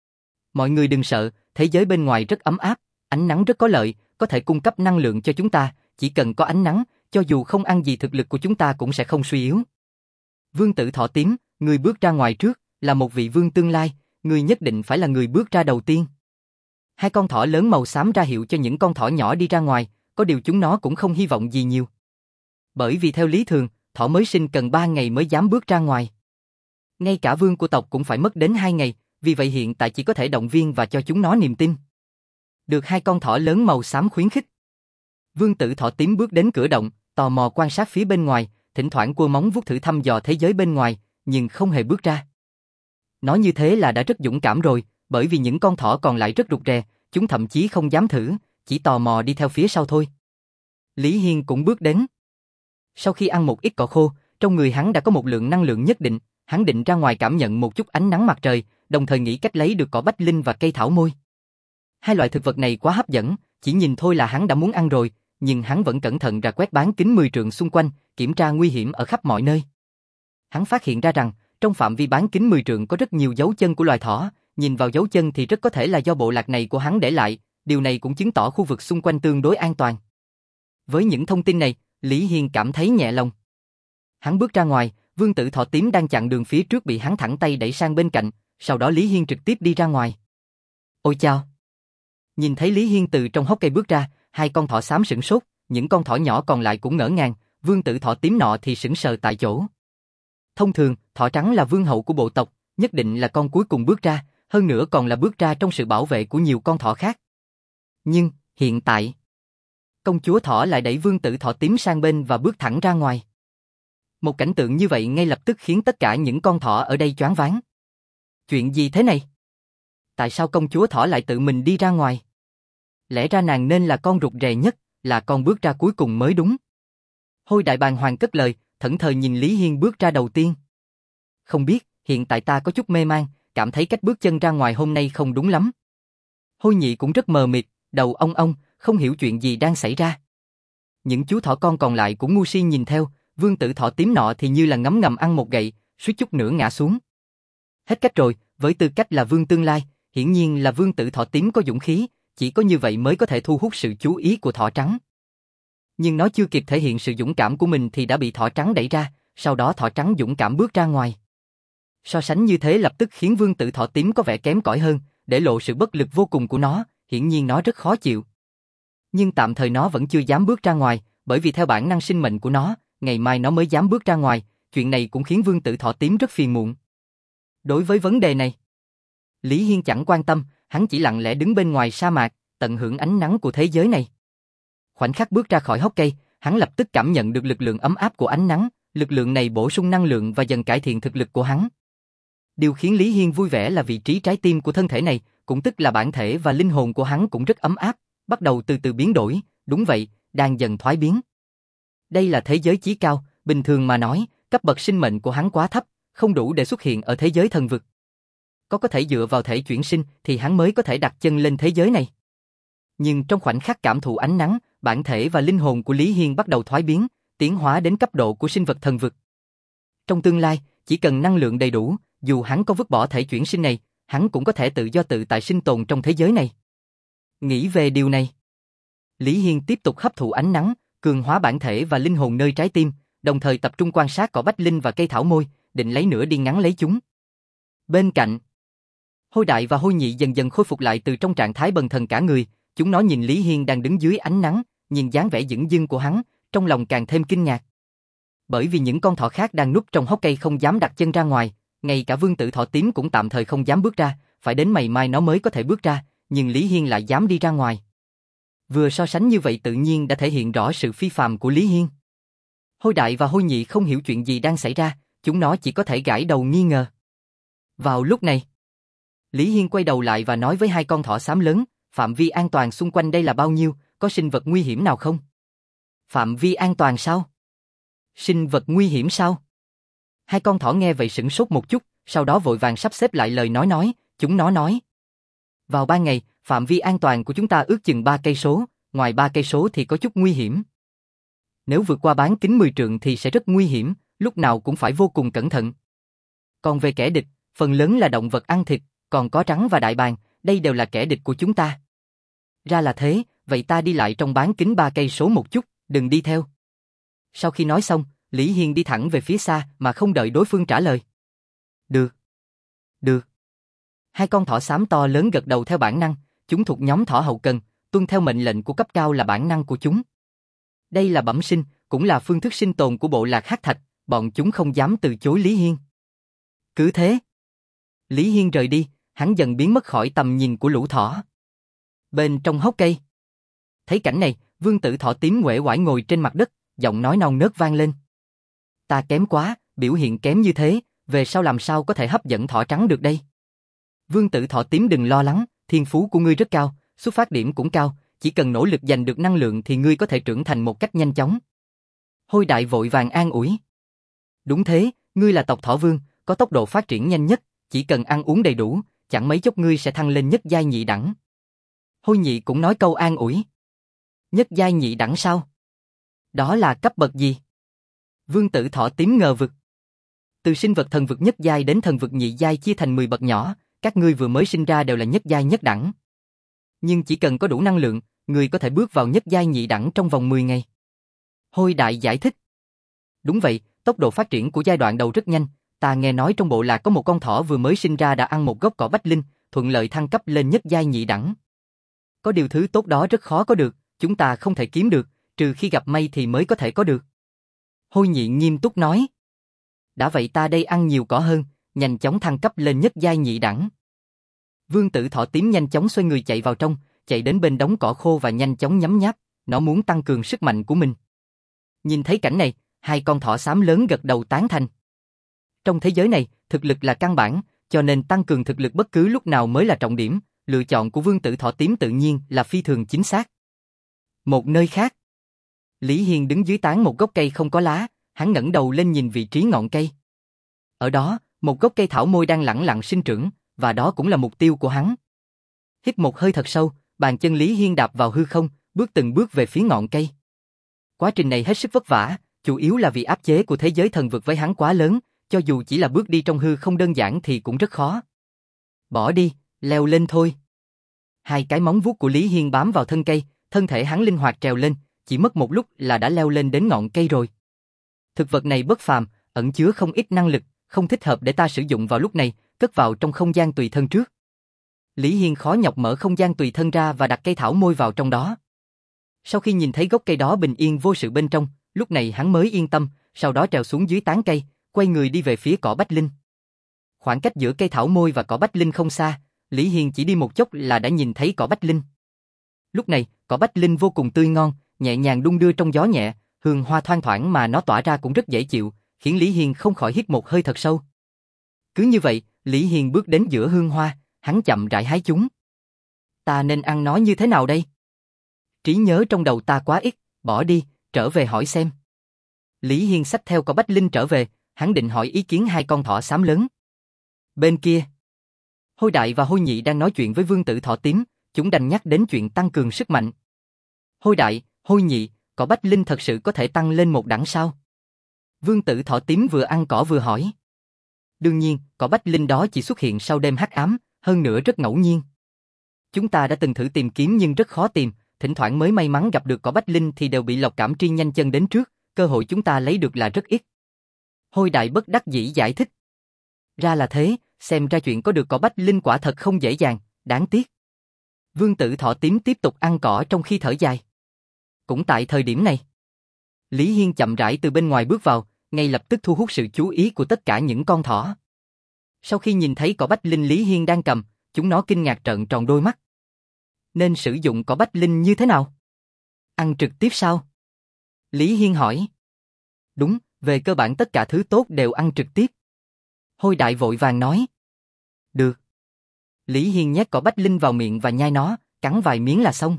A: Mọi người đừng sợ, thế giới bên ngoài rất ấm áp, ánh nắng rất có lợi, có thể cung cấp năng lượng cho chúng ta, chỉ cần có ánh nắng, cho dù không ăn gì thực lực của chúng ta cũng sẽ không suy yếu. Vương tử thỏ tím, người bước ra ngoài trước, là một vị vương tương lai, người nhất định phải là người bước ra đầu tiên. Hai con thỏ lớn màu xám ra hiệu cho những con thỏ nhỏ đi ra ngoài, có điều chúng nó cũng không hy vọng gì nhiều. Bởi vì theo lý thường, thỏ mới sinh cần ba ngày mới dám bước ra ngoài. Ngay cả vương của tộc cũng phải mất đến hai ngày, vì vậy hiện tại chỉ có thể động viên và cho chúng nó niềm tin. Được hai con thỏ lớn màu xám khuyến khích. Vương tử thỏ tím bước đến cửa động, tò mò quan sát phía bên ngoài, thỉnh thoảng cua móng vuốt thử thăm dò thế giới bên ngoài, nhưng không hề bước ra. Nói như thế là đã rất dũng cảm rồi, bởi vì những con thỏ còn lại rất rụt rè, chúng thậm chí không dám thử, chỉ tò mò đi theo phía sau thôi. Lý Hiên cũng bước đến. Sau khi ăn một ít cỏ khô, trong người hắn đã có một lượng năng lượng nhất định, hắn định ra ngoài cảm nhận một chút ánh nắng mặt trời, đồng thời nghĩ cách lấy được cỏ bách linh và cây thảo môi. Hai loại thực vật này quá hấp dẫn, chỉ nhìn thôi là hắn đã muốn ăn rồi, nhưng hắn vẫn cẩn thận rà quét bán kính mười trượng xung quanh, kiểm tra nguy hiểm ở khắp mọi nơi. Hắn phát hiện ra rằng, trong phạm vi bán kính mười trượng có rất nhiều dấu chân của loài thỏ, nhìn vào dấu chân thì rất có thể là do bộ lạc này của hắn để lại, điều này cũng chứng tỏ khu vực xung quanh tương đối an toàn. Với những thông tin này, Lý Hiên cảm thấy nhẹ lòng. Hắn bước ra ngoài, vương tử thỏ tím đang chặn đường phía trước bị hắn thẳng tay đẩy sang bên cạnh, sau đó Lý Hiên trực tiếp đi ra ngoài. Ôi chao! Nhìn thấy Lý Hiên từ trong hốc cây bước ra, hai con thỏ xám sửng sốt, những con thỏ nhỏ còn lại cũng ngỡ ngàng, vương tử thỏ tím nọ thì sững sờ tại chỗ. Thông thường, thỏ trắng là vương hậu của bộ tộc, nhất định là con cuối cùng bước ra, hơn nữa còn là bước ra trong sự bảo vệ của nhiều con thỏ khác. Nhưng, hiện tại, công chúa thỏ lại đẩy vương tử thỏ tím sang bên và bước thẳng ra ngoài. Một cảnh tượng như vậy ngay lập tức khiến tất cả những con thỏ ở đây choáng váng. Chuyện gì thế này? Tại sao công chúa thỏ lại tự mình đi ra ngoài? Lẽ ra nàng nên là con rụt rè nhất, là con bước ra cuối cùng mới đúng. Hôi đại bàng hoàng cất lời, thẫn thờ nhìn Lý Hiên bước ra đầu tiên. Không biết, hiện tại ta có chút mê man, cảm thấy cách bước chân ra ngoài hôm nay không đúng lắm. Hôi nhị cũng rất mờ mịt, đầu ong ong, không hiểu chuyện gì đang xảy ra. Những chú thỏ con còn lại cũng ngu si nhìn theo, vương tử thỏ tím nọ thì như là ngấm ngầm ăn một gậy, suýt chút nữa ngã xuống. Hết cách rồi, với tư cách là vương tương lai, hiển nhiên là vương tử thỏ tím có dũng khí, chỉ có như vậy mới có thể thu hút sự chú ý của thỏ trắng. Nhưng nó chưa kịp thể hiện sự dũng cảm của mình thì đã bị thỏ trắng đẩy ra, sau đó thỏ trắng dũng cảm bước ra ngoài. So sánh như thế lập tức khiến vương tử thỏ tím có vẻ kém cỏi hơn, để lộ sự bất lực vô cùng của nó, hiển nhiên nó rất khó chịu. Nhưng tạm thời nó vẫn chưa dám bước ra ngoài, bởi vì theo bản năng sinh mệnh của nó, ngày mai nó mới dám bước ra ngoài, chuyện này cũng khiến vương tử thỏ tím rất phiền muộn. Đối với vấn đề này, Lý Hiên chẳng quan tâm, hắn chỉ lặng lẽ đứng bên ngoài sa mạc, tận hưởng ánh nắng của thế giới này. Khoảnh khắc bước ra khỏi hốc cây, hắn lập tức cảm nhận được lực lượng ấm áp của ánh nắng, lực lượng này bổ sung năng lượng và dần cải thiện thực lực của hắn. Điều khiến Lý Hiên vui vẻ là vị trí trái tim của thân thể này, cũng tức là bản thể và linh hồn của hắn cũng rất ấm áp, bắt đầu từ từ biến đổi, đúng vậy, đang dần thoái biến. Đây là thế giới chí cao, bình thường mà nói, cấp bậc sinh mệnh của hắn quá thấp, không đủ để xuất hiện ở thế giới thần vực. Có có thể dựa vào thể chuyển sinh thì hắn mới có thể đặt chân lên thế giới này. Nhưng trong khoảnh khắc cảm thụ ánh nắng, bản thể và linh hồn của Lý Hiên bắt đầu thoái biến, tiến hóa đến cấp độ của sinh vật thần vực. Trong tương lai, chỉ cần năng lượng đầy đủ, dù hắn có vứt bỏ thể chuyển sinh này, hắn cũng có thể tự do tự tại sinh tồn trong thế giới này. Nghĩ về điều này, Lý Hiên tiếp tục hấp thụ ánh nắng, cường hóa bản thể và linh hồn nơi trái tim, đồng thời tập trung quan sát cỏ bách linh và cây thảo môi, định lấy nửa đi ngắn lấy chúng. Bên cạnh, Hôi đại và Hôi nhị dần dần khôi phục lại từ trong trạng thái bần thần cả người, chúng nó nhìn Lý Hiên đang đứng dưới ánh nắng, nhìn dáng vẻ dửng dưng của hắn, trong lòng càng thêm kinh ngạc. Bởi vì những con thỏ khác đang núp trong hốc cây không dám đặt chân ra ngoài, ngay cả vương tử thỏ tím cũng tạm thời không dám bước ra, phải đến mày mai nó mới có thể bước ra, nhưng Lý Hiên lại dám đi ra ngoài. Vừa so sánh như vậy tự nhiên đã thể hiện rõ sự phi phàm của Lý Hiên. Hôi đại và hôi nhị không hiểu chuyện gì đang xảy ra, chúng nó chỉ có thể gãi đầu nghi ngờ. Vào lúc này, Lý Hiên quay đầu lại và nói với hai con thỏ xám lớn, phạm vi an toàn xung quanh đây là bao nhiêu, có sinh vật nguy hiểm nào không? Phạm vi an toàn sao? Sinh vật nguy hiểm sao? Hai con thỏ nghe vậy sửng sốt một chút, sau đó vội vàng sắp xếp lại lời nói nói, chúng nó nói. Vào ban ngày, phạm vi an toàn của chúng ta ước chừng ba cây số, ngoài ba cây số thì có chút nguy hiểm. Nếu vượt qua bán kính mười trượng thì sẽ rất nguy hiểm, lúc nào cũng phải vô cùng cẩn thận. Còn về kẻ địch, phần lớn là động vật ăn thịt, còn có rắn và đại bàng, đây đều là kẻ địch của chúng ta. Ra là thế, vậy ta đi lại trong bán kính ba cây số một chút, đừng đi theo. Sau khi nói xong, Lý Hiên đi thẳng về phía xa mà không đợi đối phương trả lời. Được. Được. Hai con thỏ xám to lớn gật đầu theo bản năng, chúng thuộc nhóm thỏ hậu cần, tuân theo mệnh lệnh của cấp cao là bản năng của chúng. Đây là bẩm sinh, cũng là phương thức sinh tồn của bộ lạc Hắc Thạch, bọn chúng không dám từ chối Lý Hiên. Cứ thế, Lý Hiên rời đi, hắn dần biến mất khỏi tầm nhìn của lũ thỏ. Bên trong hốc cây, thấy cảnh này, vương tử thỏ tím uể oải ngồi trên mặt đất, giọng nói non nớt vang lên. Ta kém quá, biểu hiện kém như thế, về sau làm sao có thể hấp dẫn thỏ trắng được đây? Vương tử thỏ tím đừng lo lắng, thiên phú của ngươi rất cao, xuất phát điểm cũng cao, chỉ cần nỗ lực giành được năng lượng thì ngươi có thể trưởng thành một cách nhanh chóng. Hôi đại vội vàng an ủi. Đúng thế, ngươi là tộc thỏ vương, có tốc độ phát triển nhanh nhất, chỉ cần ăn uống đầy đủ, chẳng mấy chốc ngươi sẽ thăng lên nhất giai nhị đẳng. Hôi nhị cũng nói câu an ủi. Nhất giai nhị đẳng sao? Đó là cấp bậc gì? Vương tử thỏ tím ngờ vực. Từ sinh vật thần vực nhất giai đến thần vực nhị giai chia thành mười bậc nhỏ, các ngươi vừa mới sinh ra đều là nhất giai nhất đẳng. Nhưng chỉ cần có đủ năng lượng, ngươi có thể bước vào nhất giai nhị đẳng trong vòng mười ngày. Hôi đại giải thích. Đúng vậy, tốc độ phát triển của giai đoạn đầu rất nhanh, ta nghe nói trong bộ lạc có một con thỏ vừa mới sinh ra đã ăn một gốc cỏ bách linh, thuận lợi thăng cấp lên nhất giai nhị đẳng. Có điều thứ tốt đó rất khó có được, chúng ta không thể kiếm được, trừ khi gặp may thì mới có thể có được. Hôi nhị nghiêm túc nói. Đã vậy ta đây ăn nhiều cỏ hơn, nhanh chóng thăng cấp lên nhất giai nhị đẳng. Vương tử thỏ tím nhanh chóng xoay người chạy vào trong, chạy đến bên đống cỏ khô và nhanh chóng nhấm nháp, nó muốn tăng cường sức mạnh của mình. Nhìn thấy cảnh này, hai con thỏ xám lớn gật đầu tán thành. Trong thế giới này, thực lực là căn bản, cho nên tăng cường thực lực bất cứ lúc nào mới là trọng điểm, lựa chọn của vương tử thỏ tím tự nhiên là phi thường chính xác. Một nơi khác, Lý Hiên đứng dưới tán một gốc cây không có lá, hắn ngẩng đầu lên nhìn vị trí ngọn cây. Ở đó, một gốc cây thảo môi đang lẳng lặng sinh trưởng, và đó cũng là mục tiêu của hắn. Hít một hơi thật sâu, bàn chân Lý Hiên đạp vào hư không, bước từng bước về phía ngọn cây. Quá trình này hết sức vất vả, chủ yếu là vì áp chế của thế giới thần vực với hắn quá lớn, cho dù chỉ là bước đi trong hư không đơn giản thì cũng rất khó. Bỏ đi, leo lên thôi. Hai cái móng vuốt của Lý Hiên bám vào thân cây, thân thể hắn linh hoạt trèo lên, chỉ mất một lúc là đã leo lên đến ngọn cây rồi. Thực vật này bất phàm, ẩn chứa không ít năng lực, không thích hợp để ta sử dụng vào lúc này, cất vào trong không gian tùy thân trước. Lý Hiên khó nhọc mở không gian tùy thân ra và đặt cây thảo môi vào trong đó. Sau khi nhìn thấy gốc cây đó bình yên vô sự bên trong, lúc này hắn mới yên tâm, sau đó trèo xuống dưới tán cây, quay người đi về phía cỏ bách linh. Khoảng cách giữa cây thảo môi và cỏ bách linh không xa, Lý Hiên chỉ đi một chốc là đã nhìn thấy cỏ bách linh. Lúc này, cỏ bách linh vô cùng tươi ngon, nhẹ nhàng đung đưa trong gió nhẹ, hương hoa thoang thoảng mà nó tỏa ra cũng rất dễ chịu, khiến Lý Hiên không khỏi hít một hơi thật sâu. Cứ như vậy, Lý Hiên bước đến giữa hương hoa, hắn chậm rãi hái chúng. Ta nên ăn nó như thế nào đây? Trí nhớ trong đầu ta quá ít, bỏ đi, trở về hỏi xem. Lý Hiên xách theo cỏ bách linh trở về, hắn định hỏi ý kiến hai con thỏ xám lớn. Bên kia, Hôi đại và Hôi nhị đang nói chuyện với vương tử thỏ tím, chúng đành nhắc đến chuyện tăng cường sức mạnh. Hôi đại, Hôi nhị, cỏ bách linh thật sự có thể tăng lên một đẳng sao? Vương tử thỏ tím vừa ăn cỏ vừa hỏi. Đương nhiên, cỏ bách linh đó chỉ xuất hiện sau đêm hắc ám, hơn nữa rất ngẫu nhiên. Chúng ta đã từng thử tìm kiếm nhưng rất khó tìm, thỉnh thoảng mới may mắn gặp được cỏ bách linh thì đều bị Lộc Cảm Tri nhanh chân đến trước, cơ hội chúng ta lấy được là rất ít. Hôi đại bất đắc dĩ giải thích. Ra là thế, xem ra chuyện có được cỏ bách linh quả thật không dễ dàng, đáng tiếc. Vương tử thỏ tím tiếp tục ăn cỏ trong khi thở dài. Cũng tại thời điểm này, Lý Hiên chậm rãi từ bên ngoài bước vào, ngay lập tức thu hút sự chú ý của tất cả những con thỏ. Sau khi nhìn thấy cỏ bách linh Lý Hiên đang cầm, chúng nó kinh ngạc trợn tròn đôi mắt. Nên sử dụng cỏ bách linh như thế nào? Ăn trực tiếp sao? Lý Hiên hỏi. Đúng, về cơ bản tất cả thứ tốt đều ăn trực tiếp. Hôi đại vội vàng nói. Được. Lý Hiên nhét cỏ bách linh vào miệng và nhai nó, cắn vài miếng là xong.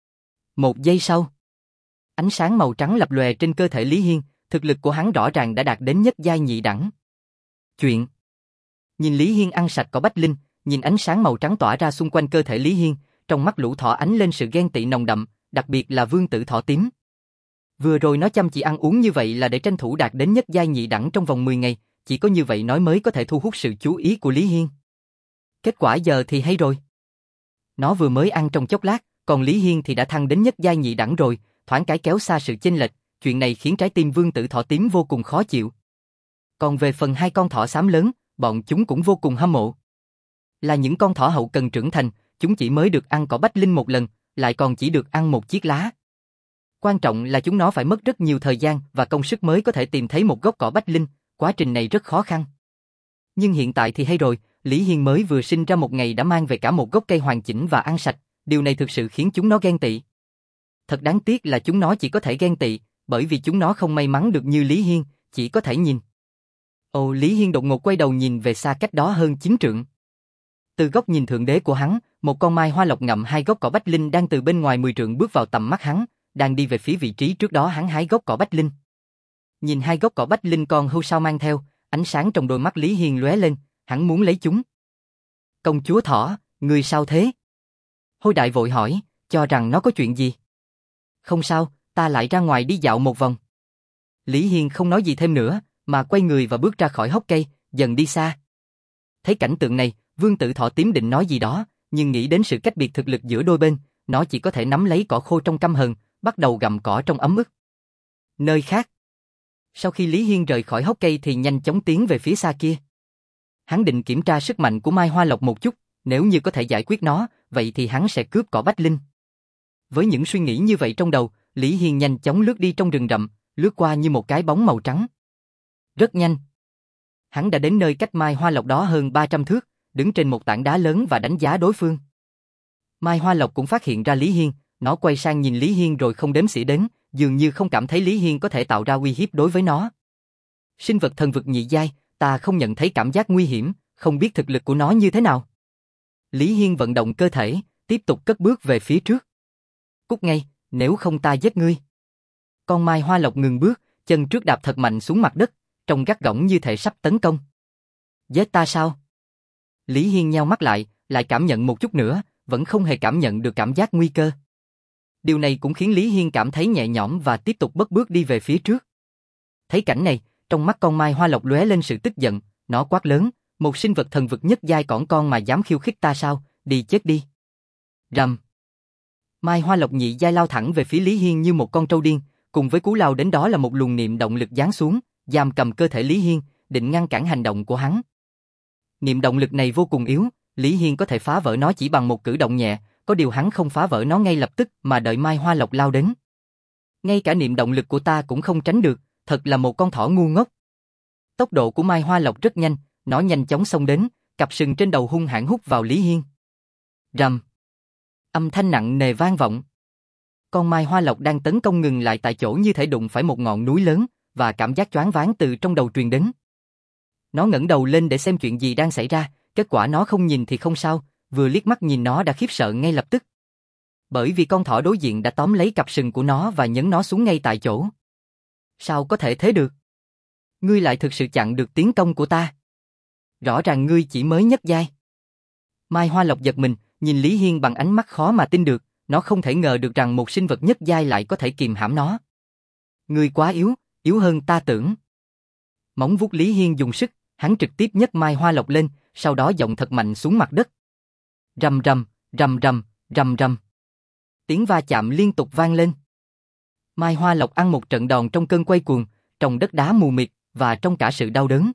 A: Một giây sau, ánh sáng màu trắng lập lòe trên cơ thể Lý Hiên, thực lực của hắn rõ ràng đã đạt đến nhất giai nhị đẳng. Chuyện. Nhìn Lý Hiên ăn sạch cỏ bách linh, nhìn ánh sáng màu trắng tỏa ra xung quanh cơ thể Lý Hiên, trong mắt lũ thỏ ánh lên sự ghen tị nồng đậm, đặc biệt là vương tử thỏ tím. Vừa rồi nó chăm chỉ ăn uống như vậy là để tranh thủ đạt đến nhất giai nhị đẳng trong vòng mười ngày, chỉ có như vậy nói mới có thể thu hút sự chú ý của Lý Hiên. Kết quả giờ thì hay rồi. Nó vừa mới ăn trong chốc lát, còn Lý Hiên thì đã thăng đến nhất giai nhị đẳng rồi, thoáng cái kéo xa sự chênh lệch, chuyện này khiến trái tim vương tử thỏ tím vô cùng khó chịu. Còn về phần hai con thỏ xám lớn, bọn chúng cũng vô cùng hâm mộ. Là những con thỏ hậu cần trưởng thành, chúng chỉ mới được ăn cỏ bách linh một lần, lại còn chỉ được ăn một chiếc lá. Quan trọng là chúng nó phải mất rất nhiều thời gian và công sức mới có thể tìm thấy một gốc cỏ bách linh, quá trình này rất khó khăn. Nhưng hiện tại thì hay rồi, Lý Hiên mới vừa sinh ra một ngày đã mang về cả một gốc cây hoàn chỉnh và ăn sạch, điều này thực sự khiến chúng nó ghen tị. Thật đáng tiếc là chúng nó chỉ có thể ghen tị, bởi vì chúng nó không may mắn được như Lý Hiên, chỉ có thể nhìn. Ồ, Lý Hiên đột ngột quay đầu nhìn về xa cách đó hơn chín trượng. Từ góc nhìn thượng đế của hắn, một con mai hoa lộc ngậm hai gốc cỏ bách linh đang từ bên ngoài mười trượng bước vào tầm mắt hắn, đang đi về phía vị trí trước đó hắn hái gốc cỏ bách linh. Nhìn hai gốc cỏ bách linh con hươu sao mang theo, ánh sáng trong đôi mắt Lý Hiên lóe lên, hắn muốn lấy chúng. Công chúa thỏ, người sao thế? Hôi đại vội hỏi, cho rằng nó có chuyện gì? Không sao, ta lại ra ngoài đi dạo một vòng. Lý Hiên không nói gì thêm nữa, mà quay người và bước ra khỏi hốc cây, dần đi xa. Thấy cảnh tượng này, vương tử thỏ tím định nói gì đó, nhưng nghĩ đến sự cách biệt thực lực giữa đôi bên, nó chỉ có thể nắm lấy cỏ khô trong căm hờn, bắt đầu gặm cỏ trong ấm ức. Nơi khác. Sau khi Lý Hiên rời khỏi hốc cây thì nhanh chóng tiến về phía xa kia. Hắn định kiểm tra sức mạnh của mai hoa lộc một chút, nếu như có thể giải quyết nó, vậy thì hắn sẽ cướp cỏ bách linh. Với những suy nghĩ như vậy trong đầu, Lý Hiên nhanh chóng lướt đi trong rừng rậm, lướt qua như một cái bóng màu trắng. Rất nhanh. Hắn đã đến nơi cách mai hoa lộc đó hơn ba trăm thước, đứng trên một tảng đá lớn và đánh giá đối phương. Mai hoa lộc cũng phát hiện ra Lý Hiên, nó quay sang nhìn Lý Hiên rồi không đếm xỉa đến, dường như không cảm thấy Lý Hiên có thể tạo ra uy hiếp đối với nó. Sinh vật thần vực nhị giai, ta không nhận thấy cảm giác nguy hiểm, không biết thực lực của nó như thế nào. Lý Hiên vận động cơ thể, tiếp tục cất bước về phía trước. Cút ngay, nếu không ta giết ngươi. Con mai hoa lộc ngừng bước, chân trước đạp thật mạnh xuống mặt đất, trông gắt gỏng như thể sắp tấn công. Giết ta sao? Lý Hiên nheo mắt lại, lại cảm nhận một chút nữa, vẫn không hề cảm nhận được cảm giác nguy cơ. Điều này cũng khiến Lý Hiên cảm thấy nhẹ nhõm và tiếp tục bước bước đi về phía trước. Thấy cảnh này, trong mắt con mai hoa lộc lóe lên sự tức giận, nó quát lớn, một sinh vật thần vực nhất giai cỏn con mà dám khiêu khích ta sao, đi chết đi. Rầm. Mai hoa lộc nhị giai lao thẳng về phía Lý Hiên như một con trâu điên, cùng với cú lao đến đó là một luồng niệm động lực giáng xuống, giam cầm cơ thể Lý Hiên, định ngăn cản hành động của hắn. Niệm động lực này vô cùng yếu, Lý Hiên có thể phá vỡ nó chỉ bằng một cử động nhẹ, có điều hắn không phá vỡ nó ngay lập tức mà đợi mai hoa lộc lao đến. Ngay cả niệm động lực của ta cũng không tránh được, thật là một con thỏ ngu ngốc. Tốc độ của mai hoa lộc rất nhanh, nó nhanh chóng xông đến, cặp sừng trên đầu hung hãn hút vào Lý Hiên. Rầm. Âm thanh nặng nề vang vọng. Con mai hoa lộc đang tấn công ngừng lại tại chỗ như thể đụng phải một ngọn núi lớn, và cảm giác choáng váng từ trong đầu truyền đến. Nó ngẩng đầu lên để xem chuyện gì đang xảy ra, kết quả nó không nhìn thì không sao, vừa liếc mắt nhìn nó đã khiếp sợ ngay lập tức. Bởi vì con thỏ đối diện đã tóm lấy cặp sừng của nó và nhấn nó xuống ngay tại chỗ. Sao có thể thế được? Ngươi lại thực sự chặn được tiến công của ta. Rõ ràng ngươi chỉ mới nhất giai. Mai hoa lộc giật mình, nhìn Lý Hiên bằng ánh mắt khó mà tin được, nó không thể ngờ được rằng một sinh vật nhất giai lại có thể kìm hãm nó. Ngươi quá yếu, yếu hơn ta tưởng. Móng vuốt Lý Hiên dùng sức, hắn trực tiếp nhấc mai hoa lộc lên, sau đó giọng thật mạnh xuống mặt đất. Rầm rầm, rầm rầm, rầm rầm. Tiếng va chạm liên tục vang lên. Mai hoa lộc ăn một trận đòn trong cơn quay cuồng, trong đất đá mù mịt và trong cả sự đau đớn.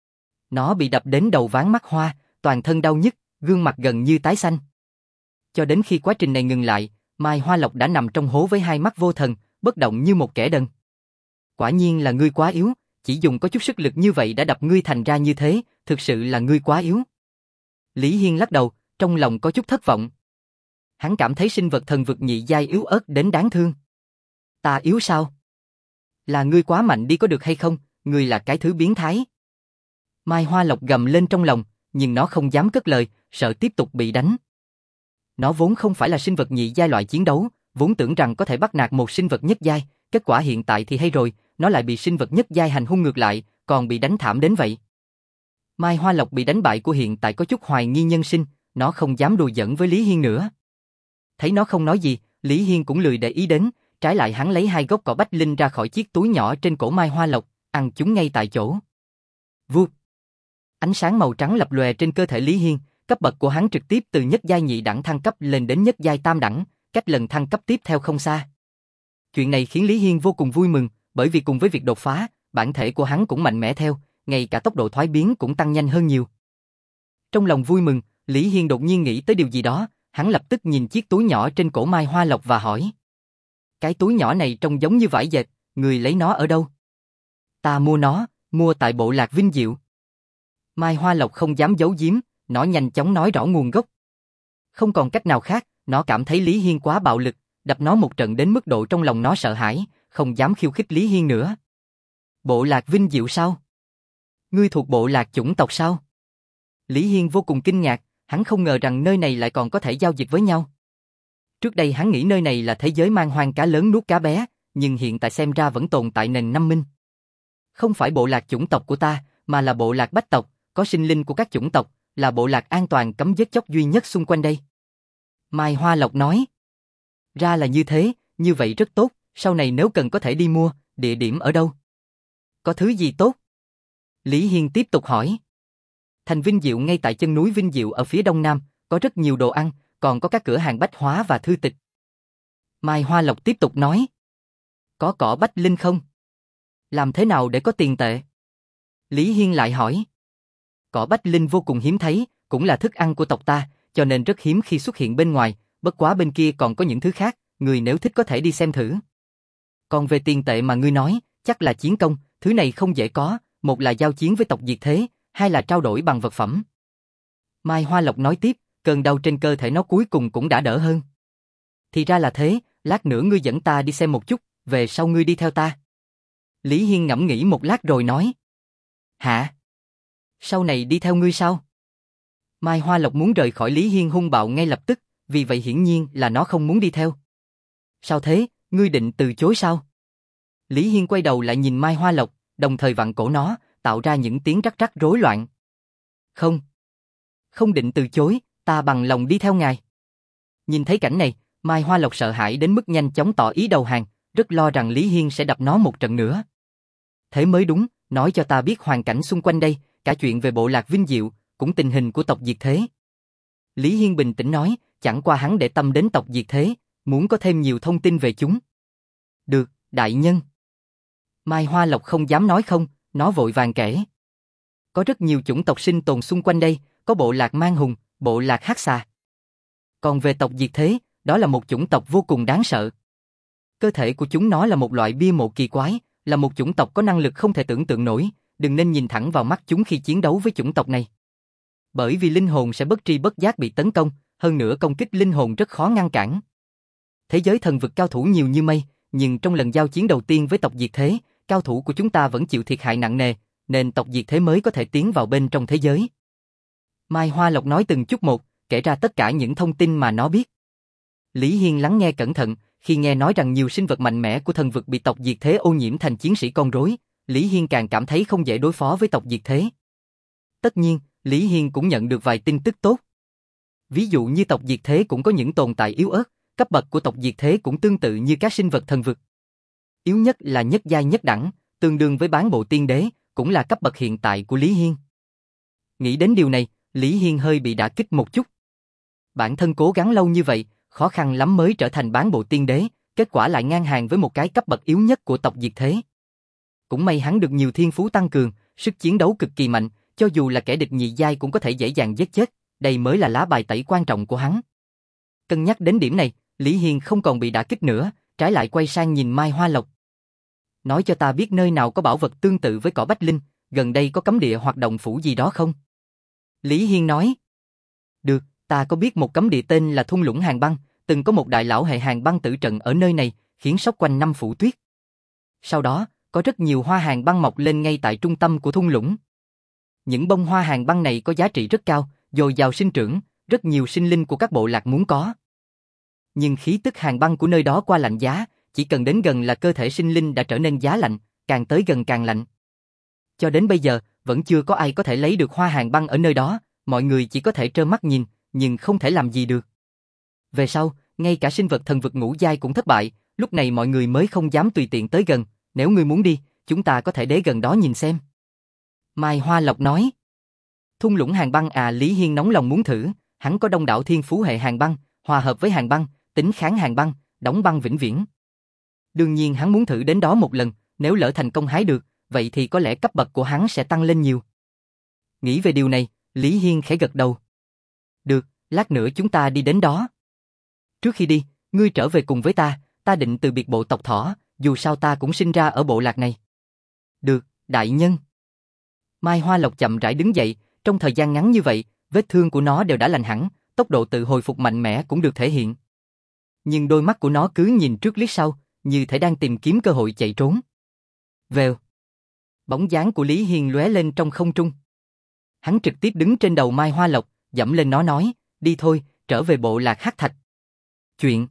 A: Nó bị đập đến đầu ván mắt hoa, toàn thân đau nhức, gương mặt gần như tái xanh. Cho đến khi quá trình này ngừng lại, mai hoa lộc đã nằm trong hố với hai mắt vô thần, bất động như một kẻ đần. Quả nhiên là ngươi quá yếu, chỉ dùng có chút sức lực như vậy đã đập ngươi thành ra như thế, thực sự là ngươi quá yếu. Lý Hiên lắc đầu, trong lòng có chút thất vọng. Hắn cảm thấy sinh vật thần vực nhị giai yếu ớt đến đáng thương. Ta yếu sao? Là ngươi quá mạnh đi có được hay không, ngươi là cái thứ biến thái. Mai Hoa Lộc gầm lên trong lòng, nhưng nó không dám cất lời, sợ tiếp tục bị đánh. Nó vốn không phải là sinh vật nhị giai loại chiến đấu, vốn tưởng rằng có thể bắt nạt một sinh vật nhất giai, kết quả hiện tại thì hay rồi, nó lại bị sinh vật nhất giai hành hung ngược lại, còn bị đánh thảm đến vậy. Mai Hoa Lộc bị đánh bại của hiện tại có chút hoài nghi nhân sinh, nó không dám đùa giỡn với Lý Hiên nữa. Thấy nó không nói gì, Lý Hiên cũng lười để ý đến, trái lại hắn lấy hai gốc cỏ bách linh ra khỏi chiếc túi nhỏ trên cổ Mai Hoa Lộc, ăn chúng ngay tại chỗ. Vụt! Ánh sáng màu trắng lập lòe trên cơ thể Lý Hiên, cấp bậc của hắn trực tiếp từ nhất giai nhị đẳng thăng cấp lên đến nhất giai tam đẳng, cách lần thăng cấp tiếp theo không xa. Chuyện này khiến Lý Hiên vô cùng vui mừng, bởi vì cùng với việc đột phá, bản thể của hắn cũng mạnh mẽ theo, ngay cả tốc độ thoái biến cũng tăng nhanh hơn nhiều. Trong lòng vui mừng, Lý Hiên đột nhiên nghĩ tới điều gì đó, hắn lập tức nhìn chiếc túi nhỏ trên cổ Mai Hoa Lộc và hỏi. Cái túi nhỏ này trông giống như vải dệt, người lấy nó ở đâu? Ta mua nó, mua tại bộ lạc Vinh Diệu. Mai Hoa Lộc không dám giấu giếm, nó nhanh chóng nói rõ nguồn gốc. Không còn cách nào khác, nó cảm thấy Lý Hiên quá bạo lực, đập nó một trận đến mức độ trong lòng nó sợ hãi, không dám khiêu khích Lý Hiên nữa. Bộ lạc Vinh Diệu sao? Ngươi thuộc bộ lạc chủng tộc sao? Lý Hiên vô cùng kinh ngạc, hắn không ngờ rằng nơi này lại còn có thể giao dịch với nhau. Trước đây hắn nghĩ nơi này là thế giới mang hoang cá lớn nuốt cá bé, nhưng hiện tại xem ra vẫn tồn tại nền năm minh. Không phải bộ lạc chủng tộc của ta, mà là bộ lạc bách tộc, có sinh linh của các chủng tộc, là bộ lạc an toàn cấm giết chóc duy nhất xung quanh đây. Mai Hoa Lộc nói. Ra là như thế, như vậy rất tốt, sau này nếu cần có thể đi mua, địa điểm ở đâu? Có thứ gì tốt? Lý Hiên tiếp tục hỏi. Thành Vinh Diệu ngay tại chân núi Vinh Diệu ở phía đông nam, có rất nhiều đồ ăn, còn có các cửa hàng bách hóa và thư tịch. Mai Hoa Lộc tiếp tục nói. Có cỏ bách linh không? Làm thế nào để có tiền tệ? Lý Hiên lại hỏi. Cỏ bách linh vô cùng hiếm thấy, cũng là thức ăn của tộc ta, cho nên rất hiếm khi xuất hiện bên ngoài, bất quá bên kia còn có những thứ khác, người nếu thích có thể đi xem thử. Còn về tiền tệ mà ngươi nói, chắc là chiến công, thứ này không dễ có, một là giao chiến với tộc diệt thế, hai là trao đổi bằng vật phẩm. Mai Hoa Lộc nói tiếp, cơn đau trên cơ thể nó cuối cùng cũng đã đỡ hơn. Thì ra là thế, lát nữa ngươi dẫn ta đi xem một chút, về sau ngươi đi theo ta. Lý Hiên ngẫm nghĩ một lát rồi nói. Hả? Sau này đi theo ngươi sao? Mai Hoa Lộc muốn rời khỏi Lý Hiên hung bạo ngay lập tức, vì vậy hiển nhiên là nó không muốn đi theo. Sao thế, ngươi định từ chối sao? Lý Hiên quay đầu lại nhìn Mai Hoa Lộc, đồng thời vặn cổ nó, tạo ra những tiếng rắc rắc rối loạn. Không. Không định từ chối, ta bằng lòng đi theo ngài. Nhìn thấy cảnh này, Mai Hoa Lộc sợ hãi đến mức nhanh chóng tỏ ý đầu hàng, rất lo rằng Lý Hiên sẽ đập nó một trận nữa. Thế mới đúng, nói cho ta biết hoàn cảnh xung quanh đây, cả chuyện về bộ lạc Vinh Diệu, cũng tình hình của tộc diệt thế. Lý Hiên bình tĩnh nói, chẳng qua hắn để tâm đến tộc diệt thế, muốn có thêm nhiều thông tin về chúng. Được, đại nhân. Mai Hoa Lộc không dám nói không, nó vội vàng kể. Có rất nhiều chủng tộc sinh tồn xung quanh đây, có bộ lạc Man Hùng, bộ lạc Hắc Xà. Còn về tộc diệt thế, đó là một chủng tộc vô cùng đáng sợ. Cơ thể của chúng nó là một loại bia mộ kỳ quái, là một chủng tộc có năng lực không thể tưởng tượng nổi, đừng nên nhìn thẳng vào mắt chúng khi chiến đấu với chủng tộc này. Bởi vì linh hồn sẽ bất tri bất giác bị tấn công, hơn nữa công kích linh hồn rất khó ngăn cản. Thế giới thần vực cao thủ nhiều như mây, nhưng trong lần giao chiến đầu tiên với tộc diệt thế, cao thủ của chúng ta vẫn chịu thiệt hại nặng nề, nên tộc diệt thế mới có thể tiến vào bên trong thế giới. Mai Hoa Lộc nói từng chút một, kể ra tất cả những thông tin mà nó biết. Lý Hiên lắng nghe cẩn thận, khi nghe nói rằng nhiều sinh vật mạnh mẽ của thần vực bị tộc diệt thế ô nhiễm thành chiến sĩ con rối, Lý Hiên càng cảm thấy không dễ đối phó với tộc diệt thế. Tất nhiên, Lý Hiên cũng nhận được vài tin tức tốt. Ví dụ như tộc diệt thế cũng có những tồn tại yếu ớt, cấp bậc của tộc diệt thế cũng tương tự như các sinh vật thần vực. Yếu nhất là nhất giai nhất đẳng, tương đương với bán bộ tiên đế, cũng là cấp bậc hiện tại của Lý Hiên. Nghĩ đến điều này, Lý Hiên hơi bị đả kích một chút. Bản thân cố gắng lâu như vậy, khó khăn lắm mới trở thành bán bộ tiên đế, kết quả lại ngang hàng với một cái cấp bậc yếu nhất của tộc diệt thế. Cũng may hắn được nhiều thiên phú tăng cường, sức chiến đấu cực kỳ mạnh, cho dù là kẻ địch nhị giai cũng có thể dễ dàng giết chết, đây mới là lá bài tẩy quan trọng của hắn. Cân nhắc đến điểm này, Lý Hiên không còn bị đả kích nữa, trái lại quay sang nhìn Mai Hoa Lộc. nói cho ta biết nơi nào có bảo vật tương tự với cỏ bách linh, gần đây có cấm địa hoặc động phủ gì đó không? Lý Hiên nói. Được, ta có biết một cấm địa tên là thung lũng Hàn Băng, từng có một đại lão hệ Hàn Băng tử trận ở nơi này, khiến sốc quanh năm phủ tuyết. Sau đó, có rất nhiều hoa Hàn Băng mọc lên ngay tại trung tâm của thung lũng. Những bông hoa Hàn Băng này có giá trị rất cao, dồi dào sinh trưởng, rất nhiều sinh linh của các bộ lạc muốn có. Nhưng khí tức Hàn Băng của nơi đó qua lạnh giá, chỉ cần đến gần là cơ thể sinh linh đã trở nên giá lạnh, càng tới gần càng lạnh. Cho đến bây giờ, vẫn chưa có ai có thể lấy được hoa Hàn Băng ở nơi đó, mọi người chỉ có thể trơ mắt nhìn, nhưng không thể làm gì được. Về sau, ngay cả sinh vật thần vực ngũ giai cũng thất bại, lúc này mọi người mới không dám tùy tiện tới gần, nếu ngươi muốn đi, chúng ta có thể đến gần đó nhìn xem. Mai Hoa Lộc nói. Thung lũng Hàn Băng à, Lý Hiên nóng lòng muốn thử, hắn có đông đảo thiên phú hệ Hàn Băng, hòa hợp với Hàn Băng, tính kháng Hàn Băng, đóng băng vĩnh viễn. Đương nhiên hắn muốn thử đến đó một lần, nếu lỡ thành công hái được, vậy thì có lẽ cấp bậc của hắn sẽ tăng lên nhiều. Nghĩ về điều này, Lý Hiên khẽ gật đầu. Được, lát nữa chúng ta đi đến đó. Trước khi đi, ngươi trở về cùng với ta, ta định từ biệt bộ tộc Thỏ, dù sao ta cũng sinh ra ở bộ lạc này. Được, đại nhân. Mai Hoa Lộc chậm rãi đứng dậy, trong thời gian ngắn như vậy, vết thương của nó đều đã lành hẳn, tốc độ tự hồi phục mạnh mẽ cũng được thể hiện. Nhưng đôi mắt của nó cứ nhìn trước liếc sau, như thể đang tìm kiếm cơ hội chạy trốn. Vèo. Bóng dáng của Lý Hiên lóe lên trong không trung. Hắn trực tiếp đứng trên đầu Mai Hoa Lộc, dẫm lên nó nói, đi thôi, trở về bộ lạc Hắc Thạch. Chuyện.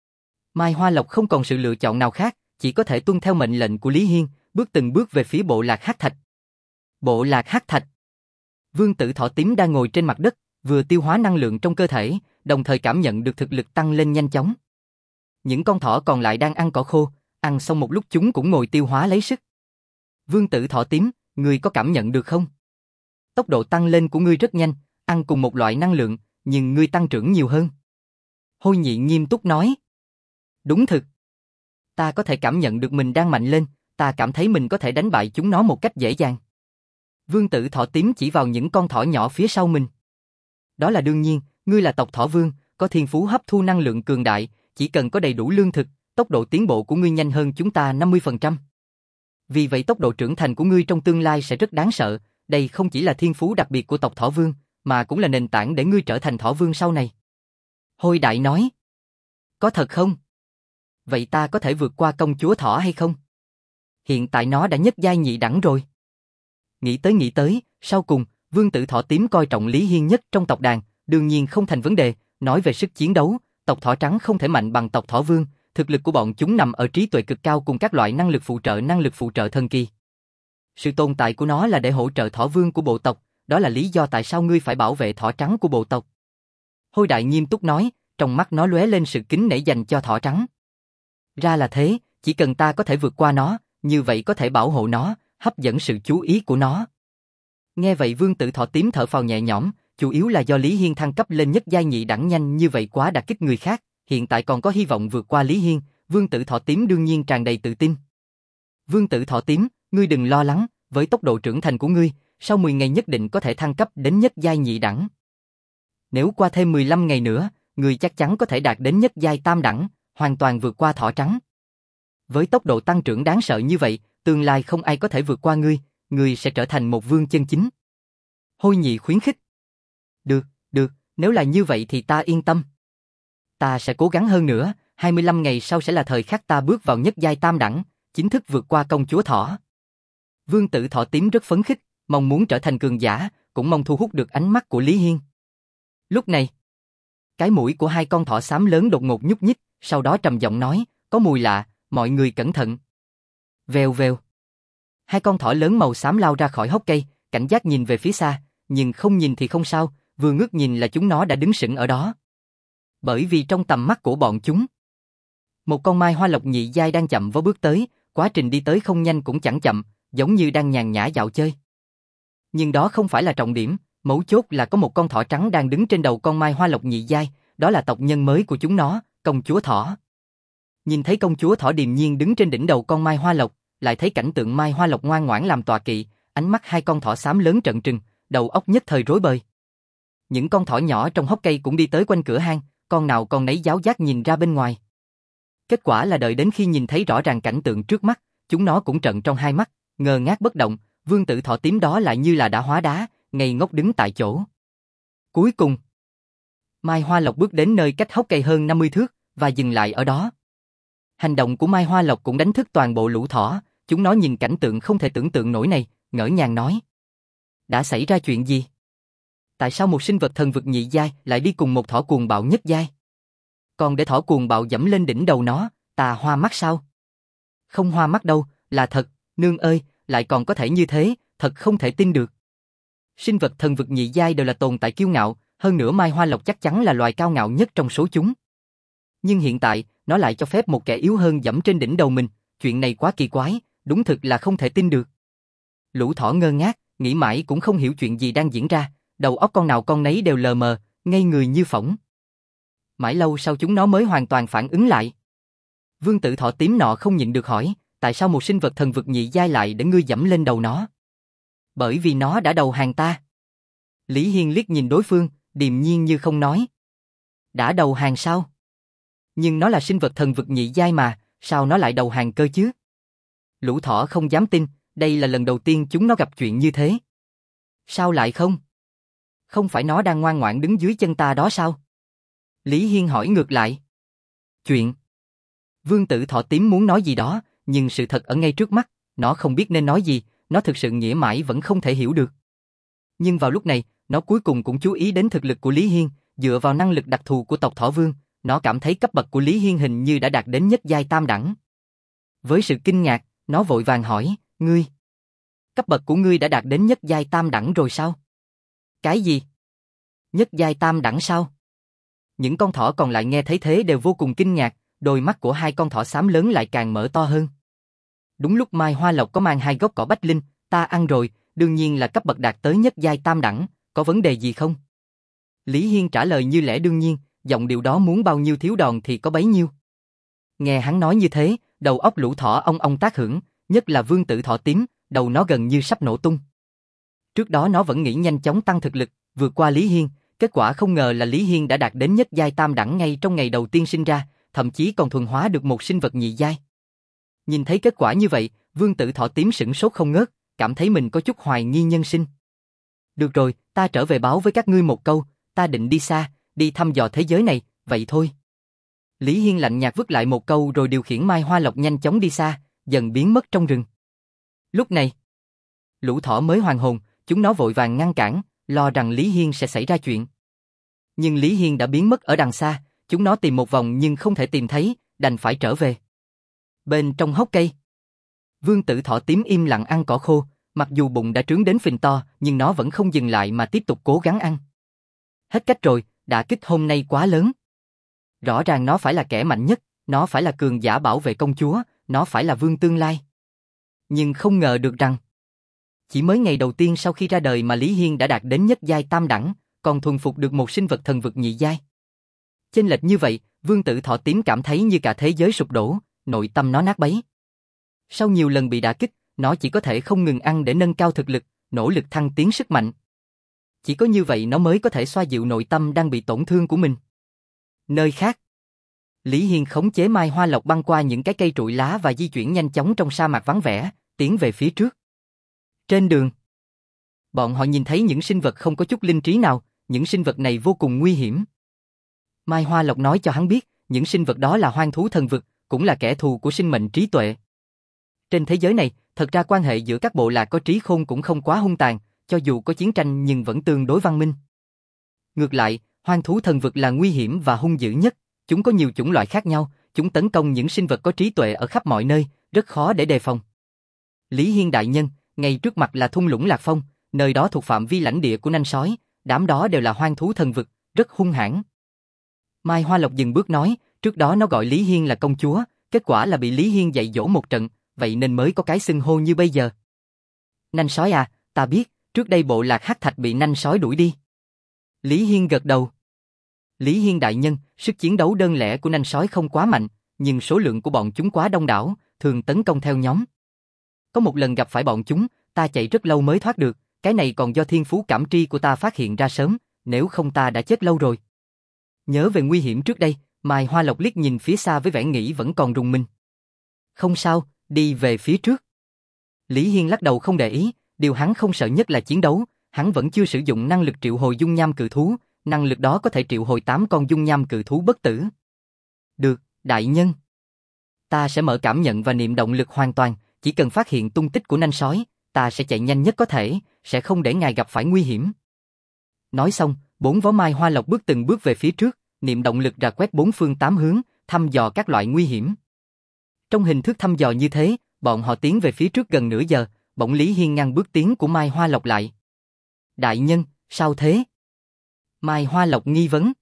A: Mai Hoa Lộc không còn sự lựa chọn nào khác, chỉ có thể tuân theo mệnh lệnh của Lý Hiên, bước từng bước về phía bộ lạc Hắc Thạch. Bộ lạc Hắc Thạch. Vương Tử Thỏ tím đang ngồi trên mặt đất, vừa tiêu hóa năng lượng trong cơ thể, đồng thời cảm nhận được thực lực tăng lên nhanh chóng. Những con thỏ còn lại đang ăn cỏ khô, ăn xong một lúc chúng cũng ngồi tiêu hóa lấy sức. Vương Tử Thỏ tím, ngươi có cảm nhận được không? Tốc độ tăng lên của ngươi rất nhanh, ăn cùng một loại năng lượng, nhưng ngươi tăng trưởng nhiều hơn. Hôi Nhị nghiêm túc nói. Đúng thực. Ta có thể cảm nhận được mình đang mạnh lên, ta cảm thấy mình có thể đánh bại chúng nó một cách dễ dàng. Vương Tử Thỏ tím chỉ vào những con thỏ nhỏ phía sau mình. Đó là đương nhiên, ngươi là tộc Thỏ Vương, có thiên phú hấp thu năng lượng cường đại, chỉ cần có đầy đủ lương thực, tốc độ tiến bộ của ngươi nhanh hơn chúng ta năm mươi phần trăm. Vì vậy tốc độ trưởng thành của ngươi trong tương lai sẽ rất đáng sợ, đây không chỉ là thiên phú đặc biệt của tộc Thỏ Vương, mà cũng là nền tảng để ngươi trở thành Thỏ Vương sau này. Hôi Đại nói. Có thật không? Vậy ta có thể vượt qua công chúa thỏ hay không? Hiện tại nó đã nhất giai nhị đẳng rồi. Nghĩ tới nghĩ tới, sau cùng, Vương Tử Thỏ tím coi trọng Lý Hiên nhất trong tộc đàn, đương nhiên không thành vấn đề, nói về sức chiến đấu, tộc Thỏ trắng không thể mạnh bằng tộc Thỏ Vương, thực lực của bọn chúng nằm ở trí tuệ cực cao cùng các loại năng lực phụ trợ năng lực phụ trợ thần kỳ. Sự tồn tại của nó là để hỗ trợ Thỏ Vương của bộ tộc, đó là lý do tại sao ngươi phải bảo vệ thỏ trắng của bộ tộc. Hôi Đại nghiêm túc nói, trong mắt nó lóe lên sự kính nể dành cho thỏ trắng. Ra là thế, chỉ cần ta có thể vượt qua nó, như vậy có thể bảo hộ nó, hấp dẫn sự chú ý của nó. Nghe vậy Vương Tử Thỏ tím thở phào nhẹ nhõm, chủ yếu là do Lý Hiên thăng cấp lên nhất giai nhị đẳng nhanh như vậy quá đả kích người khác, hiện tại còn có hy vọng vượt qua Lý Hiên, Vương Tử Thỏ tím đương nhiên tràn đầy tự tin. Vương Tử Thỏ tím, ngươi đừng lo lắng, với tốc độ trưởng thành của ngươi, sau mười ngày nhất định có thể thăng cấp đến nhất giai nhị đẳng. Nếu qua thêm mười lăm ngày nữa, ngươi chắc chắn có thể đạt đến nhất giai tam đẳng, hoàn toàn vượt qua thỏ trắng. Với tốc độ tăng trưởng đáng sợ như vậy, tương lai không ai có thể vượt qua ngươi, ngươi sẽ trở thành một vương chân chính. Hôi Nhị khuyến khích. Được, được, nếu là như vậy thì ta yên tâm. Ta sẽ cố gắng hơn nữa, hai mươi lăm ngày sau sẽ là thời khắc ta bước vào nhất giai tam đẳng, chính thức vượt qua công chúa thỏ. Vương Tử Thỏ tím rất phấn khích, mong muốn trở thành cường giả, cũng mong thu hút được ánh mắt của Lý Hiên. Lúc này, cái mũi của hai con thỏ xám lớn đột ngột nhúc nhích, sau đó trầm giọng nói, có mùi lạ, mọi người cẩn thận. Vèo vèo. Hai con thỏ lớn màu xám lao ra khỏi hốc cây, cảnh giác nhìn về phía xa, nhưng không nhìn thì không sao, vừa ngước nhìn là chúng nó đã đứng sững ở đó. Bởi vì trong tầm mắt của bọn chúng, một con mai hoa lộc nhị giai đang chậm vào bước tới, quá trình đi tới không nhanh cũng chẳng chậm, giống như đang nhàn nhã dạo chơi. Nhưng đó không phải là trọng điểm, mấu chốt là có một con thỏ trắng đang đứng trên đầu con mai hoa lộc nhị giai, đó là tộc nhân mới của chúng nó, công chúa thỏ. Nhìn thấy công chúa thỏ điềm nhiên đứng trên đỉnh đầu con mai hoa lộc, lại thấy cảnh tượng mai hoa lộc ngoan ngoãn làm tọa kỵ, ánh mắt hai con thỏ xám lớn trợn trừng, đầu óc nhất thời rối bời. Những con thỏ nhỏ trong hốc cây cũng đi tới quanh cửa hang, con nào con nấy giáo giác nhìn ra bên ngoài. Kết quả là đợi đến khi nhìn thấy rõ ràng cảnh tượng trước mắt, chúng nó cũng trợn trong hai mắt, ngơ ngác bất động, Vương Tử Thọ tím đó lại như là đã hóa đá, ngây ngốc đứng tại chỗ. Cuối cùng, Mai Hoa Lộc bước đến nơi cách hốc cây hơn năm mươi thước, và dừng lại ở đó. Hành động của Mai Hoa Lộc cũng đánh thức toàn bộ lũ thỏ, chúng nó nhìn cảnh tượng không thể tưởng tượng nổi này, ngỡ ngàng nói. Đã xảy ra chuyện gì? Tại sao một sinh vật thần vực nhị giai lại đi cùng một thỏ cuồng bạo nhất giai? Còn để thỏ cuồng bạo dẫm lên đỉnh đầu nó, tà hoa mắt sao? Không hoa mắt đâu, là thật, nương ơi, lại còn có thể như thế, thật không thể tin được. Sinh vật thần vực nhị giai đều là tồn tại kiêu ngạo, hơn nữa Mai Hoa Lộc chắc chắn là loài cao ngạo nhất trong số chúng. Nhưng hiện tại, nó lại cho phép một kẻ yếu hơn dẫm trên đỉnh đầu mình, chuyện này quá kỳ quái, đúng thực là không thể tin được. Lũ thỏ ngơ ngác, nghĩ mãi cũng không hiểu chuyện gì đang diễn ra, đầu óc con nào con nấy đều lờ mờ, ngây người như phỗng. Mãi lâu sau chúng nó mới hoàn toàn phản ứng lại. Vương Tử Thọ tím nọ không nhịn được hỏi, tại sao một sinh vật thần vực nhị giai lại để ngươi dẫm lên đầu nó? Bởi vì nó đã đầu hàng ta. Lý Hiên liếc nhìn đối phương, điềm nhiên như không nói. Đã đầu hàng sao? Nhưng nó là sinh vật thần vực nhị giai mà, sao nó lại đầu hàng cơ chứ? Lũ thỏ không dám tin, đây là lần đầu tiên chúng nó gặp chuyện như thế. Sao lại không? Không phải nó đang ngoan ngoãn đứng dưới chân ta đó sao? Lý Hiên hỏi ngược lại. Chuyện? Vương Tử Thọ tím muốn nói gì đó, nhưng sự thật ở ngay trước mắt, nó không biết nên nói gì, nó thực sự nghĩ mãi vẫn không thể hiểu được. Nhưng vào lúc này, nó cuối cùng cũng chú ý đến thực lực của Lý Hiên, dựa vào năng lực đặc thù của tộc Thỏ Vương, nó cảm thấy cấp bậc của Lý Hiên hình như đã đạt đến nhất giai tam đẳng. Với sự kinh ngạc, nó vội vàng hỏi, ngươi, cấp bậc của ngươi đã đạt đến nhất giai tam đẳng rồi sao? Cái gì? Nhất giai tam đẳng sao? Những con thỏ còn lại nghe thấy thế đều vô cùng kinh ngạc, đôi mắt của hai con thỏ xám lớn lại càng mở to hơn. Đúng lúc Mai Hoa Lộc có mang hai gốc cỏ bách linh, ta ăn rồi, đương nhiên là cấp bậc đạt tới nhất giai tam đẳng, có vấn đề gì không? Lý Hiên trả lời như lẽ đương nhiên, giọng điệu đó muốn bao nhiêu thiếu đòn thì có bấy nhiêu. Nghe hắn nói như thế, đầu óc lũ thỏ ong ong tác hưởng, nhất là Vương Tử Thọ tím, đầu nó gần như sắp nổ tung. Trước đó nó vẫn nghĩ nhanh chóng tăng thực lực, vượt qua Lý Hiên, kết quả không ngờ là Lý Hiên đã đạt đến nhất giai tam đẳng ngay trong ngày đầu tiên sinh ra, thậm chí còn thuần hóa được một sinh vật nhị giai. Nhìn thấy kết quả như vậy, Vương Tử Thọ tím sửng sốt không ngớt, cảm thấy mình có chút hoài nghi nhân sinh. Được rồi, ta trở về báo với các ngươi một câu, ta định đi xa, đi thăm dò thế giới này, vậy thôi. Lý Hiên lạnh nhạt vứt lại một câu rồi điều khiển Mai Hoa Lộc nhanh chóng đi xa, dần biến mất trong rừng. Lúc này, lũ thỏ mới hoàn hồn, chúng nó vội vàng ngăn cản, lo rằng Lý Hiên sẽ xảy ra chuyện. Nhưng Lý Hiên đã biến mất ở đằng xa, chúng nó tìm một vòng nhưng không thể tìm thấy, đành phải trở về. Bên trong hốc cây, Vương Tử Thọ tím im lặng ăn cỏ khô, mặc dù bụng đã trướng đến phình to, nhưng nó vẫn không dừng lại mà tiếp tục cố gắng ăn. Hết cách rồi, đả kích hôm nay quá lớn. Rõ ràng nó phải là kẻ mạnh nhất, nó phải là cường giả bảo vệ công chúa, nó phải là vương tương lai. Nhưng không ngờ được rằng, chỉ mới ngày đầu tiên sau khi ra đời mà Lý Hiên đã đạt đến nhất giai tam đẳng, còn thuần phục được một sinh vật thần vực nhị giai. Chênh lệch như vậy, Vương Tử Thọ tím cảm thấy như cả thế giới sụp đổ, nội tâm nó nát bấy. Sau nhiều lần bị đả kích, nó chỉ có thể không ngừng ăn để nâng cao thực lực, nỗ lực thăng tiến sức mạnh. Chỉ có như vậy nó mới có thể xoa dịu nội tâm đang bị tổn thương của mình. Nơi khác, Lý Hiên khống chế Mai Hoa Lộc băng qua những cái cây trụi lá và di chuyển nhanh chóng trong sa mạc vắng vẻ, tiến về phía trước. Trên đường, bọn họ nhìn thấy những sinh vật không có chút linh trí nào, những sinh vật này vô cùng nguy hiểm. Mai Hoa Lộc nói cho hắn biết, những sinh vật đó là hoang thú thần vực, cũng là kẻ thù của sinh mệnh trí tuệ. Trên thế giới này, thật ra quan hệ giữa các bộ lạc có trí khôn cũng không quá hung tàn, cho dù có chiến tranh nhưng vẫn tương đối văn minh. Ngược lại, hoang thú thần vực là nguy hiểm và hung dữ nhất, chúng có nhiều chủng loại khác nhau, chúng tấn công những sinh vật có trí tuệ ở khắp mọi nơi, rất khó để đề phòng. Lý Hiên đại nhân, ngay trước mặt là thung lũng Lạc Phong, nơi đó thuộc phạm vi lãnh địa của nanh sói, đám đó đều là hoang thú thần vực, rất hung hãn. Mai Hoa Lộc dừng bước nói, trước đó nó gọi Lý Hiên là công chúa, kết quả là bị Lý Hiên dạy dỗ một trận, vậy nên mới có cái xưng hô như bây giờ. Nanh sói à, ta biết, trước đây bộ lạc Hắc Thạch bị nanh sói đuổi đi. Lý Hiên gật đầu. Lý Hiên đại nhân, sức chiến đấu đơn lẻ của nanh sói không quá mạnh, nhưng số lượng của bọn chúng quá đông đảo, thường tấn công theo nhóm. Có một lần gặp phải bọn chúng, ta chạy rất lâu mới thoát được, cái này còn do thiên phú cảm tri của ta phát hiện ra sớm, nếu không ta đã chết lâu rồi. Nhớ về nguy hiểm trước đây, Mai Hoa Lộc liếc nhìn phía xa với vẻ nghĩ vẫn còn rùng mình. Không sao, đi về phía trước. Lý Hiên lắc đầu không để ý, điều hắn không sợ nhất là chiến đấu, hắn vẫn chưa sử dụng năng lực triệu hồi dung nham cự thú, năng lực đó có thể triệu hồi tám con dung nham cự thú bất tử. Được, đại nhân. Ta sẽ mở cảm nhận và niệm động lực hoàn toàn, chỉ cần phát hiện tung tích của nanh sói, ta sẽ chạy nhanh nhất có thể, sẽ không để ngài gặp phải nguy hiểm. Nói xong, bốn vó Mai Hoa Lộc bước từng bước về phía trước, niệm động lực rà quét bốn phương tám hướng, thăm dò các loại nguy hiểm. Trong hình thức thăm dò như thế, bọn họ tiến về phía trước gần nửa giờ, bỗng Lý Hiên ngăn bước tiến của Mai Hoa Lộc lại. Đại nhân, sao thế? Mai Hoa Lộc nghi vấn.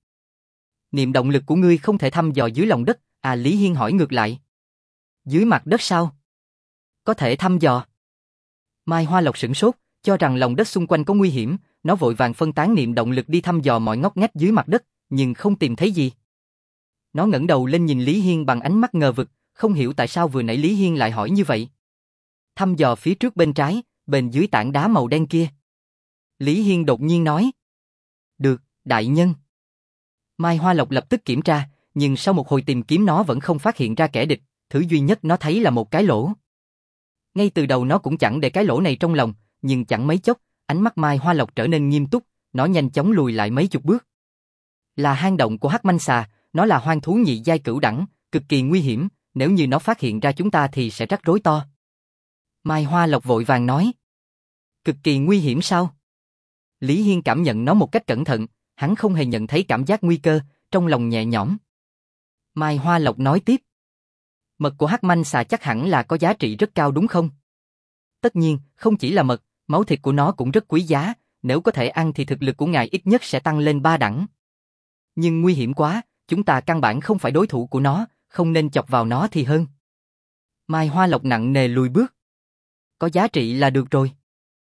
A: Niệm động lực của ngươi không thể thăm dò dưới lòng đất, à Lý Hiên hỏi ngược lại. Dưới mặt đất sao? Có thể thăm dò. Mai Hoa Lộc sửng sốt, cho rằng lòng đất xung quanh có nguy hiểm, nó vội vàng phân tán niệm động lực đi thăm dò mọi ngóc ngách dưới mặt đất, nhưng không tìm thấy gì. Nó ngẩng đầu lên nhìn Lý Hiên bằng ánh mắt ngờ vực, không hiểu tại sao vừa nãy Lý Hiên lại hỏi như vậy. Thăm dò phía trước bên trái, bên dưới tảng đá màu đen kia. Lý Hiên đột nhiên nói. Được, đại nhân. Mai Hoa Lộc lập tức kiểm tra, nhưng sau một hồi tìm kiếm nó vẫn không phát hiện ra kẻ địch, thứ duy nhất nó thấy là một cái lỗ. Ngay từ đầu nó cũng chẳng để cái lỗ này trong lòng, nhưng chẳng mấy chốc, ánh mắt Mai Hoa Lộc trở nên nghiêm túc, nó nhanh chóng lùi lại mấy chục bước. Là hang động của hắc manh xà, nó là hoang thú nhị giai cửu đẳng, cực kỳ nguy hiểm, nếu như nó phát hiện ra chúng ta thì sẽ rắc rối to. Mai Hoa Lộc vội vàng nói. Cực kỳ nguy hiểm sao? Lý Hiên cảm nhận nó một cách cẩn thận, hắn không hề nhận thấy cảm giác nguy cơ, trong lòng nhẹ nhõm. Mai Hoa Lộc nói tiếp. Mật của hắc manh xà chắc hẳn là có giá trị rất cao đúng không? Tất nhiên, không chỉ là mật, máu thịt của nó cũng rất quý giá, nếu có thể ăn thì thực lực của ngài ít nhất sẽ tăng lên ba đẳng. Nhưng nguy hiểm quá, chúng ta căn bản không phải đối thủ của nó, không nên chọc vào nó thì hơn. Mai Hoa Lộc nặng nề lùi bước. Có giá trị là được rồi.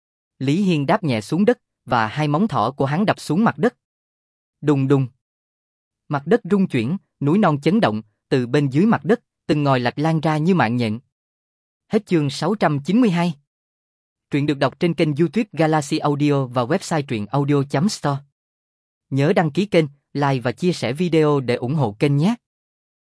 A: Lý Hiên đáp nhẹ xuống đất, và hai móng thỏ của hắn đập xuống mặt đất. Đùng đùng. Mặt đất rung chuyển, núi non chấn động, từ bên dưới mặt đất, từng ngòi lạch lan ra như mạng nhện. Hết chương sáu trăm chín mươi hai. Truyện được đọc trên kênh YouTube Galaxy Audio và website truyện audio chấm store. Nhớ đăng ký kênh, like và chia sẻ video để ủng hộ kênh nhé.